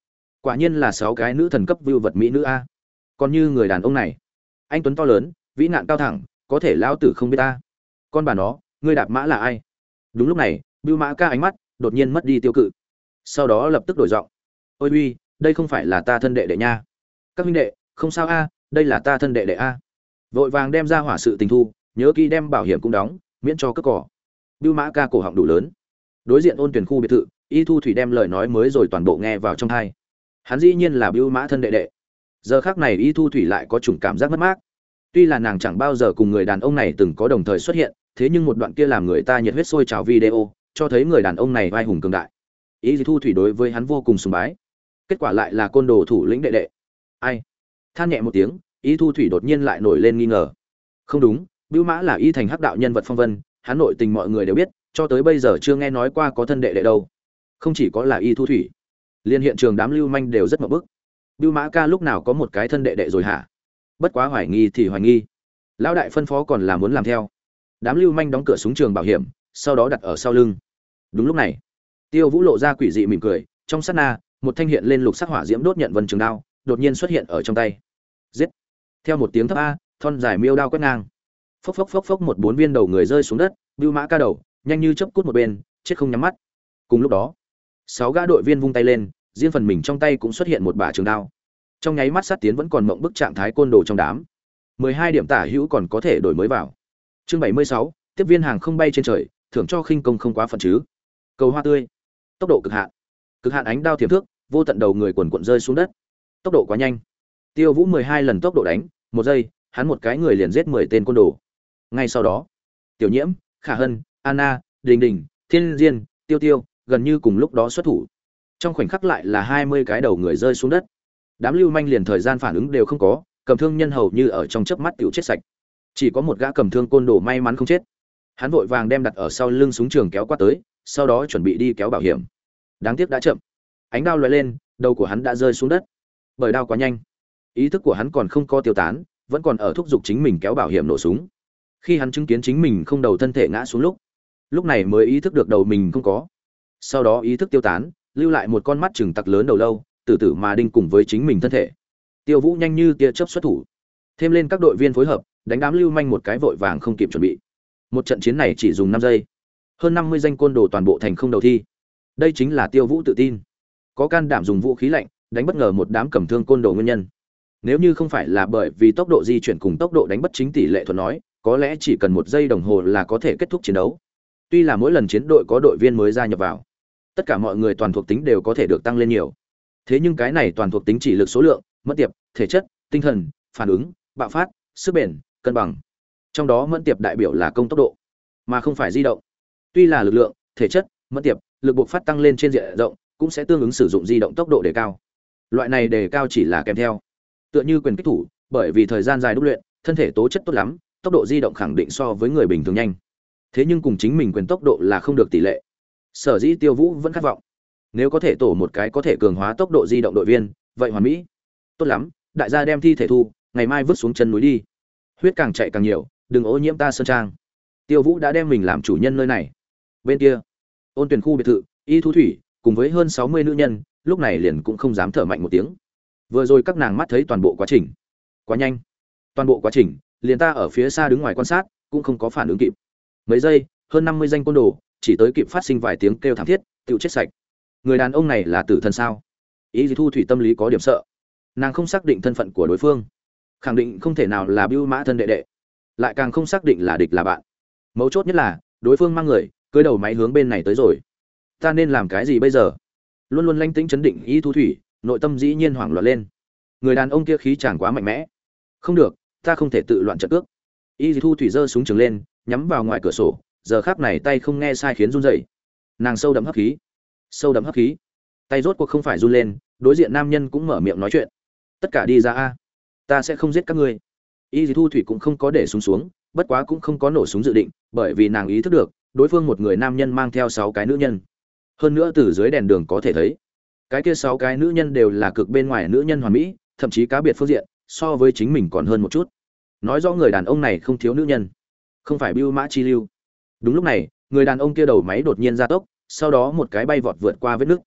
Quả nhiên là sáu cái nữ thần cấp vưu vật mỹ nữ a. Còn như người đàn ông này, anh tuấn to lớn, vĩ nạn cao thẳng, có thể lão tử không biết ta. Con bà nó, ngươi đạp mã là ai? Đúng lúc này, Bưu Mã Ca ánh mắt đột nhiên mất đi tiêu cự. Sau đó lập tức đổi giọng. Ôi uy, đây không phải là ta thân đệ đệ nha. Các huynh đệ, không sao a, đây là ta thân đệ đệ a. Vội vàng đem ra hỏa sự tình thu, nhớ kỹ đem bảo hiểm cũng đóng, miễn cho cướp cỏ. Bưu Mã Ca cổ họng đủ lớn. Đối diện Ôn Tuyển khu biệt thự, Y Thu Thủy đem lời nói mới rồi toàn bộ nghe vào trong tai. Hắn dĩ nhiên là Bưu Mã thân đệ đệ. Giờ khắc này Y Thu Thủy lại có chủng cảm giác mất mát. Tuy là nàng chẳng bao giờ cùng người đàn ông này từng có đồng thời xuất hiện, thế nhưng một đoạn kia làm người ta nhiệt huyết sôi trào video, cho thấy người đàn ông này vai hùng cường đại. Y Thu Thủy đối với hắn vô cùng sùng bái. Kết quả lại là côn đồ thủ lĩnh đệ đệ. Ai? Than nhẹ một tiếng, Y Thu Thủy đột nhiên lại nổi lên nghi ngờ. Không đúng, Bưu Mã là Y Thành hắc đạo nhân vật phong vân, hắn nội tình mọi người đều biết, cho tới bây giờ chưa nghe nói qua có thân đệ đệ đâu. Không chỉ có là Y Thu Thủy, liên hiện trường đám lưu manh đều rất ngộp bức. Bưu Mã Ca lúc nào có một cái thân đệ đệ rồi hả? Bất quá hoài nghi thì hoài nghi. Lão đại phân phó còn là muốn làm theo. Đám lưu manh đóng cửa súng trường bảo hiểm, sau đó đặt ở sau lưng. Đúng lúc này, Tiêu Vũ lộ ra quỷ dị mỉm cười, trong sát na, một thanh hiện lên lục sắc hỏa diễm đốt nhận vân trường đao, đột nhiên xuất hiện ở trong tay. Giết! Theo một tiếng thấp a, thon dài miêu đao quét ngang. Phốc phốc phốc phốc một bốn viên đầu người rơi xuống đất, Bưu Mã Ca đầu, nhanh như chớp cút một bên, chết không nhắm mắt. Cùng lúc đó, sáu gã đội viên vung tay lên, riêng phần mình trong tay cũng xuất hiện một bả trường đao. Trong nháy mắt sát tiến vẫn còn mộng bức trạng thái côn đồ trong đám. mười hai điểm tả hữu còn có thể đổi mới vào. Chương bảy mươi sáu, tiếp viên hàng không bay trên trời, thưởng cho khinh công không quá phận chứ. Cầu hoa tươi. Tốc độ cực hạn. Cực hạn ánh đao tiềm thước, vô tận đầu người quần quần rơi xuống đất. Tốc độ quá nhanh. Tiêu Vũ mười hai lần tốc độ đánh, một giây, hắn một cái người liền giết mười tên côn đồ. Ngay sau đó, Tiểu Nhiễm, Khả Hân, Anna, Đình Đình, Thiên Diên, Tiêu Tiêu, gần như cùng lúc đó xuất thủ. Trong khoảnh khắc lại là hai mươi cái đầu người rơi xuống đất. Đám lưu manh liền thời gian phản ứng đều không có, cầm thương nhân hầu như ở trong chớp mắt tiểu chết sạch. Chỉ có một gã cầm thương côn đồ may mắn không chết. Hắn vội vàng đem đặt ở sau lưng súng trường kéo qua tới, sau đó chuẩn bị đi kéo bảo hiểm. Đáng tiếc đã chậm. Ánh đao lóe lên, đầu của hắn đã rơi xuống đất. Bởi đao quá nhanh, ý thức của hắn còn không có tiêu tán, vẫn còn ở thúc giục chính mình kéo bảo hiểm nổ súng. Khi hắn chứng kiến chính mình không đầu thân thể ngã xuống lúc, lúc này mới ý thức được đầu mình không có. Sau đó ý thức tiêu tán, lưu lại một con mắt trừng tặc lớn đầu lâu, từ từ mà đinh cùng với chính mình thân thể. Tiêu Vũ nhanh như tia chớp xuất thủ, thêm lên các đội viên phối hợp, đánh đám lưu manh một cái vội vàng không kịp chuẩn bị. Một trận chiến này chỉ dùng năm giây, hơn năm mươi danh côn đồ toàn bộ thành không đầu thi. Đây chính là Tiêu Vũ tự tin, có can đảm dùng vũ khí lạnh đánh bất ngờ một đám cầm thương côn đồ nguyên nhân. Nếu như không phải là bởi vì tốc độ di chuyển cùng tốc độ đánh bất chính tỷ lệ thuận nói, có lẽ chỉ cần một giây đồng hồ là có thể kết thúc chiến đấu. Tuy là mỗi lần chiến đội có đội viên mới gia nhập vào, tất cả mọi người toàn thuộc tính đều có thể được tăng lên nhiều. Thế nhưng cái này toàn thuộc tính chỉ lực số lượng, mẫn tiệp, thể chất, tinh thần, phản ứng, bạo phát, sức bền, cân bằng. Trong đó mẫn tiệp đại biểu là công tốc độ, mà không phải di động. Tuy là lực lượng, thể chất, mẫn tiệp, lực buộc phát tăng lên trên diện rộng, cũng sẽ tương ứng sử dụng di động tốc độ đề cao. Loại này đề cao chỉ là kèm theo. Tựa như quyền kích thủ, bởi vì thời gian dài đúc luyện, thân thể tố chất tốt lắm, tốc độ di động khẳng định so với người bình thường nhanh. Thế nhưng cùng chính mình quyền tốc độ là không được tỷ lệ. Sở dĩ Tiêu Vũ vẫn khát vọng, nếu có thể tổ một cái có thể cường hóa tốc độ di động đội viên, vậy hoàn mỹ. Tốt lắm, đại gia đem thi thể thu, ngày mai vứt xuống chân núi đi. Huyết càng chạy càng nhiều, đừng ô nhiễm ta sơn trang. Tiêu Vũ đã đem mình làm chủ nhân nơi này. Bên kia, Ôn Tuyển khu biệt thự, Y Thu Thủy cùng với hơn sáu mươi nữ nhân, lúc này liền cũng không dám thở mạnh một tiếng. Vừa rồi các nàng mắt thấy toàn bộ quá trình, quá nhanh. Toàn bộ quá trình, liền ta ở phía xa đứng ngoài quan sát, cũng không có phản ứng kịp. Mấy giây, hơn năm mươi danh côn đồ, chỉ tới kịp phát sinh vài tiếng kêu thảm thiết, tiêu chết sạch. Người đàn ông này là tử thần sao? Y Thu Thủy tâm lý có điểm sợ. Nàng không xác định thân phận của đối phương, khẳng định không thể nào là Bưu Mã thân đệ đệ, lại càng không xác định là địch là bạn. Mấu chốt nhất là đối phương mang người cưỡi đầu máy hướng bên này tới rồi. Ta nên làm cái gì bây giờ? Luôn luôn lanh tĩnh chấn định Y Thu Thủy, nội tâm dĩ nhiên hoảng loạn lên. Người đàn ông kia khí chàng quá mạnh mẽ. Không được, ta không thể tự loạn trận cước. Y Thu Thủy giơ súng trường lên, nhắm vào ngoài cửa sổ, giờ khắc này tay không nghe sai khiến run rẩy. Nàng sâu đậm hấp khí, sâu đậm hấp khí. Tay rốt cuộc không phải run lên, đối diện nam nhân cũng mở miệng nói chuyện. Tất cả đi ra a, ta sẽ không giết các ngươi. Y Thu Thủy cũng không có để súng xuống, bất quá cũng không có nổ súng dự định, bởi vì nàng ý thức được, đối phương một người nam nhân mang theo sáu cái nữ nhân. Hơn nữa từ dưới đèn đường có thể thấy, cái kia sáu cái nữ nhân đều là cực bên ngoài nữ nhân hoàn mỹ, thậm chí cá biệt phương diện, so với chính mình còn hơn một chút. Nói rõ người đàn ông này không thiếu nữ nhân, không phải Bưu Mã chi lưu. Đúng lúc này, người đàn ông kia đầu máy đột nhiên gia tốc, sau đó một cái bay vọt vượt qua vết nứt.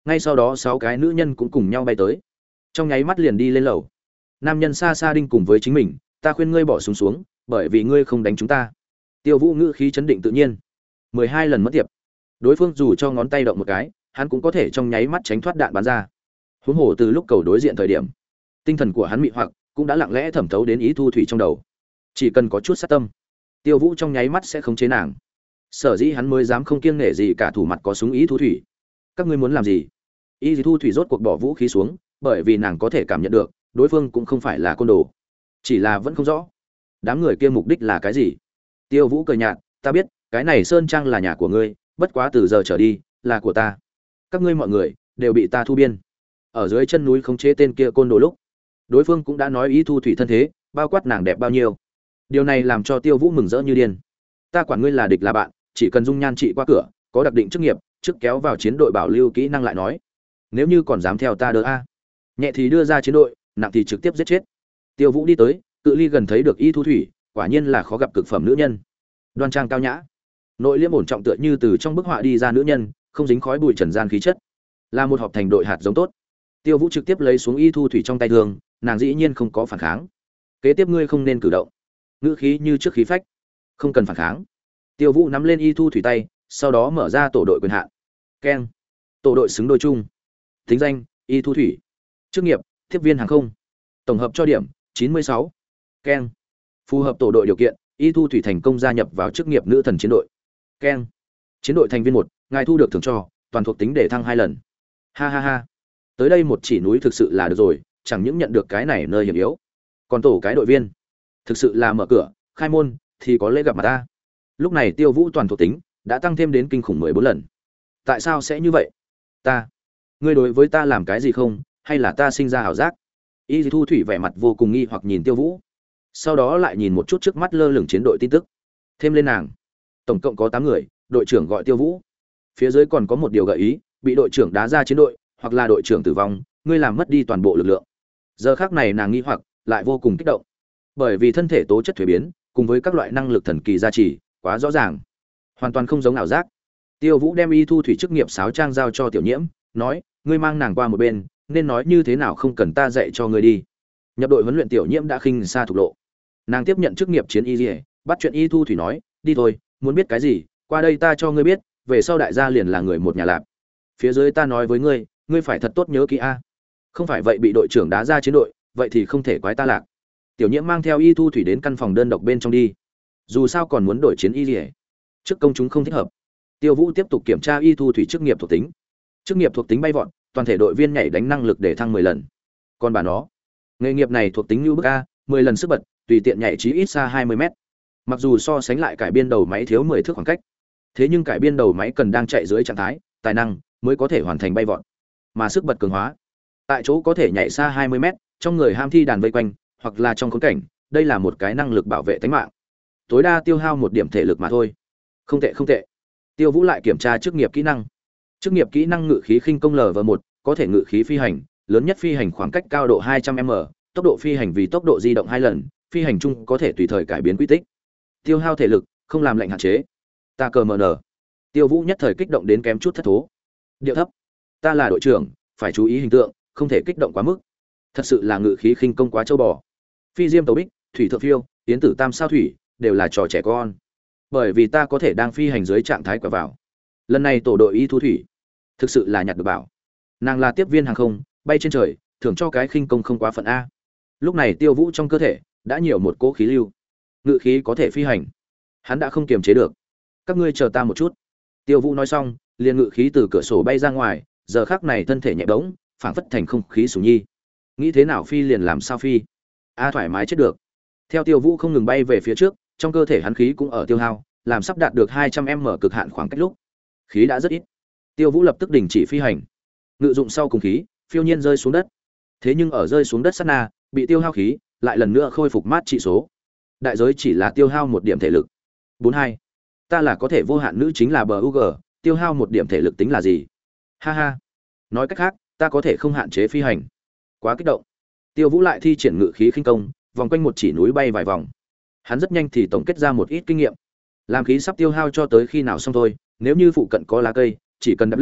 ngay sau đó sáu cái nữ nhân cũng cùng nhau bay tới, trong nháy mắt liền đi lên lầu. Nam nhân xa xa đinh cùng với chính mình, ta khuyên ngươi bỏ súng xuống, xuống bởi vì ngươi không đánh chúng ta. Tiêu Vũ ngữ khí chấn định tự nhiên. mười hai lần mất tiệp, đối phương dù cho ngón tay động một cái, hắn cũng có thể trong nháy mắt tránh thoát đạn bắn ra. Huống hồ từ lúc cầu đối diện thời điểm, tinh thần của hắn mị hoặc cũng đã lặng lẽ thẩm thấu đến Ý Thu Thủy trong đầu. Chỉ cần có chút sát tâm, Tiêu Vũ trong nháy mắt sẽ không chế nàng. Sở dĩ hắn mới dám không kiêng nể gì cả thủ mặt có súng Ý Thu Thủy. Các ngươi muốn làm gì? Ý Thu Thủy rốt cuộc bỏ vũ khí xuống, bởi vì nàng có thể cảm nhận được, đối phương cũng không phải là côn đồ, chỉ là vẫn không rõ đám người kia mục đích là cái gì. Tiêu Vũ cười nhạt, ta biết, cái này sơn trang là nhà của ngươi, bất quá từ giờ trở đi là của ta. Các ngươi mọi người đều bị ta thu biên. Ở dưới chân núi khống chế tên kia côn đồ lúc, đối phương cũng đã nói Ý Thu Thủy thân thế, bao quát nàng đẹp bao nhiêu. Điều này làm cho Tiêu Vũ mừng rỡ như điên. Ta quản ngươi là địch là bạn, chỉ cần dung nhan trị qua cửa, có đặc định chức nghiệp, trước kéo vào chiến đội bảo lưu kỹ năng lại nói. Nếu như còn dám theo ta đỡ a, nhẹ thì đưa ra chiến đội, nặng thì trực tiếp giết chết. Tiêu Vũ đi tới, cự ly gần thấy được Y Thu Thủy, quả nhiên là khó gặp cực phẩm nữ nhân. Đoan trang cao nhã, nội liêm ổn trọng tựa như từ trong bức họa đi ra nữ nhân, không dính khói bụi trần gian khí chất, là một họp thành đội hạt giống tốt. Tiêu Vũ trực tiếp lấy xuống Y Thu Thủy trong tay thương, nàng dĩ nhiên không có phản kháng. Kế tiếp ngươi không nên cử động. Ngữ khí như trước khí phách, không cần phản kháng. Tiêu Vũ nắm lên Y Thu Thủy tay, sau đó mở ra tổ đội quyền hạn. Keng. Tổ đội xứng đôi chung. Tính danh: Y Thu Thủy. Chức nghiệp: tiếp viên hàng không. Tổng hợp cho điểm: chín mươi sáu. Keng. Phù hợp tổ đội điều kiện, Y Thu Thủy thành công gia nhập vào chức nghiệp nữ thần chiến đội. Keng. Chiến đội thành viên một, ngài thu được thưởng cho toàn thuộc tính để thăng hai lần. Ha ha ha. Tới đây một chỉ núi thực sự là được rồi, chẳng những nhận được cái này nơi hiểm yếu, còn tổ cái đội viên, thực sự là mở cửa, khai môn thì có lễ gặp mặt ta. Lúc này Tiêu Vũ toàn thuộc tính đã tăng thêm đến kinh khủng mười bốn lần. Tại sao sẽ như vậy? Ta, ngươi đối với ta làm cái gì không, hay là ta sinh ra ảo giác? Y Thu Thủy vẻ mặt vô cùng nghi hoặc nhìn Tiêu Vũ, sau đó lại nhìn một chút trước mắt lơ lửng chiến đội tin tức, thêm lên nàng. Tổng cộng có tám người, đội trưởng gọi Tiêu Vũ. Phía dưới còn có một điều gợi ý, bị đội trưởng đá ra chiến đội, hoặc là đội trưởng tử vong, ngươi làm mất đi toàn bộ lực lượng. Giờ khắc này nàng nghi hoặc, lại vô cùng kích động, bởi vì thân thể tố chất thuế biến, cùng với các loại năng lực thần kỳ gia trì, quá rõ ràng, hoàn toàn không giống ảo giác. Tiêu Vũ đem Y Thu Thủy chức nghiệp sáo trang giao cho Tiểu Nhiễm, nói, ngươi mang nàng qua một bên, nên nói như thế nào không cần ta dạy cho ngươi đi. Nhập đội huấn luyện Tiểu Nhiễm đã khinh xa thục lộ, nàng tiếp nhận chức nghiệp chiến y liễu, bắt chuyện Y Thu Thủy nói, đi thôi, muốn biết cái gì, qua đây ta cho ngươi biết, về sau đại gia liền là người một nhà lạp. Phía dưới ta nói với ngươi, ngươi phải thật tốt nhớ kỹ a, không phải vậy bị đội trưởng đá ra chiến đội, vậy thì không thể quái ta lạc. Tiểu Nhiễm mang theo Y Thu Thủy đến căn phòng đơn độc bên trong đi, dù sao còn muốn đổi chiến y liễu, trước công chúng không thích hợp. Tiêu Vũ tiếp tục kiểm tra Y Thu Thủy chức nghiệp thuộc tính. Chức nghiệp thuộc tính bay vọt, toàn thể đội viên nhảy đánh năng lực để thăng mười lần. Còn bà nó, nghề nghiệp này thuộc tính như bức a, mười lần sức bật, tùy tiện nhảy chí ít xa hai mươi mét. Mặc dù so sánh lại cải biên đầu máy thiếu mười thước khoảng cách, thế nhưng cải biên đầu máy cần đang chạy dưới trạng thái, tài năng mới có thể hoàn thành bay vọt. Mà sức bật cường hóa, tại chỗ có thể nhảy xa hai mươi mét, trong người ham thi đàn vây quanh, hoặc là trong khốn cảnh, đây là một cái năng lực bảo vệ tính mạng. Tối đa tiêu hao một điểm thể lực mà thôi. Không tệ không tệ. Tiêu Vũ lại kiểm tra chức nghiệp kỹ năng. Chức nghiệp kỹ năng ngự khí khinh công L V một, có thể ngự khí phi hành, lớn nhất phi hành khoảng cách cao độ hai trăm mét, tốc độ phi hành vì tốc độ di động hai lần, phi hành chung có thể tùy thời cải biến quy tích. Tiêu hao thể lực, không làm lệnh hạn chế. Ta cờ mờ nở. Tiêu Vũ nhất thời kích động đến kém chút thất thố. Điệu thấp. Ta là đội trưởng, phải chú ý hình tượng, không thể kích động quá mức. Thật sự là ngự khí khinh công quá châu bò. Phi diêm tàu bích, thủy thượng phiêu, tiến tử tam sao thủy, đều là trò trẻ con. Bởi vì ta có thể đang phi hành dưới trạng thái quả vào. Lần này tổ đội Y Thu Thủy thực sự là nhặt được bảo. Nàng là tiếp viên hàng không, bay trên trời, thưởng cho cái khinh công không quá phận a. Lúc này Tiêu Vũ trong cơ thể đã nhiều một cỗ khí lưu, ngự khí có thể phi hành. Hắn đã không kiềm chế được. Các ngươi chờ ta một chút. Tiêu Vũ nói xong, liền ngự khí từ cửa sổ bay ra ngoài, giờ khắc này thân thể nhẹ bỗng, phảng phất thành không khí sủng nhi. Nghĩ thế nào phi liền làm sao phi. A thoải mái chết được. Theo Tiêu Vũ không ngừng bay về phía trước, trong cơ thể hắn khí cũng ở tiêu hao, làm sắp đạt được hai trăm mét cực hạn khoảng cách lúc, khí đã rất ít. Tiêu Vũ lập tức đình chỉ phi hành, ngự dụng sau cùng khí, phiêu nhiên rơi xuống đất. Thế nhưng ở rơi xuống đất sát na, bị tiêu hao khí, lại lần nữa khôi phục mát trị số. Đại giới chỉ là tiêu hao một điểm thể lực. bốn mươi hai. Ta là có thể vô hạn nữ chính là bờ u giê, tiêu hao một điểm thể lực tính là gì? Ha ha. Nói cách khác, ta có thể không hạn chế phi hành. Quá kích động. Tiêu Vũ lại thi triển ngự khí khinh công, vòng quanh một chỉ núi bay vài vòng. Hắn rất nhanh thì tổng kết ra một ít kinh nghiệm. Làm khí sắp tiêu hao cho tới khi nào xong thôi, nếu như phụ cận có lá cây, chỉ cần đập lên,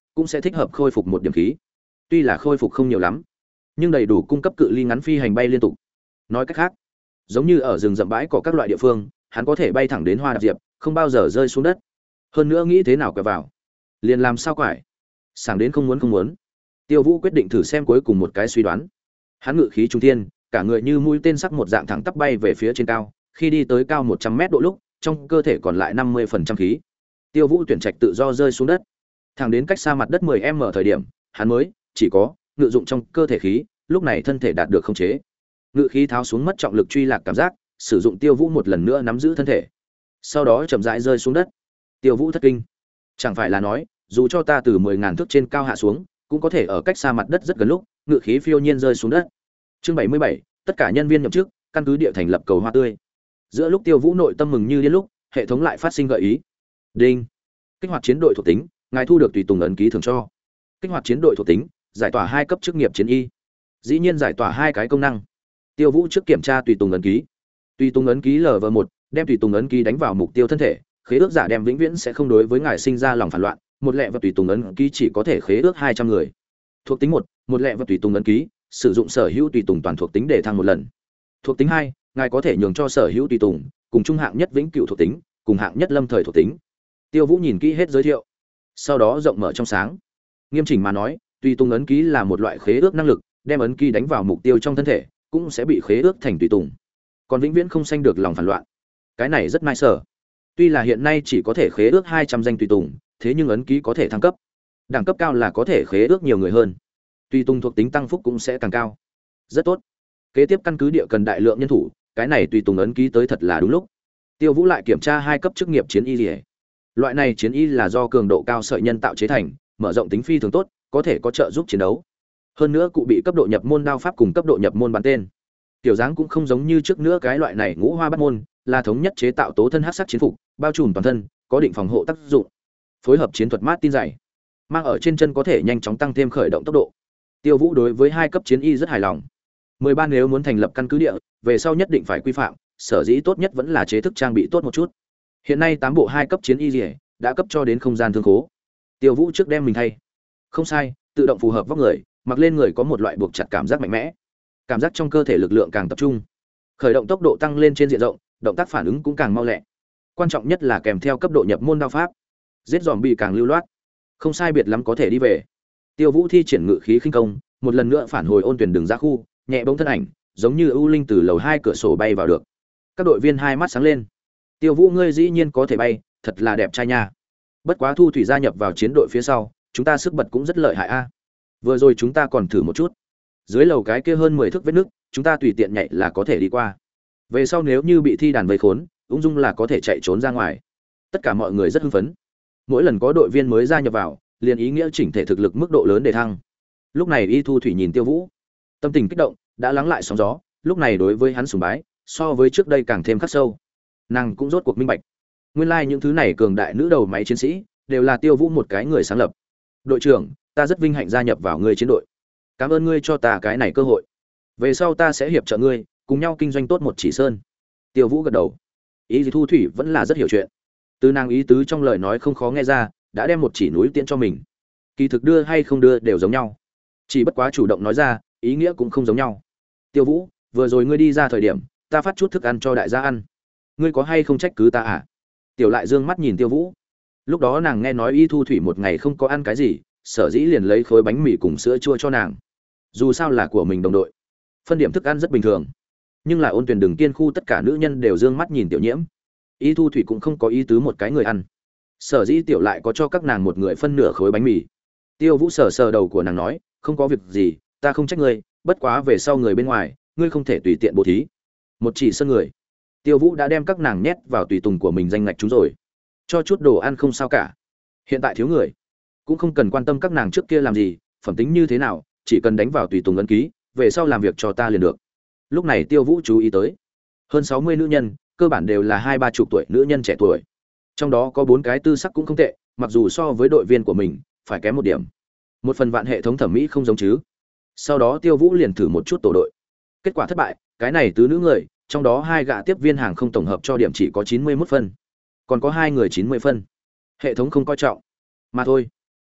cũng sẽ thích hợp khôi phục một điểm khí. Tuy là khôi phục không nhiều lắm, nhưng đầy đủ cung cấp cự ly ngắn phi hành bay liên tục. Nói cách khác, giống như ở rừng rậm bãi cỏ các loại địa phương, hắn có thể bay thẳng đến hoa đạp diệp, không bao giờ rơi xuống đất. Hơn nữa nghĩ thế nào quẹo vào, liền làm sao quải. Sảng đến không muốn không muốn. Tiêu Vũ quyết định thử xem cuối cùng một cái suy đoán. Hắn ngự khí trung thiên, cả người như mũi tên sắc một dạng thẳng tắp bay về phía trên cao, khi đi tới cao một trăm mét độ lúc, trong cơ thể còn lại năm mươi phần trăm khí. Tiêu Vũ tuyển trạch tự do rơi xuống đất. Thẳng đến cách xa mặt đất mười mét thời điểm, hắn mới chỉ có ngự dụng trong cơ thể khí, lúc này thân thể đạt được khống chế. Ngự khí tháo xuống mất trọng lực truy lạc cảm giác, sử dụng Tiêu Vũ một lần nữa nắm giữ thân thể. Sau đó chậm rãi rơi xuống đất. Tiêu Vũ thất kinh. Chẳng phải là nói, dù cho ta từ mười ngàn thước trên cao hạ xuống, cũng có thể ở cách xa mặt đất rất gần lúc, ngự khí phiêu nhiên rơi xuống đất. Chương bảy mươi bảy, tất cả nhân viên nhậm chức, căn cứ địa thành lập cầu hoa tươi. Giữa lúc Tiêu Vũ nội tâm mừng như điên lúc, hệ thống lại phát sinh gợi ý. Đinh. Kích hoạt chiến đội thuộc tính, ngài thu được tùy tùng ấn ký thường cho. Kích hoạt chiến đội thuộc tính, giải tỏa hai cấp chức nghiệp chiến y. Dĩ nhiên giải tỏa hai cái công năng. Tiêu Vũ trước kiểm tra tùy tùng ấn ký. Tùy tùng ấn ký L V một, đem tùy tùng ấn ký đánh vào mục tiêu thân thể, khế ước giả đem vĩnh viễn sẽ không đối với ngài sinh ra lòng phản loạn, một lẹ vật tùy tùng ấn ký chỉ có thể khế ước hai trăm người. Thuộc tính một, một lẹ vật tùy tùng ấn ký, sử dụng sở hữu tùy tùng toàn thuộc tính để thăng một lần. Thuộc tính hai, ngài có thể nhường cho sở hữu tùy tùng cùng trung hạng nhất vĩnh cửu thuộc tính, cùng hạng nhất lâm thời thuộc tính. Tiêu Vũ nhìn kỹ hết giới thiệu, sau đó rộng mở trong sáng. Nghiêm chỉnh mà nói, tùy tùng ấn ký là một loại khế ước năng lực, đem ấn ký đánh vào mục tiêu trong thân thể, cũng sẽ bị khế ước thành tùy tùng. Còn vĩnh viễn không sanh được lòng phản loạn. Cái này rất nice sở. Tuy là hiện nay chỉ có thể khế ước hai trăm danh tùy tùng, thế nhưng ấn ký có thể thăng cấp. Đẳng cấp cao là có thể khế ước nhiều người hơn. Tùy tùng thuộc tính tăng phúc cũng sẽ càng cao. Rất tốt. Kế tiếp căn cứ địa cần đại lượng nhân thủ, cái này tùy tùng ấn ký tới thật là đúng lúc. Tiêu Vũ lại kiểm tra hai cấp chức nghiệp chiến y liễu. Loại này chiến y là do cường độ cao sợi nhân tạo chế thành, mở rộng tính phi thường tốt, có thể có trợ giúp chiến đấu. Hơn nữa cụ bị cấp độ nhập môn đao pháp cùng cấp độ nhập môn bắn tên. Tiểu dáng cũng không giống như trước nữa cái loại này ngũ hoa bắt môn, là thống nhất chế tạo tố thân hắc sắc chiến phục, bao trùm toàn thân, có định phòng hộ tác dụng. Phối hợp chiến thuật mát tin dày, mang ở trên chân có thể nhanh chóng tăng thêm khởi động tốc độ. Tiêu Vũ đối với hai cấp chiến y rất hài lòng. mười ba nếu muốn thành lập căn cứ địa, về sau nhất định phải quy phạm, sở dĩ tốt nhất vẫn là chế thức trang bị tốt một chút. Hiện nay tám bộ hai cấp chiến y liễu đã cấp cho đến không gian thương khố. Tiêu Vũ trước đem mình thay. Không sai, tự động phù hợp vóc người, mặc lên người có một loại buộc chặt cảm giác mạnh mẽ. Cảm giác trong cơ thể lực lượng càng tập trung, khởi động tốc độ tăng lên trên diện rộng, động tác phản ứng cũng càng mau lẹ. Quan trọng nhất là kèm theo cấp độ nhập môn đao pháp, giết zombie càng lưu loát. Không sai biệt lắm có thể đi về. Tiêu Vũ thi triển ngự khí khinh công, một lần nữa phản hồi ôn tuyển đường ra khu, nhẹ bỗng thân ảnh, giống như ưu linh từ lầu hai cửa sổ bay vào được. Các đội viên hai mắt sáng lên. Tiêu Vũ ngươi dĩ nhiên có thể bay, thật là đẹp trai nha. Bất quá Thu Thủy gia nhập vào chiến đội phía sau, chúng ta sức bật cũng rất lợi hại a. Vừa rồi chúng ta còn thử một chút. Dưới lầu cái kia hơn mười thước vết nước, chúng ta tùy tiện nhảy là có thể đi qua. Về sau nếu như bị thi đàn vây khốn, ung dung là có thể chạy trốn ra ngoài. Tất cả mọi người rất hưng phấn. Mỗi lần có đội viên mới gia nhập vào, liền ý nghĩa chỉnh thể thực lực mức độ lớn để thăng. Lúc này Y Thu Thủy nhìn Tiêu Vũ, tâm tình kích động, đã lắng lại sóng gió, lúc này đối với hắn sùng bái, so với trước đây càng thêm khắc sâu. Nàng cũng rốt cuộc minh bạch, nguyên lai like những thứ này cường đại nữ đầu máy chiến sĩ, đều là Tiêu Vũ một cái người sáng lập. Đội trưởng, ta rất vinh hạnh gia nhập vào ngươi chiến đội. Cảm ơn ngươi cho ta cái này cơ hội. Về sau ta sẽ hiệp trợ ngươi, cùng nhau kinh doanh tốt một chỉ sơn. Tiêu Vũ gật đầu. Ý Thu Thủy vẫn là rất hiểu chuyện. Từ nàng ý tứ trong lời nói không khó nghe ra, đã đem một chỉ núi tiễn cho mình. Kỳ thực đưa hay không đưa đều giống nhau, chỉ bất quá chủ động nói ra, ý nghĩa cũng không giống nhau. Tiêu Vũ, vừa rồi ngươi đi ra thời điểm, ta phát chút thức ăn cho đại gia ăn, ngươi có hay không trách cứ ta à? Tiểu Lại dương mắt nhìn Tiêu Vũ. Lúc đó nàng nghe nói Y Thu Thủy một ngày không có ăn cái gì, sở dĩ liền lấy khối bánh mì cùng sữa chua cho nàng. Dù sao là của mình đồng đội, phân điểm thức ăn rất bình thường. Nhưng là ôn tuyển đường kiên khu tất cả nữ nhân đều dương mắt nhìn Tiểu Nhiễm. Y Thu Thủy cũng không có ý tứ một cái người ăn, sở dĩ Tiểu Lại có cho các nàng một người phân nửa khối bánh mì. Tiêu Vũ sờ sờ đầu của nàng nói, không có việc gì, ta không trách ngươi, bất quá về sau người bên ngoài, ngươi không thể tùy tiện bố thí. Một chỉ sân người, Tiêu Vũ đã đem các nàng nhét vào tùy tùng của mình danh ngạch chúng rồi, cho chút đồ ăn không sao cả. Hiện tại thiếu người, cũng không cần quan tâm các nàng trước kia làm gì, phẩm tính như thế nào, chỉ cần đánh vào tùy tùng ấn ký, về sau làm việc cho ta liền được. Lúc này Tiêu Vũ chú ý tới, hơn sáu mươi nữ nhân, cơ bản đều là hai ba chục tuổi nữ nhân trẻ tuổi. Trong đó có bốn cái tư sắc cũng không tệ, mặc dù so với đội viên của mình phải kém một điểm. Một phần vạn hệ thống thẩm mỹ không giống chứ. Sau đó Tiêu Vũ liền thử một chút tổ đội. Kết quả thất bại, cái này tứ nữ người, trong đó hai gã tiếp viên hàng không tổng hợp cho điểm chỉ có chín mươi mốt phân, còn có hai người chín mươi phân. Hệ thống không coi trọng. Mà thôi.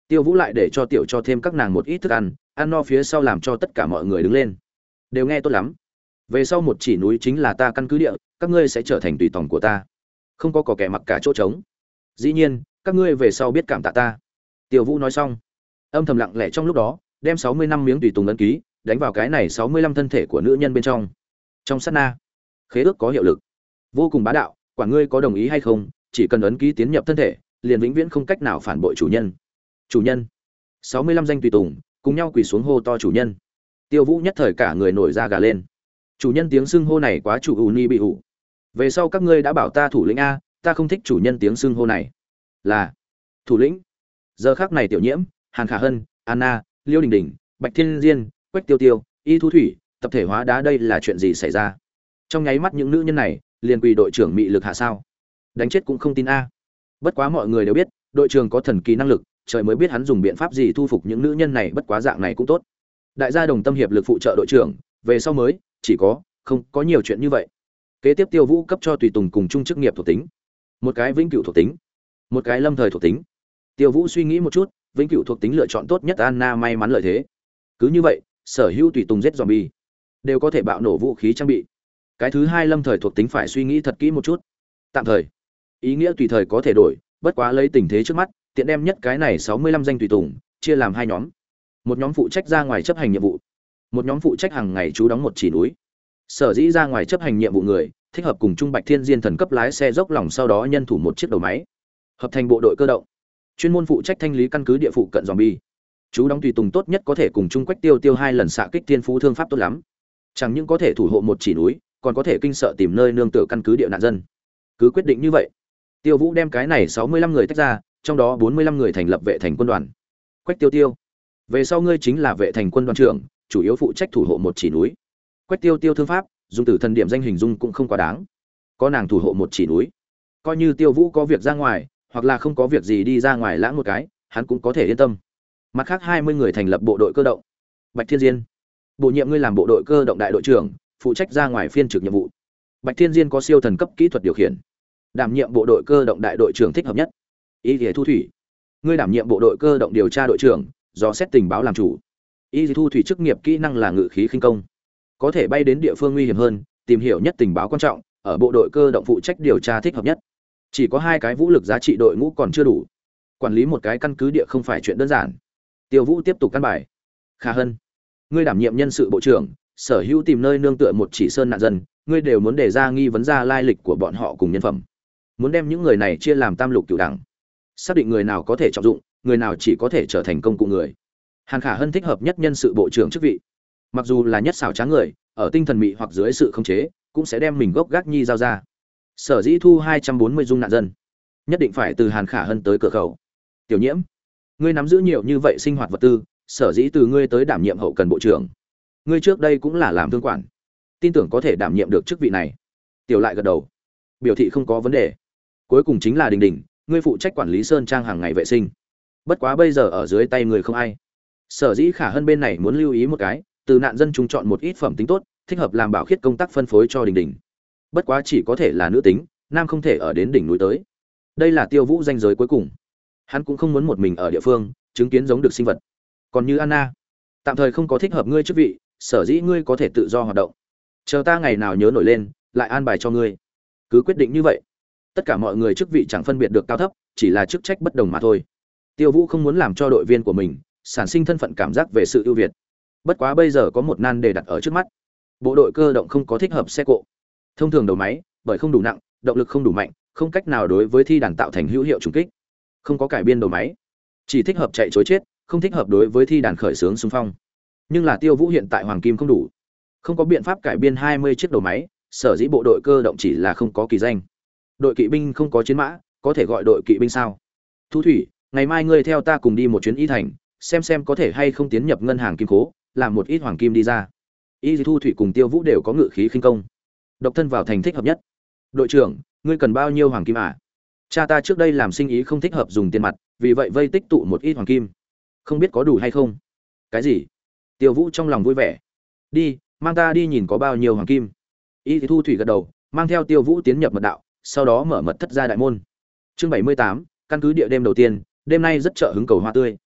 Tiêu Vũ lại để cho tiểu cho thêm các nàng một ít thức ăn, ăn no phía sau làm cho tất cả mọi người đứng lên. Đều nghe tốt lắm. Về sau một chỉ núi chính là ta căn cứ địa, các ngươi sẽ trở thành tùy tòng của ta. Không có có kẻ mặc cả chỗ trống. Dĩ nhiên, các ngươi về sau biết cảm tạ ta. Tiêu Vũ nói xong, âm thầm lặng lẽ trong lúc đó, đem sáu mươi năm miếng tùy tùng ấn ký, đánh vào cái này sáu mươi lăm thân thể của nữ nhân bên trong. Trong sát na, khế ước có hiệu lực. Vô cùng bá đạo, quả ngươi có đồng ý hay không, chỉ cần ấn ký tiến nhập thân thể, liền vĩnh viễn không cách nào phản bội chủ nhân. Chủ nhân. sáu mươi lăm danh tùy tùng cùng nhau quỳ xuống hô to chủ nhân. Tiêu Vũ nhất thời cả người nổi da gà lên. Chủ nhân tiếng xưng hô này quá chủ ù ni bị ủ. Về sau các ngươi đã bảo ta thủ lĩnh a, ta không thích chủ nhân tiếng xưng hô này. Là thủ lĩnh. Giờ khắc này Tiểu Nhiễm, Hàn Khả Hân, Anna, Liêu Đình Đình, Bạch Thiên Diên, Quách Tiêu Tiêu, Y Thu Thủy, tập thể hóa đá, đây là chuyện gì xảy ra? Trong nháy mắt những nữ nhân này liền quỳ đội trưởng mị lực hạ sao? Đánh chết cũng không tin a. Bất quá mọi người đều biết, đội trưởng có thần kỳ năng lực, trời mới biết hắn dùng biện pháp gì thu phục những nữ nhân này, bất quá dạng này cũng tốt. Đại gia đồng tâm hiệp lực phụ trợ đội trưởng, về sau mới chỉ có không có nhiều chuyện như vậy. Kế tiếp Tiêu Vũ cấp cho tùy tùng cùng chung chức nghiệp thuộc tính, một cái vĩnh cửu thuộc tính, một cái lâm thời thuộc tính. Tiêu Vũ suy nghĩ một chút, vĩnh cửu thuộc tính lựa chọn tốt nhất, Anna may mắn lợi thế. Cứ như vậy, sở hữu tùy tùng giết zombie đều có thể bạo nổ vũ khí trang bị. Cái thứ hai lâm thời thuộc tính phải suy nghĩ thật kỹ một chút. Tạm thời, ý nghĩa tùy thời có thể đổi, bất quá lấy tình thế trước mắt, tiện đem nhất cái này sáu mươi lăm danh tùy tùng chia làm hai nhóm. Một nhóm phụ trách ra ngoài chấp hành nhiệm vụ, một nhóm phụ trách hàng ngày trú đóng một chỉ núi. Sở dĩ ra ngoài chấp hành nhiệm vụ người, thích hợp cùng Trung Bạch Thiên Diên thần cấp lái xe dốc lòng, sau đó nhân thủ một chiếc đầu máy, hợp thành bộ đội cơ động, chuyên môn phụ trách thanh lý căn cứ địa phụ cận zombie. Chú đóng tùy tùng tốt nhất có thể cùng Trung Quách Tiêu Tiêu hai lần xạ kích thiên phú thương pháp tốt lắm. Chẳng những có thể thủ hộ một chỉ núi, còn có thể kinh sợ tìm nơi nương tựa căn cứ địa nạn dân. Cứ quyết định như vậy, Tiêu Vũ đem cái này sáu mươi lăm người tách ra, trong đó bốn mươi lăm người thành lập vệ thành quân đoàn. Quách Tiêu Tiêu, về sau ngươi chính là vệ thành quân đoàn trưởng, chủ yếu phụ trách thủ hộ một chỉ núi. Quách Tiêu Tiêu thương pháp, dùng từ thần điểm danh hình dung cũng không quá đáng. Có nàng thủ hộ một chỉ núi, coi như Tiêu Vũ có việc ra ngoài, hoặc là không có việc gì đi ra ngoài lãng một cái, hắn cũng có thể yên tâm. Mặt khác hai mươi người thành lập bộ đội cơ động. Bạch Thiên Diên, bổ nhiệm ngươi làm bộ đội cơ động đại đội trưởng, phụ trách ra ngoài phiên trực nhiệm vụ. Bạch Thiên Diên có siêu thần cấp kỹ thuật điều khiển, đảm nhiệm bộ đội cơ động đại đội trưởng thích hợp nhất. Y Thu Thủy, ngươi đảm nhiệm bộ đội cơ động điều tra đội trưởng, do xét tình báo làm chủ. Y Thu Thủy chức nghiệp kỹ năng là ngự khí khinh công, có thể bay đến địa phương nguy hiểm hơn, tìm hiểu nhất tình báo quan trọng, ở bộ đội cơ động phụ trách điều tra thích hợp nhất. Chỉ có hai cái vũ lực giá trị đội ngũ còn chưa đủ, quản lý một cái căn cứ địa không phải chuyện đơn giản. Tiêu Vũ tiếp tục căn bài. Khả Hân, ngươi đảm nhiệm nhân sự bộ trưởng, sở hữu tìm nơi nương tựa một chỉ sơn nạn dân, ngươi đều muốn đề ra nghi vấn ra lai lịch của bọn họ cùng nhân phẩm, muốn đem những người này chia làm tam lục cửu đẳng, xác định người nào có thể trọng dụng, người nào chỉ có thể trở thành công cụ người. Hàn Khả Hân thích hợp nhất nhân sự bộ trưởng chức vị, mặc dù là nhất xảo trá người, ở tinh thần mị hoặc dưới sự khống chế, cũng sẽ đem mình gốc gác nhi giao ra. Sở dĩ thu hai trăm bốn mươi dung nạn dân, nhất định phải từ Hàn Khả Hân tới cửa khẩu. Tiểu Nhiễm, ngươi nắm giữ nhiều như vậy sinh hoạt vật tư, sở dĩ từ ngươi tới đảm nhiệm hậu cần bộ trưởng. Ngươi trước đây cũng là làm thương quản, tin tưởng có thể đảm nhiệm được chức vị này. Tiểu Lại gật đầu, biểu thị không có vấn đề. Cuối cùng chính là Đình Đình, ngươi phụ trách quản lý sơn trang hàng ngày vệ sinh. Bất quá bây giờ ở dưới tay người không ai, sở dĩ Khả Hân bên này muốn lưu ý một cái, từ nạn dân chúng chọn một ít phẩm tính tốt, thích hợp làm bảo khiết công tác phân phối cho Đình Đình. Bất quá chỉ có thể là nữ tính, nam không thể ở đến đỉnh núi tới. Đây là Tiêu Vũ danh giới cuối cùng. Hắn cũng không muốn một mình ở địa phương chứng kiến giống được sinh vật. Còn như Anna, tạm thời không có thích hợp ngươi chức vị, sở dĩ ngươi có thể tự do hoạt động. Chờ ta ngày nào nhớ nổi lên, lại an bài cho ngươi. Cứ quyết định như vậy. Tất cả mọi người chức vị chẳng phân biệt được cao thấp, chỉ là chức trách bất đồng mà thôi. Tiêu Vũ không muốn làm cho đội viên của mình sản sinh thân phận cảm giác về sự ưu việt. Bất quá bây giờ có một nan đề đặt ở trước mắt. Bộ đội cơ động không có thích hợp xe cộ. Thông thường đầu máy, bởi không đủ nặng, động lực không đủ mạnh, không cách nào đối với thi đàn tạo thành hữu hiệu trùng kích. Không có cải biên đầu máy, chỉ thích hợp chạy trối chết, không thích hợp đối với thi đàn khởi xướng xung phong. Nhưng là Tiêu Vũ hiện tại hoàng kim không đủ, không có biện pháp cải biên hai mươi chiếc đầu máy, sở dĩ bộ đội cơ động chỉ là không có kỳ danh. Đội kỵ binh không có chiến mã, có thể gọi đội kỵ binh sao? Thu Thủy, ngày mai ngươi theo ta cùng đi một chuyến Y thành, xem xem có thể hay không tiến nhập ngân hàng kim cố, làm một ít hoàng kim đi ra. Y Thu Thủy cùng Tiêu Vũ đều có ngự khí khinh công, độc thân vào thành thích hợp nhất. Đội trưởng, ngươi cần bao nhiêu hoàng kim à? Cha ta trước đây làm sinh ý không thích hợp dùng tiền mặt, vì vậy vây tích tụ một ít hoàng kim, không biết có đủ hay không. Cái gì? Tiêu Vũ trong lòng vui vẻ. Đi, mang ta đi nhìn có bao nhiêu hoàng kim. Y Thu Thủy gật đầu, mang theo Tiêu Vũ tiến nhập mật đạo, sau đó mở mật thất ra đại môn. Chương bảy mươi tám, căn cứ địa đêm đầu tiên, đêm nay rất trợ hứng cầu hoa tươi.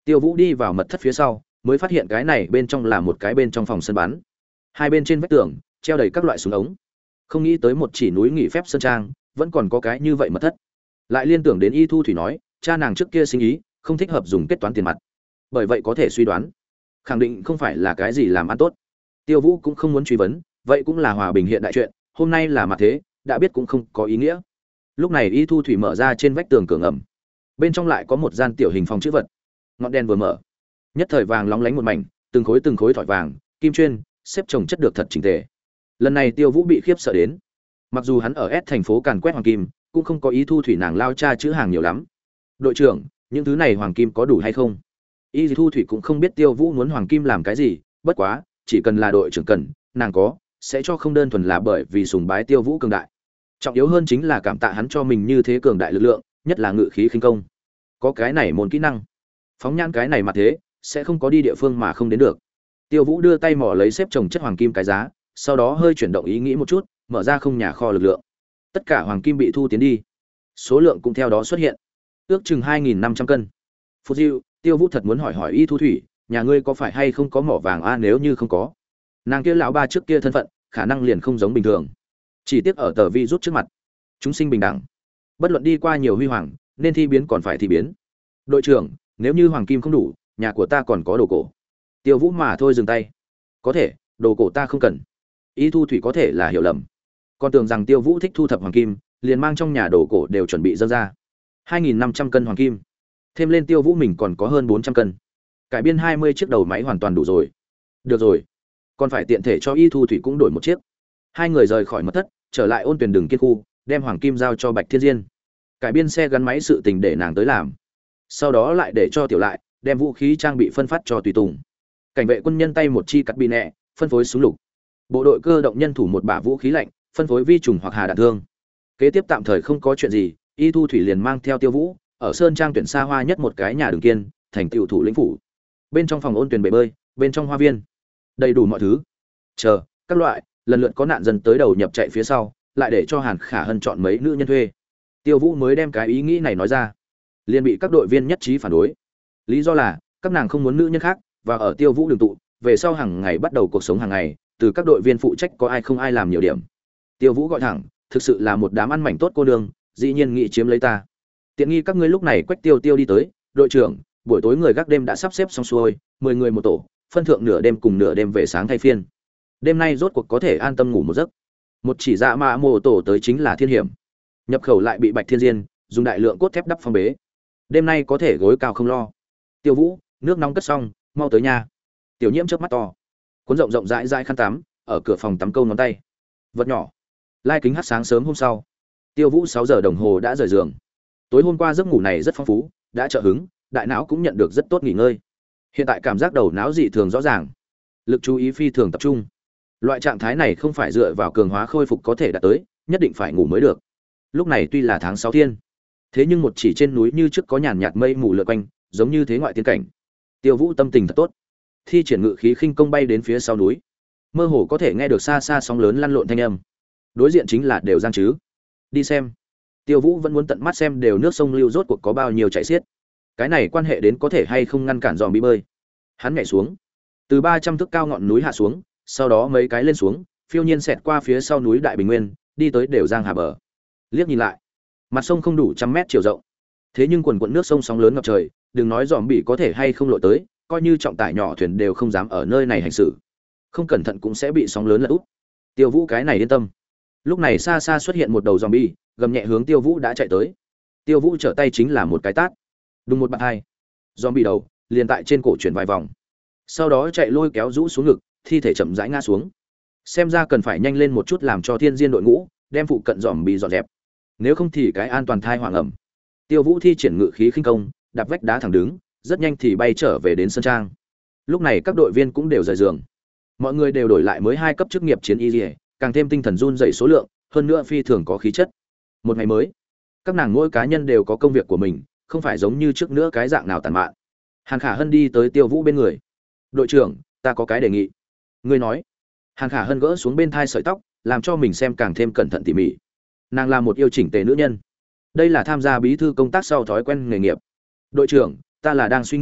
Tiêu Vũ đi vào mật thất phía sau, mới phát hiện cái này bên trong là một cái bên trong phòng sân bắn. Hai bên trên vách tường treo đầy các loại súng ống. Không nghĩ tới một chỉ núi nghỉ phép sơn trang, vẫn còn có cái như vậy mật thất. Lại liên tưởng đến Y Thu Thủy nói, cha nàng trước kia sinh ý không thích hợp dùng kết toán tiền mặt. Bởi vậy có thể suy đoán, khẳng định không phải là cái gì làm ăn tốt. Tiêu Vũ cũng không muốn truy vấn, vậy cũng là hòa bình hiện đại chuyện, hôm nay là mặt thế, đã biết cũng không có ý nghĩa. Lúc này Y Thu Thủy mở ra trên vách tường cửa ngầm, bên trong lại có một gian tiểu hình phòng chữ vật. Ngọn đèn vừa mở, nhất thời vàng lóng lánh một mảnh, từng khối từng khối thỏi vàng, kim chuyên, xếp chồng chất được thật chỉnh tề. Lần này Tiêu Vũ bị khiếp sợ đến. Mặc dù hắn ở S thành phố càn quét hoàng kim, cũng không có Y Thu Thủy nàng lao cha chữ hàng nhiều lắm. Đội trưởng, những thứ này hoàng kim có đủ hay không? Y Thu Thủy cũng không biết Tiêu Vũ muốn hoàng kim làm cái gì, bất quá, chỉ cần là đội trưởng cần, nàng có, sẽ cho, không đơn thuần là bởi vì sùng bái Tiêu Vũ cường đại. Trọng yếu hơn chính là cảm tạ hắn cho mình như thế cường đại lực lượng, nhất là ngự khí khinh công. Có cái này môn kỹ năng, phóng nhãn cái này mà thế, sẽ không có đi địa phương mà không đến được. Tiêu Vũ đưa tay mò lấy xếp chồng chất hoàng kim cái giá, sau đó hơi chuyển động ý nghĩ một chút, mở ra không nhà kho lực lượng. Tất cả hoàng kim bị thu tiến đi, số lượng cũng theo đó xuất hiện, ước chừng hai nghìn năm trăm cân. Phù Diệu, Tiêu Vũ thật muốn hỏi hỏi Y Thu Thủy, nhà ngươi có phải hay không có mỏ vàng a? Nếu như không có, nàng kia lão ba trước kia thân phận, khả năng liền không giống bình thường. Chỉ tiếc ở tờ vi rút trước mặt, chúng sinh bình đẳng, bất luận đi qua nhiều huy hoàng, nên thi biến còn phải thi biến. Đội trưởng, nếu như hoàng kim không đủ, nhà của ta còn có đồ cổ. Tiêu Vũ mà thôi dừng tay. Có thể, đồ cổ ta không cần. Y Thu Thủy có thể là hiểu lầm, còn tưởng rằng Tiêu Vũ thích thu thập hoàng kim, liền mang trong nhà đồ cổ đều chuẩn bị dâng ra. hai nghìn năm trăm cân hoàng kim, thêm lên Tiêu Vũ mình còn có hơn bốn trăm cân, cải biên hai mươi chiếc đầu máy hoàn toàn đủ rồi. Được rồi, còn phải tiện thể cho Y Thu Thủy cũng đổi một chiếc. Hai người rời khỏi mật thất, trở lại ôn tuyển đường kiên khu, đem hoàng kim giao cho Bạch Thiên Diên. Cải biên xe gắn máy sự tình để nàng tới làm, sau đó lại để cho Tiểu Lại đem vũ khí trang bị phân phát cho tùy tùng. Cảnh vệ quân nhân tay một chi cắt bi nẹ, phân phối súng lục. Bộ đội cơ động nhân thủ một bả vũ khí lạnh, phân phối vi trùng hoặc hà đạn thương. Kế tiếp tạm thời không có chuyện gì, Y Thu Thủy liền mang theo Tiêu Vũ ở sơn trang tuyển xa hoa nhất một cái nhà đường kiên, thành tiểu thủ lĩnh phủ. Bên trong phòng ôn tuyển bể bơi, bên trong hoa viên, đầy đủ mọi thứ. Chờ, các loại, lần lượt có nạn dân tới đầu nhập chạy phía sau, lại để cho Hàn Khả Hân chọn mấy nữ nhân thuê. Tiêu Vũ mới đem cái ý nghĩ này nói ra, liền bị các đội viên nhất trí phản đối. Lý do là các nàng không muốn nữ nhân khác và ở Tiêu Vũ đường tụ, về sau hàng ngày bắt đầu cuộc sống hàng ngày, từ các đội viên phụ trách có ai không ai làm nhiều điểm. Tiêu Vũ gọi thẳng, thực sự là một đám ăn mảnh tốt cô nương, dĩ nhiên nghị chiếm lấy ta. Tiện nghi các ngươi lúc này Quách Tiêu Tiêu đi tới, đội trưởng, buổi tối người gác đêm đã sắp xếp xong xuôi, mười người một tổ, phân thượng nửa đêm cùng nửa đêm về sáng thay phiên. Đêm nay rốt cuộc có thể an tâm ngủ một giấc. Một chỉ dạ mạ mồ tổ tới chính là thiên hiểm. Nhập khẩu lại bị Bạch Thiên Diên dùng đại lượng cốt thép đắp phong bế. Đêm nay có thể gối cao không lo. Tiêu Vũ, nước nóng cất xong, mau tới nhà. Tiểu Nhiễm chớp mắt to, cuốn rộng rộng rãi rãi khăn tắm, ở cửa phòng tắm câu ngón tay. Vật nhỏ. Lai kính hắt sáng sớm hôm sau. Tiêu Vũ sáu giờ đồng hồ đã rời giường. Tối hôm qua giấc ngủ này rất phong phú, đã trợ hứng, đại não cũng nhận được rất tốt nghỉ ngơi. Hiện tại cảm giác đầu não dị thường rõ ràng, lực chú ý phi thường tập trung. Loại trạng thái này không phải dựa vào cường hóa khôi phục có thể đạt tới, nhất định phải ngủ mới được. Lúc này tuy là tháng sáu thiên, thế nhưng một chỉ trên núi như trước có nhàn nhạt mây mù lượn quanh, giống như thế ngoại tiên cảnh. Tiêu Vũ tâm tình thật tốt, thi triển ngự khí khinh công bay đến phía sau núi, mơ hồ có thể nghe được xa xa sóng lớn lăn lộn thanh âm. Đối diện chính là Đều Giang chứ? Đi xem. Tiêu Vũ vẫn muốn tận mắt xem đều nước sông lưu rốt cuộc có bao nhiêu chảy xiết. Cái này quan hệ đến có thể hay không ngăn cản dòm bị bơi. Hắn nhảy xuống, từ ba trăm thước cao ngọn núi hạ xuống, sau đó mấy cái lên xuống, phiêu nhiên xẹt qua phía sau núi Đại Bình Nguyên, đi tới Đều Giang hà bờ. Liếc nhìn lại, mặt sông không đủ trăm mét chiều rộng, thế nhưng quần quần nước sông sóng lớn ngập trời, đừng nói dòm bị có thể hay không lội tới, coi như trọng tải nhỏ thuyền đều không dám ở nơi này hành xử, không cẩn thận cũng sẽ bị sóng lớn lật úp. Tiêu Vũ cái này yên tâm. Lúc này xa xa xuất hiện một đầu zombie, gầm nhẹ hướng Tiêu Vũ đã chạy tới. Tiêu Vũ trở tay chính là một cái tát, đùng một bạt hai, zombie đầu liền tại trên cổ chuyển vài vòng, sau đó chạy lôi kéo rũ xuống ngực, thi thể chậm rãi ngã xuống. Xem ra cần phải nhanh lên một chút làm cho Thiên Diên đội ngũ đem phụ cận zombie dọn dẹp, nếu không thì cái an toàn thai hoàng ẩm. Tiêu Vũ thi triển ngự khí khinh công, đạp vách đá thẳng đứng, rất nhanh thì bay trở về đến sân trang. Lúc này các đội viên cũng đều rời giường, mọi người đều đổi lại mới hai cấp chức nghiệp chiến y liề, càng thêm tinh thần run dậy số lượng, hơn nữa phi thường có khí chất. Một ngày mới, các nàng mỗi cá nhân đều có công việc của mình, không phải giống như trước nữa cái dạng nào tàn mạn. Hàn Khả Hân đi tới Tiêu Vũ bên người. Đội trưởng, ta có cái đề nghị. Ngươi nói. Hàn Khả Hân gỡ xuống bên thai sợi tóc, làm cho mình xem càng thêm cẩn thận tỉ mỉ. Nàng là một yêu chỉnh tề nữ nhân, đây là tham gia bí thư công tác sau thói quen nghề nghiệp. Đội trưởng, ta là đang suy nghĩ,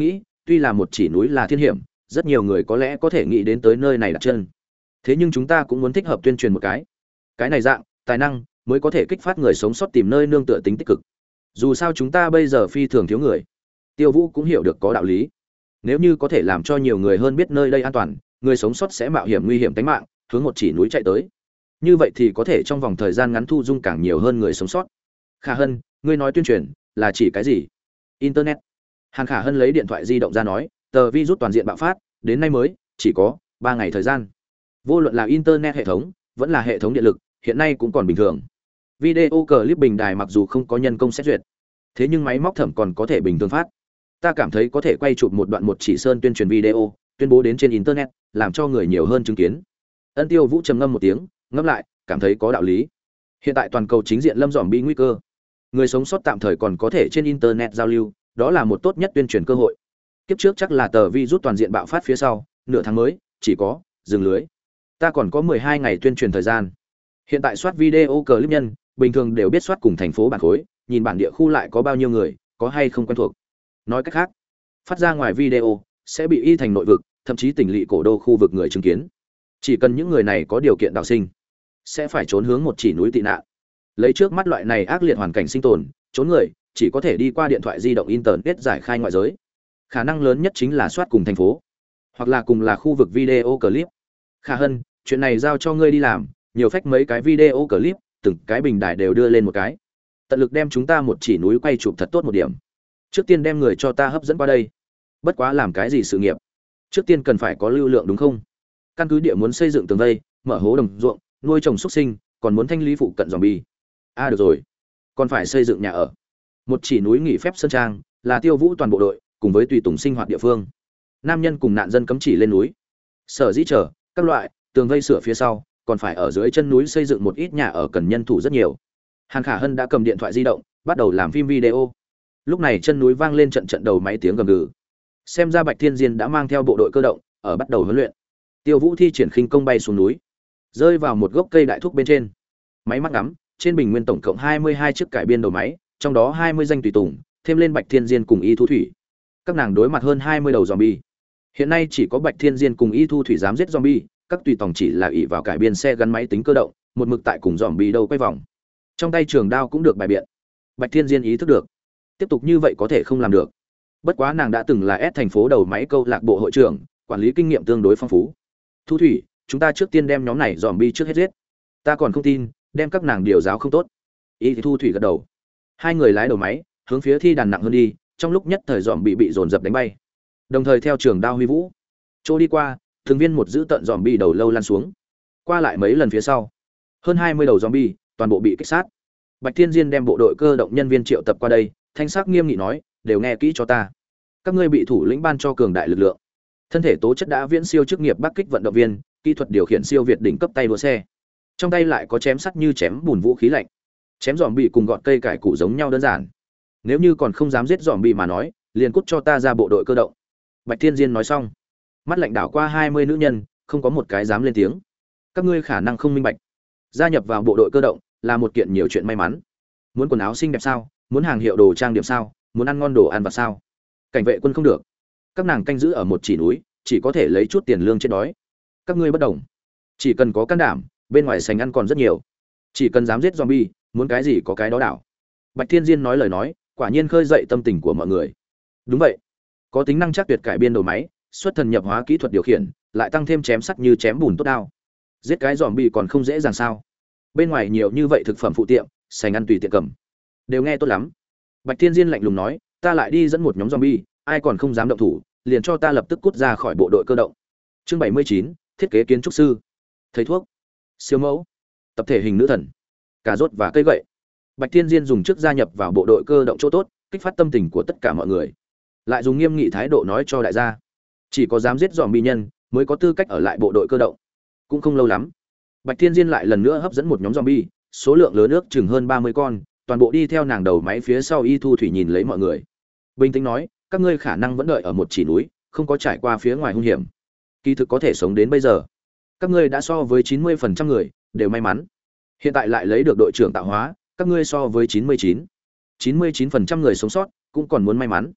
tuy là một chỉ núi là thiên hiểm, rất nhiều người có lẽ có thể nghĩ đến tới nơi này đặt chân. Thế nhưng chúng ta cũng muốn thích hợp tuyên truyền một cái. Cái này dạng, tài năng mới có thể kích phát người sống sót tìm nơi nương tựa tính tích cực. Dù sao chúng ta bây giờ phi thường thiếu người. Tiêu Vũ cũng hiểu được có đạo lý. Nếu như có thể làm cho nhiều người hơn biết nơi đây an toàn, người sống sót sẽ mạo hiểm nguy hiểm tính mạng, hướng một chỉ núi chạy tới. Như vậy thì có thể trong vòng thời gian ngắn thu dung càng nhiều hơn người sống sót. Khả Hân, ngươi nói tuyên truyền là chỉ cái gì? Internet. Hàn Khả Hân lấy điện thoại di động ra nói, tờ virus toàn diện bạo phát, đến nay mới chỉ có ba ngày thời gian. Vô luận là internet hệ thống, vẫn là hệ thống điện lực, hiện nay cũng còn bình thường. Video clip bình đài mặc dù không có nhân công xét duyệt, thế nhưng máy móc thẩm còn có thể bình thường phát. Ta cảm thấy có thể quay chụp một đoạn một chỉ sơn tuyên truyền video, tuyên bố đến trên internet, làm cho người nhiều hơn chứng kiến. Ân Tiêu Vũ trầm ngâm một tiếng, ngẫm lại, cảm thấy có đạo lý. Hiện tại toàn cầu chính diện lâm dòm bị nguy cơ, người sống sót tạm thời còn có thể trên internet giao lưu, đó là một tốt nhất tuyên truyền cơ hội. Kiếp trước chắc là tờ virus toàn diện bạo phát phía sau, nửa tháng mới chỉ có dừng lưới. Ta còn có mười hai ngày tuyên truyền thời gian. Hiện tại soát video clip nhân, bình thường đều biết soát cùng thành phố bản khối, nhìn bản địa khu lại có bao nhiêu người, có hay không quen thuộc. Nói cách khác, phát ra ngoài video sẽ bị y thành nội vực, thậm chí tỉnh lỵ cổ đô khu vực người chứng kiến. Chỉ cần những người này có điều kiện đào sinh, sẽ phải trốn hướng một chỉ núi tị nạn. Lấy trước mắt loại này ác liệt hoàn cảnh sinh tồn, trốn người chỉ có thể đi qua điện thoại di động internet giải khai ngoại giới. Khả năng lớn nhất chính là soát cùng thành phố, hoặc là cùng là khu vực video clip. Khả Hân, chuyện này giao cho ngươi đi làm, nhiều phách mấy cái video clip, từng cái bình đài đều đưa lên một cái. Tận lực đem chúng ta một chỉ núi quay chụp thật tốt một điểm. Trước tiên đem người cho ta hấp dẫn qua đây. Bất quá làm cái gì sự nghiệp, trước tiên cần phải có lưu lượng đúng không? Căn cứ địa muốn xây dựng tường vây, mở hố đồng ruộng, nuôi trồng xuất sinh, còn muốn thanh lý phụ cận zombie. À được rồi, còn phải xây dựng nhà ở. Một chỉ núi nghỉ phép sơn trang, là Tiêu Vũ toàn bộ đội, cùng với tùy tùng sinh hoạt địa phương. Nam nhân cùng nạn dân cấm chỉ lên núi. Sở dĩ chờ, các loại tường vây sửa phía sau, còn phải ở dưới chân núi xây dựng một ít nhà ở cần nhân thủ rất nhiều. Hàn Khả Hân đã cầm điện thoại di động, bắt đầu làm phim video. Lúc này chân núi vang lên trận trận đầu máy tiếng gầm gừ. Xem ra Bạch Thiên Diên đã mang theo bộ đội cơ động, ở bắt đầu huấn luyện. Tiêu Vũ thi triển khinh công bay xuống núi, rơi vào một gốc cây đại thúc bên trên. Máy mắt ngắm, trên bình nguyên tổng cộng hai mươi hai chiếc cải biên đầu máy, trong đó hai mươi danh tùy tùng, thêm lên Bạch Thiên Diên cùng Y Thu Thủy. Các nàng đối mặt hơn hai mươi đầu zombie. Hiện nay chỉ có Bạch Thiên Diên cùng Y Thu Thủy dám giết zombie, các tùy tùng chỉ là ỷ vào cải biên xe gắn máy tính cơ động, một mực tại cùng zombie đâu quay vòng. Trong tay trường đao cũng được bài biện. Bạch Thiên Diên ý thức được, tiếp tục như vậy có thể không làm được. Bất quá nàng đã từng là S thành phố đầu máy câu lạc bộ hội trưởng, quản lý kinh nghiệm tương đối phong phú. Thu Thủy, chúng ta trước tiên đem nhóm này zombie trước hết giết. Ta còn không tin, đem các nàng điều giáo không tốt. Y Thu Thủy gật đầu. Hai người lái đầu máy, hướng phía thi đàn nặng hơn đi, trong lúc nhất thời zombie bị bị dồn dập đánh bay. Đồng thời theo trường đao huy vũ, chỗ đi qua, thường viên một giữ tận zombie đầu lâu lăn xuống. Qua lại mấy lần phía sau, hơn hai mươi đầu zombie, toàn bộ bị kích sát. Bạch Thiên Diên đem bộ đội cơ động nhân viên triệu tập qua đây, thanh sắc nghiêm nghị nói, đều nghe kỹ cho ta. Các ngươi bị thủ lĩnh ban cho cường đại lực lượng, thân thể tố chất đã viễn siêu chức nghiệp bắc kích vận động viên, kỹ thuật điều khiển siêu việt đỉnh cấp tay đua xe. Trong tay lại có chém sắt như chém bùn vũ khí lạnh. Chém zombie cùng gọt cây cải củ giống nhau đơn giản. Nếu như còn không dám giết zombie mà nói, liền cút cho ta ra bộ đội cơ động. Bạch Thiên Diên nói xong, mắt lạnh đảo qua hai mươi nữ nhân, không có một cái dám lên tiếng. Các ngươi khả năng không minh bạch, gia nhập vào bộ đội cơ động là một kiện nhiều chuyện may mắn. Muốn quần áo xinh đẹp sao? Muốn hàng hiệu đồ trang điểm sao? Muốn ăn ngon đồ ăn vặt sao? Cảnh vệ quân không được. Các nàng canh giữ ở một chỉ núi, chỉ có thể lấy chút tiền lương chết đói. Các ngươi bất đồng, chỉ cần có can đảm, bên ngoài sành ăn còn rất nhiều. Chỉ cần dám giết zombie, muốn cái gì có cái đó đảo. Bạch Thiên Diên nói lời nói, quả nhiên khơi dậy tâm tình của mọi người. Đúng vậy, có tính năng chắc tuyệt cải biên đầu máy, xuất thần nhập hóa kỹ thuật điều khiển, lại tăng thêm chém sắt như chém bùn tốt đao. Giết cái zombie còn không dễ dàng sao? Bên ngoài nhiều như vậy thực phẩm phụ tiệm, sành ăn tùy tiện cầm. Đều nghe tốt lắm. Bạch Thiên Diên lạnh lùng nói, ta lại đi dẫn một nhóm zombie, ai còn không dám động thủ, liền cho ta lập tức cút ra khỏi bộ đội cơ động. Chương bảy mươi chín, thiết kế kiến trúc sư, thầy thuốc, siêu mẫu, tập thể hình nữ thần, cà rốt và cây gậy. Bạch Thiên Diên dùng trước gia nhập vào bộ đội cơ động chỗ tốt, kích phát tâm tình của tất cả mọi người. Lại dùng nghiêm nghị thái độ nói cho đại gia, chỉ có dám giết zombie nhân mới có tư cách ở lại bộ đội cơ động. Cũng không lâu lắm, Bạch Thiên Diên lại lần nữa hấp dẫn một nhóm zombie, số lượng lớn ước chừng hơn ba mươi con, toàn bộ đi theo nàng đầu máy phía sau. Y Thu Thủy nhìn lấy mọi người, bình tĩnh nói, các ngươi khả năng vẫn đợi ở một chỉ núi, không có trải qua phía ngoài hung hiểm, kỳ thực có thể sống đến bây giờ. Các ngươi đã so với chín mươi phần trăm người đều may mắn. Hiện tại lại lấy được đội trưởng tạo hóa, các ngươi so với chín mươi chín, chín mươi chín phần trăm người sống sót cũng còn muốn may mắn.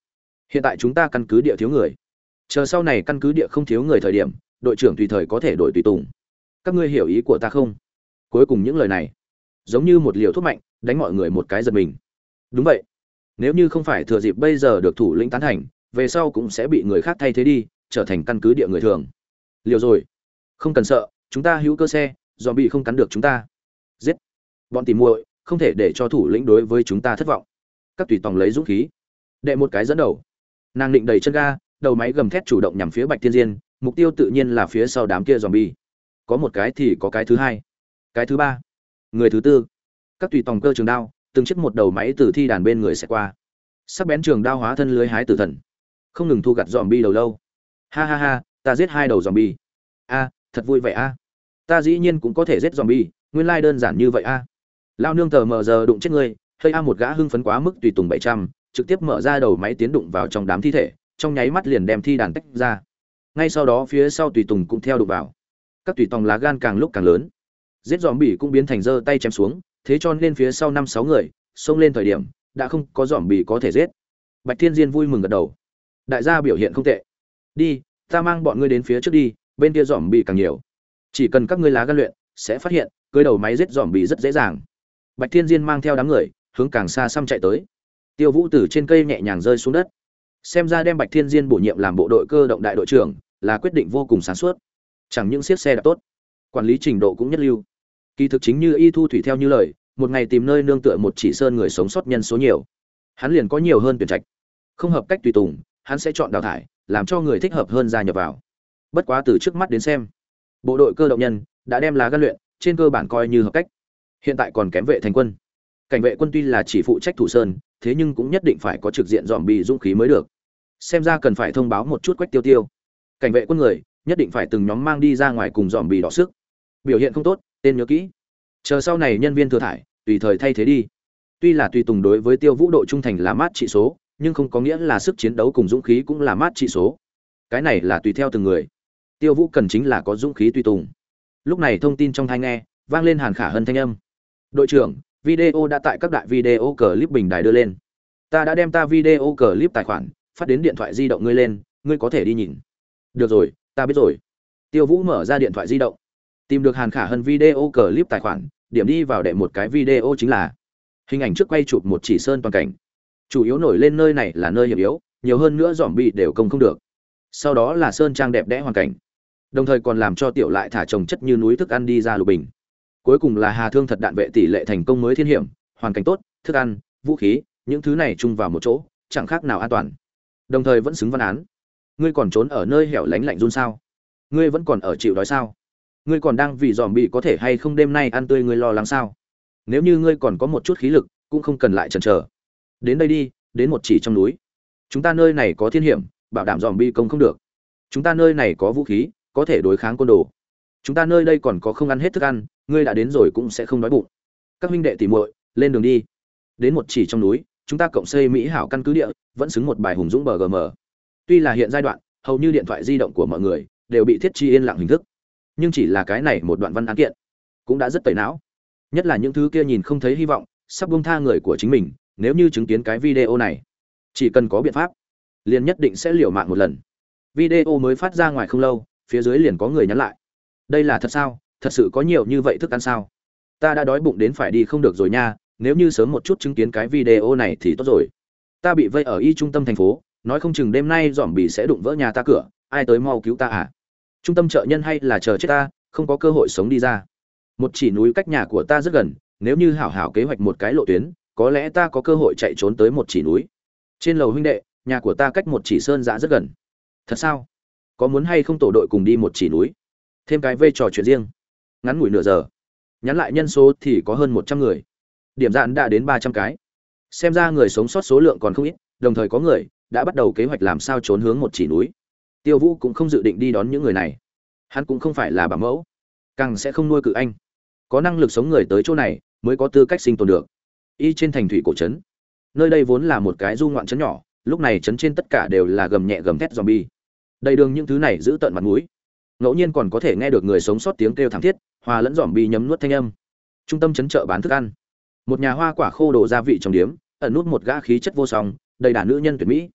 Hiện tại chúng ta căn cứ địa thiếu người, chờ sau này căn cứ địa không thiếu người thời điểm, đội trưởng tùy thời có thể đổi tùy tùng. Các ngươi hiểu ý của ta không? Cuối cùng những lời này giống như một liều thuốc mạnh, đánh mọi người một cái giật mình. Đúng vậy, nếu như không phải thừa dịp bây giờ được thủ lĩnh tán thành, về sau cũng sẽ bị người khác thay thế đi, trở thành căn cứ địa người thường. Liều rồi, không cần sợ, chúng ta hữu cơ xe, zombie không cắn được chúng ta. Giết bọn tỉ muội, không thể để cho thủ lĩnh đối với chúng ta thất vọng. Các tùy tòng lấy dũng khí, đệ một cái dẫn đầu. Nàng định đẩy chân ga, đầu máy gầm thét chủ động nhằm phía Bạch Thiên Diên, mục tiêu tự nhiên là phía sau đám kia zombie. Có một cái thì có cái thứ hai, cái thứ ba, người thứ tư. Các tùy tòng cơ trường đao, từng chiếc một đầu máy từ thi đàn bên người sẽ qua. Sắc bén trường đao hóa thân lưới hái tử thần, không ngừng thu gặt zombie đầu lâu. Ha ha ha, ta giết hai đầu zombie. A, thật vui vẻ a. Ta dĩ nhiên cũng có thể giết zombie, nguyên lai đơn giản như vậy a. Lao nương tờ mờ giờ đụng chết ngươi, hơi a một gã hưng phấn quá mức tùy tùng bảy trăm, trực tiếp mở ra đầu máy tiến đụng vào trong đám thi thể, trong nháy mắt liền đem thi đàn tách ra. Ngay sau đó phía sau tùy tùng cũng theo đụng vào. Các tùy tùng lá gan càng lúc càng lớn. Giết zombie cũng biến thành giơ tay chém xuống, thế cho nên phía sau năm sáu người, xông lên thời điểm, đã không có zombie có thể giết. Bạch Thiên Diên vui mừng gật đầu. Đại gia biểu hiện không tệ. Đi, ta mang bọn ngươi đến phía trước đi, bên kia zombie càng nhiều. Chỉ cần các ngươi lá gan luyện, sẽ phát hiện, cưỡi đầu máy giết zombie rất dễ dàng. Bạch Thiên Diên mang theo đám người, hướng càng xa xăm chạy tới. Tiêu Vũ từ trên cây nhẹ nhàng rơi xuống đất. Xem ra đem Bạch Thiên Diên bổ nhiệm làm bộ đội cơ động đại đội trưởng, là quyết định vô cùng sáng suốt. Chẳng những siết xe đã tốt, quản lý trình độ cũng nhất lưu. Kỳ thực chính như Y Thu Thủy theo như lời, một ngày tìm nơi nương tựa một chỉ sơn người sống sót nhân số nhiều, hắn liền có nhiều hơn tuyển trạch. Không hợp cách tùy tùng, hắn sẽ chọn đào thải, làm cho người thích hợp hơn gia nhập vào. Bất quá từ trước mắt đến xem, bộ đội cơ động nhân đã đem lá gan luyện, trên cơ bản coi như hợp cách. Hiện tại còn kém vệ thành quân. Cảnh vệ quân tuy là chỉ phụ trách thủ sơn, thế nhưng cũng nhất định phải có trực diện dòm bị dũng khí mới được. Xem ra cần phải thông báo một chút Quách Tiêu Tiêu. Cảnh vệ quân người nhất định phải từng nhóm mang đi ra ngoài cùng dòm bị đọ sức. Biểu hiện không tốt, tên nhớ kỹ. Chờ sau này nhân viên thừa thải, tùy thời thay thế đi. Tuy là tùy tùng đối với Tiêu Vũ độ trung thành là mát trị số, nhưng không có nghĩa là sức chiến đấu cùng dũng khí cũng là mát trị số. Cái này là tùy theo từng người. Tiêu Vũ cần chính là có dũng khí tùy tùng. Lúc này thông tin trong tai nghe vang lên Hàn Khả Hân thanh âm. Đội trưởng, video đã tại các đại video clip bình đài đưa lên. Ta đã đem ta video clip tài khoản phát đến điện thoại di động ngươi lên, ngươi có thể đi nhìn. Được rồi, ta biết rồi. Tiêu Vũ mở ra điện thoại di động, tìm được Hàn Khả Hân video clip tài khoản, điểm đi vào đệ một cái video chính là hình ảnh trước quay chụp một chỉ sơn toàn cảnh. Chủ yếu nổi lên nơi này là nơi hiểm yếu, nhiều hơn nữa zombie đều công không được. Sau đó là sơn trang đẹp đẽ hoàn cảnh, đồng thời còn làm cho tiểu lại thả trồng chất như núi thức ăn đi ra lục bình. Cuối cùng là Hà Thương thật đạn vệ tỷ lệ thành công mới thiên hiểm, hoàn cảnh tốt, thức ăn, vũ khí, những thứ này chung vào một chỗ, chẳng khác nào an toàn. Đồng thời vẫn xứng văn án. Ngươi còn trốn ở nơi hẻo lánh lạnh run sao? Ngươi vẫn còn ở chịu đói sao? Ngươi còn đang vì zombie có thể hay không đêm nay ăn tươi ngươi lo lắng sao? Nếu như ngươi còn có một chút khí lực, cũng không cần lại chần chờ. Đến đây đi, đến một chỉ trong núi. Chúng ta nơi này có thiên hiểm, bảo đảm zombie công không được. Chúng ta nơi này có vũ khí, có thể đối kháng côn đồ. Chúng ta nơi đây còn có không ăn hết thức ăn, ngươi đã đến rồi cũng sẽ không đói bụng. Các huynh đệ tỉ muội, lên đường đi. Đến một chỉ trong núi, chúng ta cộng xây mỹ hảo căn cứ địa, vẫn xứng một bài hùng dũng bờ gm. Tuy là hiện giai đoạn, hầu như điện thoại di động của mọi người đều bị thiết chi yên lặng hình thức, nhưng chỉ là cái này một đoạn văn án kiện, cũng đã rất tẩy não. Nhất là những thứ kia nhìn không thấy hy vọng, sắp buông tha người của chính mình, nếu như chứng kiến cái video này, chỉ cần có biện pháp, liền nhất định sẽ liều mạng một lần. Video mới phát ra ngoài không lâu, phía dưới liền có người nhắn lại. Đây là thật sao? Thật sự có nhiều như vậy thức ăn sao? Ta đã đói bụng đến phải đi không được rồi nha, nếu như sớm một chút chứng kiến cái video này thì tốt rồi. Ta bị vây ở y trung tâm thành phố, nói không chừng đêm nay zombie sẽ đụng vỡ nhà ta cửa, ai tới mau cứu ta à? Trung tâm trợ nhân hay là chờ chết ta, không có cơ hội sống đi ra. Một chỉ núi cách nhà của ta rất gần, nếu như hảo hảo kế hoạch một cái lộ tuyến, có lẽ ta có cơ hội chạy trốn tới một chỉ núi. Trên lầu huynh đệ, nhà của ta cách một chỉ sơn dã rất gần. Thật sao? Có muốn hay không tổ đội cùng đi một chỉ núi? Thêm cái vây trò chuyện riêng. Ngắn ngủi nửa giờ, nhắn lại nhân số thì có hơn một trăm người. Điểm dạn đã đến ba trăm cái. Xem ra người sống sót số lượng còn không ít, đồng thời có người đã bắt đầu kế hoạch làm sao trốn hướng một chỉ núi. Tiêu Vũ cũng không dự định đi đón những người này. Hắn cũng không phải là bảo mẫu, càng sẽ không nuôi cự anh. Có năng lực sống người tới chỗ này mới có tư cách sinh tồn được. Y trên thành thủy cổ trấn, nơi đây vốn là một cái du ngoạn trấn nhỏ, lúc này trấn trên tất cả đều là gầm nhẹ gầm thét zombie. Đầy đường những thứ này giữ tận mặt mũi, ngẫu nhiên còn có thể nghe được người sống sót tiếng kêu thảm thiết, hòa lẫn zombie nhấm nuốt thanh âm. Trung tâm trấn chợ bán thức ăn, một nhà hoa quả khô đồ gia vị trong điếm, ẩn nút một gã khí chất vô song, đầy đà nữ nhân tuyệt mỹ.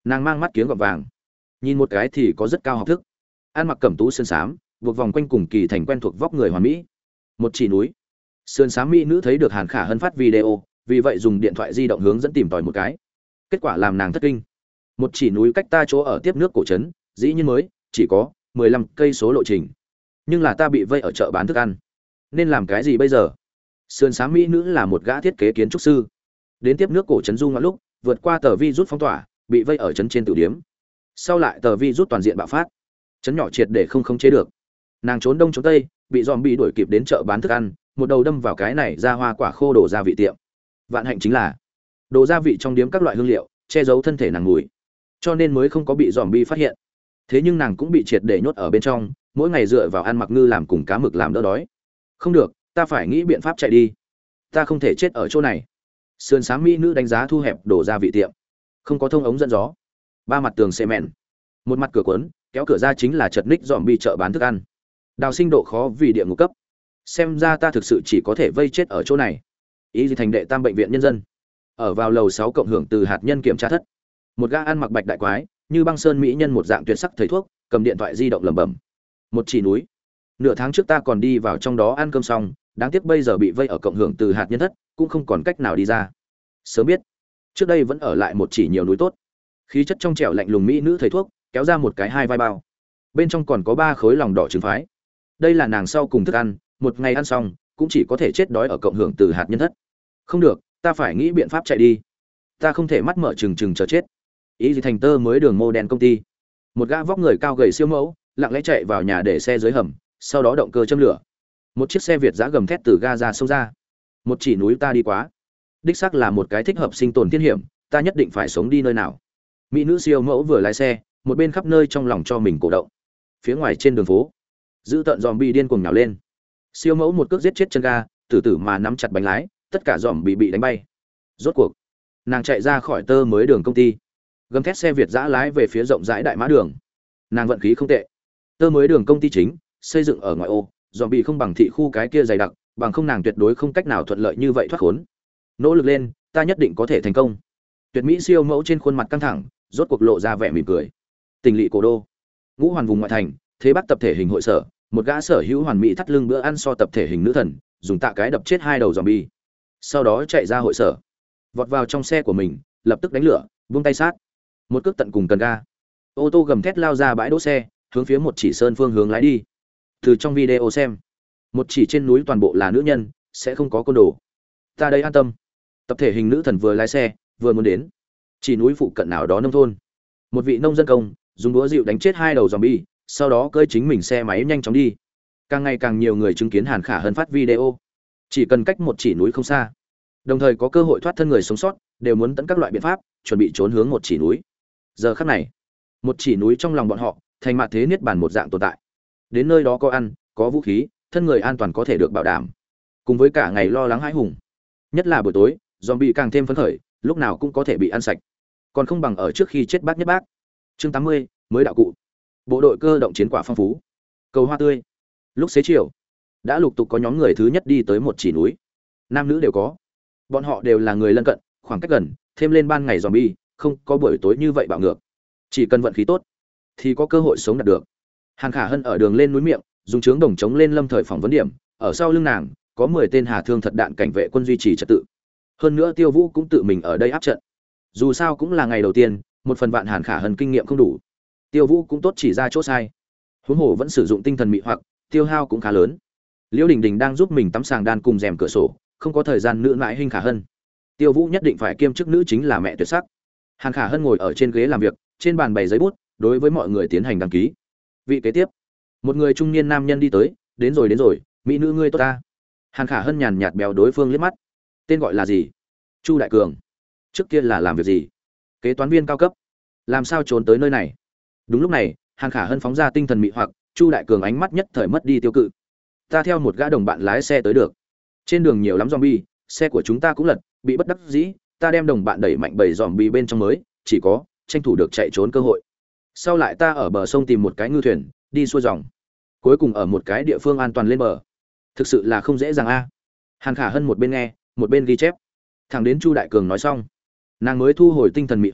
Nàng mang mắt kiếng gọt vàng, nhìn một cái thì có rất cao học thức, ăn mặc cẩm tú sơn xám, buộc vòng quanh cùng kỳ thành quen thuộc vóc người hoàn mỹ. Một chỉ núi. Sơn xám mỹ nữ thấy được Hàn Khả Hân phát video, vì vậy dùng điện thoại di động hướng dẫn tìm tòi một cái. Kết quả làm nàng thất kinh. Một chỉ núi cách ta chỗ ở tiếp nước cổ trấn, dĩ nhiên mới chỉ có mười lăm cây số lộ trình. Nhưng là ta bị vây ở chợ bán thức ăn. Nên làm cái gì bây giờ? Sơn xám mỹ nữ là một gã thiết kế kiến trúc sư. Đến tiếp nước cổ trấn du ngoạn lúc, vượt qua tờ vi rút phong tỏa, bị vây ở trấn trên tử điếm. Sau lại tờ vi rút toàn diện bạo phát, trấn nhỏ triệt để không khống chế được. Nàng trốn đông trốn tây, bị zombie đuổi kịp đến chợ bán thức ăn, một đầu đâm vào cái này ra hoa quả khô đổ gia vị tiệm. Vạn hạnh chính là đồ gia vị trong điếm các loại hương liệu che giấu thân thể nàng mùi, cho nên mới không có bị zombie phát hiện. Thế nhưng nàng cũng bị triệt để nhốt ở bên trong, mỗi ngày dựa vào ăn mặc ngư làm cùng cá mực làm đỡ đói. Không được, ta phải nghĩ biện pháp chạy đi. Ta không thể chết ở chỗ này. Sườn sáng mỹ nữ đánh giá thu hẹp đổ gia vị tiệm, không có thông ống dẫn gió, ba mặt tường xê mèn, một mặt cửa cuốn, kéo cửa ra chính là chật ních zombie chợ bán thức ăn. Đào sinh độ khó vì địa ngục cấp. Xem ra ta thực sự chỉ có thể vây chết ở chỗ này. Ý gì thành đệ tam bệnh viện nhân dân. Ở vào lầu sáu cộng hưởng từ hạt nhân kiểm tra thất. Một gã ăn mặc bạch đại quái, như băng sơn mỹ nhân một dạng tuyệt sắc thầy thuốc, cầm điện thoại di động lẩm bẩm. Một chỉ núi. Nửa tháng trước ta còn đi vào trong đó ăn cơm xong, đáng tiếc bây giờ bị vây ở cộng hưởng từ hạt nhân thất, cũng không còn cách nào đi ra. Sớm biết, trước đây vẫn ở lại một chỉ nhiều núi tốt. Khí chất trong trẻo lạnh lùng mỹ nữ thầy thuốc, kéo ra một cái hai vai bao. Bên trong còn có ba khối lòng đỏ trứng phái. Đây là nàng sau cùng thức ăn, một ngày ăn xong, cũng chỉ có thể chết đói ở cộng hưởng từ hạt nhân thất. Không được, ta phải nghĩ biện pháp chạy đi. Ta không thể mắt mở trừng trừng chờ chết. Ý gì thành tơ mới đường mô đen công ty. Một gã vóc người cao gầy siêu mẫu, lặng lẽ chạy vào nhà để xe dưới hầm, sau đó động cơ châm lửa. Một chiếc xe Việt giã gầm thét từ ga ra xông ra. Một chỉ núi ta đi quá. Đích xác là một cái thích hợp sinh tồn thiên hiểm, ta nhất định phải sống đi nơi nào. Mỹ nữ siêu mẫu vừa lái xe, một bên khắp nơi trong lòng cho mình cổ động. Phía ngoài trên đường phố, giữ tận zombie điên cuồng nhào lên. Siêu mẫu một cước giết chết chân ga, từ từ mà nắm chặt bánh lái, tất cả zombie bị bị đánh bay. Rốt cuộc, nàng chạy ra khỏi tơ mới đường công ty, gầm thét xe Việt giã lái về phía rộng rãi đại mã đường. Nàng vận khí không tệ. Tơ mới đường công ty chính xây dựng ở ngoại ô, zombie không bằng thị khu cái kia dày đặc, bằng không nàng tuyệt đối không cách nào thuận lợi như vậy thoát khốn. Nỗ lực lên, ta nhất định có thể thành công. Tuyệt mỹ siêu mẫu trên khuôn mặt căng thẳng, rốt cuộc lộ ra vẻ mỉm cười. Tình lỵ cổ đô, ngũ hoàn vùng ngoại thành, thế bắc tập thể hình hội sở, một gã sở hữu hoàn mỹ thắt lưng bữa ăn so tập thể hình nữ thần, dùng tạ cái đập chết hai đầu zombie. Sau đó chạy ra hội sở, vọt vào trong xe của mình, lập tức đánh lửa, buông tay sát, một cước tận cùng cần ga. Ô tô gầm thét lao ra bãi đỗ xe, hướng phía một chỉ sơn phương hướng lái đi. Từ trong video xem, một chỉ trên núi toàn bộ là nữ nhân, sẽ không có côn đồ. Ta đây an tâm. Tập thể hình nữ thần vừa lái xe, vừa muốn đến chỉ núi phụ cận nào đó nông thôn. Một vị nông dân công dùng đũa dịu đánh chết hai đầu zombie, sau đó cơi chính mình xe máy nhanh chóng đi. Càng ngày càng nhiều người chứng kiến Hàn Khả Hân phát video. Chỉ cần cách một chỉ núi không xa, đồng thời có cơ hội thoát thân người sống sót, đều muốn tận các loại biện pháp, chuẩn bị trốn hướng một chỉ núi. Giờ khắc này, một chỉ núi trong lòng bọn họ, thành mạt thế niết bàn một dạng tồn tại. Đến nơi đó có ăn, có vũ khí, thân người an toàn có thể được bảo đảm. Cùng với cả ngày lo lắng hãi hùng. Nhất là buổi tối, zombie càng thêm phấn khởi, lúc nào cũng có thể bị ăn sạch. Còn không bằng ở trước khi chết bác nhất bác. Chương tám mươi, mới đạo cụ. Bộ đội cơ động chiến quả phong phú. Cầu hoa tươi. Lúc xế chiều, đã lục tục có nhóm người thứ nhất đi tới một chỉ núi. Nam nữ đều có. Bọn họ đều là người lân cận, khoảng cách gần, thêm lên ban ngày zombie, không có buổi tối như vậy bạo ngược. Chỉ cần vận khí tốt, thì có cơ hội sống đạt được. Hàn Khả Hân ở đường lên núi miệng, dùng chướng đồng chống lên lâm thời phỏng vấn điểm, ở sau lưng nàng có mười tên hà thương thật đạn cảnh vệ quân duy trì trật tự. Hơn nữa Tiêu Vũ cũng tự mình ở đây áp trận. Dù sao cũng là ngày đầu tiên, một phần vạn Hàn Khả Hân kinh nghiệm không đủ. Tiêu Vũ cũng tốt chỉ ra chỗ sai. Huống hồ vẫn sử dụng tinh thần mị hoặc, tiêu hao cũng khá lớn. Liễu Đình Đình đang giúp mình tắm sàng đan cùng rèm cửa sổ, không có thời gian nữ mãi hình Khả Hân. Tiêu Vũ nhất định phải kiêm chức nữ chính là mẹ tuyệt sắc. Hàn Khả Hân ngồi ở trên ghế làm việc, trên bàn bày giấy bút, đối với mọi người tiến hành đăng ký. Vị kế tiếp, một người trung niên nam nhân đi tới, đến rồi đến rồi, mỹ nữ ngươi tốt ta. Hàn Khả Hân nhàn nhạt béo đối phương liếc mắt. Tên gọi là gì? Chu Đại Cường. Trước kia là làm việc gì? Kế toán viên cao cấp. Làm sao trốn tới nơi này? Đúng lúc này, Hàn Khả Hân phóng ra tinh thần mị hoặc, Chu Đại Cường ánh mắt nhất thời mất đi tiêu cự. Ta theo một gã đồng bạn lái xe tới được. Trên đường nhiều lắm zombie, xe của chúng ta cũng lật, bị bất đắc dĩ, ta đem đồng bạn đẩy mạnh bầy zombie bên trong mới, chỉ có tranh thủ được chạy trốn cơ hội. Sau lại ta ở bờ sông tìm một cái ngư thuyền, đi xuôi dòng. Cuối cùng ở một cái địa phương an toàn lên bờ. Thực sự là không dễ dàng a. Hàn Khả Hân một bên nghe, một bên ghi chép. Thẳng đến Chu Đại Cường nói xong, nàng mới thu hồi tinh thần mị hoặc,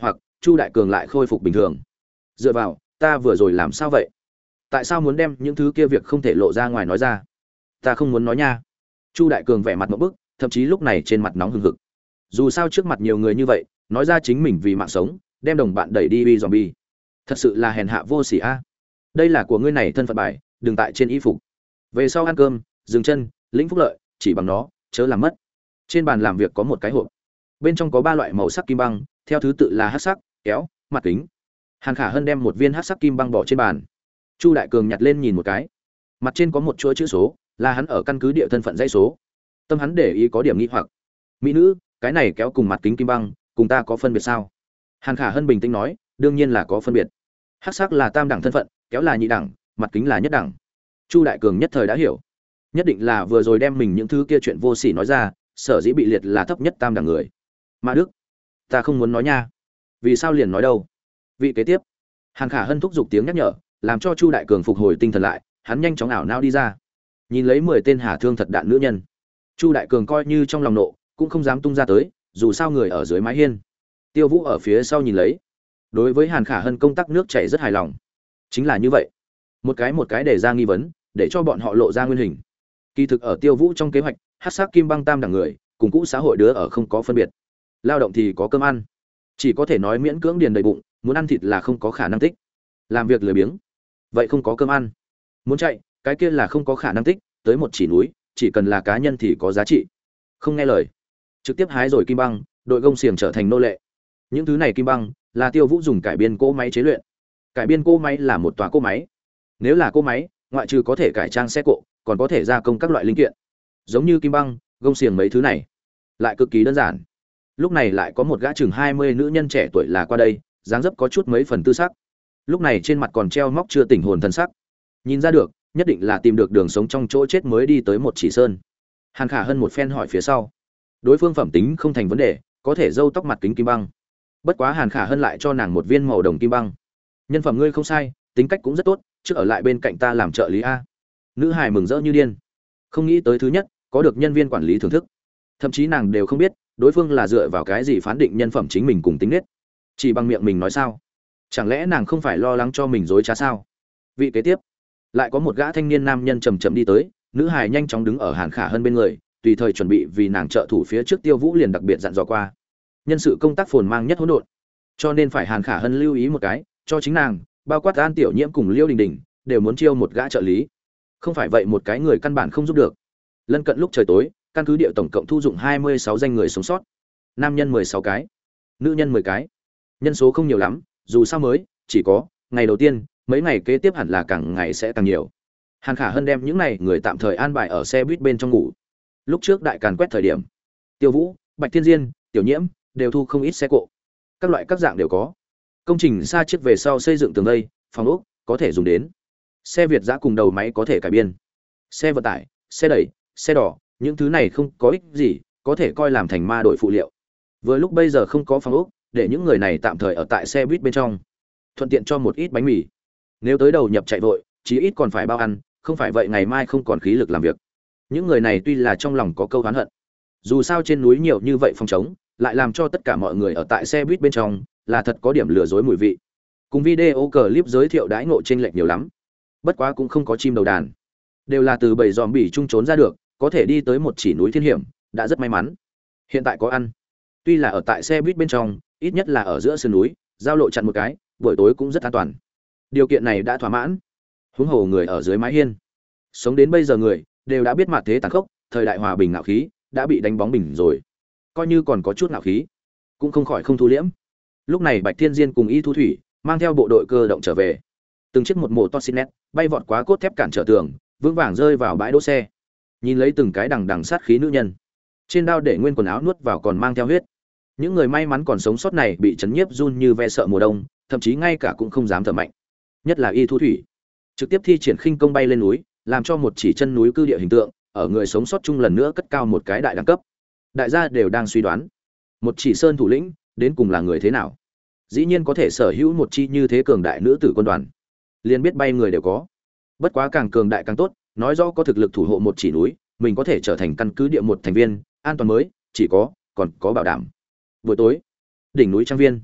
Chu Đại Cường lại khôi phục bình thường. Dựa vào, ta vừa rồi làm sao vậy? Tại sao muốn đem những thứ kia việc không thể lộ ra ngoài nói ra? Ta không muốn nói nha. Chu Đại Cường vẻ mặt ngộp bức, thậm chí lúc này trên mặt nóng hừng hực. Dù sao trước mặt nhiều người như vậy, nói ra chính mình vì mạng sống, đem đồng bạn đẩy đi uy zombie. Thật sự là hèn hạ vô sỉ a. Đây là của ngươi này thân phận bài, đừng tại trên y phục. Về sau ăn cơm, dừng chân, lĩnh phúc lợi, chỉ bằng nó, chớ làm mất. Trên bàn làm việc có một cái hộp. Bên trong có ba loại màu sắc kim băng, theo thứ tự là hắc sắc, kéo, mặt kính. Hàn Khả Hân đem một viên hắc sắc kim băng bỏ trên bàn. Chu Đại Cường nhặt lên nhìn một cái. Mặt trên có một chuỗi chữ số, là hắn ở căn cứ địa thân phận dãy số. Tâm hắn để ý có điểm nghi hoặc. Mỹ nữ, cái này kéo cùng mặt kính kim băng, cùng ta có phân biệt sao? Hàn Khả Hân bình tĩnh nói, đương nhiên là có phân biệt. Hắc sắc là tam đẳng thân phận, kéo là nhị đẳng, mặt kính là nhất đẳng. Chu Đại Cường nhất thời đã hiểu. Nhất định là vừa rồi đem mình những thứ kia chuyện vô sỉ nói ra, sở dĩ bị liệt là thấp nhất tam đẳng người. Mã Đức, ta không muốn nói nha. Vì sao liền nói đâu? Vị kế tiếp. Hàn Khả Hân thúc giục tiếng nhắc nhở, làm cho Chu Đại Cường phục hồi tinh thần lại, hắn nhanh chóng ảo não đi ra. Nhìn lấy mười tên hà thương thật đạn nữ nhân. Chu Đại Cường coi như trong lòng nộ, cũng không dám tung ra tới, dù sao người ở dưới mái hiên. Tiêu Vũ ở phía sau nhìn lấy. Đối với Hàn Khả Hân công tác nước chảy rất hài lòng. Chính là như vậy. Một cái một cái để ra nghi vấn, để cho bọn họ lộ ra nguyên hình. Kỳ thực ở Tiêu Vũ trong kế hoạch, hắc sắc kim băng tam đẳng người, cùng cũ xã hội đứa ở không có phân biệt. Lao động thì có cơm ăn, chỉ có thể nói miễn cưỡng điền đầy bụng, muốn ăn thịt là không có khả năng tích. Làm việc lười biếng, vậy không có cơm ăn. Muốn chạy, cái kia là không có khả năng tích, tới một chỉ núi, chỉ cần là cá nhân thì có giá trị. Không nghe lời, trực tiếp hái rồi kim băng, đội gông xiềng trở thành nô lệ. Những thứ này kim băng là Tiêu Vũ dùng cải biên cỗ máy chế luyện. Cải biên cỗ máy là một tòa cỗ máy. Nếu là cỗ máy, ngoại trừ có thể cải trang xe cộ, còn có thể gia công các loại linh kiện. Giống như kim băng, gông xiềng mấy thứ này, lại cực kỳ đơn giản. Lúc này lại có một gã chừng hai mươi nữ nhân trẻ tuổi là qua đây, dáng dấp có chút mấy phần tư sắc. Lúc này trên mặt còn treo móc chưa tỉnh hồn thân sắc. Nhìn ra được, nhất định là tìm được đường sống trong chỗ chết mới đi tới một chỉ sơn. Hàn Khả Hân một phen hỏi phía sau. Đối phương phẩm tính không thành vấn đề, có thể râu tóc mặt kính kim băng. Bất quá Hàn Khả Hân lại cho nàng một viên màu đồng kim băng. Nhân phẩm ngươi không sai, tính cách cũng rất tốt, trước ở lại bên cạnh ta làm trợ lý a. Nữ hài mừng rỡ như điên. Không nghĩ tới thứ nhất, có được nhân viên quản lý thưởng thức. Thậm chí nàng đều không biết, đối phương là dựa vào cái gì phán định nhân phẩm chính mình cùng tính nết. Chỉ bằng miệng mình nói sao? Chẳng lẽ nàng không phải lo lắng cho mình dối trá sao? Vị kế tiếp, lại có một gã thanh niên nam nhân chậm chậm đi tới, nữ hài nhanh chóng đứng ở Hàn Khả Hân bên người, tùy thời chuẩn bị vì nàng trợ thủ phía trước Tiêu Vũ liền đặc biệt dặn dò qua. Nhân sự công tác phồn mang nhất hỗn độn, cho nên phải Hàn Khả Hân lưu ý một cái, cho chính nàng, bao quát An Tiểu Nhiễm cùng Liêu Đình Đình, đều muốn chiêu một gã trợ lý. Không phải vậy một cái người căn bản không giúp được. Lân cận lúc trời tối, căn cứ địa tổng cộng thu dụng hai mươi sáu danh người sống sót. Nam nhân mười sáu cái, nữ nhân mười cái. Nhân số không nhiều lắm, dù sao mới chỉ có ngày đầu tiên, mấy ngày kế tiếp hẳn là càng ngày sẽ càng nhiều. Hàn Khả Hân đem những này người tạm thời an bài ở xe buýt bên trong ngủ. Lúc trước đại càn quét thời điểm, Tiêu Vũ, Bạch Thiên Diên, Tiểu Nhiễm đều thu không ít xe cộ. Các loại các dạng đều có. Công trình xa chiếc về sau xây dựng tường vây, phòng ốc có thể dùng đến. Xe Việt giã cùng đầu máy có thể cải biên. Xe vận tải, xe đẩy, xe đỏ, những thứ này không có ích gì, có thể coi làm thành ma đội phụ liệu. Vừa lúc bây giờ không có phòng ốc, để những người này tạm thời ở tại xe buýt bên trong, thuận tiện cho một ít bánh mì. Nếu tới đầu nhập chạy vội, chí ít còn phải bao ăn, không phải vậy ngày mai không còn khí lực làm việc. Những người này tuy là trong lòng có câu oán hận, dù sao trên núi nhiều như vậy phòng chống, lại làm cho tất cả mọi người ở tại xe buýt bên trong, là thật có điểm lừa dối mùi vị. Cùng video clip giới thiệu đãi ngộ chênh lệch nhiều lắm. Bất quá cũng không có chim đầu đàn, đều là từ bầy zombie trung trốn ra được, có thể đi tới một chỉ núi thiên hiểm, đã rất may mắn. Hiện tại có ăn. Tuy là ở tại xe buýt bên trong, ít nhất là ở giữa sườn núi, giao lộ chặn một cái, buổi tối cũng rất an toàn. Điều kiện này đã thỏa mãn. Huống hồ người ở dưới mái hiên, sống đến bây giờ người đều đã biết mặt thế tàn khốc, thời đại hòa bình ngạo khí đã bị đánh bóng bình rồi. Coi như còn có chút ngạo khí, cũng không khỏi không thu liễm. Lúc này Bạch Thiên Diên cùng Y Thu Thủy mang theo bộ đội cơ động trở về. Từng chiếc một mộ Toxinet bay vọt quá cốt thép cản trở tường, vững vàng rơi vào bãi đỗ xe. Nhìn lấy từng cái đằng đằng sát khí nữ nhân, trên đao để nguyên quần áo nuốt vào còn mang theo huyết. Những người may mắn còn sống sót này bị chấn nhiếp run như ve sợ mùa đông, thậm chí ngay cả cũng không dám thở mạnh. Nhất là Y Thu Thủy, trực tiếp thi triển khinh công bay lên núi, làm cho một chỉ chân núi cư địa hình tượng ở người sống sót chung lần nữa cất cao một cái đại đẳng cấp. Đại gia đều đang suy đoán, một chỉ sơn thủ lĩnh đến cùng là người thế nào. Dĩ nhiên có thể sở hữu một chi như thế cường đại nữ tử quân đoàn, liền biết bay người đều có. Bất quá càng cường đại càng tốt, nói rõ có thực lực thủ hộ một chỉ núi, mình có thể trở thành căn cứ địa một thành viên an toàn mới, chỉ có còn có bảo đảm. Buổi tối, đỉnh núi trang viên,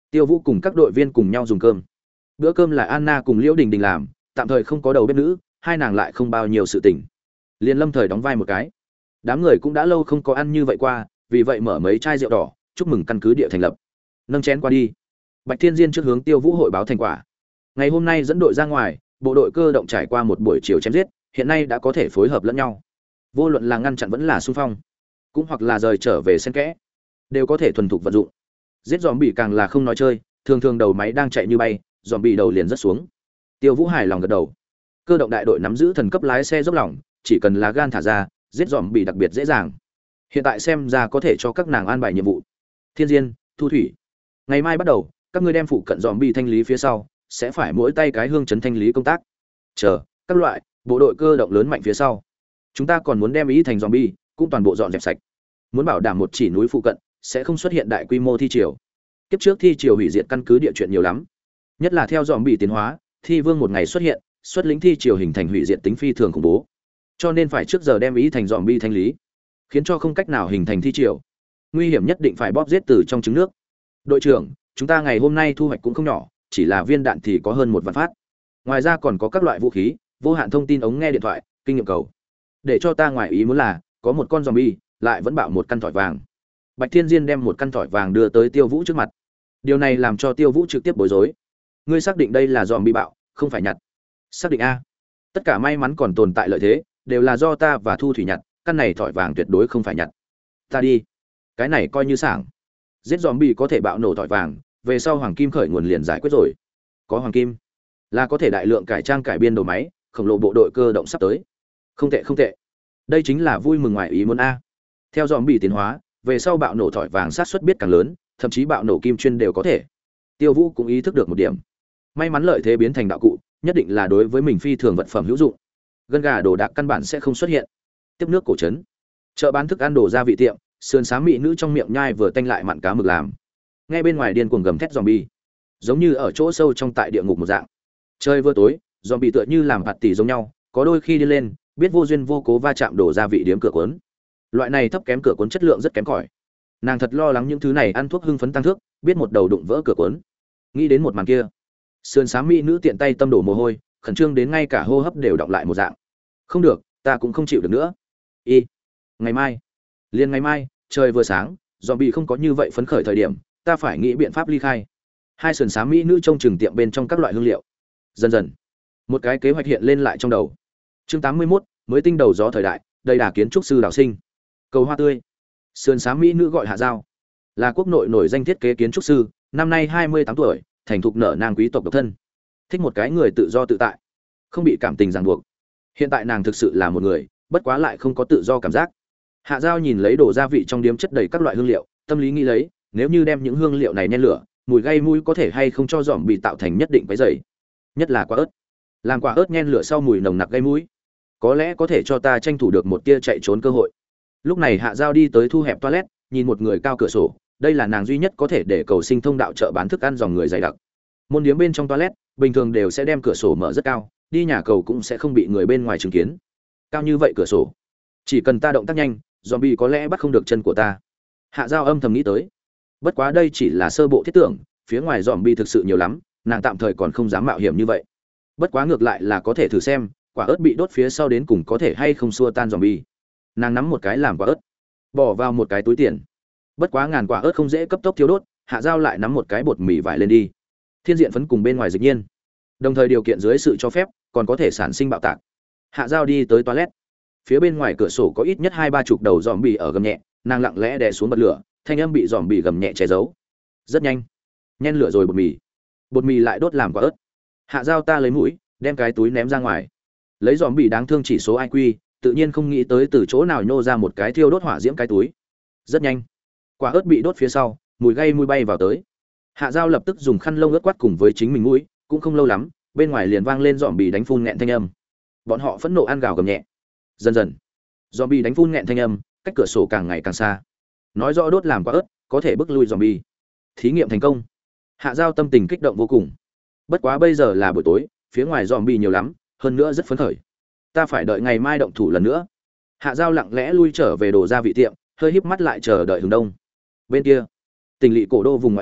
Tiêu Vũ cùng các đội viên cùng nhau dùng cơm. Bữa cơm là Anna cùng Liễu Đình Đình làm, tạm thời không có đầu bếp nữ, hai nàng lại không bao nhiêu sự tình. Liên Lâm thời đóng vai một cái. Đám người cũng đã lâu không có ăn như vậy qua, vì vậy mở mấy chai rượu đỏ, chúc mừng căn cứ địa thành lập. Nâng chén qua đi. Bạch Thiên Diên trước hướng Tiêu Vũ hội báo thành quả. Ngày hôm nay dẫn đội ra ngoài, bộ đội cơ động trải qua một buổi chiều chém giết, hiện nay đã có thể phối hợp lẫn nhau. Vô luận là ngăn chặn vẫn là xung phong, cũng hoặc là rời trở về xen kẽ, đều có thể thuần thục vận dụng. Giết zombie càng là không nói chơi, thường thường đầu máy đang chạy như bay, zombie đầu liền rất xuống. Tiêu Vũ hài lòng gật đầu. Cơ động đại đội nắm giữ thần cấp lái xe dốc lòng, chỉ cần là gan thả ra, giết zombie đặc biệt dễ dàng. Hiện tại xem ra có thể cho các nàng an bài nhiệm vụ. Thiên Diên, Thu Thủy, ngày mai bắt đầu, các ngươi đem phụ cận zombie thanh lý phía sau, sẽ phải mỗi tay cái hương chấn thanh lý công tác. Chờ, các loại bộ đội cơ động lớn mạnh phía sau, chúng ta còn muốn đem ý thành zombie cũng toàn bộ dọn dẹp sạch. Muốn bảo đảm một chỉ núi phụ cận sẽ không xuất hiện đại quy mô thi triều. Kiếp trước thi triều hủy diệt căn cứ địa chuyện nhiều lắm, nhất là theo zombie tiến hóa, thi vương một ngày xuất hiện, xuất lĩnh thi triều hình thành hủy diệt tính phi thường khủng bố. Cho nên phải trước giờ đem ý thành zombie thanh lý, khiến cho không cách nào hình thành thi triều. Nguy hiểm nhất định phải bóp giết từ trong trứng nước. Đội trưởng, chúng ta ngày hôm nay thu hoạch cũng không nhỏ, chỉ là viên đạn thì có hơn một vạn phát. Ngoài ra còn có các loại vũ khí, vô hạn thông tin ống nghe điện thoại, kinh nghiệm cầu. Để cho ta ngoài ý muốn là, có một con zombie lại vẫn bạo một căn thỏi vàng. Bạch Thiên Diên đem một căn thỏi vàng đưa tới Tiêu Vũ trước mặt. Điều này làm cho Tiêu Vũ trực tiếp bối rối. Ngươi xác định đây là zombie bạo, không phải nhặt? Xác định a. Tất cả may mắn còn tồn tại lợi thế, đều là do ta và Thu Thủy nhặt, căn này thỏi vàng tuyệt đối không phải nhặt. Ta đi. Cái này coi như sảng. Giết zombie có thể bạo nổ thỏi vàng, về sau hoàng kim khởi nguồn liền giải quyết rồi. Có hoàng kim, là có thể đại lượng cải trang cải biên đầu máy, khổng lồ bộ đội cơ động sắp tới. Không tệ không tệ. Đây chính là vui mừng ngoài ý muốn a. Theo zombie tiến hóa, về sau bạo nổ thỏi vàng sát suất biết càng lớn, thậm chí bạo nổ kim chuyên đều có thể. Tiêu Vũ cũng ý thức được một điểm. May mắn lợi thế biến thành đạo cụ, nhất định là đối với mình phi thường vật phẩm hữu dụng. Gân gà đồ đạc căn bản sẽ không xuất hiện. Tiếp nước cổ trấn, chợ bán thức ăn đồ gia vị tiệm, sườn xám mỹ nữ trong miệng nhai vừa tanh lại mặn cá mực làm. Nghe bên ngoài điên cuồng gầm thét zombie, giống như ở chỗ sâu trong tại địa ngục một dạng. Trời vừa tối, zombie tựa như làm hạt tỷ giống nhau, có đôi khi đi lên, biết vô duyên vô cố va chạm đổ gia vị điếm cửa cuốn. Loại này thấp kém cửa cuốn chất lượng rất kém cỏi. Nàng thật lo lắng những thứ này ăn thuốc hưng phấn tăng thước, biết một đầu đụng vỡ cửa cuốn. Nghĩ đến một màn kia, sườn xám mỹ nữ tiện tay tâm đổ mồ hôi, khẩn trương đến ngay cả hô hấp đều đọng lại một dạng. Không được, ta cũng không chịu được nữa. Y, ngày mai, liền ngày mai, trời vừa sáng, zombie không có như vậy phấn khởi thời điểm, ta phải nghĩ biện pháp ly khai. Hai sườn xám mỹ nữ trông chừng tiệm bên trong các loại hương liệu. Dần dần, một cái kế hoạch hiện lên lại trong đầu. Chương tám mươi mốt, mới tinh đầu gió thời đại, đây là kiến trúc sư đào sinh. Cầu hoa tươi. Sườn xám mỹ nữ gọi Hạ Giao, là quốc nội nổi danh thiết kế kiến trúc sư, năm nay hai mươi tám tuổi, thành thục nở nang quý tộc độc thân. Thích một cái người tự do tự tại, không bị cảm tình ràng buộc. Hiện tại nàng thực sự là một người, bất quá lại không có tự do cảm giác. Hạ Giao nhìn lấy đồ gia vị trong điếm chất đầy các loại hương liệu, tâm lý nghĩ lấy, nếu như đem những hương liệu này nhen lửa, mùi gây mũi có thể hay không cho giòm bị tạo thành nhất định cái dày. Nhất là quả ớt. Làm quả ớt nhen lửa sau mùi nồng nặc gây mũi, có lẽ có thể cho ta tranh thủ được một tia chạy trốn cơ hội. Lúc này Hạ Giao đi tới thu hẹp toilet, nhìn một người cao cửa sổ, đây là nàng duy nhất có thể để cầu sinh thông đạo chợ bán thức ăn dòng người dày đặc. Môn điếm bên trong toilet, bình thường đều sẽ đem cửa sổ mở rất cao, đi nhà cầu cũng sẽ không bị người bên ngoài chứng kiến. Cao như vậy cửa sổ, chỉ cần ta động tác nhanh, zombie có lẽ bắt không được chân của ta. Hạ Giao âm thầm nghĩ tới. Bất quá đây chỉ là sơ bộ thiết tưởng, phía ngoài zombie thực sự nhiều lắm, nàng tạm thời còn không dám mạo hiểm như vậy. Bất quá ngược lại là có thể thử xem, quả ớt bị đốt phía sau đến cùng có thể hay không xua tan zombie. Nàng nắm một cái làm quả ớt, bỏ vào một cái túi tiền. Bất quá ngàn quả ớt không dễ cấp tốc thiêu đốt, Hạ Giao lại nắm một cái bột mì vải lên đi. Thiên diện phấn cùng bên ngoài dịch nhiên, đồng thời điều kiện dưới sự cho phép, còn có thể sản sinh bạo tạc. Hạ Giao đi tới toilet. Phía bên ngoài cửa sổ có ít nhất hai ba chục đầu zombie ở gầm nhẹ, nàng lặng lẽ đè xuống bật lửa, thanh âm bị zombie gầm nhẹ che giấu. Rất nhanh, nhen lửa rồi bột mì. Bột mì lại đốt làm quả ớt. Hạ Giao ta lấy mũi, đem cái túi ném ra ngoài. Lấy zombie đáng thương chỉ số i kiu, tự nhiên không nghĩ tới từ chỗ nào nhô ra một cái thiêu đốt hỏa diễm cái túi. Rất nhanh, quả ớt bị đốt phía sau, mùi gây mùi bay vào tới. Hạ Giao lập tức dùng khăn lông ướt quát cùng với chính mình mũi, cũng không lâu lắm, bên ngoài liền vang lên zombie đánh phun nghẹn thanh âm. Bọn họ phẫn nộ ăn gào gầm nhẹ. Dần dần, zombie đánh phun nghẹn thanh âm, cách cửa sổ càng ngày càng xa. Nói rõ đốt làm quả ớt, có thể bức lui zombie. Thí nghiệm thành công. Hạ Giao tâm tình kích động vô cùng. Bất quá bây giờ là buổi tối, phía ngoài zombie nhiều lắm, hơn nữa rất phấn khởi. Ta phải đợi ngày mai động thủ lần nữa. Hạ Giao lặng lẽ lui trở về đồ gia vị tiệm, hơi híp mắt lại chờ đợi hướng đông. Bên kia, tỉnh lỵ cổ đô vùng ngoại ô,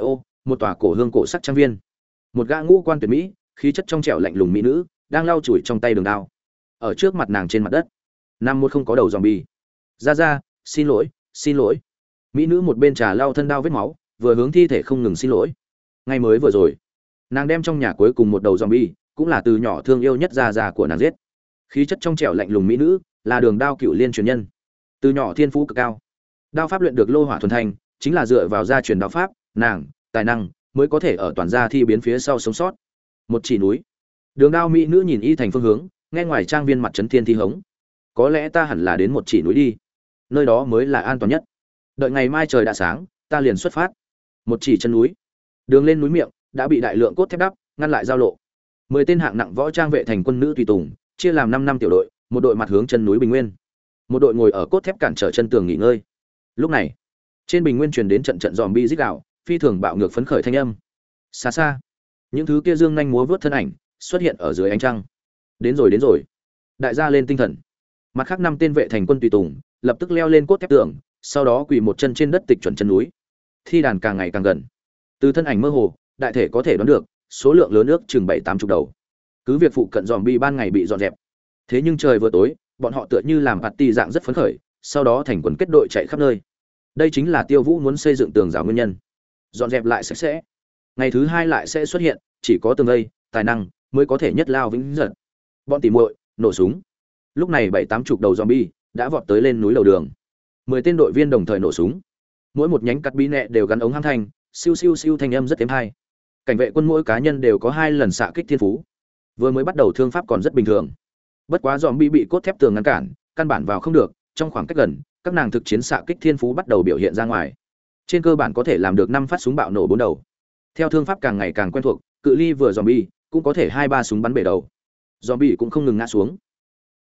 một tòa cổ hương cổ sắc trang viên, một gã ngũ quan tuyệt mỹ, khí chất trong trẻo lạnh lùng mỹ nữ đang lau chùi trong tay đường đao. Ở trước mặt nàng trên mặt đất nằm một không có đầu zombie. Ra ra, xin lỗi, xin lỗi. Mỹ nữ một bên trà lau thân đao vết máu, vừa hướng thi thể không ngừng xin lỗi. Ngay mới vừa rồi, nàng đem trong nhà cuối cùng một đầu zombie, cũng là từ nhỏ thương yêu nhất ra ra của nàng giết. Khí chất trong trẻo lạnh lùng mỹ nữ, là Đường Đao cựu liên truyền nhân. Từ nhỏ thiên phú cực cao, đao pháp luyện được lô hỏa thuần thành, chính là dựa vào gia truyền đao pháp, nàng tài năng mới có thể ở toàn gia thi biến phía sau sống sót. Một chỉ núi. Đường Đao mỹ nữ nhìn y thành phương hướng, nghe ngoài trang viên mặt trấn thiên thi hống. Có lẽ ta hẳn là đến một chỉ núi đi, nơi đó mới là an toàn nhất. Đợi ngày mai trời đã sáng, ta liền xuất phát. Một chỉ chân núi, đường lên núi miệng đã bị đại lượng cốt thép đắp ngăn lại giao lộ. Mười tên hạng nặng võ trang vệ thành quân nữ tùy tùng, chia làm năm năm tiểu đội, một đội mặt hướng chân núi Bình Nguyên, một đội ngồi ở cốt thép cản trở chân tường nghỉ ngơi. Lúc này, trên Bình Nguyên truyền đến trận trận zombie rít gào, phi thường bạo ngược phấn khởi thanh âm. Xa xa, những thứ kia dương nhanh múa vớt thân ảnh xuất hiện ở dưới ánh trăng. Đến rồi, đến rồi. Đại gia lên tinh thần. Mặt khác năm tên vệ thành quân tùy tùng lập tức leo lên cốt thép tường, sau đó quỳ một chân trên đất tịch chuẩn chân núi. Thi đàn càng ngày càng gần. Từ thân ảnh mơ hồ, đại thể có thể đoán được, số lượng lớn ước chừng bảy tám chục đầu. Cứ việc phụ cận zombie ban ngày bị dọn dẹp, thế nhưng trời vừa tối, bọn họ tựa như làm party dạng rất phấn khởi, sau đó thành quần kết đội chạy khắp nơi. Đây chính là Tiêu Vũ muốn xây dựng tường rào nguyên nhân. Dọn dẹp lại sạch sẽ, ngày thứ hai lại sẽ xuất hiện, chỉ có tường vây, tài năng mới có thể nhất lao vĩnh giật. Bọn tỉ muội, nổ súng. Lúc này bảy tám chục đầu zombie đã vọt tới lên núi đầu đường. Mười tên đội viên đồng thời nổ súng. Mỗi một nhánh cắt bí nẹ đều gắn ống hăng thanh, siêu siêu siêu thanh âm rất êm hay. Cảnh vệ quân mỗi cá nhân đều có hai lần xạ kích thiên phú. Vừa mới bắt đầu thương pháp còn rất bình thường. Bất quá zombie bị cốt thép tường ngăn cản, căn bản vào không được, trong khoảng cách gần, các nàng thực chiến xạ kích thiên phú bắt đầu biểu hiện ra ngoài. Trên cơ bản có thể làm được năm phát súng bạo nổ bốn đầu. Theo thương pháp càng ngày càng quen thuộc, cự ly vừa zombie cũng có thể hai ba súng bắn bể đầu. Zombie cũng không ngừng ngã xuống.